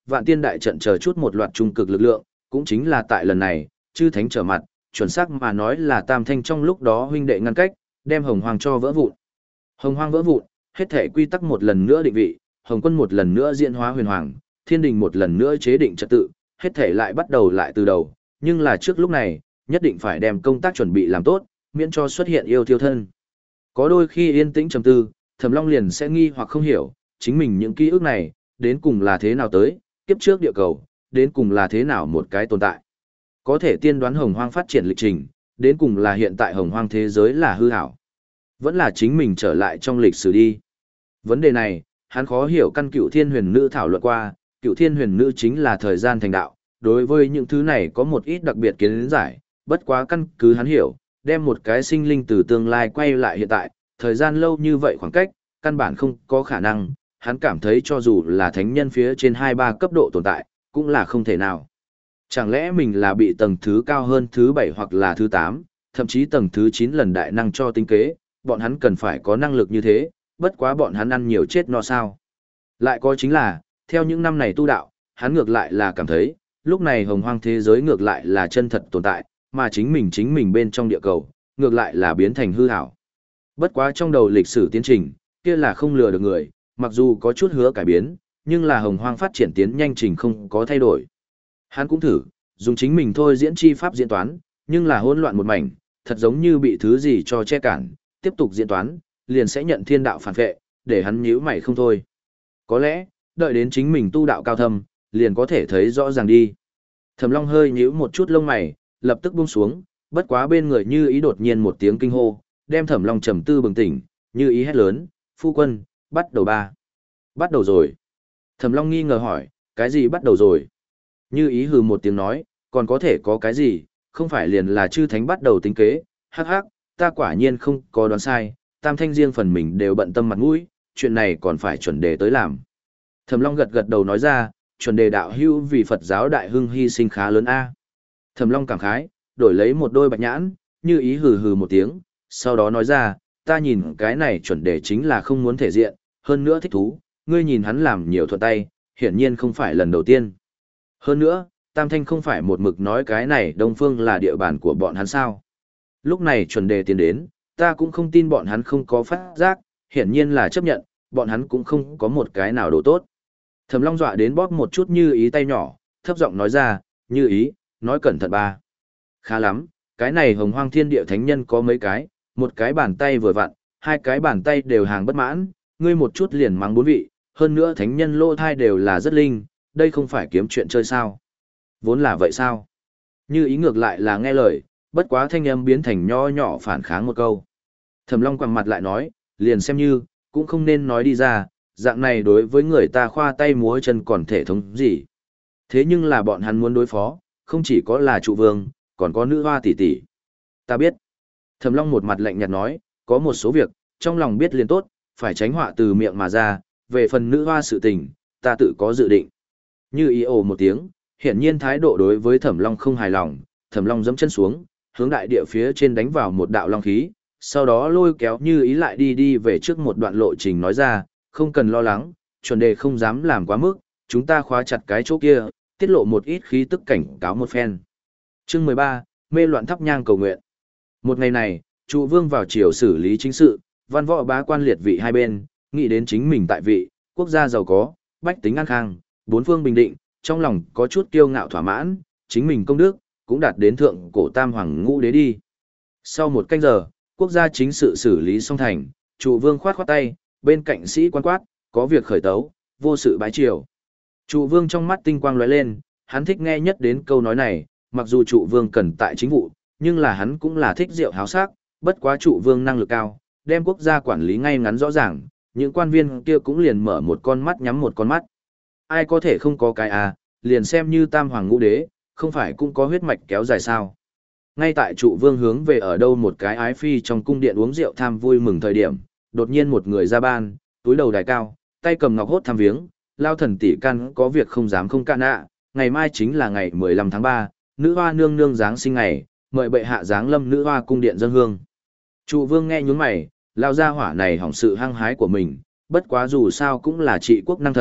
vạn tiên đại trận chờ chút một loạt trung cực lực lượng, cũng chính là tại lần này, chư thánh trở mặt, chuẩn xác mà nói là Tam Thanh trong lúc đó huynh đệ ngăn cách, đem Hồng Hoang cho vỡ vụn. Hồng Hoang vỡ vụn, hết thể quy tắc một lần nữa định vị, Hồng Quân một lần nữa diễn hóa huyền hoàng, Thiên Đình một lần nữa chế định trật tự, hết thể lại bắt đầu lại từ đầu, nhưng là trước lúc này, nhất định phải đem công tác chuẩn bị làm tốt, miễn cho xuất hiện yêu thiêu thân. Có đôi khi yên tĩnh trầm tư, Thẩm Long liền sẽ nghi hoặc không hiểu, chính mình những ký ức này, đến cùng là thế nào tới, kiếp trước địa cầu, đến cùng là thế nào một cái tồn tại. Có thể tiên đoán Hồng Hoang phát triển lịch trình, đến cùng là hiện tại Hồng Hoang thế giới là hư ảo. Vẫn là chính mình trở lại trong lịch sử đi. Vấn đề này, hắn khó hiểu. Căn Cựu Thiên Huyền Nữ thảo luận qua, Cựu Thiên Huyền Nữ chính là thời gian thành đạo, đối với những thứ này có một ít đặc biệt kiến giải, bất quá căn cứ hắn hiểu, đem một cái sinh linh từ tương lai quay lại hiện tại, thời gian lâu như vậy khoảng cách, căn bản không có khả năng, hắn cảm thấy cho dù là thánh nhân phía trên hai ba cấp độ tồn tại, cũng là không thể nào. Chẳng lẽ mình là bị tầng thứ cao hơn thứ bảy hoặc là thứ tám, thậm chí tầng thứ chín lần đại năng cho tính kế, bọn hắn cần phải có năng lực như thế, bất quá bọn hắn ăn nhiều chết no sao. Lại có chính là, theo những năm này tu đạo, hắn ngược lại là cảm thấy, lúc này hồng hoang thế giới ngược lại là chân thật tồn tại, mà chính mình chính mình bên trong địa cầu, ngược lại là biến thành hư ảo. Bất quá trong đầu lịch sử tiến trình, kia là không lừa được người, mặc dù có chút hứa cải biến, nhưng là hồng hoang phát triển tiến nhanh trình không có thay đổi. Hắn cũng thử, dùng chính mình thôi diễn chi pháp diễn toán, nhưng là hỗn loạn một mảnh, thật giống như bị thứ gì cho che cản, tiếp tục diễn toán, liền sẽ nhận thiên đạo phản vệ, để hắn nhíu mày không thôi. Có lẽ, đợi đến chính mình tu đạo cao thâm, liền có thể thấy rõ ràng đi. Thẩm Long hơi nhíu một chút lông mày, lập tức buông xuống, bất quá bên người Như Ý đột nhiên một tiếng kinh hô, đem Thẩm Long trầm tư bừng tỉnh, Như Ý hét lớn, "Phu quân, bắt đầu ba." "Bắt đầu rồi." Thẩm Long nghi ngờ hỏi, "Cái gì bắt đầu rồi?" Như Ý hừ một tiếng nói, "Còn có thể có cái gì, không phải liền là chư thánh bắt đầu tính kế, hắc hắc, ta quả nhiên không có đoán sai, Tam Thanh riêng phần mình đều bận tâm mặt mũi, chuyện này còn phải chuẩn đề tới làm." Thẩm Long gật gật đầu nói ra, "Chuẩn đề đạo hữu vì Phật giáo đại hưng hy sinh khá lớn a." Thẩm Long cảm khái, đổi lấy một đôi bạch nhãn, Như Ý hừ hừ một tiếng, sau đó nói ra, "Ta nhìn cái này chuẩn đề chính là không muốn thể diện, hơn nữa thích thú, ngươi nhìn hắn làm nhiều thuận tay, hiển nhiên không phải lần đầu tiên. Hơn nữa, Tam Thanh không phải một mực nói cái này Đông Phương là địa bàn của bọn hắn sao. Lúc này chuẩn đề tiến đến, ta cũng không tin bọn hắn không có phát giác, hiển nhiên là chấp nhận, bọn hắn cũng không có một cái nào đồ tốt." Thẩm Long dọa đến bóp một chút Như Ý tay nhỏ, thấp giọng nói ra, "Như Ý, nói cẩn thận ba." Khá lắm, cái này hồng hoang thiên địa thánh nhân có mấy cái, một cái bàn tay vừa vặn, hai cái bàn tay đều hàng bất mãn, ngươi một chút liền mắng bốn vị, hơn nữa thánh nhân lô thai đều là rất linh, đây không phải kiếm chuyện chơi sao. Vốn là vậy sao? Như Ý ngược lại là nghe lời, bất quá thanh âm biến thành nho nhỏ phản kháng một câu. Thẩm Long quằn mặt lại nói, liền xem như, cũng không nên nói đi ra, dạng này đối với người ta khoa tay múa chân còn thể thống gì. Thế nhưng là bọn hắn muốn đối phó, không chỉ có là trụ vương, còn có nữ hoa tỷ tỷ. Ta biết. Thẩm Long một mặt lạnh nhạt nói, có một số việc, trong lòng biết liền tốt, phải tránh họa từ miệng mà ra, về phần nữ hoa sự tình, ta tự có dự định. Như Ý ồ một tiếng, hiển nhiên thái độ đối với Thẩm Long không hài lòng, Thẩm Long giẫm chân xuống, hướng đại địa phía trên đánh vào một đạo long khí, sau đó lôi kéo Như Ý lại đi đi về trước một đoạn lộ trình nói ra, không cần lo lắng, chuẩn đề không dám làm quá mức, chúng ta khóa chặt cái chỗ kia, tiết lộ một ít khí tức cảnh cáo một phen. Chương mười ba, mê loạn thắp nhang cầu nguyện. Một ngày này, trụ vương vào triều xử lý chính sự, văn võ bá quan liệt vị hai bên, nghĩ đến chính mình tại vị, quốc gia giàu có, bách tính an khang, bốn phương bình định, trong lòng có chút kiêu ngạo thỏa mãn, chính mình công đức, cũng đạt đến thượng cổ tam hoàng ngũ đế đi. Sau một canh giờ, quốc gia chính sự xử lý xong thành, trụ vương khoát khoát tay, bên cạnh sĩ quan quát, có việc khởi tấu, vô sự bái triều. Trụ vương trong mắt tinh quang lóe lên, hắn thích nghe nhất đến câu nói này, mặc dù trụ vương cần tại chính vụ, nhưng là hắn cũng là thích rượu háo sắc, bất quá trụ vương năng lực cao, đem quốc gia quản lý ngay ngắn rõ ràng, những quan viên kia cũng liền mở một con mắt nhắm một con mắt. Ai có thể không có cái à, liền xem như tam hoàng ngũ đế, không phải cũng có huyết mạch kéo dài sao. Ngay tại trụ vương hướng về ở đâu một cái ái phi trong cung điện uống rượu tham vui mừng thời điểm, đột nhiên một người ra ban, túi đầu đài cao, tay cầm ngọc hốt tham viếng, lao thần tỷ can có việc không dám không can ạ, ngày mai chính là ngày mười lăm tháng ba, nữ hoa nương nương giáng sinh ngày, mời bệ hạ giáng lâm nữ hoa cung điện dân hương. Trụ vương nghe nhún mày, lao ra hỏa này hỏng sự hăng hái của mình, bất quá dù sao cũng là trị quốc năng thần,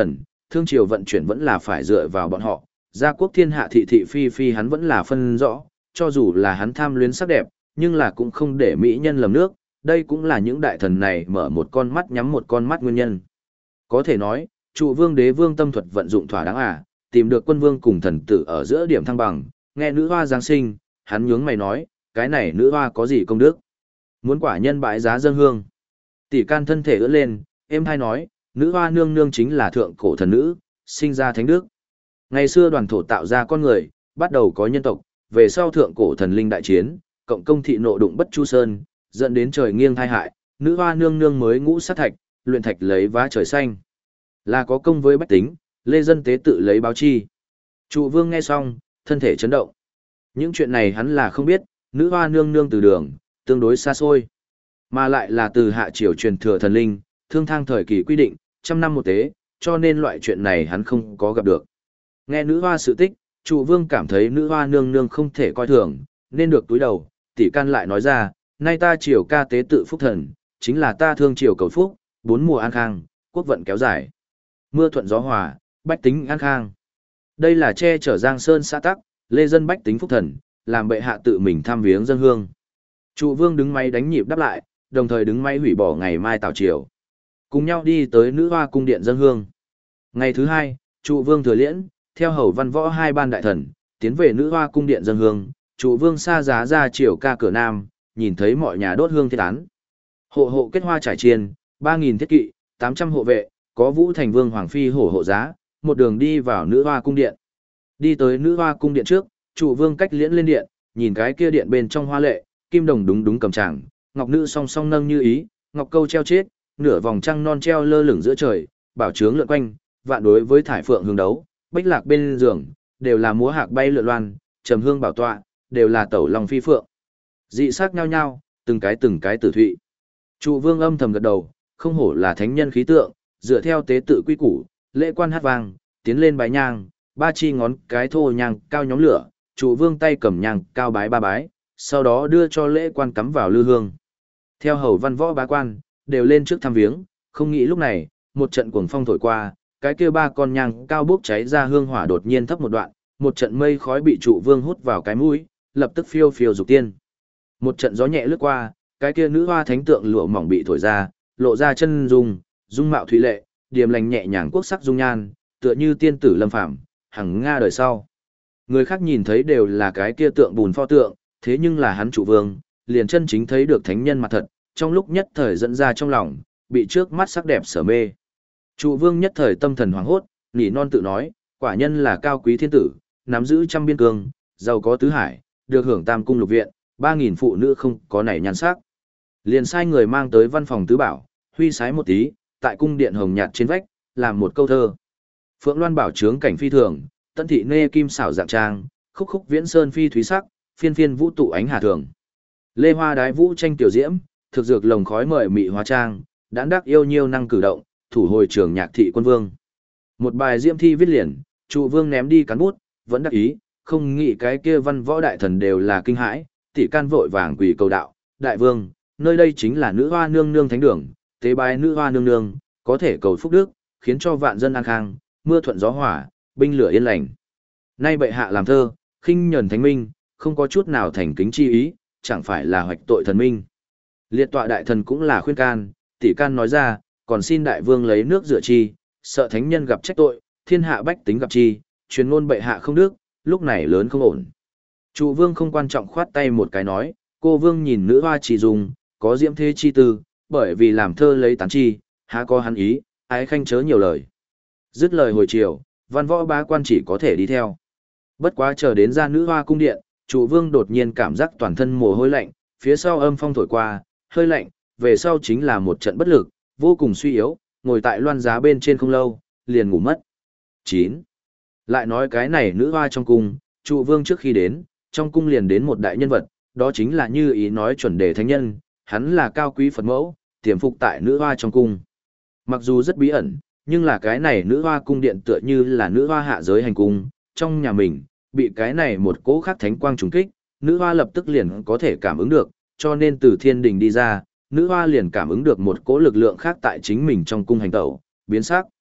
thương triều vận chuyển vẫn là phải dựa vào bọn họ, gia quốc thiên hạ thị thị phi phi hắn vẫn là phân rõ, cho dù là hắn tham luyến sắc đẹp, nhưng là cũng không để mỹ nhân lầm nước, đây cũng là những đại thần này mở một con mắt nhắm một con mắt nguyên nhân. Có thể nói, trụ vương đế vương tâm thuật vận dụng thỏa đáng à, tìm được quân vương cùng thần tử ở giữa điểm thăng bằng, nghe nữ hoa giáng sinh, hắn nhướng mày nói, cái này nữ hoa có gì công đức? Muốn quả nhân bãi giá dân hương. Tỷ can thân thể ưỡn lên, em hay nói, nữ hoa nương nương chính là thượng cổ thần nữ, sinh ra thánh đức. Ngày xưa đoàn thổ tạo ra con người, bắt đầu có nhân tộc, về sau thượng cổ thần linh đại chiến, cộng công thị nộ đụng bất chu sơn, dẫn đến trời nghiêng thai hại, nữ hoa nương nương mới ngũ sát thạch, luyện thạch lấy vá trời xanh. Là có công với bách tính, lê dân tế tự lấy báo chi. Trụ vương nghe xong, thân thể chấn động. Những chuyện này hắn là không biết, nữ hoa nương nương từ đường, tương đối xa xôi. Mà lại là từ hạ triều truyền thừa thần linh, thương thang thời kỳ quy định, trăm năm một tế, cho nên loại chuyện này hắn không có gặp được. Nghe nữ hoa sự tích, trụ vương cảm thấy nữ hoa nương nương không thể coi thường, nên được túi đầu, tỷ can lại nói ra, nay ta triều ca tế tự phúc thần, chính là ta thương triều cầu phúc, bốn mùa an khang, quốc vận kéo dài. Mưa thuận gió hòa, bách tính an khang. Đây là che chở Giang Sơn xã tắc, lê dân bách tính phúc thần, làm bệ hạ tự mình tham viếng dân hương. Trụ vương đứng máy đánh nhịp đáp lại, đồng thời đứng máy hủy bỏ ngày mai tảo triều. Cùng nhau đi tới nữ hoa cung điện dân hương. Ngày thứ hai, trụ vương thừa liễn, theo hầu văn võ hai ban đại thần, tiến về nữ hoa cung điện dân hương, trụ vương xa giá ra triều ca cửa nam, nhìn thấy mọi nhà đốt hương thiết án. Hộ hộ kết hoa trải chiên, ba nghìn thiết kỵ, tám trăm hộ vệ, có vũ thành vương hoàng phi hổ hộ giá, một đường đi vào nữ hoa cung điện. Đi tới nữ hoa cung điện trước, trụ vương cách liễn lên điện, nhìn cái kia điện bên trong hoa lệ, kim đồng đúng đúng cầm tràng, ngọc nữ song song nâng như ý, ngọc câu treo chết, nửa vòng trăng non treo lơ lửng giữa trời, bảo trướng lượn quanh, vạn đối với thải phượng hướng đấu, bách lạc bên giường, đều là múa hạc bay lượn loan, trầm hương bảo tọa, đều là tẩu long phi phượng. Dị sắc nhau nhau, từng cái từng cái tử thụy. Trụ vương âm thầm gật đầu, không hổ là thánh nhân khí tượng, dựa theo tế tự quy củ, lễ quan hát vang, tiến lên bái nhang, ba chi ngón cái thô nhang cao nhóm lửa, trụ vương tay cầm nhang cao bái ba bái, sau đó đưa cho lễ quan cắm vào lư hương. Theo hầu văn võ bá quan, đều lên trước thăm viếng, không nghĩ lúc này, một trận cuồng phong thổi qua, cái kia ba con nhang cao bốc cháy ra hương hỏa đột nhiên thấp một đoạn, một trận mây khói bị trụ vương hút vào cái mũi, lập tức phiêu phiêu dục tiên. Một trận gió nhẹ lướt qua, cái kia nữ hoa thánh tượng lụa mỏng bị thổi ra, lộ ra chân dung, dung mạo thủy lệ, điềm lành nhẹ nhàng quốc sắc dung nhan, tựa như tiên tử lâm phàm, hằng nga đời sau. Người khác nhìn thấy đều là cái kia tượng bùn pho tượng, thế nhưng là hắn trụ vương, liền chân chính thấy được thánh nhân mặt thật, trong lúc nhất thời dẫn ra trong lòng, bị trước mắt sắc đẹp sở mê. Trụ vương nhất thời tâm thần hoảng hốt, nỉ non tự nói, quả nhân là cao quý thiên tử, nắm giữ trăm biên cương, giàu có tứ hải, được hưởng tam cung lục viện, ba nghìn phụ nữ không có nảy nhan sắc. Liền sai người mang tới văn phòng tứ bảo, huy sái một tí, tại cung điện hồng nhạt trên vách, làm một câu thơ. Phượng Loan bảo trướng cảnh phi thường, tân thị nê kim xảo dạng trang, khúc khúc viễn sơn phi thúy sắc, phiên phiên vũ tụ ánh hà thường. Lê hoa đái vũ tranh tiểu diễm, thực dược lồng khói mời mị hóa trang, đãn đắc yêu nhiêu năng cử động, thủ hồi trường nhạc thị quân vương. Một bài diễm thi viết liền, trụ vương ném đi cán bút, vẫn đắc ý, không nghĩ cái kia văn võ đại thần đều là kinh hãi, tỷ can vội vàng quỳ cầu đạo, đại vương, nơi đây chính là nữ hoa nương nương thánh đường, tế bái nữ hoa nương nương, có thể cầu phúc đức, khiến cho vạn dân an khang, mưa thuận gió hỏa, binh lửa yên lành. Nay bệ hạ làm thơ, khinh nhẫn thánh minh, không có chút nào thành kính chi ý, chẳng phải là hoạch tội thần minh. Liệt tọa đại thần cũng là khuyên can, tỷ can nói ra, còn xin đại vương lấy nước rửa chi, sợ thánh nhân gặp trách tội, thiên hạ bách tính gặp chi, truyền ngôn bệ hạ không đức, lúc này lớn không ổn. Trụ vương không quan trọng khoát tay một cái nói, cô vương nhìn nữ hoa chỉ dùng, có diễm thế chi tư, bởi vì làm thơ lấy tán chi, há có hắn ý, ái khanh chớ nhiều lời. Dứt lời hồi chiều, văn võ bá quan chỉ có thể đi theo. Bất quá chờ đến ra nữ hoa cung điện, trụ vương đột nhiên cảm giác toàn thân mồ hôi lạnh, phía sau âm phong thổi qua, hơi lạnh, về sau chính là một trận bất lực, vô cùng suy yếu, ngồi tại loan giá bên trên không lâu, liền ngủ mất. chín. Lại nói cái này nữ hoa trong cung, trụ vương trước khi đến, trong cung liền đến một đại nhân vật, đó chính là như ý nói chuẩn đề thánh nhân, hắn là cao quý Phật mẫu, tiềm phục tại nữ hoa trong cung. Mặc dù rất bí ẩn, nhưng là cái này nữ hoa cung điện tựa như là nữ hoa hạ giới hành cung, trong nhà mình, bị cái này một cỗ khác thánh quang trùng kích, nữ hoa lập tức liền có thể cảm ứng được, cho nên từ thiên đình đi ra, nữ hoa liền cảm ứng được một cỗ lực lượng khác tại chính mình trong cung hành tẩu, biến sắc.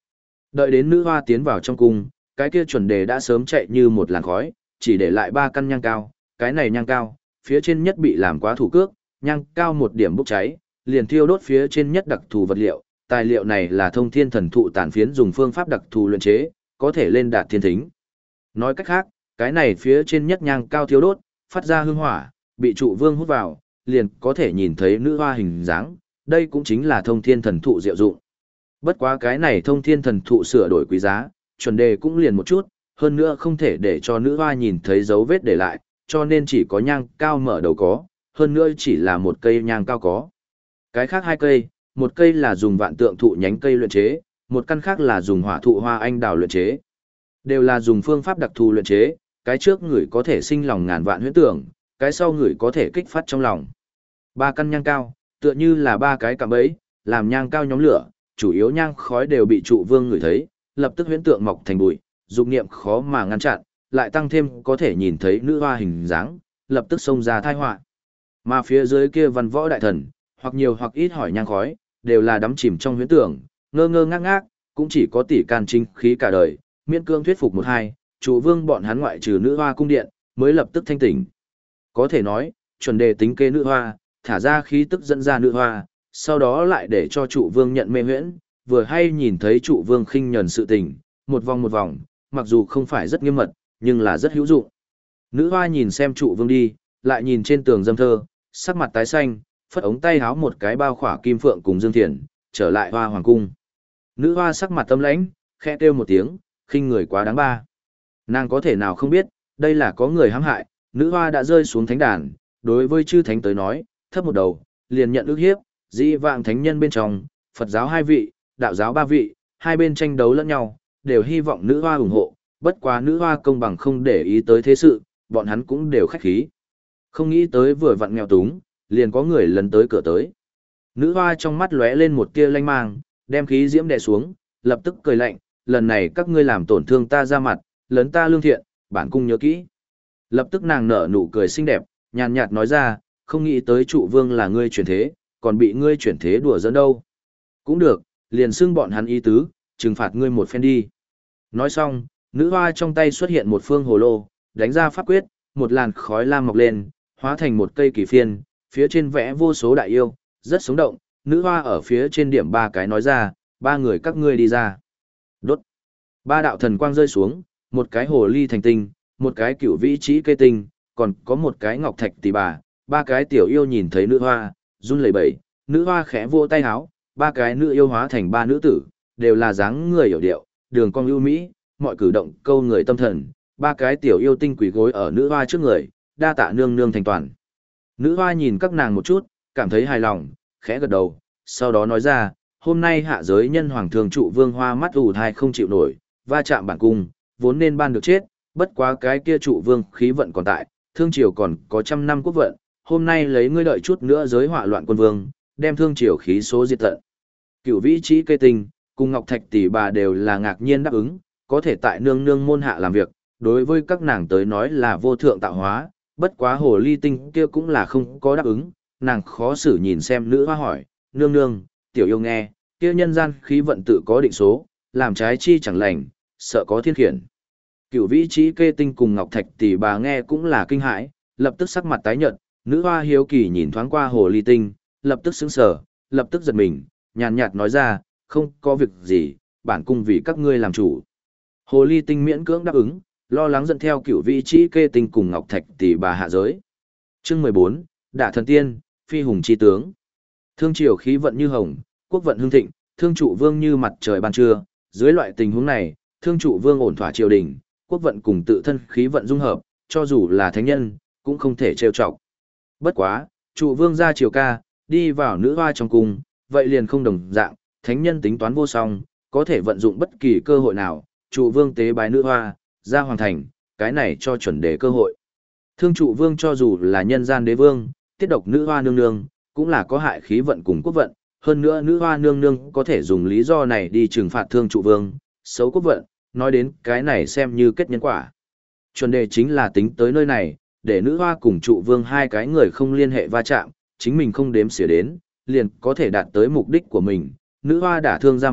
Đợi đến nữ hoa tiến vào trong cung, cái kia chuẩn đề đã sớm chạy như một làn khói, chỉ để lại ba căn nhang cao, cái này nhang cao, phía trên nhất bị làm quá thủ cước, nhang cao một điểm bốc cháy, liền thiêu đốt phía trên nhất đặc thù vật liệu, tài liệu này là thông thiên thần thụ tàn phiến dùng phương pháp đặc thù luyện chế, có thể lên đạt thiên thính. Nói cách khác, cái này phía trên nhất nhang cao thiêu đốt, phát ra hương hỏa, bị trụ vương hút vào, liền có thể nhìn thấy nữ hoa hình dáng, đây cũng chính là thông thiên thần thụ diệu dụng. Bất quá cái này thông thiên thần thụ sửa đổi quý giá, chuẩn đề cũng liền một chút, hơn nữa không thể để cho nữ hoa nhìn thấy dấu vết để lại, cho nên chỉ có nhang cao mở đầu có, hơn nữa chỉ là một cây nhang cao có. Cái khác hai cây, một cây là dùng vạn tượng thụ nhánh cây luyện chế, một căn khác là dùng hỏa thụ hoa anh đào luyện chế. Đều là dùng phương pháp đặc thù luyện chế, cái trước người có thể sinh lòng ngàn vạn huyễn tưởng, cái sau người có thể kích phát trong lòng. Ba căn nhang cao, tựa như là ba cái cạm bẫy, làm nhang cao nhóm lửa, chủ yếu nhang khói đều bị trụ vương ngửi thấy, lập tức huyễn tượng mọc thành bụi, dục niệm khó mà ngăn chặn, lại tăng thêm có thể nhìn thấy nữ hoa hình dáng, lập tức xông ra tai họa. Mà phía dưới kia văn võ đại thần, hoặc nhiều hoặc ít hỏi nhang khói, đều là đắm chìm trong huyễn tưởng, ngơ ngơ ngác ngác, cũng chỉ có tỷ can chính khí cả đời, miễn cương thuyết phục một hai, trụ vương bọn hắn ngoại trừ nữ hoa cung điện, mới lập tức thanh tỉnh. Có thể nói, chuẩn đề tính kế nữ hoa, thả ra khí tức dẫn ra nữ hoa, sau đó lại để cho trụ vương nhận mê huyễn, vừa hay nhìn thấy trụ vương khinh nhẫn sự tình, một vòng một vòng, mặc dù không phải rất nghiêm mật, nhưng là rất hữu dụng. Nữ hoa nhìn xem trụ vương đi, lại nhìn trên tường dâm thơ, sắc mặt tái xanh, phất ống tay háo một cái bao khỏa kim phượng cùng Dương Thiền, trở lại hoa hoàng cung. Nữ hoa sắc mặt tâm lãnh, khẽ kêu một tiếng, khinh người quá đáng ba. Nàng có thể nào không biết, đây là có người hãm hại, nữ hoa đã rơi xuống thánh đàn, đối với chư thánh tới nói, thấp một đầu, liền nhận ức hiếp, dĩ vạng thánh nhân bên trong, Phật giáo hai vị, đạo giáo ba vị, hai bên tranh đấu lẫn nhau, đều hy vọng nữ hoa ủng hộ, bất quá nữ hoa công bằng không để ý tới thế sự, bọn hắn cũng đều khách khí. Không nghĩ tới vừa vặn nghèo túng, liền có người lần tới cửa tới. Nữ hoa trong mắt lóe lên một tia lanh mang, đem khí diễm đè xuống, lập tức cười lạnh, lần này các ngươi làm tổn thương ta ra mặt, lấn ta lương thiện, bản cung nhớ kỹ. Lập tức nàng nở nụ cười xinh đẹp, nhàn nhạt nói ra, không nghĩ tới trụ vương là ngươi chuyển thế, còn bị ngươi chuyển thế đùa giỡn đâu. Cũng được, liền xưng bọn hắn ý tứ, trừng phạt ngươi một phen đi. Nói xong, nữ hoa trong tay xuất hiện một phương hồ lô, đánh ra pháp quyết, một làn khói lam mọc lên, hóa thành một cây kỳ phiên, phía trên vẽ vô số đại yêu, rất sống động, nữ hoa ở phía trên điểm ba cái nói ra, ba người các ngươi đi ra. Đốt. Ba đạo thần quang rơi xuống, một cái hồ ly thành tinh, một cái cựu vĩ trí cây tinh, còn có một cái ngọc thạch tỷ bà, ba cái tiểu yêu nhìn thấy nữ hoa, run lẩy bẩy, nữ hoa khẽ vỗ tay háo, ba cái nữ yêu hóa thành ba nữ tử, đều là dáng người hiểu điệu, đường cong ưu mỹ, mọi cử động câu người tâm thần, ba cái tiểu yêu tinh quỳ gối ở nữ hoa trước người, đa tạ nương nương thành toàn. Nữ hoa nhìn các nàng một chút, cảm thấy hài lòng, khẽ gật đầu, sau đó nói ra, hôm nay hạ giới nhân hoàng thường trụ vương hoa mắt ù thai không chịu nổi, va chạm bản cung, vốn nên ban được chết, bất quá cái kia trụ vương khí vận còn tại, thương triều còn có trăm năm quốc vận, hôm nay lấy ngươi đợi chút nữa giới họa loạn quân vương, đem thương triều khí số diệt tận. Cửu vĩ trí cây tinh, cùng ngọc thạch tỷ bà đều là ngạc nhiên đáp ứng, có thể tại nương nương môn hạ làm việc, đối với các nàng tới nói là vô thượng tạo hóa, bất quá hồ ly tinh kia cũng là không có đáp ứng, nàng khó xử nhìn xem nữ hoa hỏi, nương nương, tiểu yêu nghe, kia nhân gian khí vận tự có định số, làm trái chi chẳng lành, sợ có thiên khiển. Cửu vĩ trí kê tinh cùng ngọc thạch tỷ bà nghe cũng là kinh hãi, lập tức sắc mặt tái nhợt, nữ hoa hiếu kỳ nhìn thoáng qua hồ ly tinh, lập tức sững sờ, lập tức giật mình, nhàn nhạt nói ra, không có việc gì, bản cung vì các ngươi làm chủ. Hồ ly tinh miễn cưỡng đáp ứng, lo lắng dẫn theo cửu vĩ trí kê tinh cùng ngọc thạch tỷ bà hạ giới. Chương mười bốn, Đả thần tiên, phi hùng chi tướng. Thương triều khí vận như hồng, quốc vận hưng thịnh, thương trụ vương như mặt trời ban trưa, dưới loại tình huống này, thương trụ vương ổn thỏa triều đình, quốc vận cùng tự thân khí vận dung hợp, cho dù là thánh nhân, cũng không thể trêu chọc. Bất quá, trụ vương ra triều ca, đi vào nữ hoa trong cung, vậy liền không đồng dạng, thánh nhân tính toán vô song, có thể vận dụng bất kỳ cơ hội nào, trụ vương tế bái nữ hoa, ra hoàng thành, cái này cho chuẩn đề cơ hội. Thương trụ vương cho dù là nhân gian đế vương, tiết độc nữ hoa nương nương, cũng là có hại khí vận cùng quốc vận, hơn nữa nữ hoa nương nương có thể dùng lý do này đi trừng phạt thương trụ vương, xấu quốc vận, nói đến cái này xem như kết nhân quả. Chuẩn đề chính là tính tới nơi này, để nữ hoa cùng trụ vương hai cái người không liên hệ va chạm, chính mình không đếm xỉa đến, liền có thể đạt tới mục đích của mình, nữ hoa đả thương ra mặt,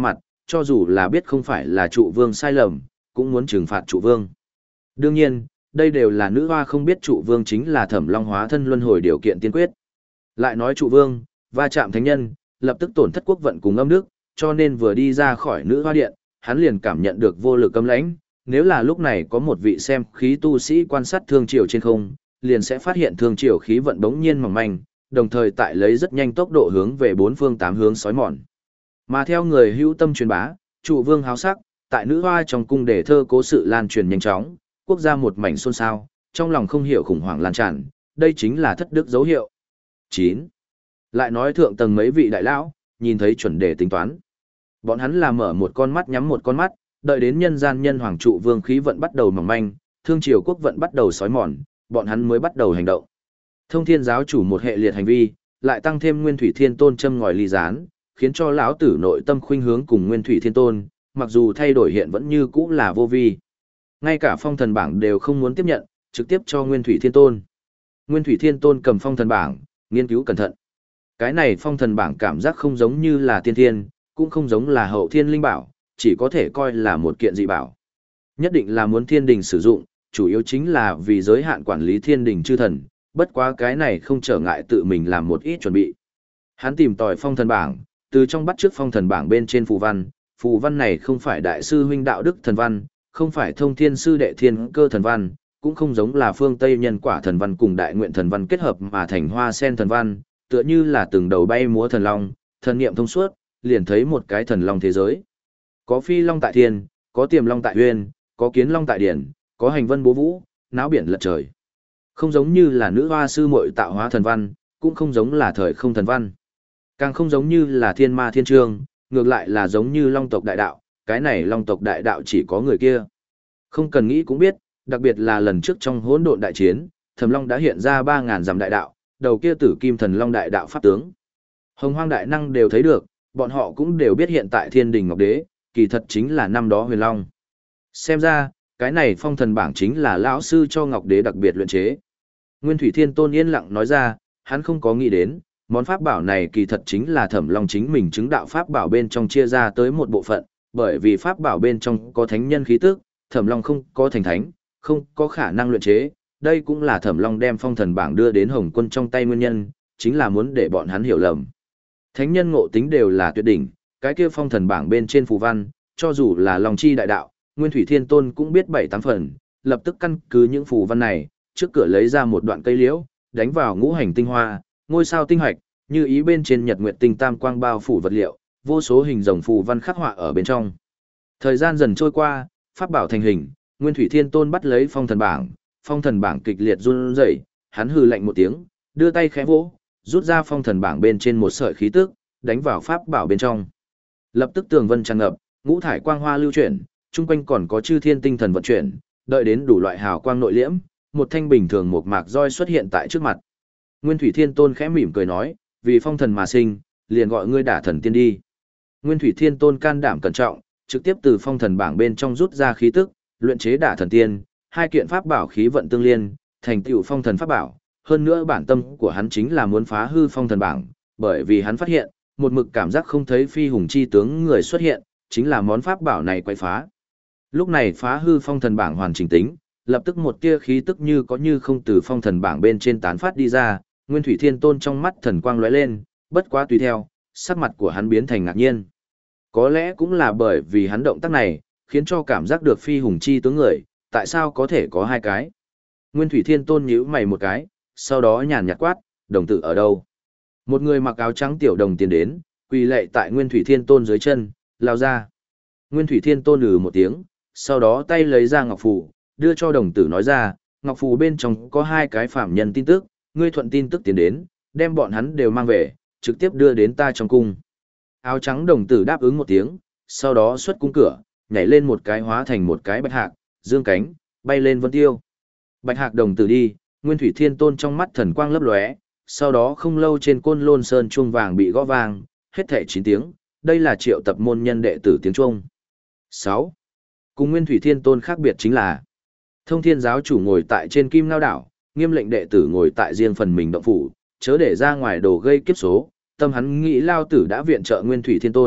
cho dù là biết không phải là trụ vương sai lầm, cũng muốn trừng phạt trụ vương. Đương nhiên, đây đều là nữ hoa không biết trụ vương chính là Thẩm Long hóa thân luân hồi điều kiện tiên quyết. Lại nói trụ vương, va chạm thánh nhân, lập tức tổn thất quốc vận cùng âm đức, cho nên vừa đi ra khỏi nữ hoa điện, hắn liền cảm nhận được vô lực cấm lãnh. Nếu là lúc này có một vị xem khí tu sĩ quan sát thương triều trên không, liền sẽ phát hiện thương triều khí vận bỗng nhiên mỏng manh, đồng thời tại lấy rất nhanh tốc độ hướng về bốn phương tám hướng sói mòn. Mà theo người hữu tâm truyền bá, trụ vương háo sắc, tại nữ hoa trong cung để thơ cố sự lan truyền nhanh chóng, quốc gia một mảnh xôn xao, trong lòng không hiểu khủng hoảng lan tràn, đây chính là thất đức dấu hiệu. chín. Lại nói thượng tầng mấy vị đại lão, nhìn thấy chuẩn đề tính toán. Bọn hắn là mở một con mắt nhắm một con mắt, đợi đến nhân gian nhân hoàng trụ vương khí vận bắt đầu mỏng manh, thương triều quốc vận bắt đầu sói mòn, bọn hắn mới bắt đầu hành động. Thông thiên giáo chủ một hệ liệt hành vi, lại tăng thêm nguyên thủy thiên tôn châm ngòi ly gián, khiến cho lão tử nội tâm khuynh hướng cùng nguyên thủy thiên tôn, mặc dù thay đổi hiện vẫn như cũ là vô vi. Ngay cả phong thần bảng đều không muốn tiếp nhận, trực tiếp cho nguyên thủy thiên tôn. Nguyên thủy thiên tôn cầm phong thần bảng, nghiên cứu cẩn thận. Cái này phong thần bảng cảm giác không giống như là tiên thiên, cũng không giống là hậu thiên linh bảo, chỉ có thể coi là một kiện dị bảo. Nhất định là muốn thiên đình sử dụng, chủ yếu chính là vì giới hạn quản lý thiên đình chư thần, bất quá cái này không trở ngại tự mình làm một ít chuẩn bị. Hắn tìm tòi phong thần bảng, từ trong bắt trước phong thần bảng bên trên phù văn, phù văn này không phải đại sư huynh đạo đức thần văn, không phải thông thiên sư đệ thiên cơ thần văn, cũng không giống là phương Tây nhân quả thần văn cùng đại nguyện thần văn kết hợp mà thành hoa sen thần văn, tựa như là từng đầu bay múa thần long, thần niệm thông suốt, liền thấy một cái thần long thế giới. Có phi long tại thiên, có tiềm long tại huyên, có kiến long tại điển, có hành vân bố vũ, náo biển lật trời. Không giống như là nữ hoa sư muội tạo hóa thần văn, cũng không giống là thời không thần văn. Càng không giống như là thiên ma thiên trương, ngược lại là giống như long tộc đại đạo, cái này long tộc đại đạo chỉ có người kia. Không cần nghĩ cũng biết, đặc biệt là lần trước trong hỗn độn đại chiến, Thẩm Long đã hiện ra ba ngàn dặm đại đạo, đầu kia tử kim thần long đại đạo pháp tướng. Hồng Hoang đại năng đều thấy được, bọn họ cũng đều biết hiện tại Thiên Đình Ngọc Đế, kỳ thật chính là năm đó Huyền Long. Xem ra, cái này phong thần bảng chính là lão sư cho Ngọc Đế đặc biệt luyện chế. Nguyên Thủy Thiên Tôn yên lặng nói ra, hắn không có nghĩ đến, món pháp bảo này kỳ thật chính là Thẩm Long chính mình chứng đạo pháp bảo bên trong chia ra tới một bộ phận, bởi vì pháp bảo bên trong có thánh nhân khí tức, Thẩm Long không có thành thánh, không có khả năng luyện chế, đây cũng là Thẩm Long đem phong thần bảng đưa đến Hồng Quân trong tay nguyên nhân, chính là muốn để bọn hắn hiểu lầm. Thánh nhân ngộ tính đều là tuyệt đỉnh, cái kia phong thần bảng bên trên phù văn, cho dù là Long chi đại đạo, Nguyên Thủy Thiên Tôn cũng biết bảy tám phần, lập tức căn cứ những phù văn này, trước cửa lấy ra một đoạn cây liễu, đánh vào ngũ hành tinh hoa, ngôi sao tinh hạch, như ý bên trên nhật nguyệt tinh tam quang bao phủ vật liệu, vô số hình rồng phù văn khắc họa ở bên trong. Thời gian dần trôi qua, pháp bảo thành hình, Nguyên Thủy Thiên Tôn bắt lấy phong thần bảng, phong thần bảng kịch liệt run rẩy, hắn hừ lạnh một tiếng, đưa tay khẽ vỗ, rút ra phong thần bảng bên trên một sợi khí tức, đánh vào pháp bảo bên trong. Lập tức tường vân tràn ngập, ngũ thải quang hoa lưu chuyển, chung quanh còn có chư thiên tinh thần vận chuyển, đợi đến đủ loại hào quang nội liễm, một thanh bình thường một mạc roi xuất hiện tại trước mặt. Nguyên Thủy Thiên Tôn khẽ mỉm cười nói, vì phong thần mà sinh, liền gọi ngươi đả thần tiên đi. Nguyên Thủy Thiên Tôn can đảm cẩn trọng, trực tiếp từ phong thần bảng bên trong rút ra khí tức, luyện chế đả thần tiên, hai kiện pháp bảo khí vận tương liên, thành tựu phong thần pháp bảo. Hơn nữa bản tâm của hắn chính là muốn phá hư phong thần bảng, bởi vì hắn phát hiện, một mực cảm giác không thấy phi hùng chi tướng người xuất hiện, chính là món pháp bảo này quay phá. Lúc này phá hư phong thần bảng hoàn chỉnh tính, lập tức một tia khí tức như có như không từ phong thần bảng bên trên tán phát đi ra, Nguyên Thủy Thiên Tôn trong mắt thần quang lóe lên, bất quá tùy theo, sắc mặt của hắn biến thành ngạc nhiên. Có lẽ cũng là bởi vì hắn động tác này, khiến cho cảm giác được phi hùng chi tướng người, tại sao có thể có hai cái. Nguyên Thủy Thiên Tôn nhíu mày một cái, sau đó nhàn nhạt quát, đồng tử ở đâu? Một người mặc áo trắng tiểu đồng tiến đến, quỳ lạy tại Nguyên Thủy Thiên Tôn dưới chân, lao ra. Nguyên Thủy Thiên Tôn lừ một tiếng, sau đó tay lấy ra ngọc phù, đưa cho đồng tử nói ra, ngọc phù bên trong có hai cái phạm nhân tin tức, ngươi thuận tin tức tiến đến, đem bọn hắn đều mang về, trực tiếp đưa đến ta trong cung. Áo trắng đồng tử đáp ứng một tiếng, sau đó xuất cung cửa, nhảy lên một cái hóa thành một cái bạch hạc, dương cánh, bay lên vân tiêu. Bạch hạc đồng tử đi, Nguyên Thủy Thiên Tôn trong mắt thần quang lấp lóe, sau đó không lâu trên côn lôn sơn chuông vàng bị gõ vang, hết thảy chín tiếng, đây là triệu tập môn nhân đệ tử tiếng chuông. sáu. Cùng Nguyên Thủy Thiên Tôn khác biệt chính là, Thông Thiên giáo chủ ngồi tại trên Kim Ngao đảo, nghiêm lệnh đệ tử ngồi tại riêng phần mình động phủ, chớ để ra ngoài đồ gây kiếp số, tâm hắn nghĩ lao tử đã viện trợ Nguyên Thủy Thiên Tôn,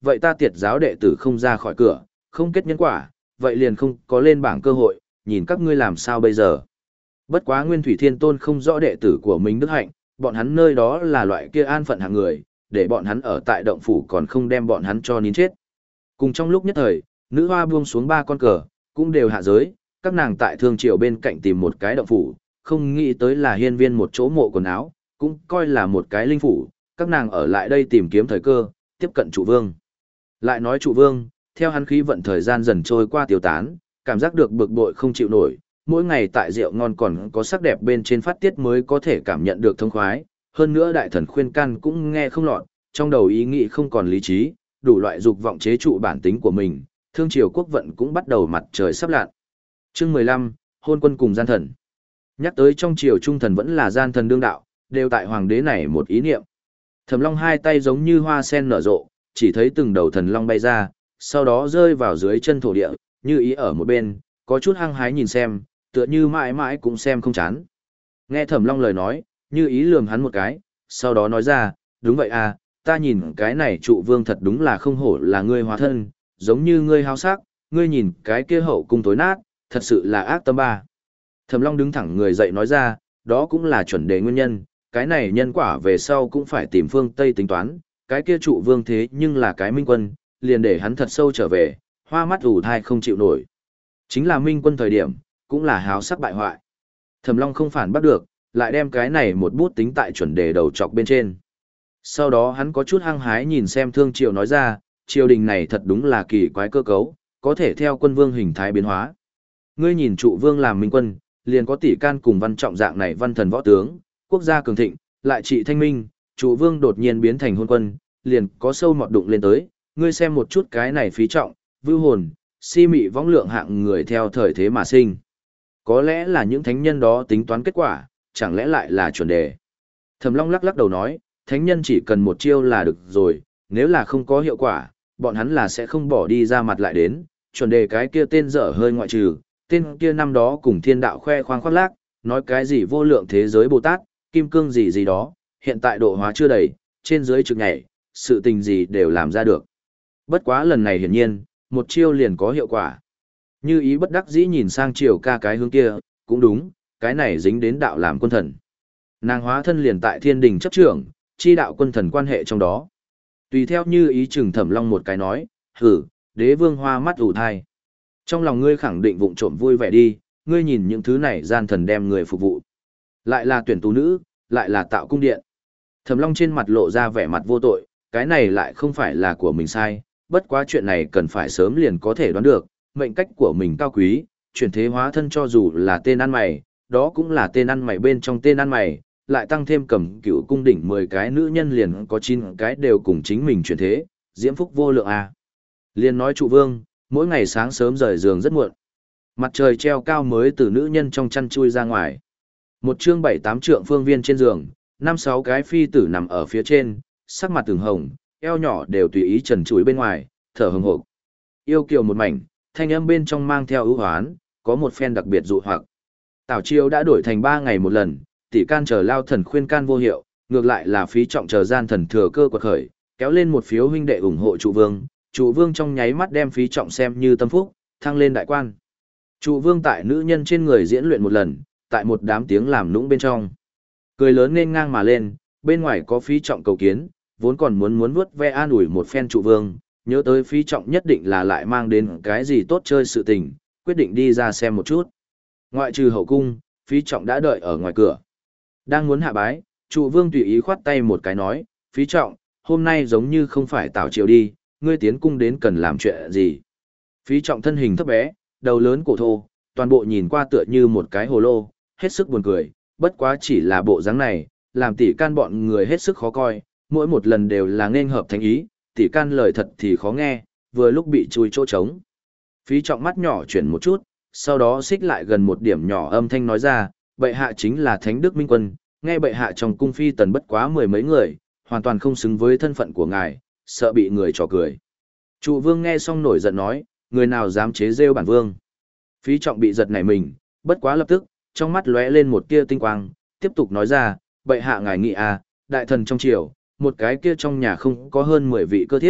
vậy ta tiệt giáo đệ tử không ra khỏi cửa, không kết nhân quả, vậy liền không có lên bảng cơ hội, nhìn các ngươi làm sao bây giờ. Bất quá Nguyên Thủy Thiên Tôn không rõ đệ tử của mình đức hạnh, bọn hắn nơi đó là loại kia an phận hạng người, để bọn hắn ở tại động phủ còn không đem bọn hắn cho nín chết. Cùng trong lúc nhất thời, nữ hoa buông xuống ba con cờ, cũng đều hạ giới, các nàng tại thương triều bên cạnh tìm một cái động phủ, không nghĩ tới là hiên viên một chỗ mộ quần áo, cũng coi là một cái linh phủ, các nàng ở lại đây tìm kiếm thời cơ, tiếp cận trụ vương. Lại nói trụ vương, theo hắn khí vận thời gian dần trôi qua tiêu tán, cảm giác được bực bội không chịu nổi, mỗi ngày tại rượu ngon còn có sắc đẹp bên trên phát tiết mới có thể cảm nhận được thông khoái, hơn nữa đại thần khuyên can cũng nghe không lọt, trong đầu ý nghĩ không còn lý trí, đủ loại dục vọng chế trụ bản tính của mình, thương triều quốc vận cũng bắt đầu mặt trời sắp lặn. Chương mười lăm, hôn quân cùng gian thần. Nhắc tới trong triều trung thần vẫn là gian thần đương đạo, đều tại hoàng đế này một ý niệm. Thẩm Long hai tay giống như hoa sen nở rộ, chỉ thấy từng đầu thần long bay ra, sau đó rơi vào dưới chân thổ địa, như ý ở một bên, có chút hăng hái nhìn xem, tựa như mãi mãi cũng xem không chán. Nghe Thẩm Long lời nói, như ý lườm hắn một cái, sau đó nói ra, đúng vậy à, ta nhìn cái này trụ vương thật đúng là không hổ là ngươi hóa thân, giống như ngươi háo sắc, ngươi nhìn cái kia hậu cung tối nát, thật sự là ác tâm ba. Thẩm Long đứng thẳng người dậy nói ra, đó cũng là chuẩn đề nguyên nhân, cái này nhân quả về sau cũng phải tìm phương Tây tính toán, cái kia trụ vương thế nhưng là cái minh quân, liền để hắn thật sâu trở về, hoa mắt ủ thai không chịu nổi. Chính là minh quân thời điểm, cũng là háo sắc bại hoại. Thẩm Long không phản bắt được, lại đem cái này một bút tính tại chuẩn đề đầu chọc bên trên. Sau đó hắn có chút hăng hái nhìn xem thương triều nói ra, triều đình này thật đúng là kỳ quái cơ cấu, có thể theo quân vương hình thái biến hóa. Ngươi nhìn trụ vương làm minh quân, liền có tỷ can cùng văn trọng dạng này văn thần võ tướng, quốc gia cường thịnh, lại trị thanh minh, trụ vương đột nhiên biến thành hôn quân, liền có sâu mọt đụng lên tới, ngươi xem một chút cái này phí trọng, vưu hồn, si mị võng lượng hạng người theo thời thế mà sinh. Có lẽ là những thánh nhân đó tính toán kết quả, chẳng lẽ lại là chuẩn đề. Thẩm Long lắc lắc đầu nói, thánh nhân chỉ cần một chiêu là được rồi, nếu là không có hiệu quả, bọn hắn là sẽ không bỏ đi ra mặt lại đến, chuẩn đề cái kia tên dở hơi ngoại trừ, tên kia năm đó cùng thiên đạo khoe khoang khoác lác, nói cái gì vô lượng thế giới Bồ Tát, kim cương gì gì đó, hiện tại độ hóa chưa đầy, trên dưới trực nhảy, sự tình gì đều làm ra được. Bất quá lần này hiển nhiên, một chiêu liền có hiệu quả. Như ý bất đắc dĩ nhìn sang triều ca cái hướng kia, cũng đúng, cái này dính đến đạo làm quân thần. Nàng hóa thân liền tại thiên đình chấp trưởng, chi đạo quân thần quan hệ trong đó. Tùy theo như ý chừng Thẩm Long một cái nói, hử, đế vương hoa mắt ủ thai. Trong lòng ngươi khẳng định vụng trộm vui vẻ đi, ngươi nhìn những thứ này gian thần đem người phục vụ. Lại là tuyển tú nữ, lại là tạo cung điện. Thẩm Long trên mặt lộ ra vẻ mặt vô tội, cái này lại không phải là của mình sai, bất quá chuyện này cần phải sớm liền có thể đoán được, mệnh cách của mình cao quý, chuyển thế hóa thân cho dù là tên ăn mày, đó cũng là tên ăn mày bên trong tên ăn mày, lại tăng thêm cầm cựu cung đỉnh mười cái nữ nhân liền có chín cái đều cùng chính mình chuyển thế, diễm phúc vô lượng à. Liền nói trụ vương, mỗi ngày sáng sớm rời giường rất muộn. Mặt trời treo cao mới từ nữ nhân trong chăn chui ra ngoài. Một chương bảy tám trượng phương viên trên giường, năm sáu cái phi tử nằm ở phía trên, sắc mặt từng hồng, eo nhỏ đều tùy ý trần trụi bên ngoài, thở hừng hực. Yêu kiều một mảnh, thanh âm bên trong mang theo ưu hoán, có một phen đặc biệt dụ hoặc. Tào Chiêu đã đổi thành ba ngày một lần, tỷ can chờ lao thần khuyên can vô hiệu, ngược lại là phí trọng chờ gian thần thừa cơ quật khởi, kéo lên một phiếu huynh đệ ủng hộ trụ vương, trụ vương trong nháy mắt đem phí trọng xem như tâm phúc, thăng lên đại quan. Trụ vương tại nữ nhân trên người diễn luyện một lần, tại một đám tiếng làm nũng bên trong. Cười lớn nên ngang mà lên, bên ngoài có phí trọng cầu kiến, vốn còn muốn muốn vuốt ve an ủi một phen trụ vương, nhớ tới phí trọng nhất định là lại mang đến cái gì tốt chơi sự tình, quyết định đi ra xem một chút. Ngoại trừ hậu cung, phí trọng đã đợi ở ngoài cửa. Đang muốn hạ bái, trụ vương tùy ý khoát tay một cái nói, phí trọng, hôm nay giống như không phải Tào Triều đi, ngươi tiến cung đến cần làm chuyện gì. Phí trọng thân hình thấp bé, đầu lớn cổ thô, toàn bộ nhìn qua tựa như một cái hồ lô, hết sức buồn cười, bất quá chỉ là bộ dáng này, làm tỷ can bọn người hết sức khó coi, mỗi một lần đều là nên hợp thành ý, tỷ can lời thật thì khó nghe, vừa lúc bị chui chỗ trống. Phí trọng mắt nhỏ chuyển một chút, sau đó xích lại gần một điểm nhỏ âm thanh nói ra, bệ hạ chính là Thánh Đức Minh Quân, nghe bệ hạ trong cung phi tần bất quá mười mấy người, hoàn toàn không xứng với thân phận của ngài, sợ bị người trò cười. Trụ vương nghe xong nổi giận nói, người nào dám chế rêu bản vương. Phí trọng bị giật nảy mình, bất quá lập tức, trong mắt lóe lên một tia tinh quang, tiếp tục nói ra, bệ hạ ngài nghĩ à, đại thần trong triều, một cái kia trong nhà không có hơn mười vị cơ thiếp,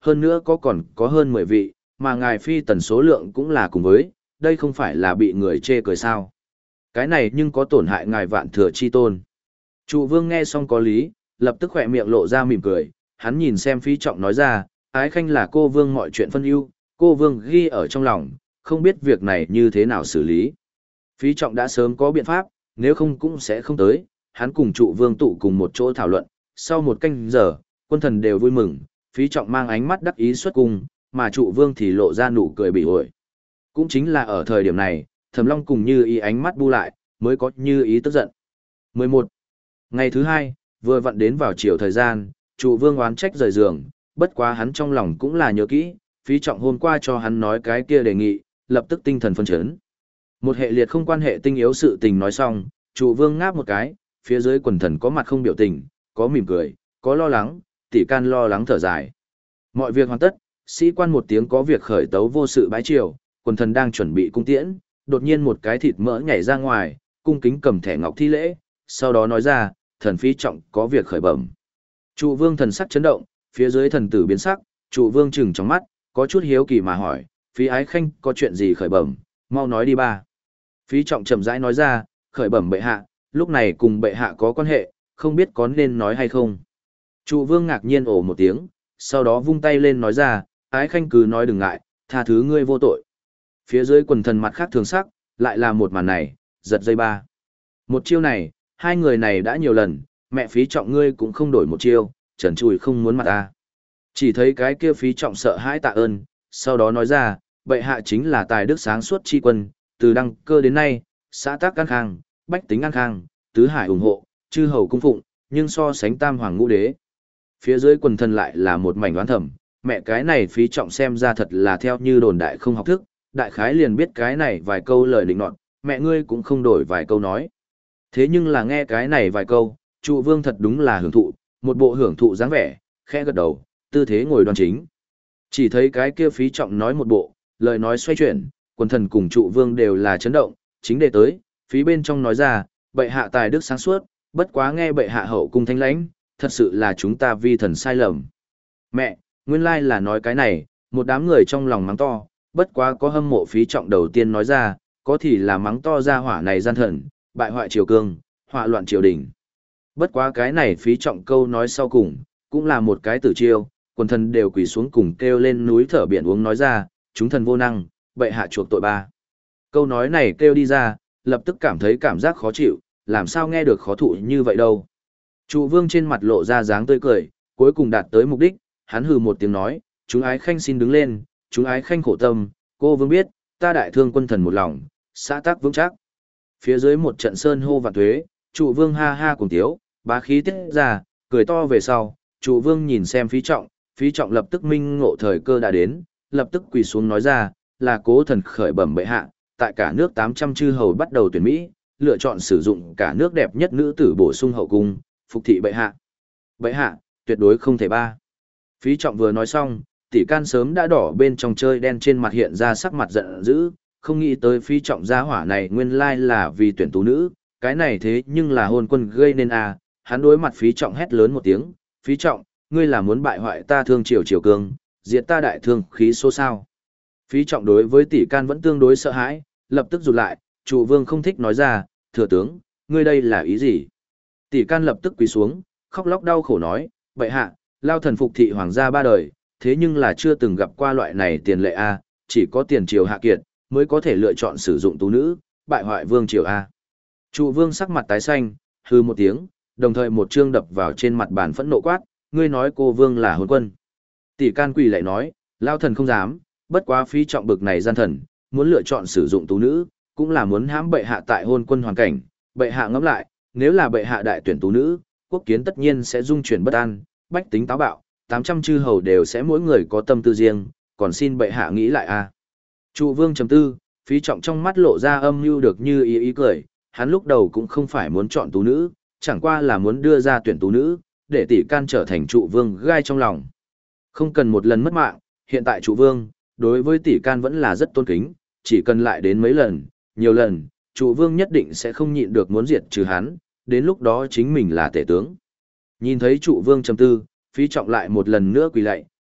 hơn nữa có còn có hơn mười vị, mà ngài phi tần số lượng cũng là cùng với, đây không phải là bị người chê cười sao. Cái này nhưng có tổn hại ngài vạn thừa chi tôn. Trụ vương nghe xong có lý, lập tức khỏe miệng lộ ra mỉm cười, hắn nhìn xem Phí Trọng nói ra, ái khanh là cô vương mọi chuyện phân ưu, cô vương ghi ở trong lòng, không biết việc này như thế nào xử lý. Phí Trọng đã sớm có biện pháp, nếu không cũng sẽ không tới, hắn cùng trụ vương tụ cùng một chỗ thảo luận, sau một canh giờ, quân thần đều vui mừng, Phí Trọng mang ánh mắt đắc ý xuất cung, mà trụ vương thì lộ ra nụ cười bị ổi. Cũng chính là ở thời điểm này, Thẩm Long cùng Như Ý ánh mắt bu lại, mới có Như Ý tức giận. mười một. Ngày thứ hai, vừa vặn đến vào chiều thời gian, trụ vương oán trách rời giường, bất quá hắn trong lòng cũng là nhớ kỹ, Phí Trọng hôm qua cho hắn nói cái kia đề nghị, lập tức tinh thần phân chấn. Một hệ liệt không quan hệ tinh yếu sự tình nói xong, trụ vương ngáp một cái, phía dưới quần thần có mặt không biểu tình, có mỉm cười, có lo lắng, tỷ can lo lắng thở dài. Mọi việc hoàn tất, sĩ quan một tiếng có việc khởi tấu vô sự bái triều, quần thần đang chuẩn bị cung tiễn, đột nhiên một cái thịt mỡ nhảy ra ngoài, cung kính cầm thẻ ngọc thi lễ, sau đó nói ra, thần Phí Trọng có việc khởi bẩm. Trụ vương thần sắc chấn động, phía dưới thần tử biến sắc, trụ vương chừng trong mắt, có chút hiếu kỳ mà hỏi, Phí ái khanh có chuyện gì khởi bẩm, mau nói đi ba. Phí Trọng chậm rãi nói ra, khởi bẩm bệ hạ, lúc này cùng bệ hạ có quan hệ, không biết có nên nói hay không. Trụ vương ngạc nhiên ồ một tiếng, sau đó vung tay lên nói ra, ái khanh cứ nói đừng ngại, tha thứ ngươi vô tội. Phía dưới quần thần mặt khác thường sắc, lại là một màn này, giật dây ba. Một chiêu này, hai người này đã nhiều lần, mẹ Phí Trọng ngươi cũng không đổi một chiêu, trần trùi không muốn mặt ta. Chỉ thấy cái kia Phí Trọng sợ hãi tạ ơn, sau đó nói ra, bệ hạ chính là tài đức sáng suốt chi quân, từ đăng cơ đến nay, xã tác an khang, bách tính an khang, tứ hải ủng hộ, chư hầu cung phụng, nhưng so sánh tam hoàng ngũ đế. Phía dưới quần thần lại là một mảnh đoán thầm, mẹ cái này Phí Trọng xem ra thật là theo như đồn đại không học thức, đại khái liền biết cái này vài câu lời định nọt, mẹ ngươi cũng không đổi vài câu nói. Thế nhưng là nghe cái này vài câu, trụ vương thật đúng là hưởng thụ, một bộ hưởng thụ dáng vẻ, khẽ gật đầu, tư thế ngồi đoan chính. Chỉ thấy cái kia Phí Trọng nói một bộ, lời nói xoay chuyển, quần thần cùng trụ vương đều là chấn động, chính đề tới, phí bên trong nói ra, bệ hạ tài đức sáng suốt, bất quá nghe bệ hạ hậu cung thanh lãnh, thật sự là chúng ta vi thần sai lầm. Mẹ, nguyên lai là nói cái này, một đám người trong lòng mắng to, bất quá có hâm mộ Phí Trọng đầu tiên nói ra, có thì là mắng to ra hỏa này gian thần, bại hoại triều cương, họa loạn triều đình. Bất quá cái này Phí Trọng câu nói sau cùng, cũng là một cái tử chiêu, quần thần đều quỳ xuống cùng kêu lên núi thở biển uống nói ra, chúng thần vô năng, bệ hạ chuộc tội ba. Câu nói này kêu đi ra, lập tức cảm thấy cảm giác khó chịu, làm sao nghe được khó thụ như vậy đâu. Trụ vương trên mặt lộ ra dáng tươi cười, cuối cùng đạt tới mục đích, hắn hừ một tiếng nói, chúng ái khanh xin đứng lên, chúng ái khanh khổ tâm, cô vương biết, ta đại thương quân thần một lòng, xã tác vững chắc. Phía dưới một trận sơn hô vạn thuế, trụ vương ha ha cùng tiếu, bá khí tiết ra, cười to về sau, trụ vương nhìn xem Phí Trọng, Phí Trọng lập tức minh ngộ thời cơ đã đến, lập tức quỳ xuống nói ra, là cố thần khởi bẩm bệ hạ, tại cả nước tám trăm chư hầu bắt đầu tuyển Mỹ, lựa chọn sử dụng cả nước đẹp nhất nữ tử bổ sung hậu cung, phục thị bệ hạ. Bệ hạ, tuyệt đối không thể ba. Phí Trọng vừa nói xong, tỷ can sớm đã đỏ bên trong chơi đen trên mặt hiện ra sắc mặt giận dữ, không nghĩ tới Phí Trọng gia hỏa này nguyên lai là vì tuyển tú nữ, cái này thế nhưng là hôn quân gây nên à, hắn đối mặt Phí Trọng hét lớn một tiếng, Phí Trọng, ngươi là muốn bại hoại ta thương triều triều cương, diệt ta đại thương khí số sao. Phí Trọng đối với tỷ can vẫn tương đối sợ hãi, lập tức rụt lại, trụ vương không thích nói ra, thừa tướng, ngươi đây là ý gì? Tỷ can lập tức quỳ xuống, khóc lóc đau khổ nói, bệ hạ, lao thần phục thị hoàng gia ba đời, thế nhưng là chưa từng gặp qua loại này tiền lệ A, chỉ có tiền triều hạ kiệt, mới có thể lựa chọn sử dụng tú nữ, bại hoại vương triều A. Trụ vương sắc mặt tái xanh, hư một tiếng, đồng thời một chương đập vào trên mặt bàn phẫn nộ quát, ngươi nói cô vương là hôn quân. Tỷ can quỳ lại nói, lao thần không dám, bất quá Phí Trọng bực này gian thần, muốn lựa chọn sử dụng tú nữ, cũng là muốn hãm bệ hạ tại hôn quân hoàn cảnh, bệ hạ ngẫm lại, nếu là bệ hạ đại tuyển tú nữ, quốc kiến tất nhiên sẽ dung chuyển bất an, bách tính táo bạo, tám trăm chư hầu đều sẽ mỗi người có tâm tư riêng, còn xin bệ hạ nghĩ lại a. Trụ vương chấm tư, Phí Trọng trong mắt lộ ra âm mưu được như ý ý cười, hắn lúc đầu cũng không phải muốn chọn tú nữ, chẳng qua là muốn đưa ra tuyển tú nữ, để tỷ can trở thành trụ vương gai trong lòng. Không cần một lần mất mạng, hiện tại trụ vương, đối với tỷ can vẫn là rất tôn kính, chỉ cần lại đến mấy lần, nhiều lần, trụ vương nhất định sẽ không nhịn được muốn diệt trừ hắn, đến lúc đó chính mình là tể tướng. Nhìn thấy trụ vương trầm tư, Phí Trọng lại một lần nữa quỳ lạy,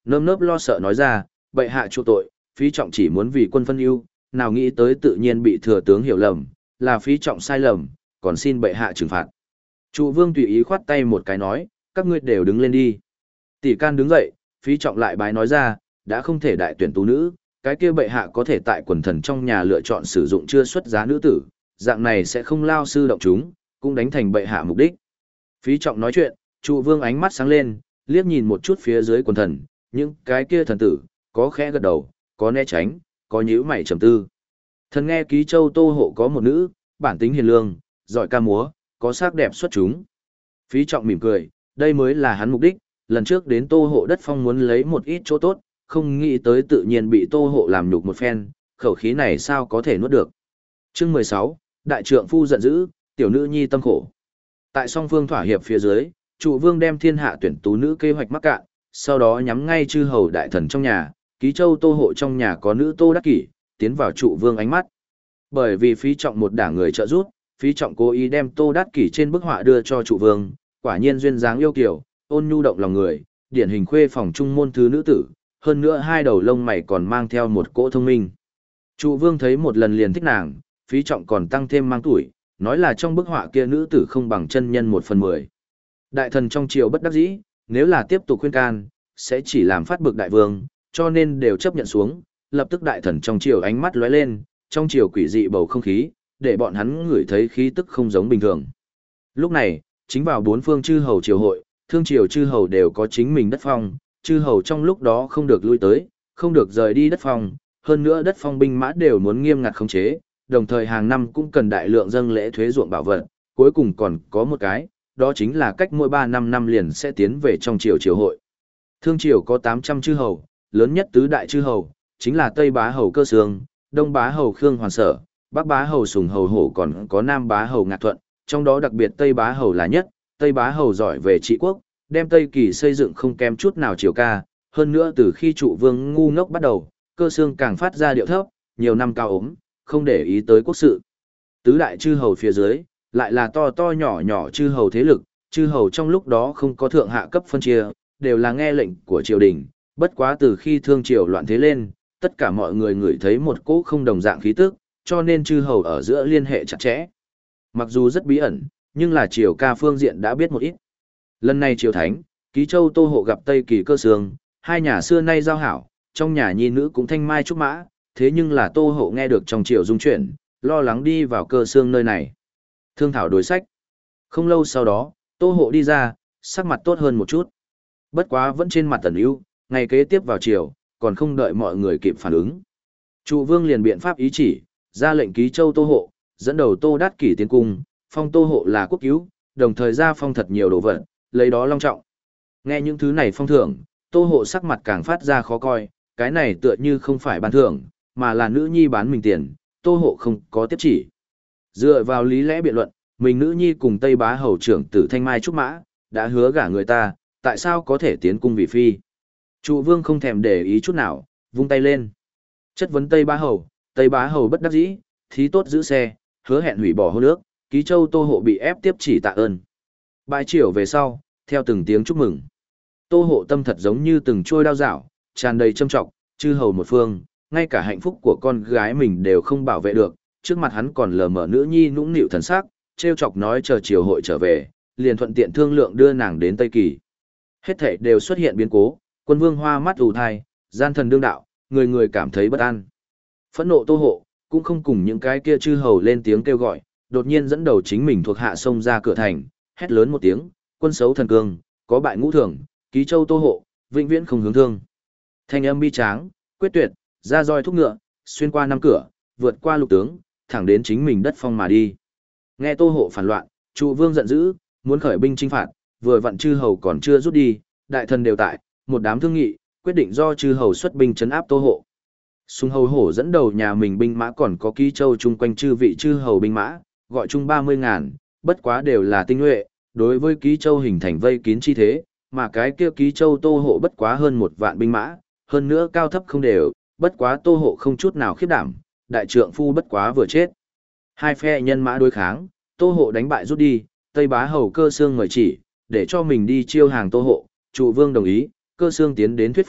nơm nớp lo sợ nói ra, bệ hạ chu tội, phí trọng chỉ muốn vì quân phân ưu, nào nghĩ tới tự nhiên bị thừa tướng hiểu lầm, là phí trọng sai lầm, còn xin bệ hạ trừng phạt. Trụ vương tùy ý khoát tay một cái nói, các ngươi đều đứng lên đi. Tỷ can đứng dậy, phí trọng lại bái nói ra, đã không thể đại tuyển tú nữ, cái kia bệ hạ có thể tại quần thần trong nhà lựa chọn sử dụng chưa xuất giá nữ tử, dạng này sẽ không lao sư động chúng, cũng đánh thành bệ hạ mục đích. Phí trọng nói chuyện, trụ vương ánh mắt sáng lên, liếc nhìn một chút phía dưới quần thần, những cái kia thần tử, có khẽ gật đầu, có né tránh, có nhíu mày trầm tư. Thần nghe ký châu Tô Hộ có một nữ, bản tính hiền lương, giỏi ca múa, có sắc đẹp xuất chúng. Phí trọng mỉm cười, đây mới là hắn mục đích, lần trước đến Tô Hộ đất phong muốn lấy một ít chỗ tốt, không nghĩ tới tự nhiên bị Tô Hộ làm nhục một phen, khẩu khí này sao có thể nuốt được. Chương mười sáu, đại trượng phu giận dữ, tiểu nữ nhi tâm khổ. Tại song phương thỏa hiệp phía dưới, trụ vương đem thiên hạ tuyển tú nữ kế hoạch mắc cạn, sau đó nhắm ngay chư hầu đại thần trong nhà, ký châu Tô Hộ trong nhà có nữ Tô Đắc Kỷ, tiến vào trụ vương ánh mắt. Bởi vì phí trọng một đảng người trợ giúp, phí trọng cố ý đem Tô Đắc Kỷ trên bức họa đưa cho trụ vương, quả nhiên duyên dáng yêu kiều, ôn nhu động lòng người, điển hình khuê phòng trung môn thứ nữ tử, hơn nữa hai đầu lông mày còn mang theo một cỗ thông minh. Trụ vương thấy một lần liền thích nàng, phí trọng còn tăng thêm mang tuổi, nói là trong bức họa kia nữ tử không bằng chân nhân một phần mười. Đại thần trong triều bất đắc dĩ, nếu là tiếp tục khuyên can, sẽ chỉ làm phát bực đại vương, cho nên đều chấp nhận xuống, lập tức đại thần trong triều ánh mắt lóe lên, trong triều quỷ dị bầu không khí, để bọn hắn ngửi thấy khí tức không giống bình thường. Lúc này, chính vào bốn phương chư hầu triều hội, thương triều chư hầu đều có chính mình đất phong, chư hầu trong lúc đó không được lui tới, không được rời đi đất phong, hơn nữa đất phong binh mã đều muốn nghiêm ngặt khống chế, đồng thời hàng năm cũng cần đại lượng dâng lễ thuế ruộng bảo vật, cuối cùng còn có một cái, đó chính là cách mỗi ba năm năm liền sẽ tiến về trong triều triều hội. Thương triều có tám trăm chư hầu, lớn nhất tứ đại chư hầu, chính là Tây Bá hầu Cơ Sương, Đông Bá hầu Khương Hoàn Sở, Bắc Bá hầu Sùng hầu Hổ, còn có Nam Bá hầu Ngạc Thuận, trong đó đặc biệt Tây Bá hầu là nhất, Tây Bá hầu giỏi về trị quốc, đem Tây Kỳ xây dựng không kém chút nào triều ca, hơn nữa từ khi trụ vương ngu ngốc bắt đầu, Cơ Sương càng phát ra điệu thấp, nhiều năm cao ốm, không để ý tới quốc sự. Tứ đại chư hầu phía dưới, lại là to to nhỏ nhỏ chư hầu thế lực, chư hầu trong lúc đó không có thượng hạ cấp phân chia, đều là nghe lệnh của triều đình, bất quá từ khi thương triều loạn thế lên, tất cả mọi người ngửi thấy một cỗ không đồng dạng khí tức, cho nên chư hầu ở giữa liên hệ chặt chẽ. Mặc dù rất bí ẩn, nhưng là triều ca phương diện đã biết một ít. Lần này triều thánh, ký châu Tô Hộ gặp Tây Kỳ Cơ Sương, hai nhà xưa nay giao hảo, trong nhà nhi nữ cũng thanh mai trúc mã, thế nhưng là Tô Hộ nghe được trong triều dung chuyển, lo lắng đi vào Cơ Sương nơi này. Thương thảo đối sách. Không lâu sau đó, Tô Hộ đi ra, sắc mặt tốt hơn một chút. Bất quá vẫn trên mặt tần ưu, ngày kế tiếp vào triều, còn không đợi mọi người kịp phản ứng. Trụ vương liền biện pháp ý chỉ, ra lệnh ký châu Tô Hộ, dẫn đầu Tô Đát Kỷ tiến cung, phong Tô Hộ là quốc cứu, đồng thời ra phong thật nhiều đồ vật, lấy đó long trọng. Nghe những thứ này phong thưởng, Tô Hộ sắc mặt càng phát ra khó coi, cái này tựa như không phải ban thưởng, mà là nữ nhi bán mình tiền, Tô Hộ không có tiếp chỉ. Dựa vào lý lẽ biện luận, mình nữ nhi cùng Tây Bá hầu trưởng tử Thanh Mai Trúc Mã, đã hứa gả người ta, tại sao có thể tiến cung vì phi? Trụ vương không thèm để ý chút nào, vung tay lên. Chất vấn Tây Bá hầu, Tây Bá hầu bất đắc dĩ, thí tốt giữ xe, hứa hẹn hủy bỏ hôn ước, ký châu Tô Hộ bị ép tiếp chỉ tạ ơn. Bãi triều về sau, theo từng tiếng chúc mừng. Tô Hộ tâm thật giống như từng trôi đao dạo, tràn đầy châm trọng, chư hầu một phương, ngay cả hạnh phúc của con gái mình đều không bảo vệ được, trước mặt hắn còn lờ mờ nữ nhi nũng nịu thần sắc, trêu chọc nói chờ triều hội trở về, liền thuận tiện thương lượng đưa nàng đến Tây Kỳ. Hết thảy đều xuất hiện biến cố, quân vương hoa mắt ù thai, gian thần đương đạo, người người cảm thấy bất an. Phẫn nộ Tô Hộ, cũng không cùng những cái kia chư hầu lên tiếng kêu gọi, đột nhiên dẫn đầu chính mình thuộc hạ xông ra cửa thành, hét lớn một tiếng, quân xấu thần cương, có bại ngũ thường, ký châu Tô Hộ, vĩnh viễn không hướng thương. Thanh âm bi tráng, quyết tuyệt, ra roi thúc ngựa, xuyên qua năm cửa, vượt qua lục tướng, thẳng đến chính mình đất phong mà đi. Nghe Tô Hộ phản loạn, trụ vương giận dữ, muốn khởi binh chinh phạt, vừa vặn chư hầu còn chưa rút đi, đại thần đều tại, một đám thương nghị, quyết định do chư hầu xuất binh trấn áp Tô Hộ. Sùng hầu hổ dẫn đầu nhà mình binh mã còn có ký châu chung quanh chư vị chư hầu binh mã, gọi chung ba mươi ngàn, bất quá đều là tinh nhuệ, đối với ký châu hình thành vây kín chi thế, mà cái kia ký châu Tô Hộ bất quá hơn một vạn binh mã, hơn nữa cao thấp không đều, bất quá Tô Hộ không chút nào khiếp đảm, đại trượng phu bất quá vừa chết. Hai phe nhân mã đối kháng, Tô Hộ đánh bại rút đi, Tây Bá hầu Cơ Sương mời chỉ, để cho mình đi chiêu hàng Tô Hộ, trụ vương đồng ý, Cơ Sương tiến đến thuyết phục,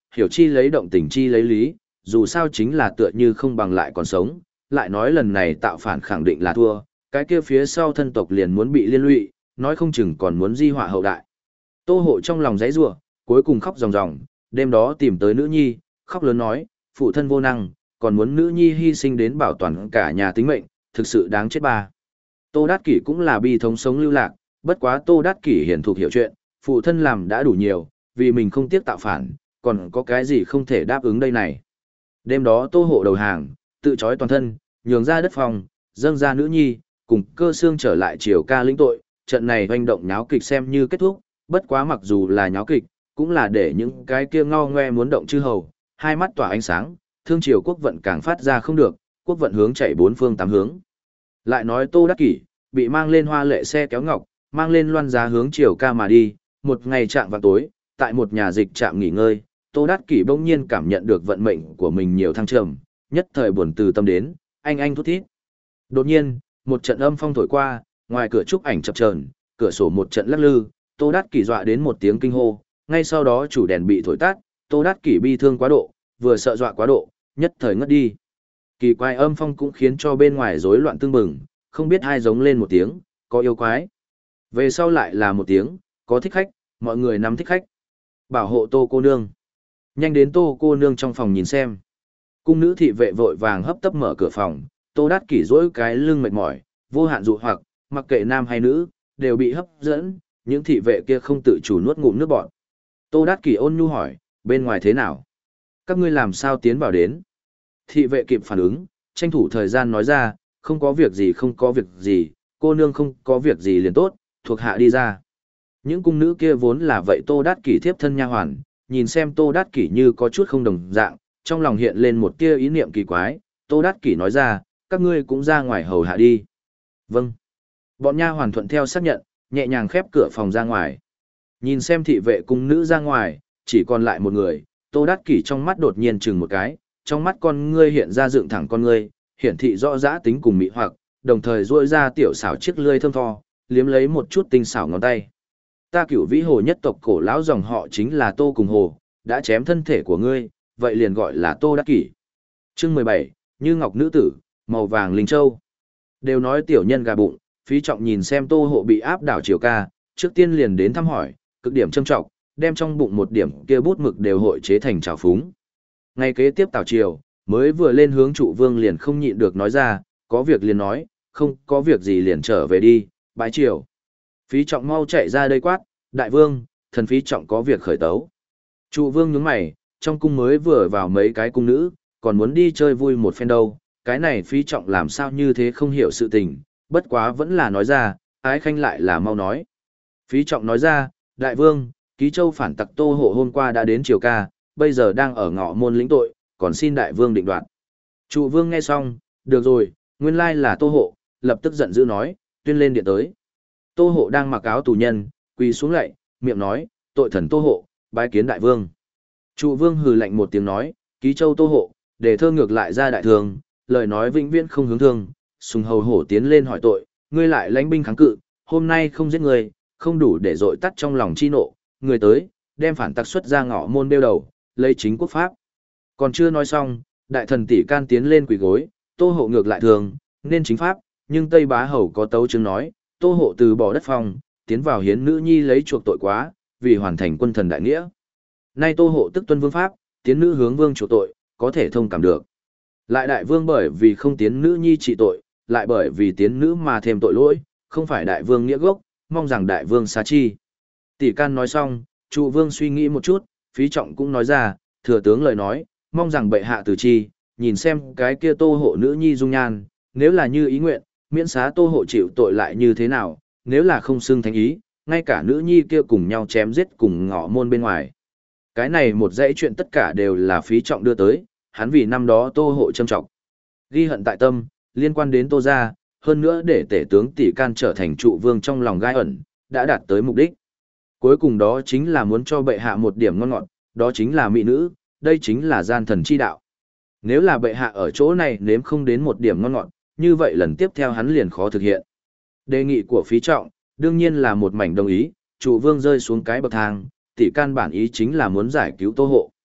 hiểu chi lấy động tình chi lấy lý, dù sao chính là tựa như không bằng lại còn sống, lại nói lần này tạo phản khẳng định là thua, cái kia phía sau thân tộc liền muốn bị liên lụy, nói không chừng còn muốn di họa hậu đại. Tô hộ trong lòng giấy rủa, cuối cùng khóc ròng ròng, đêm đó tìm tới nữ nhi, khóc lớn nói, phụ thân vô năng, còn muốn nữ nhi hy sinh đến bảo toàn cả nhà tính mệnh, thực sự đáng chết ba. Tô Đát Kỷ cũng là bi thống sống lưu lạc, bất quá Tô Đát Kỷ hiển thuộc hiểu chuyện, phụ thân làm đã đủ nhiều, vì mình không tiếc tạo phản, còn có cái gì không thể đáp ứng đây này. Đêm đó Tô hộ đầu hàng, tự trói toàn thân, nhường ra đất phòng, dâng ra nữ nhi, cùng Cơ Xương trở lại triều ca lĩnh tội, trận này hoành động nháo kịch xem như kết thúc, bất quá mặc dù là nháo kịch, cũng là để những cái kia ngao ngoe muốn động chư hầu, hai mắt tỏa ánh sáng, thương triều quốc vận càng phát ra không được, quốc vận hướng chạy bốn phương tám hướng. Lại nói Tô Đắc Kỷ, bị mang lên hoa lệ xe kéo ngọc, mang lên loan giá hướng triều ca mà đi, một ngày chạm vào tối, tại một nhà dịch trạm nghỉ ngơi, Tô Đắc Kỷ bỗng nhiên cảm nhận được vận mệnh của mình nhiều thăng trầm, nhất thời buồn từ tâm đến, anh anh thút thít. Đột nhiên, một trận âm phong thổi qua, ngoài cửa trúc ảnh chập chờn, cửa sổ một trận lắc lư, Tô Đát Kỷ dọa đến một tiếng kinh hô, ngay sau đó chủ đèn bị thổi tắt, Tô Đát Kỷ bi thương quá độ, vừa sợ dọa quá độ, nhất thời ngất đi. Kỳ quái âm phong cũng khiến cho bên ngoài rối loạn tương bừng, không biết ai giống lên một tiếng, có yêu quái. Về sau lại là một tiếng, có thích khách, mọi người nắm thích khách. Bảo hộ Tô cô nương. Nhanh đến Tô cô nương trong phòng nhìn xem. Cung nữ thị vệ vội vàng hấp tấp mở cửa phòng, Tô Đát Kỷ duỗi cái lưng mệt mỏi, vô hạn dụ hoặc, mặc kệ nam hay nữ, đều bị hấp dẫn, những thị vệ kia không tự chủ nuốt ngụm nước bọt. Tô Đát Kỷ ôn nhu hỏi, bên ngoài thế nào? Các ngươi làm sao tiến vào đến? Thị vệ kịp phản ứng, tranh thủ thời gian nói ra, không có việc gì không có việc gì, cô nương không có việc gì liền tốt, thuộc hạ đi ra. Những cung nữ kia vốn là vậy Tô Đát Kỷ thiếp thân nha hoàn, nhìn xem Tô Đát Kỷ như có chút không đồng dạng, trong lòng hiện lên một tia ý niệm kỳ quái, Tô Đát Kỷ nói ra, các ngươi cũng ra ngoài hầu hạ đi. Vâng. Bọn nha hoàn thuận theo xác nhận, nhẹ nhàng khép cửa phòng ra ngoài. Nhìn xem thị vệ cung nữ ra ngoài, chỉ còn lại một người, Tô Đát Kỷ trong mắt đột nhiên chừng một cái, trong mắt con ngươi hiện ra dựng thẳng con ngươi, hiển thị rõ dã tính cùng mị hoặc, đồng thời duỗi ra tiểu xảo chiếc lưỡi thơm tho, liếm lấy một chút tinh xảo ngón tay. Ta Cửu Vĩ Hồ nhất tộc cổ lão dòng họ chính là Tô cùng Hồ, đã chém thân thể của ngươi, vậy liền gọi là Tô Đát Kỷ. Chương mười bảy, Như Ngọc nữ tử, màu vàng linh châu. Đều nói tiểu nhân gà bụng, Phí Trọng nhìn xem Tô hộ bị áp đảo triều ca, trước tiên liền đến thăm hỏi, cực điểm châm trọng, đem trong bụng một điểm kia bút mực đều hội chế thành trào phúng. Ngay kế tiếp tảo triều, mới vừa lên hướng trụ vương liền không nhịn được nói ra, có việc liền nói, không có việc gì liền trở về đi, bái triều. Phí Trọng mau chạy ra đây quát, đại vương, thần Phí Trọng có việc khởi tấu. Trụ vương nhướng mày, trong cung mới vừa vào mấy cái cung nữ, còn muốn đi chơi vui một phen đâu, cái này Phí Trọng làm sao như thế không hiểu sự tình, bất quá vẫn là nói ra, ái khanh lại là mau nói. Phí Trọng nói ra, đại vương, Ký Châu phản tặc Tô hộ hôm qua đã đến triều ca, bây giờ đang ở ngõ môn lĩnh tội, còn xin đại vương định đoạt. Trụ vương nghe xong, được rồi, nguyên lai là Tô hộ, lập tức giận dữ nói, tuyên lên điện tới. Tô hộ đang mặc áo tù nhân, quỳ xuống lạy, miệng nói, tội thần Tô hộ, bái kiến đại vương. Trụ vương hừ lạnh một tiếng nói, Ký Châu Tô hộ, để thơ ngược lại ra đại thường, lời nói vĩnh viễn không hướng thương, sùng hầu hổ tiến lên hỏi tội, ngươi lại lãnh binh kháng cự, hôm nay không giết người, không đủ để dội tắt trong lòng chi nộ, người tới, đem phản tặc xuất ra ngõ môn đeo đầu, lấy chính quốc pháp. Còn chưa nói xong, đại thần tỷ can tiến lên quỳ gối, Tô hộ ngược lại thường, nên chính pháp, nhưng Tây Bá Hầu có tấu chứng nói, Tô hộ từ bỏ đất phong, tiến vào hiến nữ nhi lấy chuộc tội quá, vì hoàn thành quân thần đại nghĩa. Nay Tô hộ tức tuân vương pháp, tiến nữ hướng vương chuộc tội, có thể thông cảm được. Lại đại vương bởi vì không tiến nữ nhi trị tội, lại bởi vì tiến nữ mà thêm tội lỗi, không phải đại vương nghĩa gốc, mong rằng đại vương xá chi. Tỷ can nói xong, trụ vương suy nghĩ một chút, Phí Trọng cũng nói ra, thừa tướng lời nói, mong rằng bệ hạ từ chi, nhìn xem cái kia Tô hộ nữ nhi dung nhan, nếu là như ý nguyện, miễn xá Tô hộ chịu tội lại như thế nào, nếu là không xưng thánh ý, ngay cả nữ nhi kia cùng nhau chém giết cùng ngõ môn bên ngoài. Cái này một dãy chuyện tất cả đều là Phí Trọng đưa tới, hắn vì năm đó Tô hộ châm trọng. Ghi hận tại tâm, liên quan đến Tô gia, hơn nữa để tể tướng tỷ can trở thành trụ vương trong lòng gai ẩn, đã đạt tới mục đích. Cuối cùng đó chính là muốn cho bệ hạ một điểm ngon ngọt, đó chính là mỹ nữ, đây chính là gian thần chi đạo. Nếu là bệ hạ ở chỗ này nếm không đến một điểm ngon ngọt, như vậy lần tiếp theo hắn liền khó thực hiện. Đề nghị của Phí Trọng, đương nhiên là một mảnh đồng ý, trụ vương rơi xuống cái bậc thang, tỷ can bản ý chính là muốn giải cứu Tô hộ.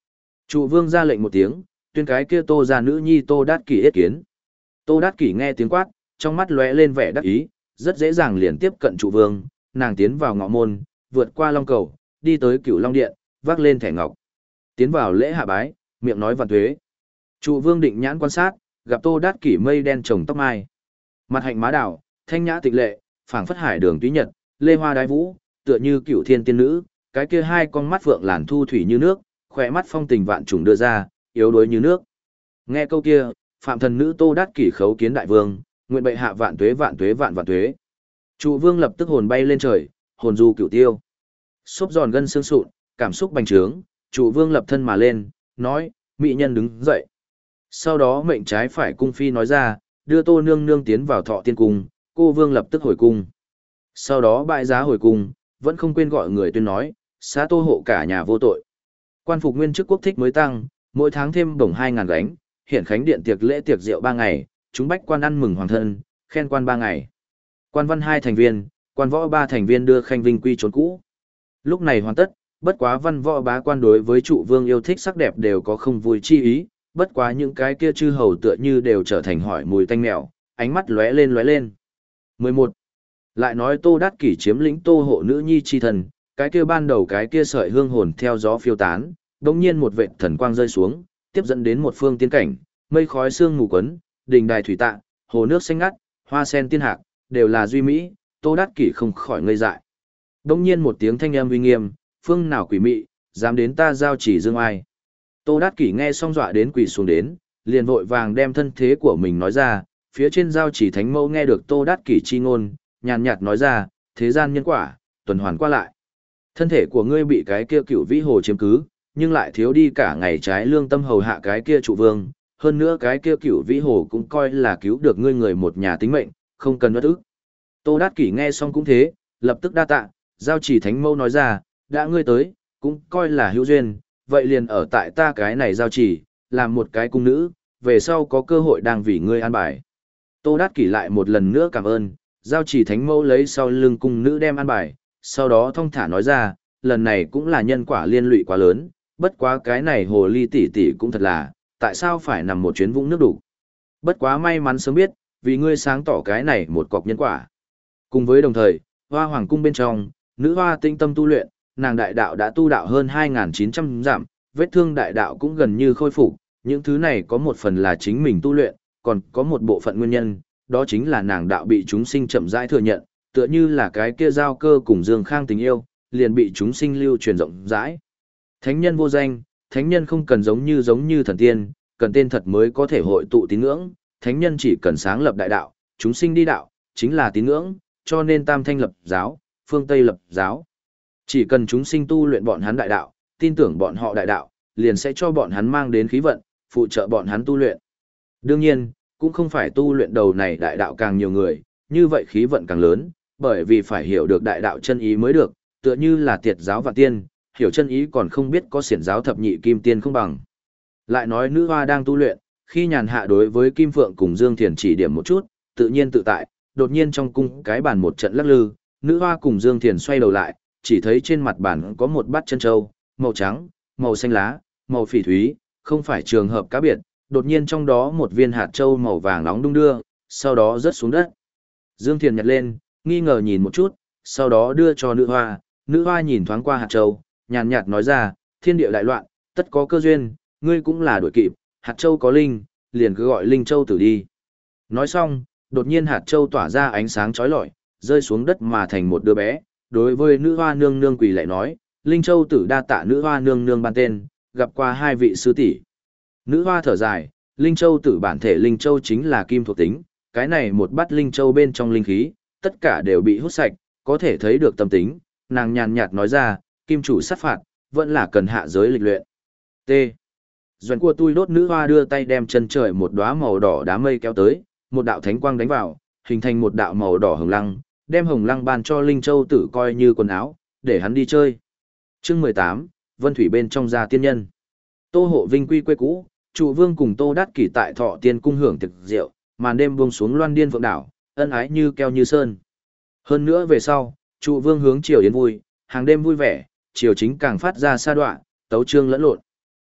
Trụ vương ra lệnh một tiếng, tuyên cái kia Tô gia nữ nhi Tô Đát Kỷ yết kiến. Tô Đát Kỷ nghe tiếng quát, trong mắt lóe lên vẻ đắc ý, rất dễ dàng liền tiếp cận trụ vương, nàng tiến vào ngọ môn, vượt qua long cầu, đi tới Cửu Long điện, vác lên thẻ ngọc. Tiến vào lễ hạ bái, miệng nói vạn tuế. Trụ vương định nhãn quan sát, gặp Tô Đát Kỷ mây đen trồng tóc mai. Mặt hạnh má đảo, thanh nhã tịch lệ, phảng phất hải đường túy nhật, lê hoa đái vũ, tựa như cửu thiên tiên nữ, cái kia hai con mắt vượng làn thu thủy như nước, khỏe mắt phong tình vạn trùng đưa ra, yếu đuối như nước. Nghe câu kia, phạm thần nữ Tô Đát Kỷ khấu kiến đại vương, nguyện bệ hạ vạn tuế vạn tuế vạn vạn tuế. Trụ vương lập tức hồn bay lên trời, hồn du cửu tiêu. Xốp giòn gân xương sụn, cảm xúc bành trướng, trụ vương lập thân mà lên, nói, mỹ nhân đứng dậy. Sau đó mệnh trái phải cung phi nói ra, đưa Tô nương nương tiến vào thọ tiên cung, cô vương lập tức hồi cung. Sau đó bại giá hồi cung, vẫn không quên gọi người tuyên nói, xá Tô hộ cả nhà vô tội. Quan phục nguyên chức quốc thích mới tăng, mỗi tháng thêm bổng hai ngàn gánh, hiện khánh điện tiệc lễ tiệc rượu ba ngày, chúng bách quan ăn mừng hoàng thân, khen quan ba ngày. Quan văn hai thành viên, quan võ ba thành viên đưa khanh vinh quy trốn cũ. Lúc này hoàn tất, bất quá văn võ bá quan đối với trụ vương yêu thích sắc đẹp đều có không vui chi ý, bất quá những cái kia chư hầu tựa như đều trở thành hỏi mùi tanh mèo, ánh mắt lóe lên lóe lên. mười một. Lại nói Tô Đát Kỷ chiếm lĩnh Tô hộ nữ nhi chi thần, cái kia ban đầu cái kia sợi hương hồn theo gió phiêu tán, đột nhiên một vệt thần quang rơi xuống, tiếp dẫn đến một phương tiên cảnh, mây khói sương mù quấn, đình đài thủy tạ, hồ nước xanh ngắt, hoa sen tiên hạc, đều là duy mỹ, Tô Đát Kỷ không khỏi ngây dại. Đột nhiên một tiếng thanh âm uy nghiêm, phương nào quỷ mị, dám đến ta giao chỉ dương ai. Tô Đát Kỷ nghe xong dọa đến quỳ xuống đến, liền vội vàng đem thân thế của mình nói ra, phía trên giao chỉ thánh mẫu nghe được Tô Đát Kỷ chi ngôn, nhàn nhạt nói ra, thế gian nhân quả, tuần hoàn qua lại. Thân thể của ngươi bị cái kia cựu vĩ hồ chiếm cứ, nhưng lại thiếu đi cả ngày trái lương tâm hầu hạ cái kia trụ vương, hơn nữa cái kia cựu vĩ hồ cũng coi là cứu được ngươi người một nhà tính mệnh, không cần nuốt ức. Tô Đát Kỷ nghe xong cũng thế, lập tức đa tạ, giao chỉ thánh mẫu nói ra, đã ngươi tới, cũng coi là hữu duyên, vậy liền ở tại ta cái này giao chỉ, làm một cái cung nữ, về sau có cơ hội đang vì ngươi an bài. Tô Đát Kỷ lại một lần nữa cảm ơn, giao chỉ thánh mẫu lấy sau lưng cung nữ đem an bài, sau đó thong thả nói ra, lần này cũng là nhân quả liên lụy quá lớn, bất quá cái này hồ ly tỷ tỷ cũng thật là, tại sao phải nằm một chuyến vũng nước đủ. Bất quá may mắn sớm biết, vì ngươi sáng tỏ cái này một cọc nhân quả. Cùng với đồng thời, hoa hoàng cung bên trong, nữ hoa tinh tâm tu luyện, nàng đại đạo đã tu đạo hơn hai nghìn chín trăm dặm, vết thương đại đạo cũng gần như khôi phục, những thứ này có một phần là chính mình tu luyện, còn có một bộ phận nguyên nhân, đó chính là nàng đạo bị chúng sinh chậm rãi thừa nhận, tựa như là cái kia giao cơ cùng Dương Khang tình yêu, liền bị chúng sinh lưu truyền rộng rãi. Thánh nhân vô danh, thánh nhân không cần giống như giống như thần tiên, cần tên thật mới có thể hội tụ tín ngưỡng, thánh nhân chỉ cần sáng lập đại đạo, chúng sinh đi đạo, chính là tín ngưỡng, cho nên Tam Thanh lập giáo, phương Tây lập giáo. Chỉ cần chúng sinh tu luyện bọn hắn đại đạo, tin tưởng bọn họ đại đạo, liền sẽ cho bọn hắn mang đến khí vận, phụ trợ bọn hắn tu luyện. Đương nhiên, cũng không phải tu luyện đầu này đại đạo càng nhiều người, như vậy khí vận càng lớn, bởi vì phải hiểu được đại đạo chân ý mới được, tựa như là tiệt giáo và tiên, hiểu chân ý còn không biết có xiển giáo thập nhị kim tiên không bằng. Lại nói nữ hoa đang tu luyện, khi nhàn hạ đối với Kim Phượng cùng Dương Thiền chỉ điểm một chút, tự nhiên tự tại, đột nhiên trong cung cái bàn một trận lắc lư, nữ hoa cùng Dương Thiền xoay đầu lại, chỉ thấy trên mặt bàn có một bát chân châu, màu trắng, màu xanh lá, màu phỉ thúy, không phải trường hợp cá biệt, đột nhiên trong đó một viên hạt châu màu vàng nóng đung đưa, sau đó rớt xuống đất. Dương Thiền nhặt lên, nghi ngờ nhìn một chút, sau đó đưa cho nữ hoa, nữ hoa nhìn thoáng qua hạt châu, nhàn nhạt nói ra, thiên địa đại loạn, tất có cơ duyên, ngươi cũng là đuổi kịp, hạt châu có linh, liền cứ gọi linh châu tử đi. Nói xong, đột nhiên hạt châu tỏa ra ánh sáng chói lọi, rơi xuống đất mà thành một đứa bé, đối với nữ hoa nương nương quỳ lại nói, linh châu tử đa tạ nữ hoa nương nương ban tên, gặp qua hai vị sư tỷ. Nữ hoa thở dài, linh châu tử bản thể linh châu chính là kim thuộc tính, cái này một bát linh châu bên trong linh khí, tất cả đều bị hút sạch, có thể thấy được tâm tính, nàng nhàn nhạt nói ra, kim chủ sát phạt, vẫn là cần hạ giới lịch luyện. T. Doãn của tôi đốt nữ hoa đưa tay đem chân trời một đóa màu đỏ đám mây kéo tới, một đạo thánh quang đánh vào, hình thành một đạo màu đỏ hồng lăng, đem hồng lăng ban cho linh châu tử coi như quần áo, để hắn đi chơi. Chương mười tám, Vân Thủy bên trong gia tiên nhân. Tô hộ vinh quy quê cũ, trụ vương cùng Tô Đát Kỷ tại Thọ Tiên cung hưởng thực rượu, màn đêm buông xuống loan điên phượng đảo, ân ái như keo như sơn. Hơn nữa về sau, trụ vương hướng triều yến vui, hàng đêm vui vẻ, triều chính càng phát ra sa đoạn, tấu trương lẫn lộn.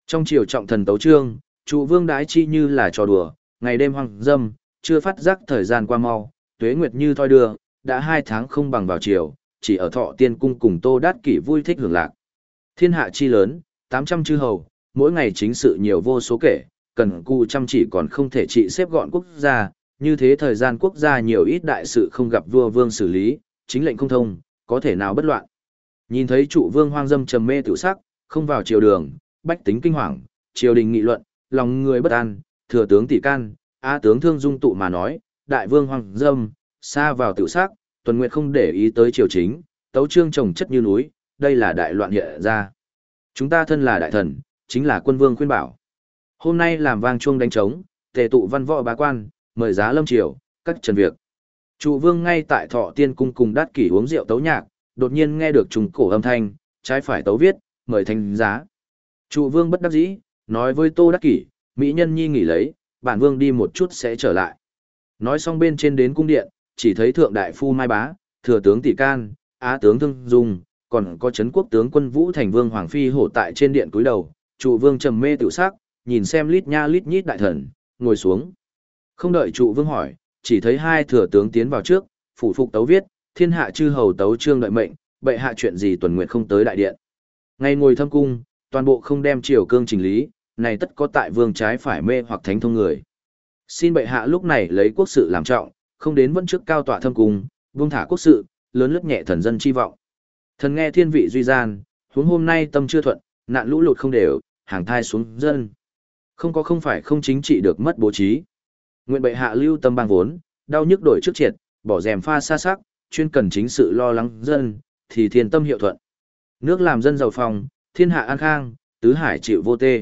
Trong triều trọng thần tấu trương, trụ vương đái chi như là trò đùa, ngày đêm hoang dâm, chưa phát giác thời gian qua mau, tuế nguyệt như thoi đưa, đã hai tháng không bằng vào triều, chỉ ở thọ tiên cung cùng Tô Đát Kỷ vui thích hưởng lạc. Thiên hạ chi lớn, tám trăm chư hầu, mỗi ngày chính sự nhiều vô số kể, cần cù chăm chỉ còn không thể trị xếp gọn quốc gia, như thế thời gian quốc gia nhiều ít đại sự không gặp vua vương xử lý, chính lệnh không thông, có thể nào bất loạn. Nhìn thấy trụ vương hoang dâm trầm mê tiểu sắc, không vào triều đường, bách tính kinh hoàng, triều đình nghị luận, lòng người bất an, thừa tướng tỷ can, á tướng thương dung tụ mà nói, đại vương hoang dâm, xa vào tiểu sắc, tuần nguyệt không để ý tới triều chính, tấu trương trồng chất như núi, đây là đại loạn hiện ra. Chúng ta thân là đại thần, chính là quân vương khuyên bảo. Hôm nay làm vang chuông đánh trống, tề tụ văn võ bá quan, mời giá lâm triều, các trần việc. Trụ vương ngay tại Thọ Tiên cung cùng Đát Kỷ uống rượu tấu nhạc, đột nhiên nghe được trùng cổ âm thanh, trái phải tấu viết, mời thánh giá. Trụ vương bất đắc dĩ, nói với Tô Đát Kỷ, mỹ nhân nhi nghỉ lấy, bản vương đi một chút sẽ trở lại. Nói xong bên trên đến cung điện, chỉ thấy thượng đại phu Mai Bá, thừa tướng Tỷ Can, á tướng Thương Dung, còn có trấn quốc tướng quân Vũ Thành Vương Hoàng Phi hổ tại trên điện cúi đầu, trụ vương trầm mê tiểu sắc, nhìn xem lít nha lít nhít đại thần, ngồi xuống. Không đợi trụ vương hỏi, chỉ thấy hai thừa tướng tiến vào trước, phủ phục tấu viết, thiên hạ chư hầu tấu trương đợi mệnh, bệ hạ chuyện gì tuần nguyện không tới đại điện. Ngày ngồi thâm cung, toàn bộ không đem triều cương chỉnh lý, này tất có tại vương trái phải mê hoặc thánh thông người. Xin bệ hạ lúc này lấy quốc sự làm trọng, không đến vẫn trước cao tọa thâm cung, buông thả quốc sự, lớn lướt nhẹ thần dân chi vọng. Thần nghe thiên vị duy gian, huống hôm nay tâm chưa thuận, nạn lũ lụt không đều, hàng thai xuống dân. Không có không phải không chính trị được mất bố trí. Nguyện bệ hạ lưu tâm bang vốn, đau nhức đổi trước triệt, bỏ rèm pha xa sắc, chuyên cần chính sự lo lắng dân, thì thiên tâm hiệu thuận. Nước làm dân giàu phòng, thiên hạ an khang, tứ hải chịu vô tê.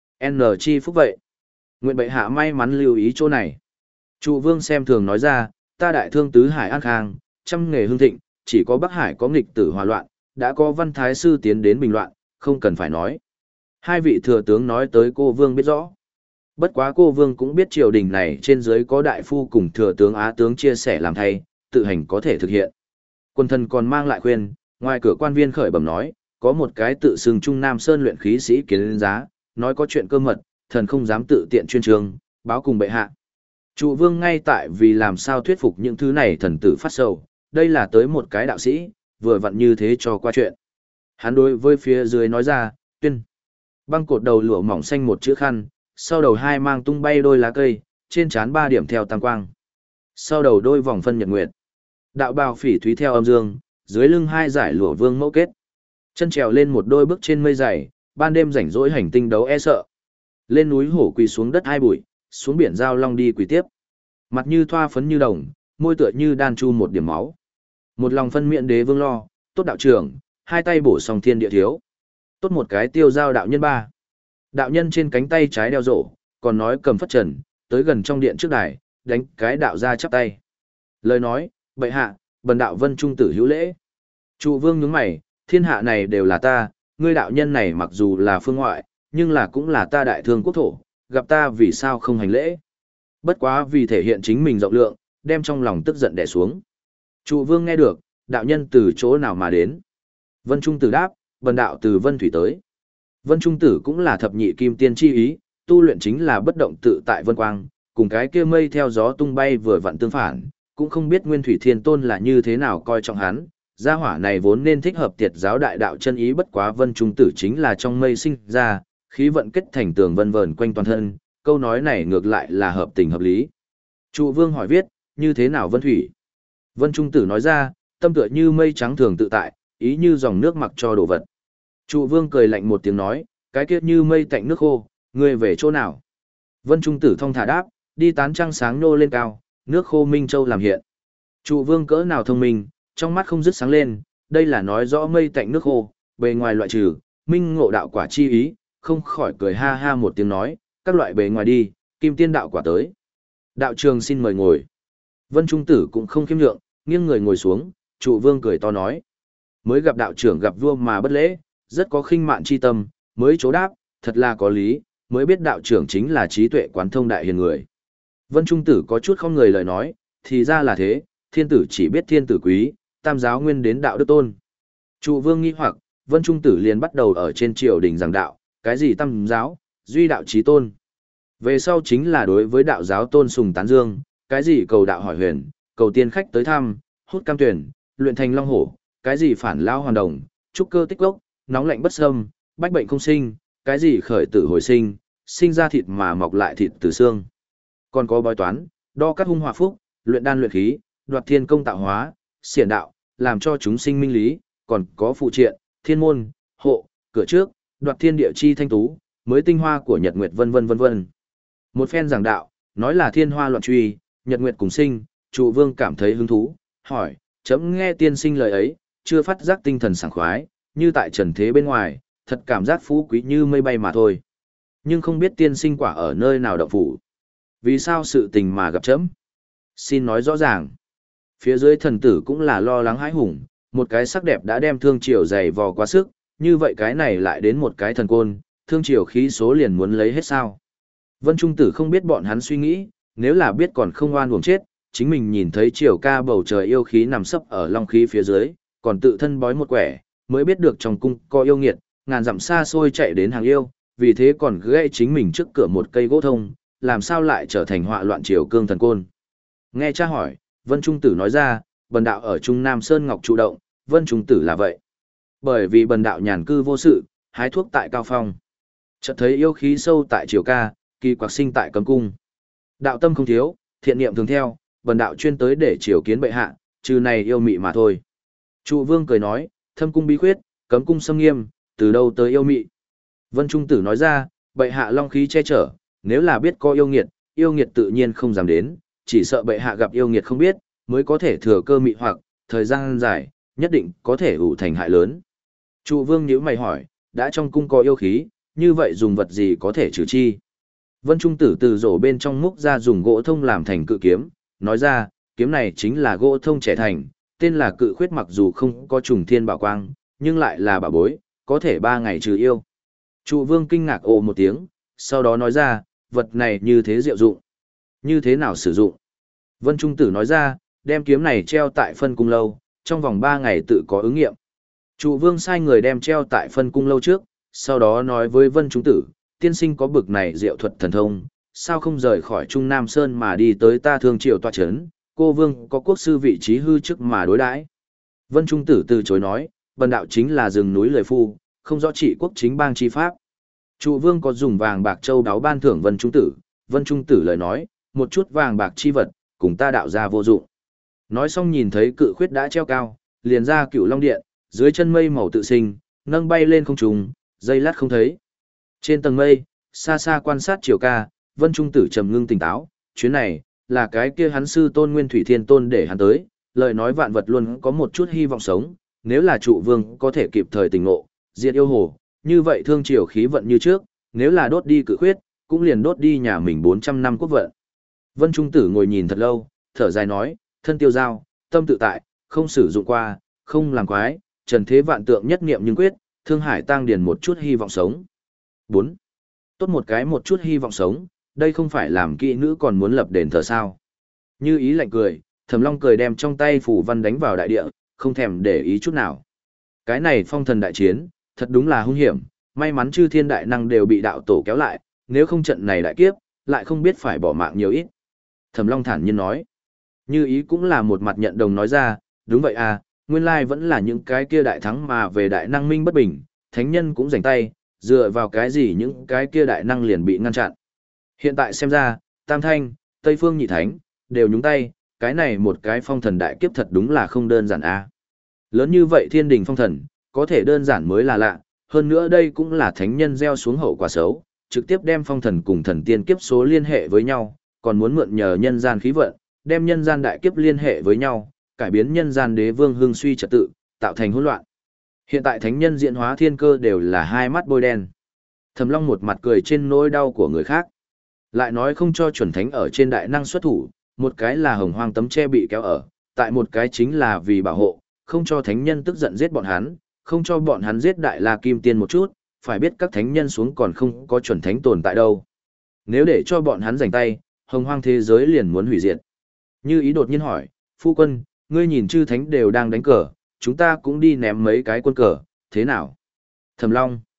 N chi phúc vậy. Nguyện bệ hạ may mắn lưu ý chỗ này. Trụ vương xem thường nói ra, ta đại thương tứ hải an khang, trăm nghề hương thịnh, chỉ có Bắc Hải có nghịch tử hòa loạn, đã có văn thái sư tiến đến bình loạn, không cần phải nói. Hai vị thừa tướng nói tới cô vương biết rõ. Bất quá cô vương cũng biết triều đình này trên dưới có đại phu cùng thừa tướng á tướng chia sẻ làm thay, tự hành có thể thực hiện. Quân thần còn mang lại khuyên, ngoài cửa quan viên khởi bẩm nói, có một cái tự xưng Trung Nam Sơn luyện khí sĩ kiến lên giá, nói có chuyện cơ mật, thần không dám tự tiện chuyên trường, báo cùng bệ hạ. Trụ vương ngay tại vì làm sao thuyết phục những thứ này thần tử phát sầu, đây là tới một cái đạo sĩ, vừa vặn như thế cho qua chuyện. Hắn đối với phía dưới nói ra, tuyên. Băng cột đầu lụa mỏng xanh một chữ khăn, sau đầu hai mang tung bay đôi lá cây, trên trán ba điểm theo tam quang. Sau đầu đôi vòng phân nhật nguyệt. Đạo bào phỉ thúy theo âm dương, dưới lưng hai giải lụa vương mẫu kết. Chân trèo lên một đôi bước trên mây dày, ban đêm rảnh rỗi hành tinh đấu e sợ. Lên núi hổ quỳ xuống đất hai bụi, xuống biển giao long đi quỳ tiếp. Mặt như thoa phấn như đồng, môi tựa như đan chu một điểm máu. Một lòng phân miệng đế vương lo, tốt đạo trưởng, hai tay bổ song thiên địa thiếu. Tốt một cái tiêu giao đạo nhân ba. Đạo nhân trên cánh tay trái đeo rổ, còn nói cầm phất trần, tới gần trong điện trước đài, đánh cái đạo ra chắp tay. Lời nói, bệ hạ, bần đạo vân trung tử hữu lễ. Trụ vương nhướng mày, thiên hạ này đều là ta, ngươi đạo nhân này mặc dù là phương ngoại, nhưng là cũng là ta đại thương quốc thổ, gặp ta vì sao không hành lễ. Bất quá vì thể hiện chính mình rộng lượng, đem trong lòng tức giận đè xuống. Trụ vương nghe được, đạo nhân từ chỗ nào mà đến. Vân trung tử đáp, bần đạo từ vân thủy tới. Vân trung tử cũng là thập nhị kim tiên chi ý, tu luyện chính là bất động tự tại vân quang, cùng cái kia mây theo gió tung bay vừa vặn tương phản, cũng không biết Nguyên Thủy Thiên Tôn là như thế nào coi trọng hắn. Gia hỏa này vốn nên thích hợp tiệt giáo đại đạo chân ý, bất quá vân trung tử chính là trong mây sinh ra, khí vận kết thành tường vân vờn quanh toàn thân, câu nói này ngược lại là hợp tình hợp lý. Trụ vương hỏi viết, như thế nào vân thủy? Vân trung tử nói ra, tâm tựa như mây trắng thường tự tại, ý như dòng nước mặc cho đồ vật. Trụ vương cười lạnh một tiếng nói, cái kiết như mây tạnh nước khô, ngươi về chỗ nào? Vân trung tử thong thả đáp, đi tán trăng sáng nô lên cao, nước khô minh châu làm hiện. Trụ vương cỡ nào thông minh, trong mắt không dứt sáng lên, đây là nói rõ mây tạnh nước khô, bề ngoài loại trừ, minh ngộ đạo quả chi ý, không khỏi cười ha ha một tiếng nói, các loại bề ngoài đi, kim tiên đạo quả tới. Đạo trường xin mời ngồi. Vân trung tử cũng không khiêm nhượng, nghiêng người ngồi xuống, trụ vương cười to nói. Mới gặp đạo trưởng gặp vua mà bất lễ, rất có khinh mạn chi tâm, mới chố đáp, thật là có lý, mới biết đạo trưởng chính là trí tuệ quán thông đại hiền người. Vân trung tử có chút không người lời nói, thì ra là thế, thiên tử chỉ biết thiên tử quý, tam giáo nguyên đến đạo đức tôn. Trụ vương nghi hoặc, vân trung tử liền bắt đầu ở trên triều đình giảng đạo, cái gì tam giáo, duy đạo chí tôn. Về sau chính là đối với đạo giáo tôn sùng tán dương, cái gì cầu đạo hỏi huyền, cầu tiên khách tới thăm, hút cam tuyển, luyện thành long hổ, cái gì phản lao hoàn đồng, trúc cơ tích gốc, nóng lạnh bất xâm, bách bệnh không sinh, cái gì khởi tử hồi sinh, sinh ra thịt mà mọc lại thịt từ xương. Còn có bói toán, đo cắt hung hòa phúc, luyện đan luyện khí, đoạt thiên công tạo hóa, xiển đạo, làm cho chúng sinh minh lý, còn có phụ triện, thiên môn, hộ, cửa trước, đoạt thiên địa chi thanh tú, mới tinh hoa của nhật nguyệt vân vân vân vân. Một phen giảng đạo, nói là thiên hoa loạn truy, nhật nguyệt cùng sinh, trụ vương cảm thấy hứng thú, hỏi, chấm nghe tiên sinh lời ấy, chưa phát giác tinh thần sảng khoái, như tại trần thế bên ngoài, thật cảm giác phú quý như mây bay mà thôi. Nhưng không biết tiên sinh quả ở nơi nào động phủ. Vì sao sự tình mà gặp chấm? Xin nói rõ ràng. Phía dưới thần tử cũng là lo lắng hãi hùng, một cái sắc đẹp đã đem thương triều dày vò quá sức, như vậy cái này lại đến một cái thần côn, thương triều khí số liền muốn lấy hết sao. Vân Trung Tử không biết bọn hắn suy nghĩ, nếu là biết còn không oan uổng chết, chính mình nhìn thấy triều ca bầu trời yêu khí nằm sấp ở long khí phía dưới, còn tự thân bói một quẻ, mới biết được trong cung có yêu nghiệt, ngàn dặm xa xôi chạy đến hàng yêu, vì thế còn gây chính mình trước cửa một cây gỗ thông, làm sao lại trở thành họa loạn triều cương thần côn. Nghe cha hỏi, Vân Trung Tử nói ra, bần đạo ở Trung Nam Sơn Ngọc trụ động, Vân Trung Tử là vậy. Bởi vì bần đạo nhàn cư vô sự, hái thuốc tại cao phong. Chợt thấy yêu khí sâu tại triều ca, kỳ quặc sinh tại cấm cung. Đạo tâm không thiếu, thiện niệm thường theo, bần đạo chuyên tới để triều kiến bệ hạ, trừ này yêu mị mà thôi. Trụ vương cười nói, thâm cung bí khuyết, cấm cung xâm nghiêm, từ đâu tới yêu mị. Vân Trung Tử nói ra, bệ hạ long khí che chở, nếu là biết có yêu nghiệt, yêu nghiệt tự nhiên không dám đến, chỉ sợ bệ hạ gặp yêu nghiệt không biết, mới có thể thừa cơ mị hoặc, thời gian dài, nhất định có thể ủ thành hại lớn. Trụ vương nhíu mày hỏi, đã trong cung có yêu khí, như vậy dùng vật gì có thể trừ chi? Vân Trung Tử từ rổ bên trong múc ra dùng gỗ thông làm thành cự kiếm, nói ra, kiếm này chính là gỗ thông trẻ thành, tên là cự khuyết, mặc dù không có trùng thiên bảo quang, nhưng lại là bảo bối, có thể ba ngày trừ yêu. Trụ vương kinh ngạc ồ một tiếng, sau đó nói ra, vật này như thế diệu dụng. Như thế nào sử dụng? Vân Trung Tử nói ra, đem kiếm này treo tại phân cung lâu, trong vòng ba ngày tự có ứng nghiệm. Trụ vương sai người đem treo tại phân cung lâu trước, sau đó nói với Vân Trung Tử, tiên sinh có bực này diệu thuật thần thông, sao không rời khỏi Trung Nam Sơn mà đi tới ta thương triều tọa chấn, cô vương có quốc sư vị trí hư chức mà đối đãi. Vân Trung Tử từ chối nói, bần đạo chính là rừng núi lời phu, không rõ trị quốc chính bang chi pháp. Trụ vương có dùng vàng bạc châu đáo ban thưởng Vân Trung Tử, Vân Trung Tử lời nói, một chút vàng bạc chi vật, cùng ta đạo ra vô dụng. Nói xong nhìn thấy cự khuyết đã treo cao, liền ra Cửu Long Điện, dưới chân mây màu tự sinh, nâng bay lên không trung, dây lát không thấy. Trên tầng mây, xa xa quan sát triều ca, Vân Trung Tử trầm ngưng tỉnh táo, chuyến này, là cái kia hắn sư tôn Nguyên Thủy Thiên Tôn để hắn tới, lời nói vạn vật luôn có một chút hy vọng sống, nếu là trụ vương có thể kịp thời tỉnh ngộ, diệt yêu hồ, như vậy thương triều khí vận như trước, nếu là đốt đi cự khuyết, cũng liền đốt đi nhà mình bốn trăm năm quốc vận. Vân Trung Tử ngồi nhìn thật lâu, thở dài nói, thân tiêu giao, tâm tự tại, không sử dụng qua, không làm quái, trần thế vạn tượng nhất niệm nhưng quyết, thương hải tăng điền một chút hy vọng sống. bốn. Tốt một cái một chút hy vọng sống, đây không phải làm kỹ nữ còn muốn lập đền thờ sao. Như ý lạnh cười, Thẩm Long cười đem trong tay phủ văn đánh vào đại địa, không thèm để ý chút nào. Cái này phong thần đại chiến, thật đúng là hung hiểm, may mắn chư thiên đại năng đều bị đạo tổ kéo lại, nếu không trận này đại kiếp, lại không biết phải bỏ mạng nhiều ít. Thẩm Long thản nhiên nói. Như ý cũng là một mặt nhận đồng nói ra, đúng vậy à, nguyên lai vẫn là những cái kia đại thắng mà về đại năng minh bất bình, thánh nhân cũng rảnh tay, dựa vào cái gì những cái kia đại năng liền bị ngăn chặn. Hiện tại xem ra, Tam Thanh, Tây Phương Nhị Thánh, đều nhúng tay, cái này một cái phong thần đại kiếp thật đúng là không đơn giản a. À. Lớn như vậy thiên đình phong thần, có thể đơn giản mới là lạ, hơn nữa đây cũng là thánh nhân gieo xuống hậu quả xấu, trực tiếp đem phong thần cùng thần tiên kiếp số liên hệ với nhau, còn muốn mượn nhờ nhân gian khí vận, đem nhân gian đại kiếp liên hệ với nhau, cải biến nhân gian đế vương hưng suy trật tự, tạo thành hỗn loạn. Hiện tại thánh nhân diễn hóa thiên cơ đều là hai mắt bôi đen. Thẩm Long một mặt cười trên nỗi đau của người khác. Lại nói không cho chuẩn thánh ở trên đại năng xuất thủ, một cái là hồng hoang tấm che bị kéo ở, tại một cái chính là vì bảo hộ, không cho thánh nhân tức giận giết bọn hắn, không cho bọn hắn giết đại la kim tiên một chút, phải biết các thánh nhân xuống còn không có chuẩn thánh tồn tại đâu. Nếu để cho bọn hắn giành tay, hồng hoang thế giới liền muốn hủy diệt. Như ý đột nhiên hỏi, phu quân, ngươi nhìn chư thánh đều đang đánh cờ, chúng ta cũng đi ném mấy cái quân cờ, thế nào? Thẩm Long.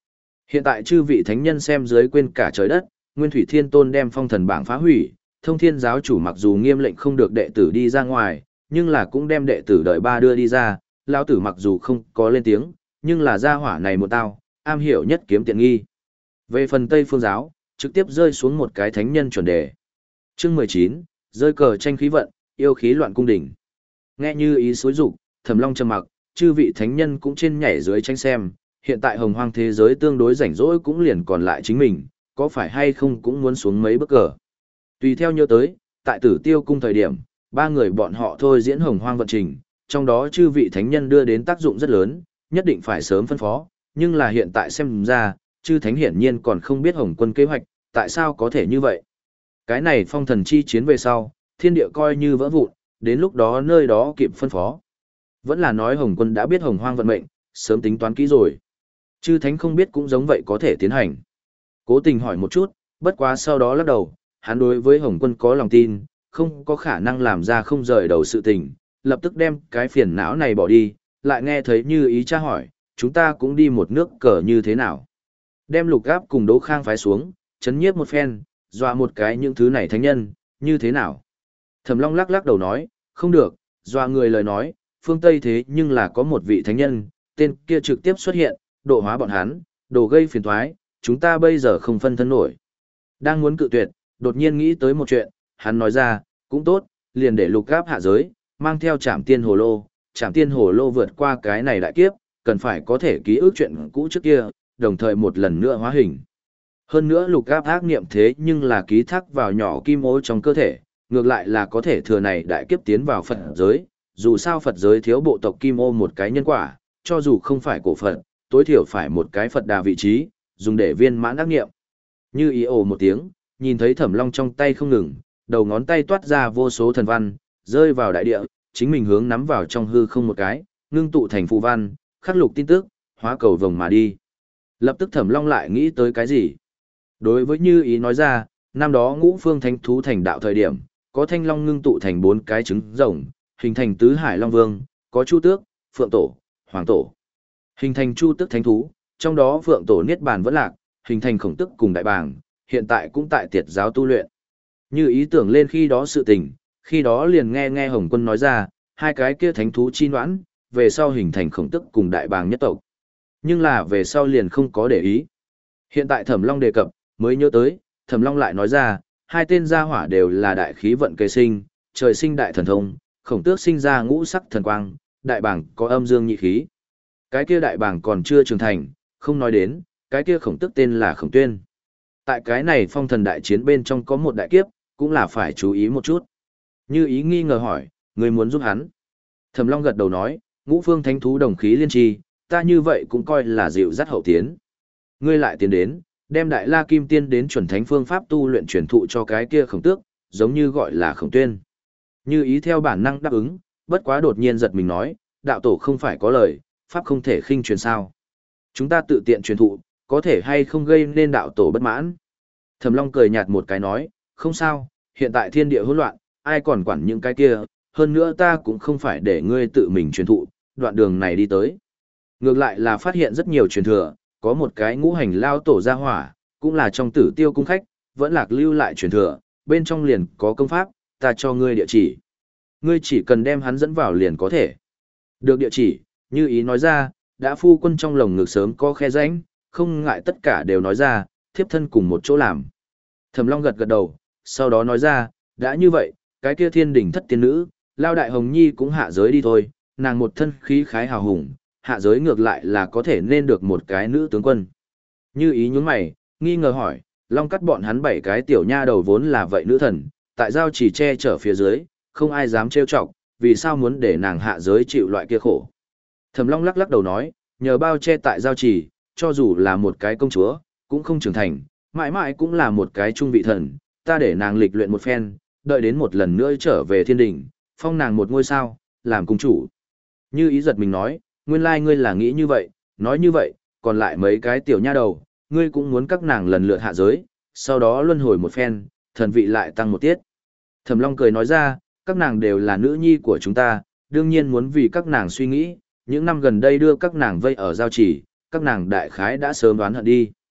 Hiện tại chư vị thánh nhân xem dưới quên cả trời đất, Nguyên Thủy Thiên Tôn đem phong thần bảng phá hủy, Thông Thiên giáo chủ mặc dù nghiêm lệnh không được đệ tử đi ra ngoài, nhưng là cũng đem đệ tử đợi ba đưa đi ra, lão tử mặc dù không có lên tiếng, nhưng là gia hỏa này một tao, am hiểu nhất kiếm tiện nghi. Về phần Tây Phương giáo, trực tiếp rơi xuống một cái thánh nhân chuẩn đề. Chương mười chín, rơi cờ tranh khí vận, yêu khí loạn cung đỉnh. Nghe như ý xối dục, Thẩm Long trầm mặc, chư vị thánh nhân cũng trên nhảy dưới tranh xem, hiện tại hồng hoang thế giới tương đối rảnh rỗi cũng liền còn lại chính mình, có phải hay không cũng muốn xuống mấy bước cờ. Tùy theo nhớ tới, tại Tử Tiêu cung thời điểm, ba người bọn họ thôi diễn hồng hoang vận trình, trong đó chư vị thánh nhân đưa đến tác dụng rất lớn, nhất định phải sớm phân phó, nhưng là hiện tại xem ra, chư thánh hiển nhiên còn không biết Hồng Quân kế hoạch, tại sao có thể như vậy? Cái này phong thần chi chiến về sau, thiên địa coi như vỡ vụn, đến lúc đó nơi đó kịp phân phó. Vẫn là nói Hồng Quân đã biết Hồng Hoang vận mệnh, sớm tính toán kỹ rồi. Chư thánh không biết cũng giống vậy có thể tiến hành. Cố Tình hỏi một chút, bất quá sau đó lắc đầu, hắn đối với Hồng Quân có lòng tin, không có khả năng làm ra không rời đầu sự tình, lập tức đem cái phiền não này bỏ đi, lại nghe thấy Như Ý tra hỏi, chúng ta cũng đi một nước cờ như thế nào? Đem Lục Gáp cùng Đỗ Khang phái xuống, chấn nhiếp một phen, dọa một cái những thứ này thánh nhân, như thế nào? Thẩm Long lắc lắc đầu nói, không được, dọa người lời nói, phương Tây thế nhưng là có một vị thánh nhân, tên kia trực tiếp xuất hiện, độ hóa bọn hắn, đồ gây phiền toái, chúng ta bây giờ không phân thân nổi. Đang muốn cự tuyệt, đột nhiên nghĩ tới một chuyện, hắn nói ra, cũng tốt, liền để Lục Gáp hạ giới, mang theo Trảm Tiên Hồ Lô, Trảm Tiên Hồ Lô vượt qua cái này đại kiếp, cần phải có thể ký ức chuyện cũ trước kia, đồng thời một lần nữa hóa hình. Hơn nữa Lục Gáp ác niệm thế nhưng là ký thác vào nhỏ kim ô trong cơ thể, ngược lại là có thể thừa này đại kiếp tiến vào Phật giới, dù sao Phật giới thiếu bộ tộc kim ô một cái nhân quả, cho dù không phải cổ Phật, tối thiểu phải một cái Phật đà vị trí, dùng để viên mãn ác niệm. Như ý ồ một tiếng, nhìn thấy Thẩm Long trong tay không ngừng, đầu ngón tay toát ra vô số thần văn, rơi vào đại địa, chính mình hướng nắm vào trong hư không một cái, ngưng tụ thành phù văn, khắc lục tin tức, hóa cầu vồng mà đi. Lập tức Thẩm Long lại nghĩ tới cái gì? Đối với Như Ý nói ra, năm đó Ngũ Phương Thánh thú thành đạo thời điểm, có thanh long ngưng tụ thành bốn cái trứng rồng, hình thành tứ hải long vương, có Chu Tước, Phượng Tổ, Hoàng Tổ. Hình thành Chu Tước Thánh thú, trong đó Phượng Tổ niết bàn vẫn lạc, hình thành Khổng Tức cùng Đại Bàng, hiện tại cũng tại Tiệt giáo tu luyện. Như ý tưởng lên khi đó sự tình, khi đó liền nghe nghe Hồng Quân nói ra, hai cái kia thánh thú chi noãn, về sau hình thành Khổng Tức cùng Đại Bàng nhất tộc. Nhưng là về sau liền không có để ý. Hiện tại Thẩm Long đề cập, mới nhớ tới, Thẩm Long lại nói ra, hai tên gia hỏa đều là đại khí vận kế sinh, trời sinh đại thần thông, Khổng Tước sinh ra ngũ sắc thần quang, Đại Bàng có âm dương nhị khí. Cái kia Đại Bàng còn chưa trưởng thành, không nói đến, cái kia Khổng Tước tên là Khổng Tuyên. Tại cái này phong thần đại chiến bên trong có một đại kiếp, cũng là phải chú ý một chút. Như ý nghi ngờ hỏi, người muốn giúp hắn. Thẩm Long gật đầu nói, ngũ phương thánh thú đồng khí liên tri, ta như vậy cũng coi là dịu dắt hậu tiến. Ngươi lại tiến đến, đem đại la kim tiên đến chuẩn thánh phương pháp tu luyện truyền thụ cho cái kia Khổng Tước, giống như gọi là Khổng Tuyên. Như ý theo bản năng đáp ứng, bất quá đột nhiên giật mình nói, đạo tổ không phải có lời, pháp không thể khinh truyền sao. Chúng ta tự tiện truyền thụ, có thể hay không gây nên đạo tổ bất mãn. Thẩm Long cười nhạt một cái nói, không sao, hiện tại thiên địa hỗn loạn, ai còn quản những cái kia, hơn nữa ta cũng không phải để ngươi tự mình truyền thụ, đoạn đường này đi tới. Ngược lại là phát hiện rất nhiều truyền thừa, có một cái ngũ hành lao tổ gia hỏa, cũng là trong Tử Tiêu cung khách, vẫn lạc lưu lại truyền thừa, bên trong liền có công pháp, ta cho ngươi địa chỉ. Ngươi chỉ cần đem hắn dẫn vào liền có thể. Được địa chỉ, Như ý nói ra, đã phu quân trong lồng ngực sớm có khe rãnh, không ngại tất cả đều nói ra, thiếp thân cùng một chỗ làm. Thẩm Long gật gật đầu, sau đó nói ra, đã như vậy, cái kia thiên đỉnh thất tiên nữ, Lao Đại Hồng Nhi cũng hạ giới đi thôi, nàng một thân khí khái hào hùng, hạ giới ngược lại là có thể nên được một cái nữ tướng quân. Như ý nhún mày, nghi ngờ hỏi, Long cắt bọn hắn bảy cái tiểu nha đầu vốn là vậy nữ thần, tại giao chỉ che chở phía dưới, không ai dám trêu chọc, vì sao muốn để nàng hạ giới chịu loại kia khổ. Thẩm Long lắc lắc đầu nói, nhờ bao che tại giao chỉ, cho dù là một cái công chúa, cũng không trưởng thành, mãi mãi cũng là một cái trung vị thần, ta để nàng lịch luyện một phen, đợi đến một lần nữa trở về thiên đình, phong nàng một ngôi sao, làm cung chủ. Như ý giật mình nói, nguyên lai ngươi là nghĩ như vậy, nói như vậy, còn lại mấy cái tiểu nha đầu, ngươi cũng muốn các nàng lần lượt hạ giới, sau đó luân hồi một phen, thần vị lại tăng một tiết. Thẩm Long cười nói ra, các nàng đều là nữ nhi của chúng ta, đương nhiên muốn vì các nàng suy nghĩ, những năm gần đây đưa các nàng vây ở giao chỉ, các nàng đại khái đã sớm đoán hận đi.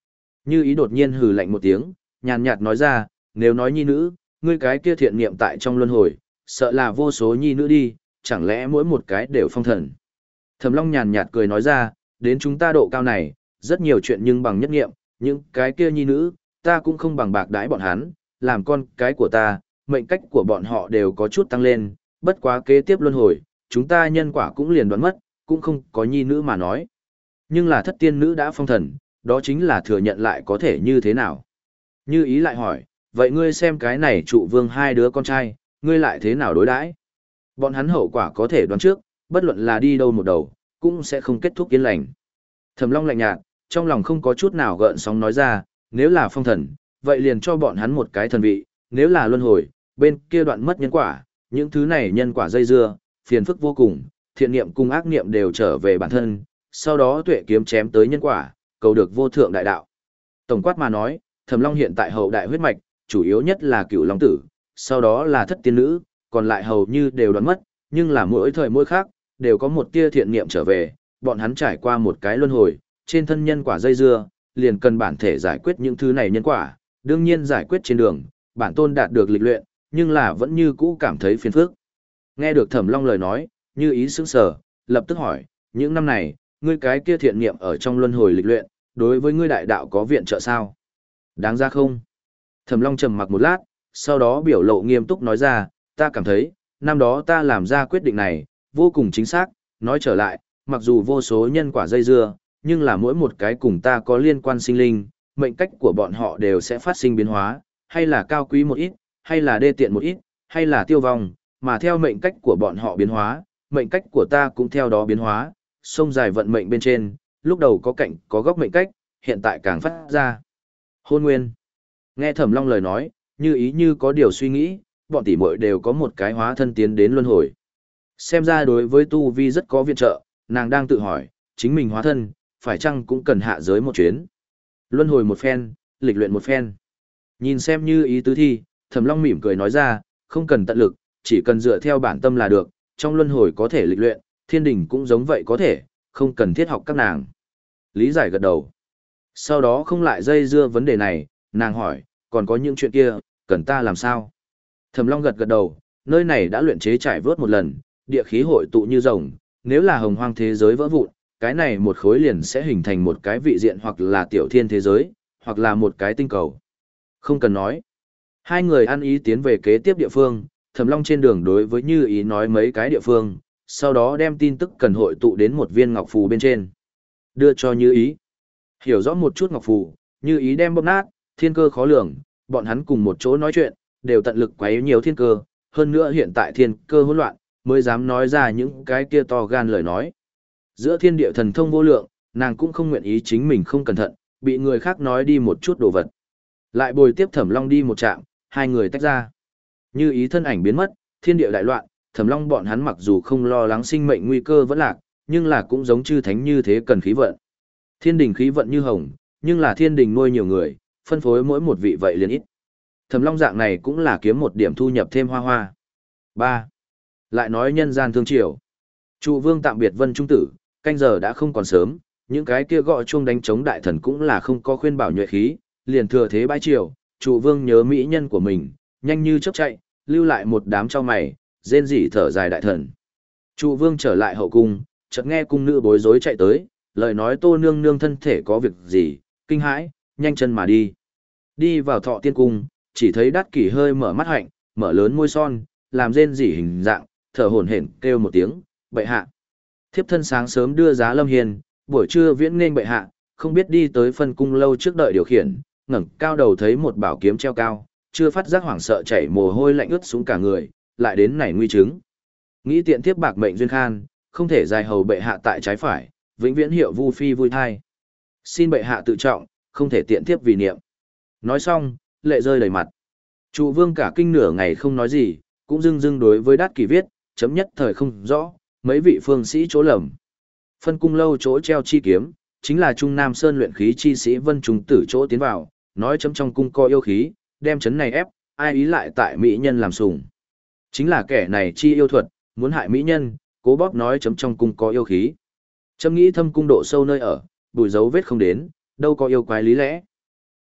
Như ý đột nhiên hừ lạnh một tiếng, nhàn nhạt nói ra, nếu nói nhi nữ, ngươi cái kia thiện niệm tại trong luân hồi, sợ là vô số nhi nữ đi, chẳng lẽ mỗi một cái đều phong thần. Thẩm Long nhàn nhạt cười nói ra, đến chúng ta độ cao này, rất nhiều chuyện nhưng bằng nhất nghiệm, những cái kia nhi nữ, ta cũng không bằng bạc đãi bọn hắn, làm con cái của ta, mệnh cách của bọn họ đều có chút tăng lên, bất quá kế tiếp luân hồi, chúng ta nhân quả cũng liền đoán mất, cũng không có nhi nữ mà nói. Nhưng là thất tiên nữ đã phong thần, đó chính là thừa nhận lại có thể như thế nào. Như ý lại hỏi, vậy ngươi xem cái này trụ vương hai đứa con trai, ngươi lại thế nào đối đãi? Bọn hắn hậu quả có thể đoán trước, bất luận là đi đâu một đầu, cũng sẽ không kết thúc yên lành. Thẩm Long lạnh nhạt, trong lòng không có chút nào gợn sóng nói ra, nếu là phong thần, vậy liền cho bọn hắn một cái thần vị, nếu là luân hồi, bên kia đoạn mất nhân quả, những thứ này nhân quả dây dưa, phiền phức vô cùng, thiện niệm cùng ác niệm đều trở về bản thân, sau đó tuệ kiếm chém tới nhân quả, cầu được vô thượng đại đạo. Tổng quát mà nói, Thẩm Long hiện tại hậu đại huyết mạch, chủ yếu nhất là Cửu Long tử, sau đó là thất tiên nữ, còn lại hầu như đều đoán mất, nhưng là mỗi thời mỗi khác, đều có một tia thiện niệm trở về, bọn hắn trải qua một cái luân hồi, trên thân nhân quả dây dưa, liền cần bản thể giải quyết những thứ này nhân quả, đương nhiên giải quyết trên đường, bản tôn đạt được lịch luyện, nhưng là vẫn như cũ cảm thấy phiền phức. Nghe được Thẩm Long lời nói, Như ý sững sờ, lập tức hỏi, những năm này, ngươi cái kia thiện niệm ở trong luân hồi lịch luyện, đối với ngươi đại đạo có viện trợ sao? Đáng ra không? Thẩm Long trầm mặc một lát, sau đó biểu lộ nghiêm túc nói ra, ta cảm thấy, năm đó ta làm ra quyết định này, vô cùng chính xác, nói trở lại, mặc dù vô số nhân quả dây dưa, nhưng là mỗi một cái cùng ta có liên quan sinh linh, mệnh cách của bọn họ đều sẽ phát sinh biến hóa, hay là cao quý một ít, hay là đê tiện một ít, hay là tiêu vong, mà theo mệnh cách của bọn họ biến hóa, mệnh cách của ta cũng theo đó biến hóa, sông dài vận mệnh bên trên, lúc đầu có cạnh có góc mệnh cách, hiện tại càng phát ra. Hôn nguyên. Nghe Thẩm Long lời nói, Như ý như có điều suy nghĩ, bọn tỷ muội đều có một cái hóa thân tiến đến luân hồi. Xem ra đối với tu vi rất có viện trợ, nàng đang tự hỏi, chính mình hóa thân, phải chăng cũng cần hạ giới một chuyến. Luân hồi một phen, lịch luyện một phen. Nhìn xem Như ý tứ thi, Thẩm Long mỉm cười nói ra, không cần tận lực, chỉ cần dựa theo bản tâm là được, trong luân hồi có thể lịch luyện, thiên đình cũng giống vậy có thể, không cần thiết học các nàng. Lý giải gật đầu. Sau đó không lại dây dưa vấn đề này, nàng hỏi, còn có những chuyện kia, cần ta làm sao? Thẩm Long gật gật đầu, nơi này đã luyện chế trải vớt một lần, địa khí hội tụ như rồng, nếu là hồng hoang thế giới vỡ vụn, cái này một khối liền sẽ hình thành một cái vị diện hoặc là tiểu thiên thế giới, hoặc là một cái tinh cầu. Không cần nói. Hai người ăn ý tiến về kế tiếp địa phương, Thẩm Long trên đường đối với Như ý nói mấy cái địa phương, sau đó đem tin tức cần hội tụ đến một viên ngọc phù bên trên. Đưa cho Như ý. Hiểu rõ một chút ngọc phù, Như ý đem bóp nát, thiên cơ khó lường, bọn hắn cùng một chỗ nói chuyện, đều tận lực quấy nhiều thiên cơ, hơn nữa hiện tại thiên cơ hỗn loạn, mới dám nói ra những cái kia to gan lời nói. Giữa thiên địa thần thông vô lượng, nàng cũng không nguyện ý chính mình không cẩn thận, bị người khác nói đi một chút đồ vật. Lại bồi tiếp Thẩm Long đi một trạm, hai người tách ra. Như ý thân ảnh biến mất, thiên địa đại loạn, Thẩm Long bọn hắn mặc dù không lo lắng sinh mệnh nguy cơ vẫn lạc, nhưng là cũng giống chư thánh như thế cần khí vận. Thiên đình khí vận như hồng, nhưng là thiên đình nuôi nhiều người, phân phối mỗi một vị vậy liền ít. Thẩm Long dạng này cũng là kiếm một điểm thu nhập thêm hoa hoa. ba. Lại nói nhân gian thương triều. Trụ vương tạm biệt Vân Trung Tử, canh giờ đã không còn sớm, những cái kia gọi chuông đánh chống đại thần cũng là không có khuyên bảo nhuệ khí, liền thừa thế bãi triều, trụ vương nhớ mỹ nhân của mình, nhanh như chớp chạy, lưu lại một đám cho mày, rên rỉ thở dài đại thần. Trụ vương trở lại hậu cung, chợt nghe cung nữ bối rối chạy tới, lời nói Tô nương nương thân thể có việc gì, kinh hãi, nhanh chân mà đi. Đi vào Thọ Tiên cung, chỉ thấy Đát Kỷ hơi mở mắt hạnh, mở lớn môi son, làm rên rỉ hình dạng, thở hổn hển kêu một tiếng, bệ hạ. Thiếp thân sáng sớm đưa giá Lâm Hiền, buổi trưa viễn nên bệ hạ, không biết đi tới phân cung lâu trước đợi điều khiển, ngẩng cao đầu thấy một bảo kiếm treo cao, chưa phát giác hoảng sợ chảy mồ hôi lạnh ướt xuống cả người, lại đến nảy nguy chứng. Nghĩ tiện tiếp bạc mệnh duyên khan, không thể dài hầu bệ hạ tại trái phải, vĩnh viễn hiệu vu phi vui thai. Xin bệ hạ tự trọng, không thể tiện tiếp vì niệm. Nói xong, lệ rơi đầy mặt. Trụ vương cả kinh nửa ngày không nói gì, cũng dưng dưng đối với Đát Kỷ viết, chấm nhất thời không rõ, mấy vị phương sĩ chỗ lầm. Phân cung lâu chỗ treo chi kiếm, chính là Trung Nam Sơn luyện khí chi sĩ Vân Trung Tử chỗ tiến vào, nói chấm trong cung co yêu khí, đem chấn này ép, ai ý lại tại mỹ nhân làm sùng. Chính là kẻ này chi yêu thuật, muốn hại mỹ nhân, cố bóp nói chấm trong cung có yêu khí. Chấm nghĩ thâm cung độ sâu nơi ở, bùi dấu vết không đến, đâu có yêu quái lý lẽ.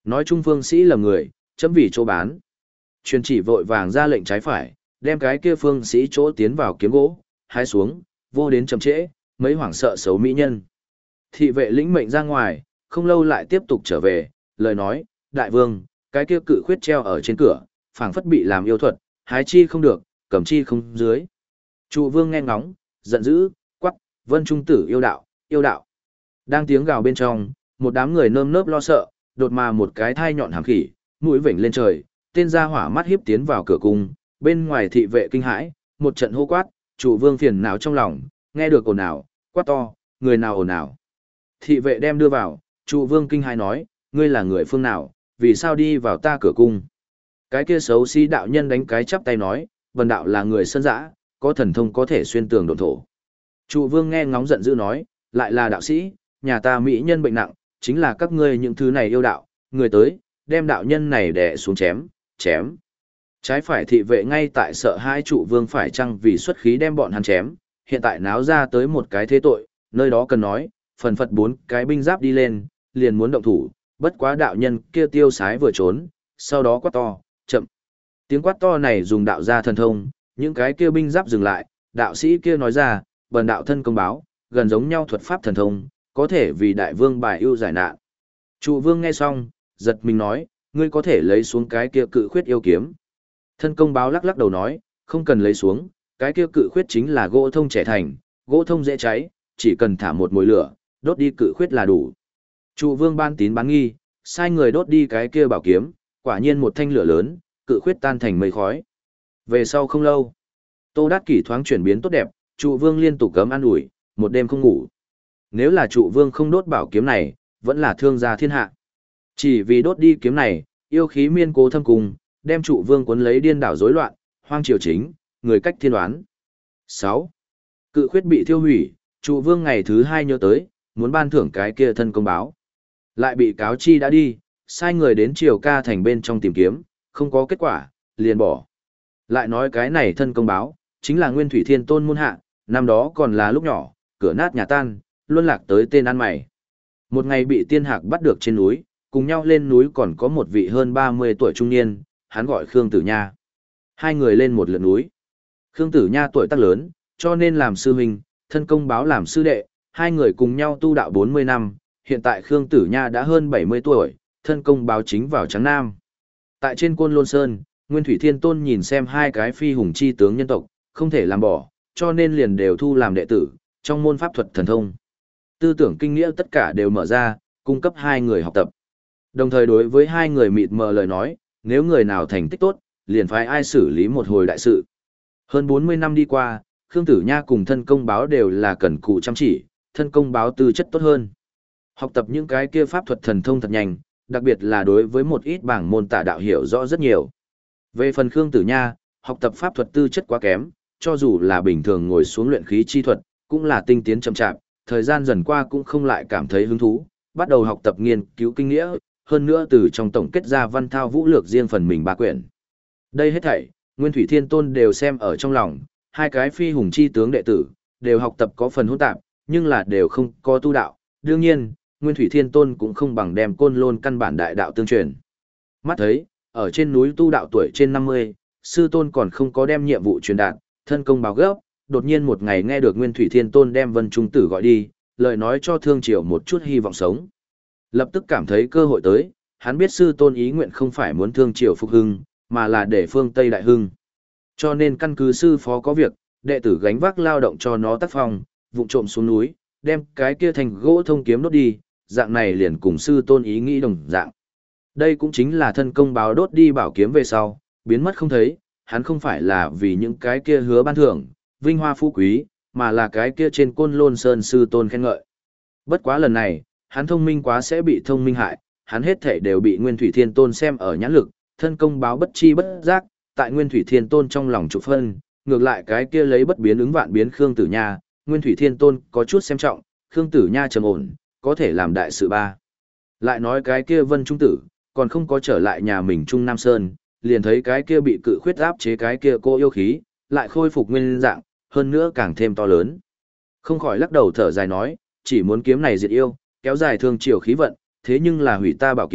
Nói chung phương sĩ lầm người, chấm vì chỗ bán. Truyền chỉ vội vàng ra lệnh trái phải, đem cái kia phương sĩ chỗ tiến vào kiếm gỗ, hái xuống, vô đến chậm trễ, mấy hoảng sợ xấu mỹ nhân. Thị vệ lĩnh mệnh ra ngoài, không lâu lại tiếp tục trở về, lời nói, đại vương, cái kia cự khuyết treo ở trên cửa, phảng phất bị làm yêu thuật, hái chi không được, cầm chi không dưới. Trụ vương nghe ngóng, giận dữ, quắc, vân trung tử yêu đạo, yêu đạo. Đang tiếng gào bên trong, một đám người nơm nớp lo sợ, đột mà một cái thai nhọn hàm khỉ, mũi vểnh lên trời, tên gia hỏa mắt hiếp tiến vào cửa cung, bên ngoài thị vệ kinh hãi, một trận hô quát, trụ vương phiền não trong lòng, nghe được ồn ào, quát to, người nào ồn ào. Thị vệ đem đưa vào, trụ vương kinh hãi nói, ngươi là người phương nào, vì sao đi vào ta cửa cung. Cái kia xấu xí đạo nhân đánh cái chắp tay nói, vần đạo là người sơn dã, có thần thông có thể xuyên tường độn thổ. Trụ vương nghe ngóng giận dữ nói, lại là đạo sĩ, nhà ta mỹ nhân bệnh nặng, chính là các ngươi những thứ này yêu đạo, người tới, đem đạo nhân này đè xuống chém, chém. Trái phải thị vệ ngay tại sợ hai trụ vương phải chăng vì xuất khí đem bọn hắn chém, hiện tại náo ra tới một cái thế tội, nơi đó cần nói, phần phật bốn cái binh giáp đi lên, liền muốn động thủ, bất quá đạo nhân kia tiêu sái vừa trốn, sau đó quát to, chậm. Tiếng quát to này dùng đạo gia thần thông, những cái kia binh giáp dừng lại, đạo sĩ kia nói ra, bần đạo thân công báo, gần giống nhau thuật pháp thần thông, có thể vì đại vương bài ưu giải nạn. Trụ vương nghe xong, giật mình nói, ngươi có thể lấy xuống cái kia cự khuyết yêu kiếm. Thân công báo lắc lắc đầu nói, không cần lấy xuống, cái kia cự khuyết chính là gỗ thông trẻ thành, gỗ thông dễ cháy, chỉ cần thả một mồi lửa, đốt đi cự khuyết là đủ. Trụ vương ban tín bán nghi, sai người đốt đi cái kia bảo kiếm, quả nhiên một thanh lửa lớn, cự khuyết tan thành mây khói. Về sau không lâu, Tô Đát Kỷ thoáng chuyển biến tốt đẹp, trụ vương liên tục cấm ăn ủi, một đêm không ngủ. Nếu là trụ vương không đốt bảo kiếm này, vẫn là thương gia thiên hạ. Chỉ vì đốt đi kiếm này, yêu khí miên cố thâm cùng, đem trụ vương cuốn lấy điên đảo rối loạn, hoang triều chính, người cách thiên đoán. sáu. Cự khuyết bị thiêu hủy, trụ vương ngày thứ hai nhớ tới, muốn ban thưởng cái kia thân công báo. Lại bị cáo chi đã đi, sai người đến triều ca thành bên trong tìm kiếm, không có kết quả, liền bỏ. Lại nói cái này thân công báo, chính là Nguyên Thủy Thiên Tôn môn hạ, năm đó còn là lúc nhỏ, cửa nát nhà tan, luôn lạc tới tên ăn mày. Một ngày bị tiên hạc bắt được trên núi, cùng nhau lên núi còn có một vị hơn ba mươi tuổi trung niên, hắn gọi Khương Tử Nha. Hai người lên một lượt núi. Khương Tử Nha tuổi tác lớn, cho nên làm sư huynh, thân công báo làm sư đệ, hai người cùng nhau tu đạo bốn mươi năm, hiện tại Khương Tử Nha đã hơn bảy mươi tuổi, thân công báo chính vào Trắng Nam. Tại trên Côn Lôn Sơn, Nguyên Thủy Thiên Tôn nhìn xem hai cái phi hùng chi tướng nhân tộc, không thể làm bỏ, cho nên liền đều thu làm đệ tử, trong môn pháp thuật thần thông. Tư tưởng kinh nghĩa tất cả đều mở ra, cung cấp hai người học tập. Đồng thời đối với hai người mịt mờ lời nói, nếu người nào thành tích tốt, liền phải ai xử lý một hồi đại sự. Hơn bốn mươi năm đi qua, Khương Tử Nha cùng thân công báo đều là cẩn cù chăm chỉ, thân công báo tư chất tốt hơn. Học tập những cái kia pháp thuật thần thông thật nhanh, đặc biệt là đối với một ít bảng môn tả đạo hiểu rõ rất nhiều. Về phần Khương Tử Nha, học tập pháp thuật tư chất quá kém, cho dù là bình thường ngồi xuống luyện khí chi thuật, cũng là tinh tiến chậm chạp, thời gian dần qua cũng không lại cảm thấy hứng thú, bắt đầu học tập nghiên cứu kinh nghĩa, hơn nữa từ trong tổng kết ra văn thao vũ lược riêng phần mình ba quyển. Đây hết thảy, Nguyên Thủy Thiên Tôn đều xem ở trong lòng, hai cái phi hùng chi tướng đệ tử, đều học tập có phần hỗn tạp, nhưng là đều không có tu đạo, đương nhiên, Nguyên Thủy Thiên Tôn cũng không bằng đem Côn Lôn căn bản đại đạo tương truyền. Mắt thấy, ở trên núi tu đạo tuổi trên năm mươi, sư tôn còn không có đem nhiệm vụ truyền đạt, thân công báo gấp, đột nhiên một ngày nghe được Nguyên Thủy Thiên Tôn đem Vân Trung Tử gọi đi, lời nói cho Thương Triều một chút hy vọng sống. Lập tức cảm thấy cơ hội tới, hắn biết sư tôn ý nguyện không phải muốn Thương Triều phục hưng, mà là để phương Tây đại hưng. Cho nên căn cứ sư phó có việc, đệ tử gánh vác lao động cho nó tác phong, vụng trộm xuống núi, đem cái kia thành gỗ thông kiếm đốt đi, dạng này liền cùng sư tôn ý nghĩ đồng dạng. Đây cũng chính là thân công báo đốt đi bảo kiếm về sau, biến mất không thấy, hắn không phải là vì những cái kia hứa ban thưởng, vinh hoa phú quý, mà là cái kia trên Côn Lôn Sơn sư tôn khen ngợi. Bất quá lần này, hắn thông minh quá sẽ bị thông minh hại, hắn hết thể đều bị Nguyên Thủy Thiên Tôn xem ở nhãn lực, thân công báo bất chi bất giác, tại Nguyên Thủy Thiên Tôn trong lòng trục phân, ngược lại cái kia lấy bất biến ứng vạn biến Khương Tử Nha, Nguyên Thủy Thiên Tôn có chút xem trọng, Khương Tử Nha trầm ổn, có thể làm đại sự ba. Lại nói cái kia Vân Trung Tử, còn không có trở lại nhà mình Trung Nam Sơn, liền thấy cái kia bị cự khuyết áp chế cái kia cô yêu khí, lại khôi phục nguyên dạng, hơn nữa càng thêm to lớn. Không khỏi lắc đầu thở dài nói, chỉ muốn kiếm này diệt yêu, kéo dài thương triều khí vận, thế nhưng là hủy ta bảo kiếm,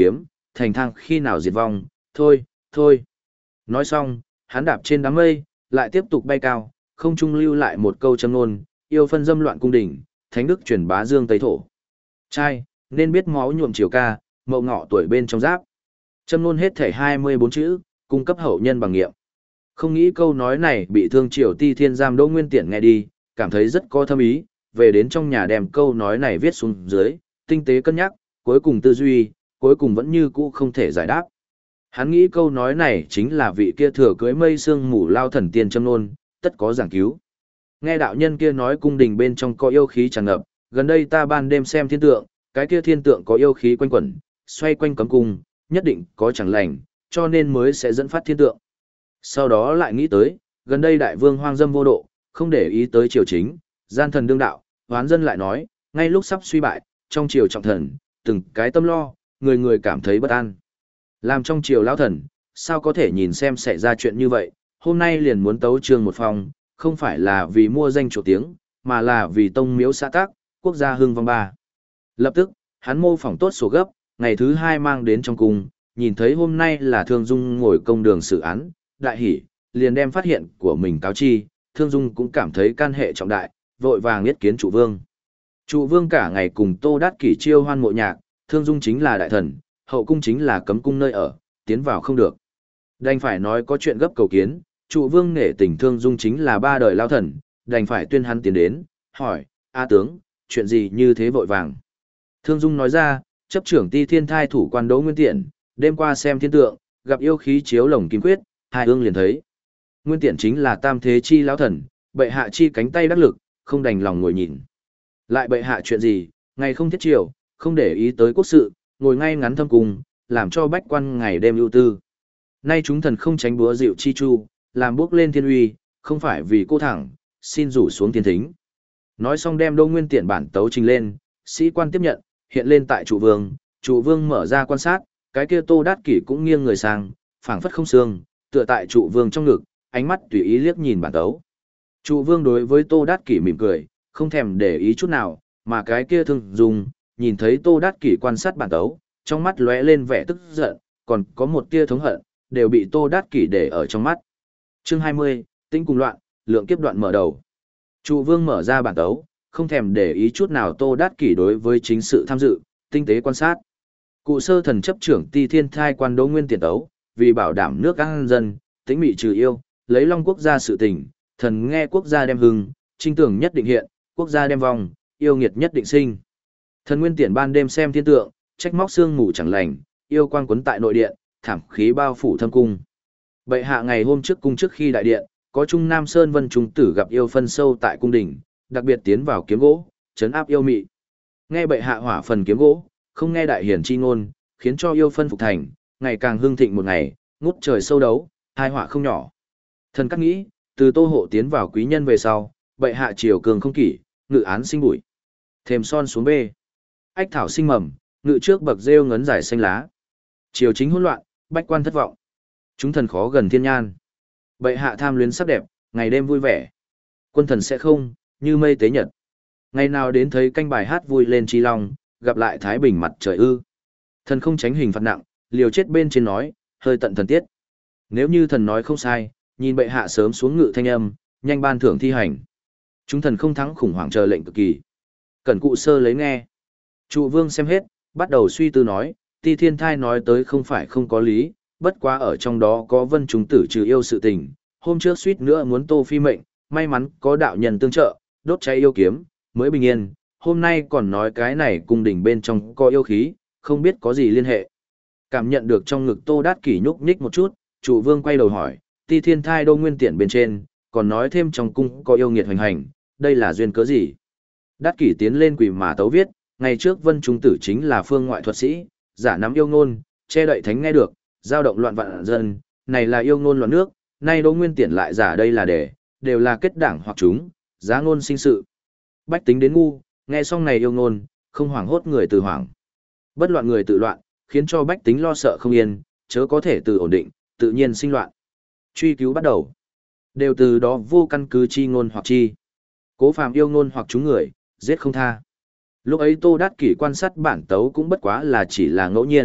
thành thang khi nào diệt vong, thôi, thôi. Nói xong, hắn đạp trên đám mây, lại tiếp tục bay cao, không trung lưu lại một câu châm ngôn, yêu phân dâm loạn cung đỉnh, thánh đức truyền bá dương tây thổ. Trai, nên biết máu nhuộm chiều ca, mậu ngọ tuổi bên trong giáp. Châm ngôn hết thể hai mươi bốn chữ, cung cấp hậu nhân bằng nghiệm. Không nghĩ câu nói này bị Thương Triều Ti Thiên Giam Đỗ Nguyên Tiễn nghe đi, cảm thấy rất có thâm ý, về đến trong nhà đem câu nói này viết xuống dưới, tinh tế cân nhắc, cuối cùng tư duy, cuối cùng vẫn như cũ không thể giải đáp. Hắn nghĩ câu nói này chính là vị kia thừa cưới mây sương mù lao thần tiên châm nôn, tất có giảng cứu. Nghe đạo nhân kia nói cung đình bên trong có yêu khí tràn ngập, gần đây ta ban đêm xem thiên tượng, cái kia thiên tượng có yêu khí quanh quẩn, xoay quanh cấm cung, nhất định có chẳng lành, cho nên mới sẽ dẫn phát thiên tượng. Sau đó lại nghĩ tới, gần đây đại vương hoang dâm vô độ, không để ý tới triều chính, gian thần đương đạo, hoán dân lại nói, ngay lúc sắp suy bại, trong triều trọng thần, từng cái tâm lo, người người cảm thấy bất an. Làm trong triều lão thần, sao có thể nhìn xem xảy ra chuyện như vậy, hôm nay liền muốn tấu trương một phòng, không phải là vì mua danh chỗ tiếng, mà là vì tông miếu xã tác, quốc gia hưng vong ba. Lập tức, hắn mô phỏng tốt sổ gấp, ngày thứ hai mang đến trong cung, nhìn thấy hôm nay là Thương Dung ngồi công đường xử án, đại hỉ, liền đem phát hiện của mình cáo chi, Thương Dung cũng cảm thấy can hệ trọng đại, vội vàng yết kiến trụ vương. Trụ vương cả ngày cùng Tô Đát Kỷ chiêu hoan mộ nhạc, Thương Dung chính là đại thần, hậu cung chính là cấm cung nơi ở, tiến vào không được. Đành phải nói có chuyện gấp cầu kiến, trụ vương nể tình Thương Dung chính là ba đời lao thần, đành phải tuyên hắn tiến đến, hỏi, A tướng, chuyện gì như thế vội vàng. Thương Dung nói ra, chấp trưởng Ti Thiên Thai thủ quan Đỗ Nguyên Tiễn, đêm qua xem thiên tượng, gặp yêu khí chiếu lồng kim quyết, hai ương liền thấy. Nguyên Tiễn chính là tam thế chi lão thần, bệ hạ chi cánh tay đắc lực, không đành lòng ngồi nhìn. Lại bệ hạ chuyện gì, ngày không thiết triều, không để ý tới quốc sự, ngồi ngay ngắn thâm cung, làm cho bách quan ngày đêm ưu tư. Nay chúng thần không tránh búa dịu chi chu, làm bước lên thiên uy, không phải vì cô thẳng, xin rủ xuống thiên thính. Nói xong đem Đỗ Nguyên Tiễn bản tấu trình lên, sĩ quan tiếp nhận, hiện lên tại trụ vương, trụ vương mở ra quan sát, cái kia Tô Đát Kỷ cũng nghiêng người sang, phảng phất không xương, tựa tại trụ vương trong ngực, ánh mắt tùy ý liếc nhìn bản tấu. Trụ vương đối với Tô Đát Kỷ mỉm cười, không thèm để ý chút nào, mà cái kia Thương Dung, nhìn thấy Tô Đát Kỷ quan sát bản tấu, trong mắt lóe lên vẻ tức giận, còn có một tia thống hận, đều bị Tô Đát Kỷ để ở trong mắt. Chương hai mươi, Tĩnh cùng loạn, lượng kiếp đoạn mở đầu. Trụ vương mở ra bản tấu, không thèm để ý chút nào Tô Đát Kỷ đối với chính sự tham dự, tinh tế quan sát. Cụ sơ thần chấp trưởng Ti Thiên Thai quan Đỗ Nguyên Tiễn tấu, vì bảo đảm nước an dân, tĩnh mị trừ yêu, lấy long quốc gia sự tình, thần nghe quốc gia đem hưng, trinh tưởng nhất định hiện, quốc gia đem vong, yêu nghiệt nhất định sinh. Thần Nguyên Tiễn ban đêm xem thiên tượng, trách móc sương mù chẳng lành, yêu quang quấn tại nội điện, thảm khí bao phủ thâm cung. Bệ hạ ngày hôm trước cung trước khi đại điện, có Trung Nam Sơn Vân Trung tử gặp yêu phân sâu tại cung đình, đặc biệt tiến vào kiếm gỗ, trấn áp yêu mị. Nghe bệ hạ hỏa phần kiếm gỗ, không nghe đại hiển chi ngôn, khiến cho yêu phân phục thành, ngày càng hưng thịnh một ngày, ngút trời sâu đấu, hai họa không nhỏ. Thần các nghĩ, từ Tô hộ tiến vào quý nhân về sau, bệ hạ triều cường không kỷ, ngự án sinh bụi. Thềm son xuống bê. Ách thảo sinh mầm, ngự trước bậc rêu ngấn dài xanh lá. Triều chính hỗn loạn, bách quan thất vọng. Chúng thần khó gần thiên nhan. Bệ hạ tham luyến sắc đẹp, ngày đêm vui vẻ. Quân thần sẽ không, như mây tế nhật. Ngày nào đến thấy canh bài hát vui lên chi long, gặp lại thái bình mặt trời ư. Thần không tránh hình phạt nặng, liều chết bên trên nói, hơi tận thần tiết. Nếu như thần nói không sai, nhìn bệ hạ sớm xuống ngự thanh âm, nhanh ban thưởng thi hành. Chúng thần không thắng khủng hoảng chờ lệnh cực kỳ. Cẩn cụ sơ lấy nghe. Trụ vương xem hết, bắt đầu suy tư nói, Ti Thiên Thai nói tới không phải không có lý, bất quá ở trong đó có vân chúng tử trừ yêu sự tình. Hôm trước suýt nữa muốn tô phi mệnh, may mắn có đạo nhân tương trợ, đốt cháy yêu kiếm, mới bình yên. Hôm nay còn nói cái này cung đình bên trong có yêu khí, không biết có gì liên hệ. Cảm nhận được trong ngực Tô Đát Kỷ nhúc nhích một chút, trụ vương quay đầu hỏi, Ti Thiên Thai Đỗ Nguyên Tiễn bên trên, còn nói thêm trong cung có yêu nghiệt hoành hành, đây là duyên cớ gì? Đát Kỷ tiến lên quỳ mà tấu viết, ngày trước vân trung tử chính là phương ngoại thuật sĩ, giả nắm yêu ngôn, che đậy thánh nghe được, giao động loạn vạn dân, này là yêu ngôn loạn nước, nay Đỗ Nguyên Tiễn lại giả đây là để, đều là kết đảng hoặc chúng, giá ngôn sinh sự. Bách tính đến ngu, nghe xong này yêu ngôn, không hoảng hốt người từ hoảng. Bất loạn người tự loạn, khiến cho bách tính lo sợ không yên, chớ có thể từ ổn định, tự nhiên sinh loạn. Truy cứu bắt đầu. Đều từ đó vô căn cứ chi ngôn hoặc chi. Cố phàm yêu ngôn hoặc chúng người, giết không tha. Lúc ấy Tô Đát Kỷ quan sát bản tấu cũng bất quá là chỉ là ngẫu nhiên,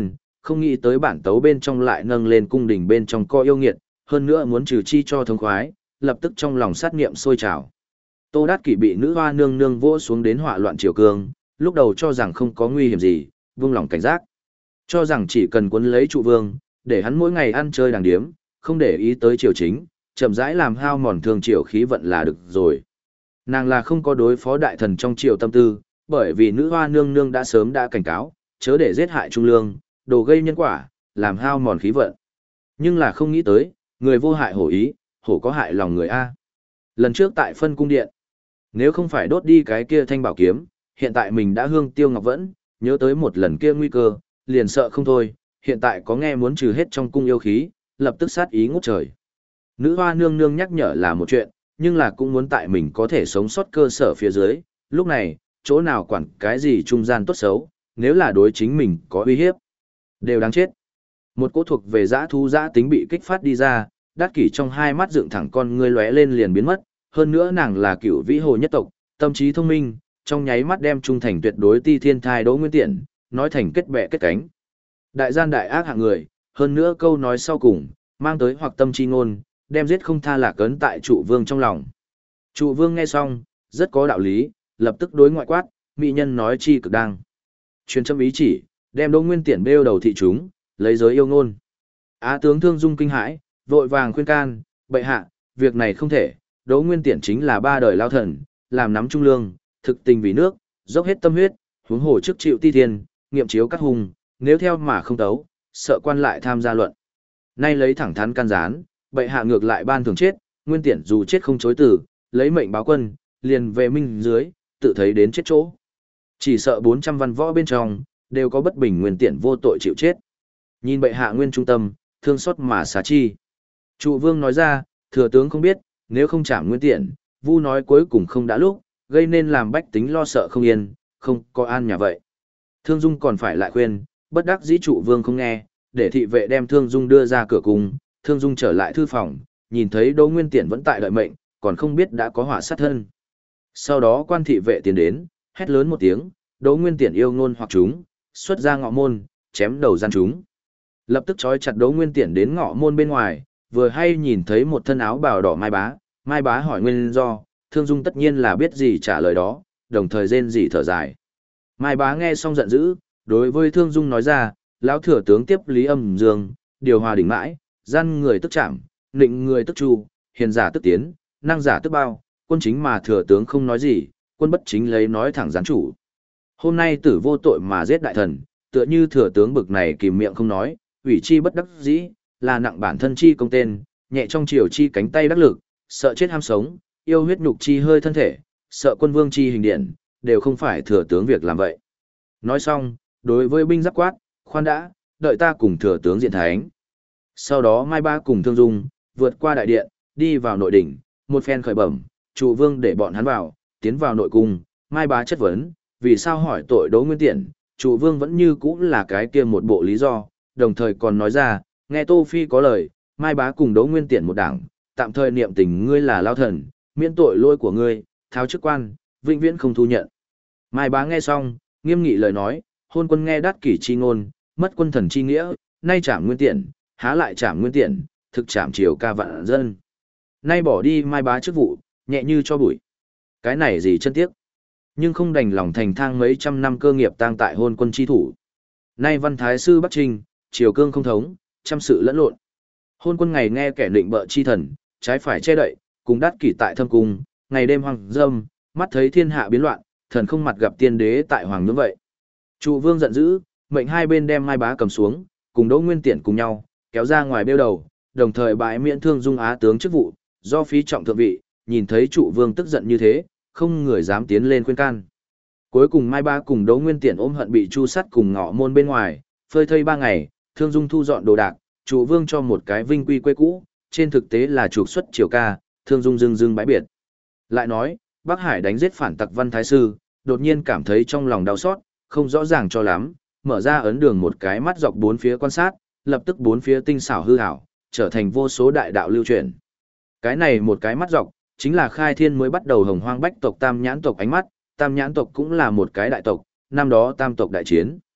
không nghĩ tới bản tấu bên trong lại nâng lên cung đình bên trong co yêu nghiệt, hơn nữa muốn trừ chi cho thống khoái, lập tức trong lòng sát nghiệm sôi trào. Tô Đát Kỷ bị nữ hoa nương nương vỗ xuống đến hỏa loạn triều cương, lúc đầu cho rằng không có nguy hiểm gì, vương lòng cảnh giác. Cho rằng chỉ cần cuốn lấy trụ vương, để hắn mỗi ngày ăn chơi đàng điếm, không để ý tới triều chính, chậm rãi làm hao mòn thương triều khí vận là được rồi. Nàng là không có đối phó đại thần trong triều tâm tư, bởi vì nữ hoa nương nương đã sớm đã cảnh cáo, chớ để giết hại trung lương, đồ gây nhân quả, làm hao mòn khí vận. Nhưng là không nghĩ tới, người vô hại hổ ý, hổ có hại lòng người A. Lần trước tại phân cung điện, nếu không phải đốt đi cái kia thanh bảo kiếm, hiện tại mình đã hương tiêu ngọc vẫn, nhớ tới một lần kia nguy cơ, liền sợ không thôi, hiện tại có nghe muốn trừ hết trong cung yêu khí, lập tức sát ý ngút trời. Nữ hoa nương nương nhắc nhở là một chuyện, nhưng là cũng muốn tại mình có thể sống sót cơ sở phía dưới, lúc này, chỗ nào quản cái gì trung gian tốt xấu, nếu là đối chính mình có uy hiếp, đều đáng chết. Một cỗ thuộc về dã thú dã tính bị kích phát đi ra, Đát Kỷ trong hai mắt dựng thẳng con ngươi lóe lên liền biến mất, hơn nữa nàng là cựu vĩ hồ nhất tộc, tâm trí thông minh, trong nháy mắt đem trung thành tuyệt đối ti thiên thai Đỗ Nguyên Tiễn, nói thành kết bè kết cánh. Đại gian đại ác hạng người, hơn nữa câu nói sau cùng, mang tới hoặc tâm chi ngôn, đem giết không tha lạc cấn tại trụ vương trong lòng. Trụ vương nghe xong, rất có đạo lý, lập tức đối ngoại quát, mỹ nhân nói chi cực đang. Truyền châm ý chỉ, đem Đỗ Nguyên Tiễn bêu đầu thị chúng, lấy giới yêu ngôn. Á tướng Thương Dung kinh hãi, vội vàng khuyên can, bệ hạ, việc này không thể, Đỗ Nguyên Tiễn chính là ba đời lao thần, làm nắm trung lương, thực tình vì nước, dốc hết tâm huyết, huống hồ trước chịu ti thiên, nghiệm chiếu cắt hùng, nếu theo mà không tấu, sợ quan lại tham gia luận. Nay lấy thẳng thắn can gián, bệ hạ ngược lại ban thường chết, Nguyên Tiễn dù chết không chối từ, lấy mệnh báo quân, liền về minh dưới, tự thấy đến chết chỗ. Chỉ sợ bốn trăm văn võ bên trong, đều có bất bình Nguyên Tiễn vô tội chịu chết. Nhìn bệ hạ nguyên trung tâm, thương xót mà xá chi. Trụ vương nói ra, thừa tướng không biết, nếu không chạm Nguyên Tiễn, vu nói cuối cùng không đã lúc, gây nên làm bách tính lo sợ không yên, không có an nhà vậy. Thương Dung còn phải lại khuyên, bất đắc dĩ trụ vương không nghe, để thị vệ đem Thương Dung đưa ra cửa cung, Thương Dung trở lại thư phòng, nhìn thấy Đỗ Nguyên Tiễn vẫn tại đợi mệnh, còn không biết đã có họa sát thân. Sau đó quan thị vệ tiến đến, hét lớn một tiếng, Đỗ Nguyên Tiễn yêu ngôn hoặc chúng, xuất ra ngọ môn, chém đầu gian chúng. Lập tức trói chặt Đỗ Nguyên Tiễn đến ngọ môn bên ngoài, vừa hay nhìn thấy một thân áo bào đỏ Mai Bá, Mai Bá hỏi nguyên do, Thương Dung tất nhiên là biết gì trả lời đó, đồng thời rên rỉ thở dài. Mai Bá nghe xong giận dữ, đối với Thương Dung nói ra, lão thừa tướng tiếp lý âm dương, điều hòa đỉnh mãi, gian người tức chạm, nịnh người tức chu, hiền giả tức tiến, năng giả tức bao, quân chính mà thừa tướng không nói gì, quân bất chính lấy nói thẳng gián chủ. Hôm nay tử vô tội mà giết đại thần, tựa như thừa tướng bực này kìm miệng không nói, ủy chi bất đắc dĩ, là nặng bản thân chi công tên, nhẹ trong triều chi cánh tay đắc lực, sợ chết ham sống, yêu huyết nhục chi hơi thân thể, sợ quân vương chi hình điện, đều không phải thừa tướng việc làm vậy. Nói xong, đối với binh giáp quát, khoan đã, đợi ta cùng thừa tướng diện thánh. Sau đó Mai Ba cùng Thương Dung, vượt qua đại điện, đi vào nội đỉnh, một phen khởi bẩm, trụ vương để bọn hắn vào, tiến vào nội cung, Mai Bá chất vấn, vì sao hỏi tội Đỗ Nguyên Tiễn, trụ vương vẫn như cũ là cái kia một bộ lý do, đồng thời còn nói ra, nghe Tô Phi có lời, Mai Bá cùng Đỗ Nguyên Tiễn một đảng, tạm thời niệm tình ngươi là lao thần, miễn tội lỗi của ngươi, tháo chức quan, vĩnh viễn không thu nhận. Mai Bá nghe xong, nghiêm nghị lời nói, hôn quân nghe Đát Kỷ chi ngôn, mất quân thần chi nghĩa, nay trảm Nguyên Tiễn, há lại trảm Nguyên Tiễn, thực trảm triều ca vạn dân. Nay bỏ đi Mai Bá chức vụ, nhẹ như cho bụi. Cái này gì chân tiếc. Nhưng không đành lòng thành thang mấy trăm năm cơ nghiệp tang tại hôn quân chi thủ. Nay văn thái sư Bắc Trinh, triều cương không thống, trăm sự lẫn lộn. Hôn quân ngày nghe kẻ định bợ chi thần, trái phải che đậy, cùng Đát Kỷ tại thâm cung, ngày đêm hoang dâm, mắt thấy thiên hạ biến loạn, thần không mặt gặp tiên đế tại hoàng nhưỡng vậy. Trụ vương giận dữ, mệnh hai bên đem Mai Bá cầm xuống, cùng Đỗ Nguyên Tiễn cùng nhau, kéo ra ngoài bêu đầu, đồng thời bãi miễn Thương Dung Á tướng chức vụ, do phí trọng thượng vị, nhìn thấy trụ vương tức giận như thế, không người dám tiến lên khuyên can. Cuối cùng Mai Bá cùng Đỗ Nguyên Tiễn ôm hận bị chu sắt cùng ngõ môn bên ngoài, phơi thây ba ngày, Thương Dung thu dọn đồ đạc, trụ vương cho một cái vinh quy quê cũ, trên thực tế là trục xuất triều ca, Thương Dung dưng dưng bãi biệt. Lại nói, Bắc Hải đánh giết phản tặc văn thái sư, đột nhiên cảm thấy trong lòng đau xót, không rõ ràng cho lắm, mở ra ấn đường một cái mắt dọc bốn phía quan sát, lập tức bốn phía tinh xảo hư hảo, trở thành vô số đại đạo lưu truyền. Cái này một cái mắt dọc, chính là khai thiên mới bắt đầu hồng hoang bách tộc tam nhãn tộc ánh mắt, tam nhãn tộc cũng là một cái đại tộc, năm đó tam tộc đại chiến.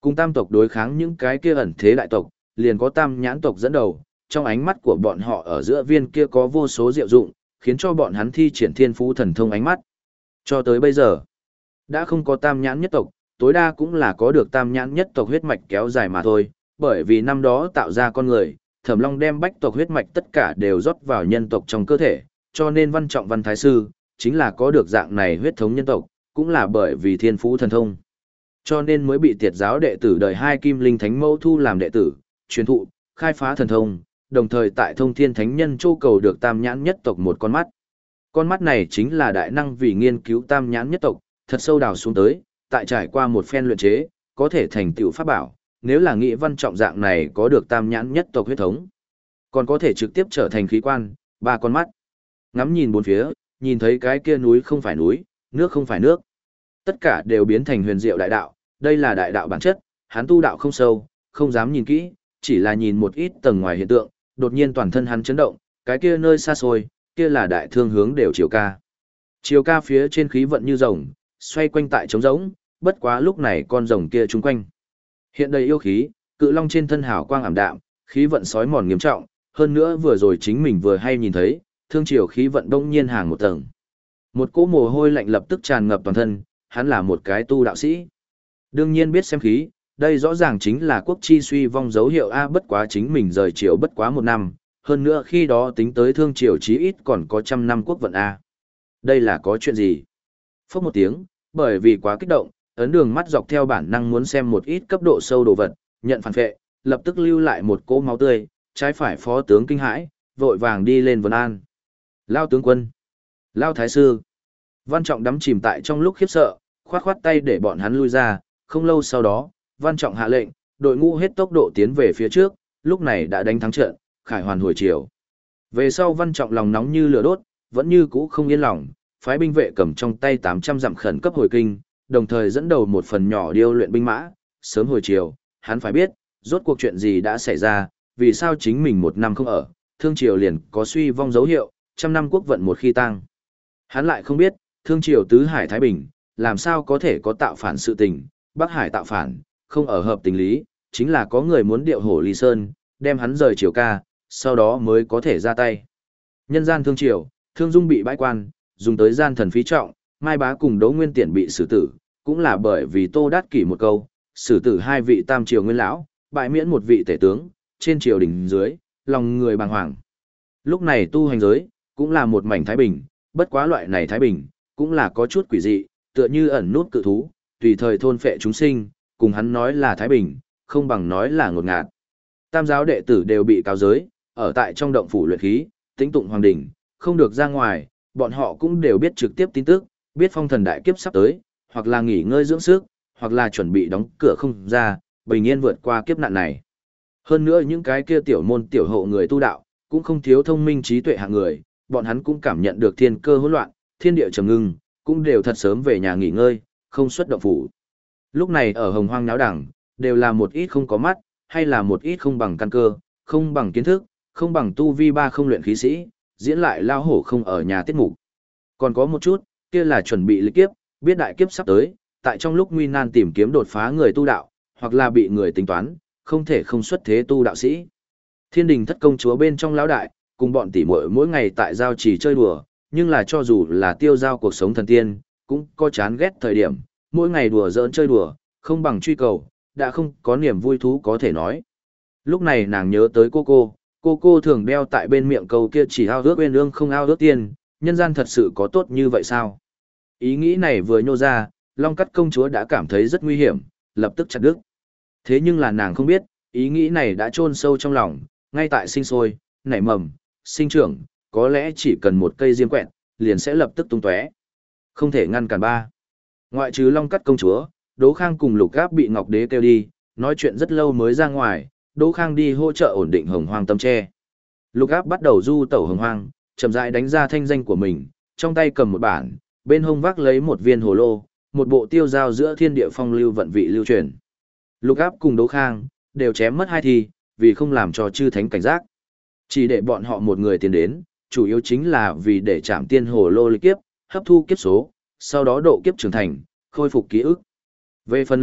Cùng tam tộc đối kháng những cái kia ẩn thế đại tộc, liền có tam nhãn tộc dẫn đầu, trong ánh mắt của bọn họ ở giữa viên kia có vô số diệu dụng, khiến cho bọn hắn thi triển thiên phú thần thông ánh mắt. Cho tới bây giờ, đã không có tam nhãn nhất tộc, tối đa cũng là có được tam nhãn nhất tộc huyết mạch kéo dài mà thôi, bởi vì năm đó tạo ra con người, Thẩm Long đem bách tộc huyết mạch tất cả đều rót vào nhân tộc trong cơ thể, cho nên Văn Trọng Văn Thái Sư, chính là có được dạng này huyết thống nhân tộc, cũng là bởi vì thiên phú thần thông. Cho nên mới bị tiệt giáo đệ tử đời hai Kim Linh Thánh Mẫu thu làm đệ tử, truyền thụ, khai phá thần thông, đồng thời tại Thông Thiên Thánh Nhân châu cầu được tam nhãn nhất tộc một con mắt. Con mắt này chính là đại năng vì nghiên cứu tam nhãn nhất tộc, thật sâu đào xuống tới, tại trải qua một phen luyện chế, có thể thành tựu pháp bảo, nếu là nghĩ Văn Trọng dạng này có được tam nhãn nhất tộc huyết thống, còn có thể trực tiếp trở thành khí quan, ba con mắt. Ngắm nhìn bốn phía, nhìn thấy cái kia núi không phải núi, nước không phải nước. Tất cả đều biến thành huyền diệu đại đạo, đây là đại đạo bản chất, hắn tu đạo không sâu, không dám nhìn kỹ, chỉ là nhìn một ít tầng ngoài hiện tượng, đột nhiên toàn thân hắn chấn động, cái kia nơi xa xôi, kia là đại thương hướng đều chiều ca. Chiều ca phía trên khí vận như rồng, xoay quanh tại trống rỗng, bất quá lúc này con rồng kia trung quanh. Hiện đầy yêu khí, cự long trên thân hào quang ảm đạm, khí vận sói mòn nghiêm trọng, hơn nữa vừa rồi chính mình vừa hay nhìn thấy, thương triều khí vận đông nhiên hàng một tầng. Một cỗ mồ hôi lạnh lập tức tràn ngập toàn thân, hắn là một cái tu đạo sĩ. Đương nhiên biết xem khí, đây rõ ràng chính là quốc chi suy vong dấu hiệu A, bất quá chính mình rời triều bất quá một năm, hơn nữa khi đó tính tới thương triều chí ít còn có trăm năm quốc vận A. Đây là có chuyện gì? Phốc một tiếng, bởi vì quá kích động, ấn đường mắt dọc theo bản năng muốn xem một ít cấp độ sâu đồ vật, nhận phản phệ, lập tức lưu lại một cỗ máu tươi, trái phải phó tướng kinh hãi, vội vàng đi lên vấn an. Lao tướng quân, Lao thái sư. Văn Trọng đắm chìm tại trong lúc khiếp sợ, khoát khoát tay để bọn hắn lui ra, không lâu sau đó, Văn Trọng hạ lệnh, đội ngũ hết tốc độ tiến về phía trước, lúc này đã đánh thắng trận, khải hoàn hồi chiều. Về sau Văn Trọng lòng nóng như lửa đốt, vẫn như cũ không yên lòng, phái binh vệ cầm trong tay tám trăm dặm khẩn cấp hồi kinh, đồng thời dẫn đầu một phần nhỏ điêu luyện binh mã, sớm hồi chiều, hắn phải biết, rốt cuộc chuyện gì đã xảy ra, vì sao chính mình một năm không ở, thương triều liền có suy vong dấu hiệu, trăm năm quốc vận một khi tăng. Hắn lại không biết, thương triều tứ hải Thái Bình, làm sao có thể có tạo phản sự tình, Bắc Hải tạo phản, không ở hợp tình lý, chính là có người muốn điệu hổ ly sơn, đem hắn rời triều ca, sau đó mới có thể ra tay. Nhân gian thương triều, Thương Dung bị bãi quan, dùng tới gian thần phí trọng, Mai Bá cùng Đỗ Nguyên Tiễn bị xử tử, cũng là bởi vì Tô Đát Kỷ một câu, xử tử hai vị tam triều nguyên lão, bãi miễn một vị tể tướng, trên triều đình dưới, lòng người bàng hoàng. Lúc này tu hành giới, cũng là một mảnh thái bình, bất quá loại này thái bình, cũng là có chút quỷ dị, tựa như ẩn nút cự thú, tùy thời thôn phệ chúng sinh, cùng hắn nói là thái bình, không bằng nói là ngột ngạt. Tam giáo đệ tử đều bị cáo giới, ở tại trong động phủ luyện khí, tĩnh tụng hoàng đỉnh, không được ra ngoài, bọn họ cũng đều biết trực tiếp tin tức, biết phong thần đại kiếp sắp tới, hoặc là nghỉ ngơi dưỡng sức, hoặc là chuẩn bị đóng cửa không ra, bình yên vượt qua kiếp nạn này. Hơn nữa những cái kia tiểu môn tiểu hộ người tu đạo, cũng không thiếu thông minh trí tuệ hạng người, bọn hắn cũng cảm nhận được thiên cơ hỗn loạn, thiên địa trầm ngưng, cũng đều thật sớm về nhà nghỉ ngơi, không xuất động phủ. Lúc này ở Hồng Hoang náo đẳng, đều là một ít không có mắt, hay là một ít không bằng căn cơ, không bằng kiến thức, không bằng tu vi ba không luyện khí sĩ, diễn lại lao hổ không ở nhà tiết mục. Còn có một chút, kia là chuẩn bị lịch kiếp, biết đại kiếp sắp tới, tại trong lúc nguy nan tìm kiếm đột phá người tu đạo, hoặc là bị người tính toán, không thể không xuất thế tu đạo sĩ. Thiên đình thất công chúa bên trong lão đại, cùng bọn tỷ muội mỗi ngày tại giao trì chơi đùa, nhưng là cho dù là tiêu giao cuộc sống thần tiên, cũng có chán ghét thời điểm, mỗi ngày đùa giỡn chơi đùa, không bằng truy cầu, đã không có niềm vui thú có thể nói. Lúc này nàng nhớ tới cô cô, cô cô thường đeo tại bên miệng câu kia chỉ ao ước bên ương không ao ước tiên, nhân gian thật sự có tốt như vậy sao? Ý nghĩ này vừa nhô ra, Long Cắt công chúa đã cảm thấy rất nguy hiểm, lập tức chặt đứt. Thế nhưng là nàng không biết, ý nghĩ này đã chôn sâu trong lòng, ngay tại sinh sôi, nảy mầm, sinh trưởng, có lẽ chỉ cần một cây diêm quẹt, liền sẽ lập tức tung tóe. Không thể ngăn cản ba. Ngoại trừ Long Cắt công chúa, Đỗ Khang cùng Lục Gáp bị Ngọc Đế kêu đi, nói chuyện rất lâu mới ra ngoài, Đỗ Khang đi hỗ trợ ổn định Hồng Hoang tâm tre. Lục Gáp bắt đầu du tẩu Hồng Hoang, chậm rãi đánh ra thanh danh của mình, trong tay cầm một bản, bên hông vác lấy một viên hồ lô, một bộ tiêu giao giữa thiên địa phong lưu vận vị lưu truyền. Lục Áp cùng Đỗ Khang đều chém mất hai thi, vì không làm cho chư thánh cảnh giác. Chỉ để bọn họ một người tiến đến, chủ yếu chính là vì để chạm tiên hồ lô lịch kiếp, hấp thu kiếp số, sau đó độ kiếp trưởng thành, khôi phục ký ức. Về phần Lục Áp,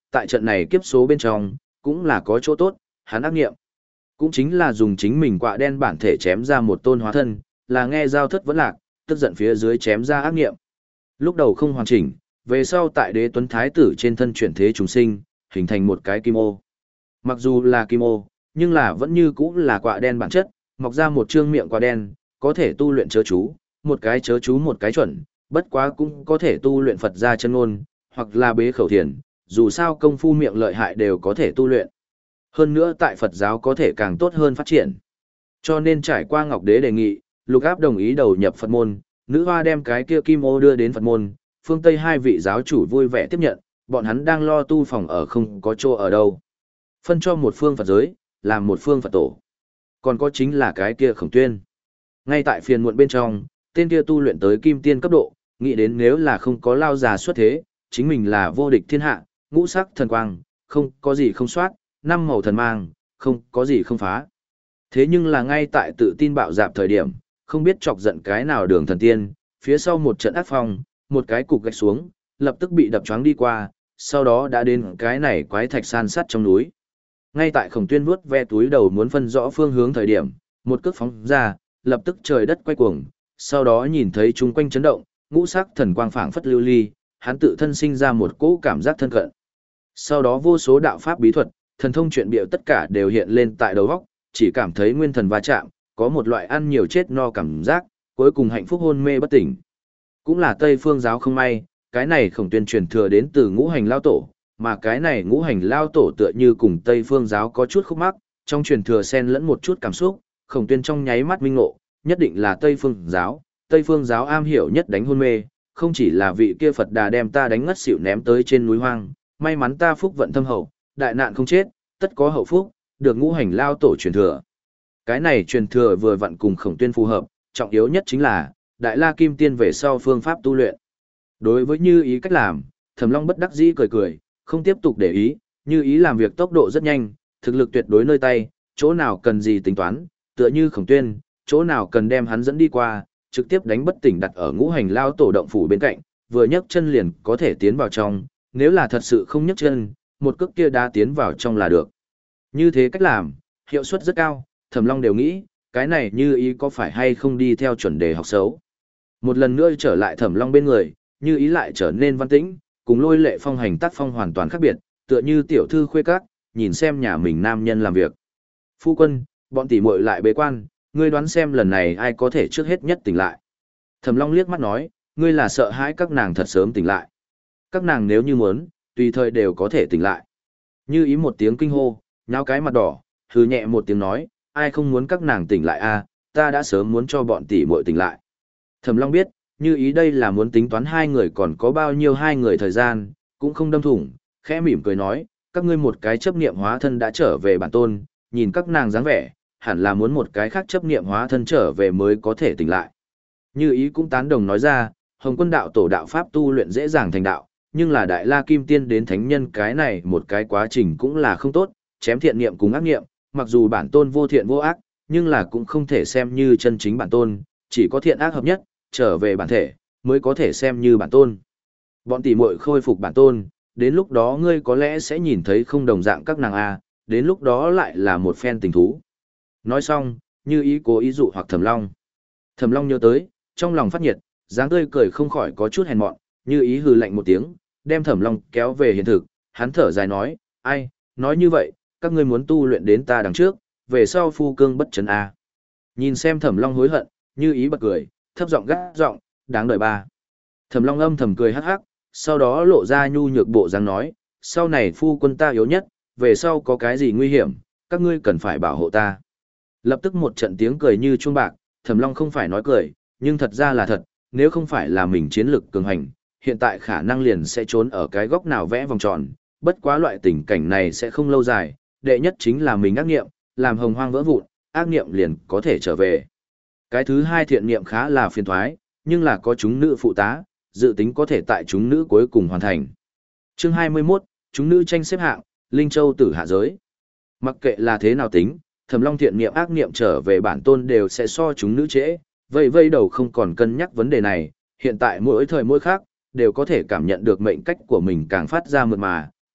tại trận này kiếp số bên trong, cũng là có chỗ tốt, hắn ác nghiệm. Cũng chính là dùng chính mình quạ đen bản thể chém ra một tôn hóa thân, là nghe giao thất vẫn lạc, tức giận phía dưới chém ra ác nghiệm. Lúc đầu không hoàn chỉnh, về sau tại đế tuấn thái tử trên thân chuyển thế trùng sinh, hình thành một cái kim ô. Mặc dù là kim ô, nhưng là vẫn như cũ là quạ đen bản chất, mọc ra một trương miệng quạ đen, có thể tu luyện chớ chú, một cái chớ chú một cái chuẩn, bất quá cũng có thể tu luyện Phật gia chân ngôn, hoặc là bế khẩu thiền, dù sao công phu miệng lợi hại đều có thể tu luyện. Hơn nữa tại Phật giáo có thể càng tốt hơn phát triển. Cho nên trải qua Ngọc Đế đề nghị, Lục Áp đồng ý đầu nhập Phật môn, nữ hoa đem cái kia kim ô đưa đến Phật môn, phương Tây hai vị giáo chủ vui vẻ tiếp nhận, bọn hắn đang lo tu phòng ở không có chỗ ở đâu. Phân cho một phương Phật giới, làm một phương Phật tổ. Còn có chính là cái kia Khổng Tuyên. Ngay tại phiền muộn bên trong, tên kia tu luyện tới kim tiên cấp độ, nghĩ đến nếu là không có lao già xuất thế, chính mình là vô địch thiên hạ, ngũ sắc thần quang, không có gì không soát, năm màu thần mang, không có gì không phá. Thế nhưng là ngay tại tự tin bạo dạp thời điểm, không biết chọc giận cái nào đường thần tiên, phía sau một trận ác phong, một cái cục gạch xuống, lập tức bị đập choáng đi qua, sau đó đã đến cái này quái thạch san sắt trong núi. Ngay tại Khổng Tuyên vuốt ve túi đầu muốn phân rõ phương hướng thời điểm, một cước phóng ra, lập tức trời đất quay cuồng, sau đó nhìn thấy chung quanh chấn động, ngũ sắc thần quang phảng phất lưu ly, hắn tự thân sinh ra một cỗ cảm giác thân cận. Sau đó vô số đạo pháp bí thuật, thần thông chuyện biểu tất cả đều hiện lên tại đầu óc, chỉ cảm thấy nguyên thần va chạm, có một loại ăn nhiều chết no cảm giác, cuối cùng hạnh phúc hôn mê bất tỉnh. Cũng là Tây Phương giáo không may, cái này Khổng Tuyên truyền thừa đến từ ngũ hành lao tổ, mà cái này ngũ hành lao tổ tựa như cùng Tây Phương giáo có chút khúc mắc, trong truyền thừa xen lẫn một chút cảm xúc, Khổng Tuyên trong nháy mắt minh ngộ, nhất định là Tây Phương giáo, Tây Phương giáo am hiểu nhất đánh hôn mê, không chỉ là vị kia Phật Đà đem ta đánh ngất xỉu ném tới trên núi hoang, may mắn ta phúc vận thâm hậu, đại nạn không chết, tất có hậu phúc, được ngũ hành lao tổ truyền thừa. Cái này truyền thừa vừa vặn cùng Khổng Tuyên phù hợp, trọng yếu nhất chính là Đại La Kim Tiên về sau phương pháp tu luyện. Đối với Như Ý cách làm, Thẩm Long bất đắc dĩ cười cười, không tiếp tục để ý, Như Ý làm việc tốc độ rất nhanh, thực lực tuyệt đối nơi tay, chỗ nào cần gì tính toán, tựa như Khổng Tuyên, chỗ nào cần đem hắn dẫn đi qua, trực tiếp đánh bất tỉnh đặt ở ngũ hành lao tổ động phủ bên cạnh, vừa nhấc chân liền có thể tiến vào trong, nếu là thật sự không nhấc chân, một cước kia đã tiến vào trong là được. Như thế cách làm, hiệu suất rất cao, Thẩm Long đều nghĩ, cái này Như Ý có phải hay không đi theo chuẩn đề học xấu. Một lần nữa trở lại Thẩm Long bên người, Như Ý lại trở nên văn tĩnh, cùng Lôi Lệ Phong hành tác phong hoàn toàn khác biệt, tựa như tiểu thư khuê các, nhìn xem nhà mình nam nhân làm việc. Phu quân, bọn tỷ muội lại bế quan, ngươi đoán xem lần này ai có thể trước hết nhất tỉnh lại. Thẩm Long liếc mắt nói, ngươi là sợ hãi các nàng thật sớm tỉnh lại. Các nàng nếu như muốn, tùy thời đều có thể tỉnh lại. Như Ý một tiếng kinh hô, nháo cái mặt đỏ, hừ nhẹ một tiếng nói, ai không muốn các nàng tỉnh lại a, ta đã sớm muốn cho bọn tỷ muội tỉnh lại. Thẩm Long biết, Như Ý đây là muốn tính toán hai người còn có bao nhiêu hai người thời gian, cũng không đâm thủng, khẽ mỉm cười nói, các ngươi một cái chấp niệm hóa thân đã trở về bản tôn, nhìn các nàng dáng vẻ, hẳn là muốn một cái khác chấp niệm hóa thân trở về mới có thể tỉnh lại. Như Ý cũng tán đồng nói ra, Hồng Quân đạo tổ đạo pháp tu luyện dễ dàng thành đạo, nhưng là Đại La Kim Tiên đến thánh nhân cái này một cái quá trình cũng là không tốt, chém thiện niệm cùng ác niệm, mặc dù bản tôn vô thiện vô ác, nhưng là cũng không thể xem như chân chính bản tôn, chỉ có thiện ác hợp nhất, trở về bản thể, mới có thể xem như bản tôn. Bọn tỷ muội khôi phục bản tôn, đến lúc đó ngươi có lẽ sẽ nhìn thấy không đồng dạng các nàng A, đến lúc đó lại là một phen tình thú. Nói xong, Như Ý cố ý dụ hoặc Thẩm Long. Thẩm Long nhớ tới, trong lòng phát nhiệt, dáng tươi cười không khỏi có chút hèn mọn, Như Ý hừ lạnh một tiếng, đem Thẩm Long kéo về hiện thực, hắn thở dài nói, ai, nói như vậy, các ngươi muốn tu luyện đến ta đằng trước, về sau phu cương bất trấn A. Nhìn xem Thẩm Long hối hận, Như Ý bật cười, thấp giọng gắt giọng, đáng đời ba. Thẩm Long âm thầm cười hắc hắc, sau đó lộ ra nhu nhược bộ dáng nói, sau này phu quân ta yếu nhất, về sau có cái gì nguy hiểm, các ngươi cần phải bảo hộ ta. Lập tức một trận tiếng cười như chuông bạc, Thẩm Long không phải nói cười, nhưng thật ra là thật, nếu không phải là mình chiến lực cường hành, hiện tại khả năng liền sẽ trốn ở cái góc nào vẽ vòng tròn, bất quá loại tình cảnh này sẽ không lâu dài, đệ nhất chính là mình ác nghiệm, làm hồng hoang vỡ vụn, ác nghiệm liền có thể trở về. Cái thứ hai thiện nghiệm khá là phiền thoái, nhưng là có chúng nữ phụ tá, dự tính có thể tại chúng nữ cuối cùng hoàn thành. Chương hai mươi mốt, chúng nữ tranh xếp hạng, Linh Châu tử hạ giới. Mặc kệ là thế nào tính, Thẩm Long thiện niệm ác niệm trở về bản tôn đều sẽ so chúng nữ trễ, vây vây đầu không còn cân nhắc vấn đề này, hiện tại mỗi thời mỗi khác, đều có thể cảm nhận được mệnh cách của mình càng phát ra mượt mà,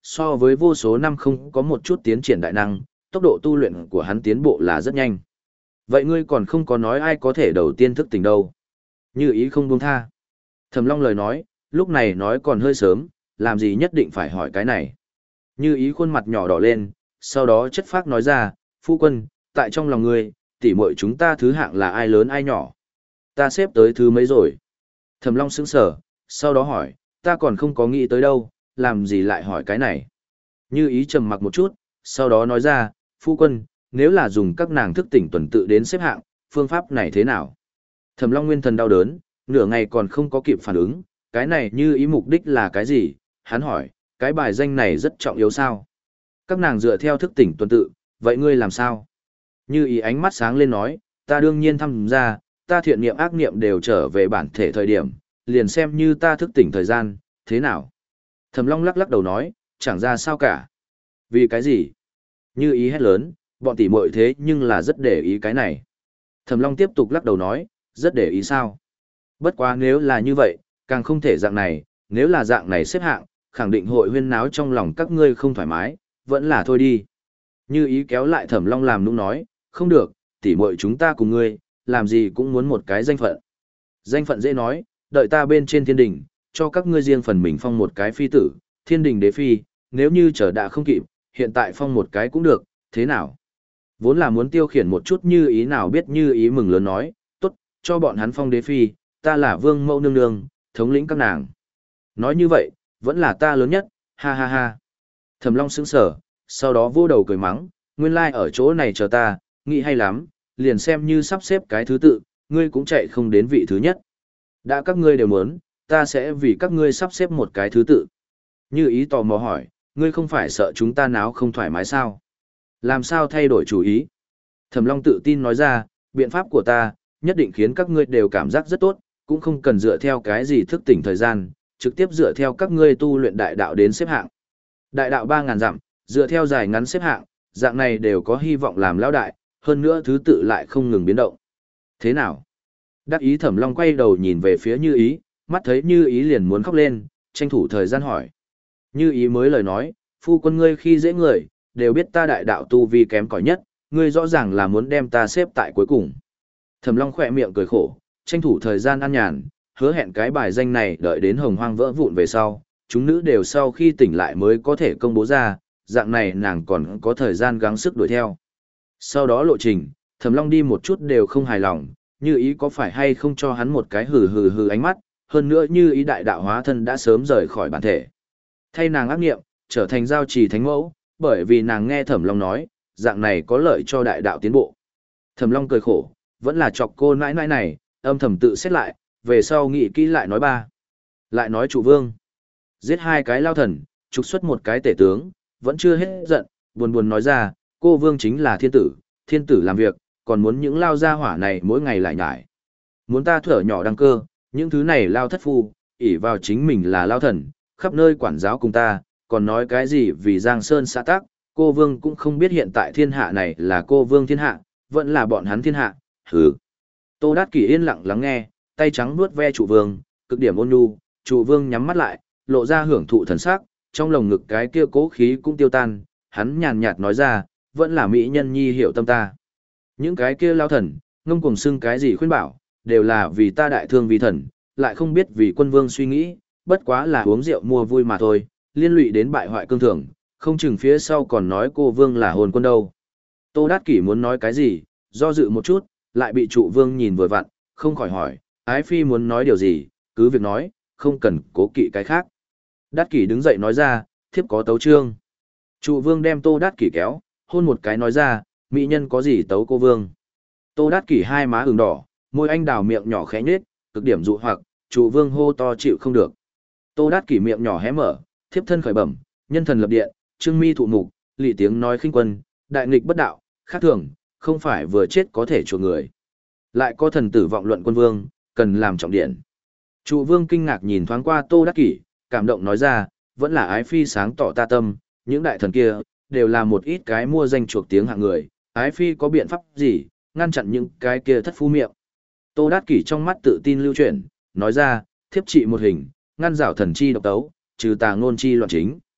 so với vô số năm không có một chút tiến triển đại năng, tốc độ tu luyện của hắn tiến bộ là rất nhanh. Vậy ngươi còn không có nói ai có thể đầu tiên thức tỉnh đâu. Như ý không buông tha. Thẩm Long lời nói, lúc này nói còn hơi sớm, làm gì nhất định phải hỏi cái này. Như ý khuôn mặt nhỏ đỏ lên, sau đó chất phác nói ra, phu quân, tại trong lòng ngươi, tỉ muội chúng ta thứ hạng là ai lớn ai nhỏ. Ta xếp tới thứ mấy rồi. Thẩm Long sững sờ, sau đó hỏi, ta còn không có nghĩ tới đâu, làm gì lại hỏi cái này. Như ý trầm mặc một chút, sau đó nói ra, phu quân, nếu là dùng các nàng thức tỉnh tuần tự đến xếp hạng, phương pháp này thế nào? Thẩm Long nguyên thần đau đớn, nửa ngày còn không có kịp phản ứng, cái này như ý mục đích là cái gì? Hắn hỏi, cái bài danh này rất trọng yếu sao? Các nàng dựa theo thức tỉnh tuần tự, vậy ngươi làm sao? Như ý ánh mắt sáng lên nói, ta đương nhiên tham gia, ta thiện niệm ác niệm đều trở về bản thể thời điểm, liền xem như ta thức tỉnh thời gian, thế nào? Thẩm Long lắc lắc đầu nói, chẳng ra sao cả. Vì cái gì? Như ý hét lớn, bọn tỷ muội thế nhưng là rất để ý cái này. Thẩm Long tiếp tục lắc đầu nói, rất để ý sao? Bất quá nếu là như vậy, càng không thể dạng này, nếu là dạng này xếp hạng, khẳng định hội huyên náo trong lòng các ngươi không thoải mái, vẫn là thôi đi. Như ý kéo lại Thẩm Long làm nũng nói, không được, tỷ muội chúng ta cùng ngươi, làm gì cũng muốn một cái danh phận. Danh phận dễ nói, đợi ta bên trên thiên đình, cho các ngươi riêng phần mình phong một cái phi tử, thiên đình đế phi, nếu như chờ đã không kịp, hiện tại phong một cái cũng được, thế nào? Vốn là muốn tiêu khiển một chút Như ý nào biết Như ý mừng lớn nói, tốt, cho bọn hắn phong đế phi, ta là vương mẫu nương nương, thống lĩnh các nàng. Nói như vậy, vẫn là ta lớn nhất, ha ha ha. Thẩm Long sững sờ, sau đó vô đầu cười mắng, nguyên lai like ở chỗ này chờ ta, nghĩ hay lắm, liền xem như sắp xếp cái thứ tự, ngươi cũng chạy không đến vị thứ nhất. Đã các ngươi đều muốn, ta sẽ vì các ngươi sắp xếp một cái thứ tự. Như ý tò mò hỏi, ngươi không phải sợ chúng ta náo không thoải mái sao? Làm sao thay đổi chủ ý? Thẩm Long tự tin nói ra, biện pháp của ta, nhất định khiến các ngươi đều cảm giác rất tốt, cũng không cần dựa theo cái gì thức tỉnh thời gian, trực tiếp dựa theo các ngươi tu luyện đại đạo đến xếp hạng. Đại đạo ba ngàn dặm, dựa theo dài ngắn xếp hạng, dạng này đều có hy vọng làm lão đại, hơn nữa thứ tự lại không ngừng biến động. Thế nào? Đắc ý Thẩm Long quay đầu nhìn về phía Như ý, mắt thấy Như ý liền muốn khóc lên, tranh thủ thời gian hỏi. Như ý mới lời nói, phu quân ngươi khi dễ người, đều biết ta đại đạo tu vi kém cỏi nhất, ngươi rõ ràng là muốn đem ta xếp tại cuối cùng. Thẩm Long khỏe miệng cười khổ, tranh thủ thời gian an nhàn, hứa hẹn cái bài danh này đợi đến hồng hoang vỡ vụn về sau, chúng nữ đều sau khi tỉnh lại mới có thể công bố ra, dạng này nàng còn có thời gian gắng sức đuổi theo. Sau đó lộ trình, Thẩm Long đi một chút đều không hài lòng, Như ý có phải hay không cho hắn một cái hừ hừ hừ ánh mắt, hơn nữa Như ý đại đạo hóa thân đã sớm rời khỏi bản thể. Thay nàng ác nghiệm, trở thành giao trì thánh mẫu, bởi vì nàng nghe Thẩm Long nói, dạng này có lợi cho đại đạo tiến bộ. Thẩm Long cười khổ, vẫn là chọc cô nãi nãi này, âm thầm tự xét lại, về sau nghĩ kỹ lại nói ba. Lại nói trụ vương. Giết hai cái lao thần, trục xuất một cái tể tướng, vẫn chưa hết giận, buồn buồn nói ra, cô vương chính là thiên tử, thiên tử làm việc, còn muốn những lao gia hỏa này mỗi ngày lại nhải. Muốn ta thở nhỏ đăng cơ, những thứ này lao thất phu, ỷ vào chính mình là lao thần, khắp nơi quản giáo cùng ta, còn nói cái gì vì Giang Sơn xã tác, cô vương cũng không biết hiện tại thiên hạ này là cô vương thiên hạ, vẫn là bọn hắn thiên hạ, hừ. Tô Đát Kỷ yên lặng lắng nghe, tay trắng vuốt ve trụ vương, cực điểm ôn nhu, trụ vương nhắm mắt lại, lộ ra hưởng thụ thần sắc, trong lồng ngực cái kia cố khí cũng tiêu tan, hắn nhàn nhạt nói ra, vẫn là mỹ nhân nhi hiểu tâm ta. Những cái kia lao thần, ngông cuồng xưng cái gì khuyên bảo, đều là vì ta đại thương vì thần, lại không biết vì quân vương suy nghĩ, bất quá là uống rượu mua vui mà thôi, liên lụy đến bại hoại cương thường, không chừng phía sau còn nói cô vương là hồn quân đâu. Tô Đát Kỷ muốn nói cái gì, do dự một chút, lại bị trụ vương nhìn vừa vặn, không khỏi hỏi, ái phi muốn nói điều gì, cứ việc nói, không cần cố kỵ cái khác. Đát Kỷ đứng dậy nói ra, thiếp có tấu chương. Trụ vương đem Tô Đát Kỷ kéo, hôn một cái nói ra, mỹ nhân có gì tấu cô vương. Tô Đát Kỷ hai má ửng đỏ, môi anh đào miệng nhỏ khẽ nhếch, cực điểm dụ hoặc, trụ vương hô to chịu không được. Tô Đát Kỷ miệng nhỏ hé mở, thiếp thân khởi bẩm, nhân thần lập điện, trương mi thụ mục, lị tiếng nói khinh quân, đại nghịch bất đạo, khác thường, không phải vừa chết có thể chuộc người. Lại có thần tử vọng luận quân vương, cần làm trọng điện. Trụ vương kinh ngạc nhìn thoáng qua Tô Đát Kỷ, cảm động nói ra, vẫn là ái phi sáng tỏ ta tâm, những đại thần kia, đều là một ít cái mua danh chuộc tiếng hạng người, ái phi có biện pháp gì, ngăn chặn những cái kia thất phu miệng. Tô Đát Kỷ trong mắt tự tin lưu chuyển, nói ra, thiếp trị một hình, ngăn rảo thần chi độc tấu, trừ tà ngôn chi loạn chính.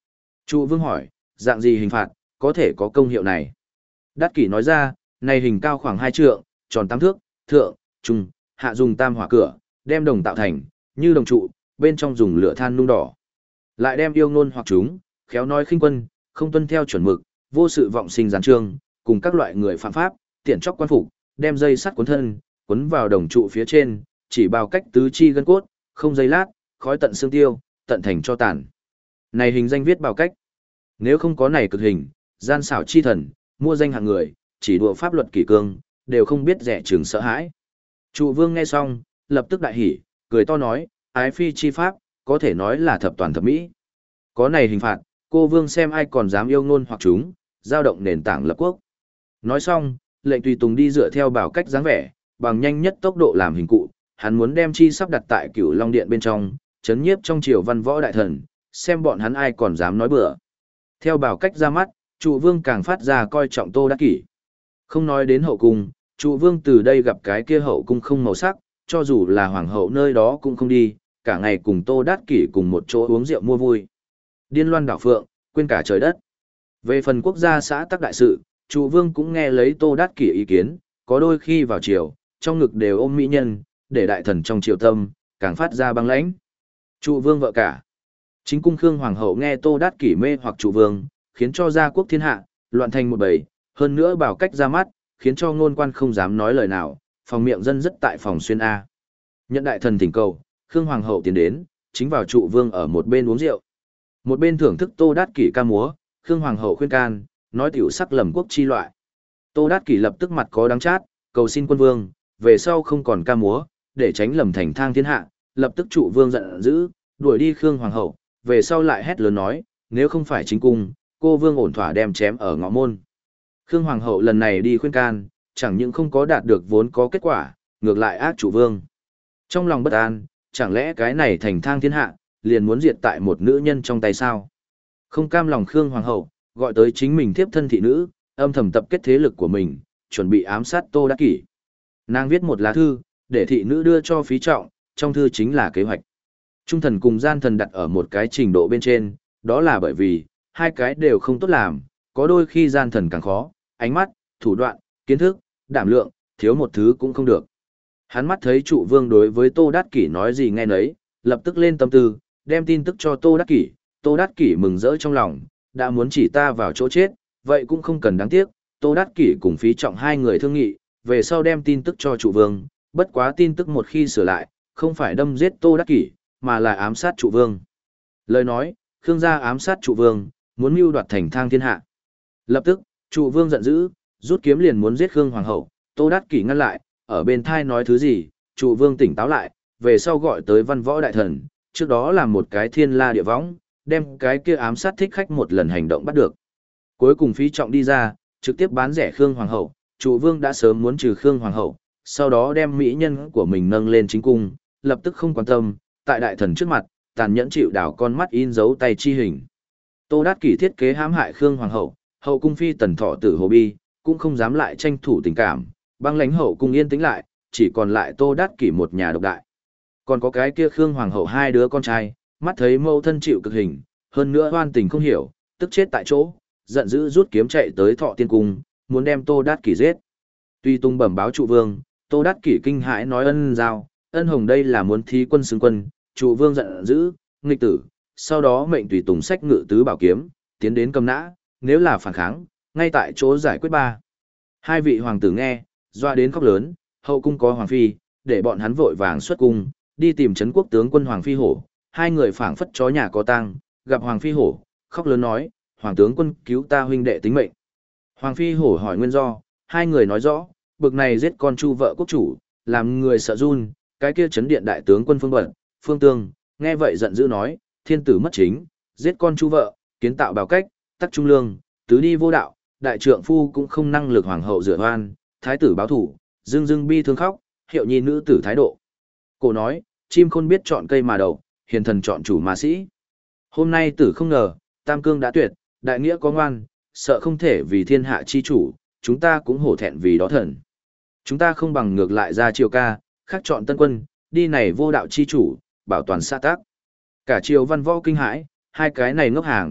Trụ vương hỏi, dạng gì hình phạt, có thể có công hiệu này? Đát kỷ nói ra, này hình cao khoảng hai trượng, tròn tám thước, thượng, trung, hạ dùng tam hỏa cửa, đem đồng tạo thành, như đồng trụ, bên trong dùng lửa than nung đỏ. Lại đem yêu ngôn hoặc chúng, khéo nói khinh quân, không tuân theo chuẩn mực, vô sự vọng sinh gián trương, cùng các loại người phạm pháp, tiện chóc quan phục, đem dây sắt cuốn thân, cuốn vào đồng trụ phía trên, chỉ bao cách tứ chi gân cốt, không dây lát, khói tận xương tiêu, tận thành cho tàn. Này hình danh viết bao cách. Nếu không có này cực hình, gian xảo chi thần, mua danh hạng người, chỉ đùa pháp luật kỷ cương, đều không biết rẻ chừng sợ hãi. Trụ vương nghe xong, lập tức đại hỉ, cười to nói, ái phi chi pháp, có thể nói là thập toàn thập mỹ. Có này hình phạt, cô vương xem ai còn dám yêu ngôn hoặc chúng, giao động nền tảng lập quốc. Nói xong, lệnh tùy tùng đi dựa theo bảo cách dáng vẻ, bằng nhanh nhất tốc độ làm hình cụ, hắn muốn đem chi sắp đặt tại Cửu Long Điện bên trong, chấn nhiếp trong triều văn võ đại thần, xem bọn hắn ai còn dám nói bừa. Theo bảo cách ra mắt, trụ vương càng phát ra coi trọng Tô Đắc Kỷ. Không nói đến hậu cung, trụ vương từ đây gặp cái kia hậu cung không màu sắc, cho dù là hoàng hậu nơi đó cũng không đi, cả ngày cùng Tô Đắc Kỷ cùng một chỗ uống rượu mua vui. Điên loan đảo phượng, quên cả trời đất. Về phần quốc gia xã tắc đại sự, trụ vương cũng nghe lấy Tô Đắc Kỷ ý kiến, có đôi khi vào triều, trong ngực đều ôm mỹ nhân, để đại thần trong triều tâm, càng phát ra băng lãnh. Trụ vương vợ cả. Chính cung Khương Hoàng hậu nghe Tô Đát Kỷ mê hoặc trụ vương, khiến cho gia quốc thiên hạ, loạn thành một bầy, hơn nữa bảo cách ra mắt, khiến cho ngôn quan không dám nói lời nào, phòng miệng dân rất tại phòng xuyên A. Nhận đại thần thỉnh cầu, Khương Hoàng hậu tiến đến, chính vào trụ vương ở một bên uống rượu. Một bên thưởng thức Tô Đát Kỷ ca múa, Khương Hoàng hậu khuyên can, nói tiểu sắc lầm quốc chi loại. Tô Đát Kỷ lập tức mặt có đắng chát, cầu xin quân vương, về sau không còn ca múa, để tránh lầm thành thang thiên hạ, lập tức trụ vương giận dữ, đuổi đi Khương Hoàng hậu, về sau lại hét lớn nói, nếu không phải chính cung, cô vương ổn thỏa đem chém ở ngõ môn. Khương Hoàng hậu lần này đi khuyên can, chẳng những không có đạt được vốn có kết quả, ngược lại ác trụ vương. Trong lòng bất an, chẳng lẽ cái này thành thang thiên hạ, liền muốn diệt tại một nữ nhân trong tay sao? Không cam lòng Khương Hoàng hậu, gọi tới chính mình tiếp thân thị nữ, âm thầm tập kết thế lực của mình, chuẩn bị ám sát Tô Đắc Kỷ. Nàng viết một lá thư, để thị nữ đưa cho phí trọng, trong thư chính là kế hoạch. Trung thần cùng gian thần đặt ở một cái trình độ bên trên, đó là bởi vì, hai cái đều không tốt làm, có đôi khi gian thần càng khó, ánh mắt, thủ đoạn, kiến thức, đảm lượng, thiếu một thứ cũng không được. Hắn mắt thấy trụ vương đối với Tô Đát Kỷ nói gì nghe nấy, lập tức lên tâm tư, đem tin tức cho Tô Đát Kỷ, Tô Đát Kỷ mừng rỡ trong lòng, đã muốn chỉ ta vào chỗ chết, vậy cũng không cần đáng tiếc, Tô Đát Kỷ cùng phí trọng hai người thương nghị, về sau đem tin tức cho trụ vương, bất quá tin tức một khi sửa lại, không phải đâm giết Tô Đắc Kỷ, mà là ám sát trụ vương. Lời nói, Khương gia ám sát trụ vương, muốn mưu đoạt thành thang thiên hạ. Lập tức, trụ vương giận dữ, rút kiếm liền muốn giết Khương Hoàng hậu, Tô Đát Kỷ ngăn lại, ở bên thai nói thứ gì, trụ vương tỉnh táo lại, về sau gọi tới văn võ đại thần, trước đó làm một cái thiên la địa võng, đem cái kia ám sát thích khách một lần hành động bắt được. Cuối cùng phí trọng đi ra, trực tiếp bán rẻ Khương Hoàng hậu, trụ vương đã sớm muốn trừ Khương Hoàng hậu, sau đó đem mỹ nhân của mình nâng lên chính cung, lập tức không quan tâm, tại đại thần trước mặt, tàn nhẫn chịu đảo con mắt in dấu tay chi hình. Tô Đát Kỷ thiết kế hãm hại Khương Hoàng hậu, hậu cung phi tần thọ tử Hồ Bi, cũng không dám lại tranh thủ tình cảm, băng lãnh hậu cung yên tĩnh lại, chỉ còn lại Tô Đát Kỷ một nhà độc đại. Còn có cái kia Khương Hoàng hậu hai đứa con trai, mắt thấy mâu thân chịu cực hình, hơn nữa hoan tình không hiểu, tức chết tại chỗ, giận dữ rút kiếm chạy tới Thọ Tiên cung, muốn đem Tô Đát Kỷ giết. Tuy tung bẩm báo trụ vương, Tô Đát Kỷ kinh hãi nói ân giao, ân hồng đây là muốn thí quân xứng quân, trụ vương giận dữ, nghịch tử, sau đó mệnh tùy tùng sách ngự tứ bảo kiếm, tiến đến cầm nã, nếu là phản kháng, ngay tại chỗ giải quyết ba. Hai vị hoàng tử nghe, doa đến khóc lớn, hậu cung có hoàng phi, để bọn hắn vội vàng xuất cung, đi tìm trấn quốc tướng quân hoàng phi hổ, hai người phảng phất chó nhà có tang, gặp hoàng phi hổ, khóc lớn nói, hoàng tướng quân cứu ta huynh đệ tính mệnh. Hoàng phi hổ hỏi nguyên do, hai người nói rõ, bực này giết con chu vợ quốc chủ, làm người sợ run, cái kia chấn điện đại tướng quân Phương Bẩn, Phương Tương, nghe vậy giận dữ nói, thiên tử mất chính, giết con chu vợ, kiến tạo bảo cách, tắc trung lương, tứ đi vô đạo, đại trượng phu cũng không năng lực hoàng hậu rửa oan, thái tử báo thủ, dưng dưng bi thương khóc, hiệu nhi nữ tử thái độ. Cổ nói, chim khôn biết chọn cây mà đậu, hiền thần chọn chủ mà sĩ. Hôm nay tử không ngờ, tam cương đã tuyệt, đại nghĩa có ngoan, sợ không thể vì thiên hạ chi chủ, chúng ta cũng hổ thẹn vì đó thần. Chúng ta không bằng ngược lại ra triều ca, khác chọn tân quân, đi này vô đạo chi chủ, bảo toàn xã tác. Cả triều văn võ kinh hãi, hai cái này ngốc hàng,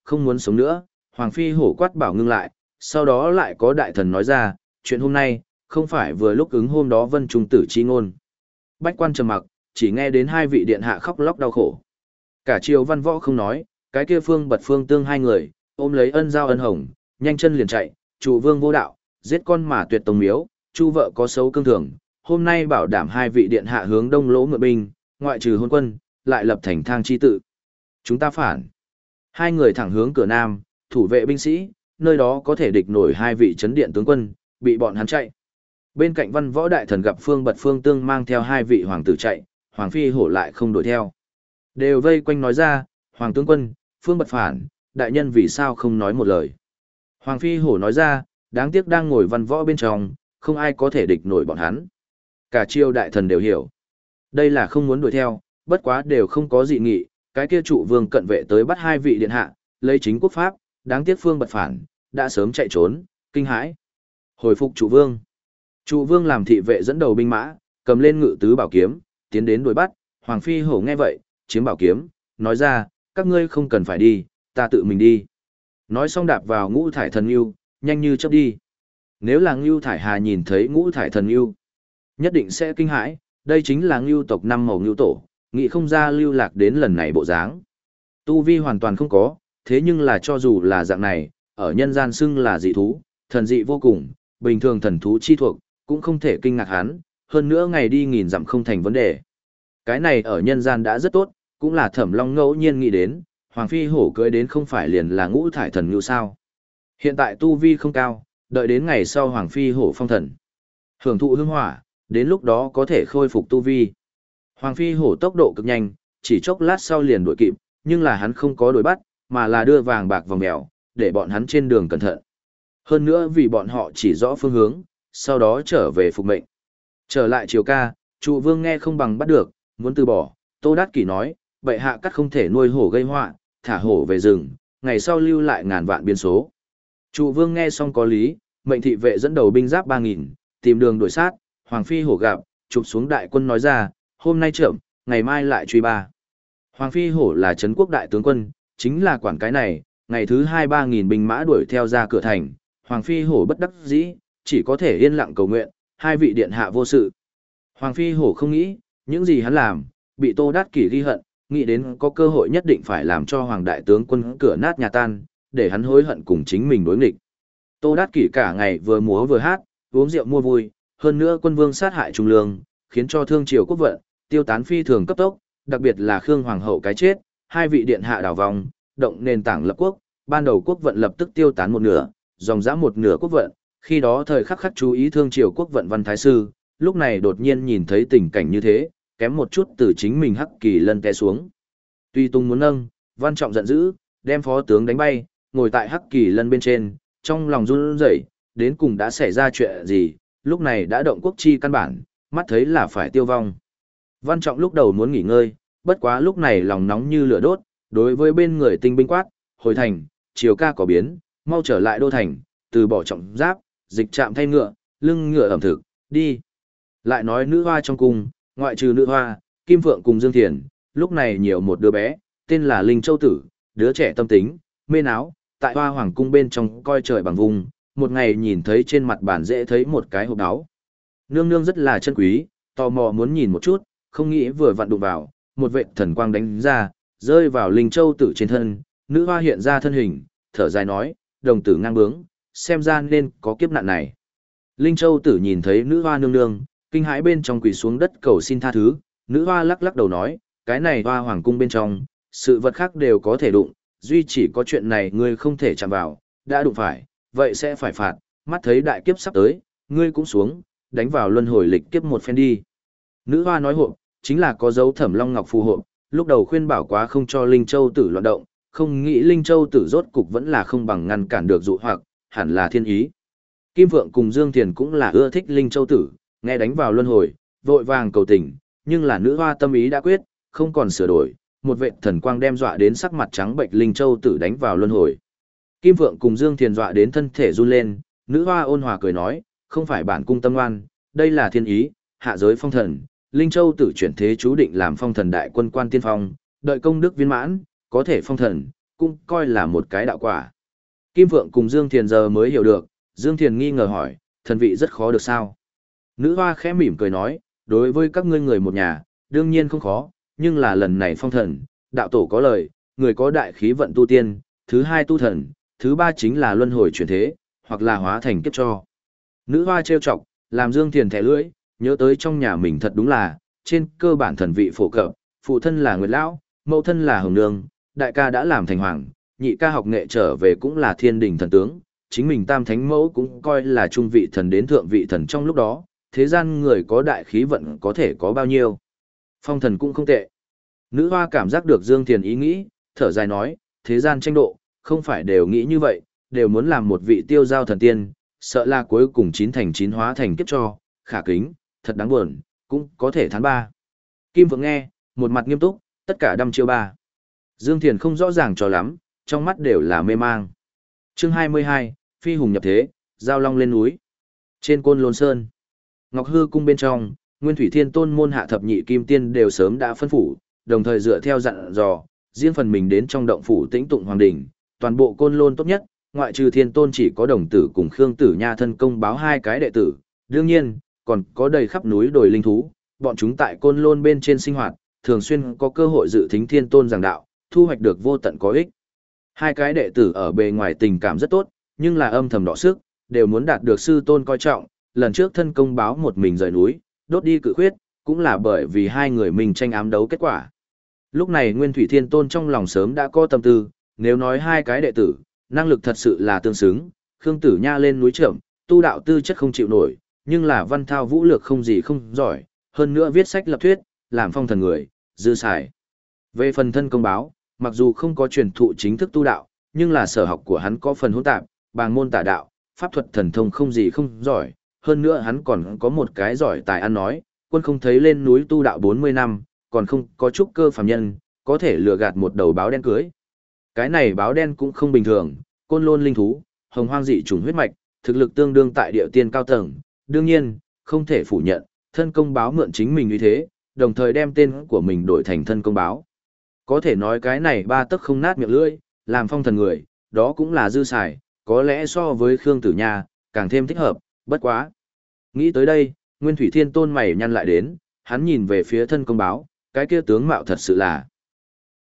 không muốn sống nữa, Hoàng Phi hổ quát bảo ngưng lại, sau đó lại có đại thần nói ra, chuyện hôm nay, không phải vừa lúc ứng hôm đó vân trung tử chi ngôn. Bách quan trầm mặc, chỉ nghe đến hai vị điện hạ khóc lóc đau khổ. Cả triều văn võ không nói, cái kia Phương Bật Phương Tương hai người, ôm lấy ân giao ân hồng, nhanh chân liền chạy, trụ vương vô đạo, giết con mà tuyệt tông miếu, chu vợ có xấu cương thường, hôm nay bảo đảm hai vị điện hạ hướng đông lỗ mượn binh, ngoại trừ hôn quân, lại lập thành thang chi tự. Chúng ta phản. Hai người thẳng hướng cửa nam, thủ vệ binh sĩ, nơi đó có thể địch nổi hai vị chấn điện tướng quân, bị bọn hắn chạy. Bên cạnh văn võ đại thần gặp Phương Bật Phương Tương mang theo hai vị hoàng tử chạy, Hoàng Phi hổ lại không đuổi theo. Đều vây quanh nói ra, Hoàng tướng quân, Phương Bật phản, đại nhân vì sao không nói một lời. Hoàng Phi hổ nói ra, đáng tiếc đang ngồi văn võ bên trong, không ai có thể địch nổi bọn hắn. Cả triều đại thần đều hiểu. Đây là không muốn đuổi theo, bất quá đều không có dị nghị, cái kia trụ vương cận vệ tới bắt hai vị điện hạ, lấy chính quốc pháp, đáng tiếc Phương Bật phản, đã sớm chạy trốn, kinh hãi. Hồi phục trụ vương. Trụ vương làm thị vệ dẫn đầu binh mã, cầm lên ngự tứ bảo kiếm, tiến đến đuổi bắt, Hoàng Phi hổ nghe vậy, chiếm bảo kiếm, nói ra, các ngươi không cần phải đi, ta tự mình đi. Nói xong đạp vào ngũ thải thần yêu, nhanh như chớp đi. Nếu là Ngưu Thải Hà nhìn thấy ngũ thải thần Ngưu, nhất định sẽ kinh hãi, đây chính là Ngưu tộc năm màu Ngưu tổ, nghĩ không ra lưu lạc đến lần này bộ dáng. Tu vi hoàn toàn không có, thế nhưng là cho dù là dạng này, ở nhân gian xưng là dị thú, thần dị vô cùng, bình thường thần thú chi thuộc, cũng không thể kinh ngạc hắn, hơn nữa ngày đi nghìn dặm không thành vấn đề. Cái này ở nhân gian đã rất tốt, cũng là Thẩm Long ngẫu nhiên nghĩ đến, Hoàng Phi hổ cưới đến không phải liền là ngũ thải thần Ngưu sao. Hiện tại tu vi không cao, đợi đến ngày sau Hoàng Phi hổ phong thần. Hưởng thụ hương hỏa, đến lúc đó có thể khôi phục tu vi. Hoàng Phi hổ tốc độ cực nhanh, chỉ chốc lát sau liền đuổi kịp, nhưng là hắn không có đuổi bắt, mà là đưa vàng bạc vòng mèo, để bọn hắn trên đường cẩn thận. Hơn nữa vì bọn họ chỉ rõ phương hướng, sau đó trở về phục mệnh. Trở lại triều ca, trụ vương nghe không bằng bắt được, muốn từ bỏ, Tô Đát Kỷ nói, bệ hạ cắt không thể nuôi hổ gây họa, thả hổ về rừng, ngày sau lưu lại ngàn vạn biên số. Trụ vương nghe xong có lý, mệnh thị vệ dẫn đầu binh giáp ba nghìn, tìm đường đuổi sát, Hoàng Phi hổ gặp, chụp xuống đại quân nói ra, hôm nay chậm, ngày mai lại truy ba. Hoàng Phi hổ là trấn quốc đại tướng quân, chính là quản cái này, ngày thứ hai ba nghìn binh mã đuổi theo ra cửa thành, Hoàng Phi hổ bất đắc dĩ, chỉ có thể yên lặng cầu nguyện, hai vị điện hạ vô sự. Hoàng Phi hổ không nghĩ, những gì hắn làm, bị Tô Đát Kỷ ghi hận, nghĩ đến có cơ hội nhất định phải làm cho Hoàng đại tướng quân cửa nát nhà tan, để hắn hối hận cùng chính mình đối nghịch. Tô Đát Kỷ cả ngày vừa múa vừa hát, uống rượu mua vui, hơn nữa quân vương sát hại trung lương, khiến cho thương triều quốc vận, tiêu tán phi thường cấp tốc, đặc biệt là Khương Hoàng hậu cái chết, hai vị điện hạ đảo vòng, động nền tảng lập quốc, ban đầu quốc vận lập tức tiêu tán một nửa, dòng dã một nửa quốc vận, khi đó thời khắc khắc chú ý thương triều quốc vận văn thái sư, lúc này đột nhiên nhìn thấy tình cảnh như thế, kém một chút từ chính mình Hắc Kỳ Lân té xuống. Tuy Tung muốn nâng, Văn Trọng giận dữ, đem phó tướng đánh bay, ngồi tại Hắc Kỳ Lân bên trên, trong lòng run rẩy, đến cùng đã xảy ra chuyện gì, lúc này đã động quốc chi căn bản, mắt thấy là phải tiêu vong. Văn Trọng lúc đầu muốn nghỉ ngơi, bất quá lúc này lòng nóng như lửa đốt, đối với bên người tinh binh quát, hồi thành, chiều ca có biến, mau trở lại đô thành, từ bỏ trọng giáp, dịch trạm thay ngựa, lưng ngựa ẩm thực, đi. Lại nói nữ hoa trong cung, ngoại trừ nữ hoa, Kim Phượng cùng Dương Thiền, lúc này nhiều một đứa bé, tên là Linh Châu Tử, đứa trẻ tâm tính, mê áo, tại hoa hoàng cung bên trong coi trời bằng vùng, một ngày nhìn thấy trên mặt bàn dễ thấy một cái hộp áo. Nương nương rất là chân quý, tò mò muốn nhìn một chút, không nghĩ vừa vặn đụng vào, một vệ thần quang đánh ra, rơi vào Linh Châu Tử trên thân, nữ hoa hiện ra thân hình, thở dài nói, đồng tử ngang bướng, xem ra nên có kiếp nạn này. Linh Châu Tử nhìn thấy nữ hoa nương nương, kinh hãi bên trong quỳ xuống đất cầu xin tha thứ, nữ hoa lắc lắc đầu nói, cái này hoa hoàng cung bên trong, sự vật khác đều có thể đụng, duy chỉ có chuyện này ngươi không thể chạm vào, đã đụng phải, vậy sẽ phải phạt, mắt thấy đại kiếp sắp tới, ngươi cũng xuống, đánh vào luân hồi lịch kiếp một phen đi. Nữ hoa nói hộ, chính là có dấu Thẩm Long Ngọc phù hộ, lúc đầu khuyên bảo quá không cho Linh Châu Tử loạn động, không nghĩ Linh Châu Tử rốt cục vẫn là không bằng ngăn cản được dụ hoặc, hẳn là thiên ý. Kim Phượng cùng Dương Thiền cũng là ưa thích Linh Châu Tử, nghe đánh vào luân hồi, vội vàng cầu tình, nhưng là nữ hoa tâm ý đã quyết, không còn sửa đổi, một vệ thần quang đem dọa đến sắc mặt trắng bệch Linh Châu Tử đánh vào luân hồi. Kim Phượng cùng Dương Thiền dọa đến thân thể run lên, nữ hoa ôn hòa cười nói, không phải bản cung tâm ngoan, đây là thiên ý, hạ giới phong thần, Linh Châu Tử chuyển thế chú định làm phong thần đại quân quan tiên phong, đợi công đức viên mãn, có thể phong thần, cũng coi là một cái đạo quả. Kim Phượng cùng Dương Thiền giờ mới hiểu được, Dương Thiền nghi ngờ hỏi, thần vị rất khó được sao? Nữ hoa khẽ mỉm cười nói, đối với các ngươi người một nhà, đương nhiên không khó, nhưng là lần này phong thần, đạo tổ có lời, người có đại khí vận tu tiên, thứ hai tu thần, thứ ba chính là luân hồi chuyển thế, hoặc là hóa thành kiếp cho. Nữ hoa trêu chọc, làm Dương Thiền thẻ lưỡi, nhớ tới trong nhà mình thật đúng là, trên cơ bản thần vị phổ cập, phụ thân là Nguyệt Lão, mẫu thân là Hồng Nương, đại ca đã làm thành hoàng, nhị ca học nghệ trở về cũng là thiên đình thần tướng, chính mình tam thánh mẫu cũng coi là trung vị thần đến thượng vị thần trong lúc đó, thế gian người có đại khí vận có thể có bao nhiêu. Phong thần cũng không tệ. Nữ hoa cảm giác được Dương Thiền ý nghĩ, thở dài nói, thế gian tranh độ, không phải đều nghĩ như vậy, đều muốn làm một vị tiêu giao thần tiên, sợ là cuối cùng chín thành chín hóa thành kiếp cho, khả kính, thật đáng buồn, cũng có thể thán ba. Kim Phượng nghe, một mặt nghiêm túc, tất cả đăm chiêu ba. Dương Thiền không rõ ràng cho lắm, trong mắt đều là mê mang. Chương hai mươi hai, Phi hùng nhập thế, giao long lên núi. Trên Côn Lôn Sơn, Ngọc Hư cung bên trong, Nguyên Thủy Thiên Tôn môn hạ thập nhị kim tiên đều sớm đã phân phủ, đồng thời dựa theo dặn dò, riêng phần mình đến trong động phủ tĩnh tụng hoàng đỉnh, toàn bộ Côn Lôn tốt nhất, ngoại trừ Thiên Tôn chỉ có Đồng Tử cùng Khương Tử Nha thân công báo hai cái đệ tử, đương nhiên, còn có đầy khắp núi đồi linh thú, bọn chúng tại Côn Lôn bên trên sinh hoạt, thường xuyên có cơ hội dự thính Thiên Tôn giảng đạo, thu hoạch được vô tận có ích. Hai cái đệ tử ở bề ngoài tình cảm rất tốt, nhưng là âm thầm đọ sức, đều muốn đạt được sư tôn coi trọng, lần trước thân công báo một mình rời núi, đốt đi cự khuyết, cũng là bởi vì hai người mình tranh ám đấu kết quả. Lúc này Nguyên Thủy Thiên Tôn trong lòng sớm đã có tâm tư, nếu nói hai cái đệ tử, năng lực thật sự là tương xứng, Khương Tử Nha lên núi trưởng, tu đạo tư chất không chịu nổi, nhưng là văn thao vũ lược không gì không giỏi, hơn nữa viết sách lập thuyết, làm phong thần người, dư xài. Về phần thân công báo, mặc dù không có truyền thụ chính thức tu đạo, nhưng là sở học của hắn có phần hỗn tạp, bàng môn tả đạo, pháp thuật thần thông không gì không giỏi, hơn nữa hắn còn có một cái giỏi tài ăn nói, quân không thấy lên núi tu đạo bốn mươi năm, còn không có chút cơ phàm nhân, có thể lừa gạt một đầu báo đen cưới. Cái này báo đen cũng không bình thường, Côn Lôn linh thú, hồng hoang dị chủng huyết mạch, thực lực tương đương tại địa tiên cao tầng, đương nhiên, không thể phủ nhận, thân công báo mượn chính mình như thế, đồng thời đem tên của mình đổi thành thân công báo. Có thể nói cái này ba tấc không nát miệng lưỡi, làm phong thần người, đó cũng là dư xài, có lẽ so với Khương Tử Nha, càng thêm thích hợp, bất quá. Nghĩ tới đây, Nguyên Thủy Thiên Tôn mày nhăn lại đến, hắn nhìn về phía thân công báo, cái kia tướng mạo thật sự là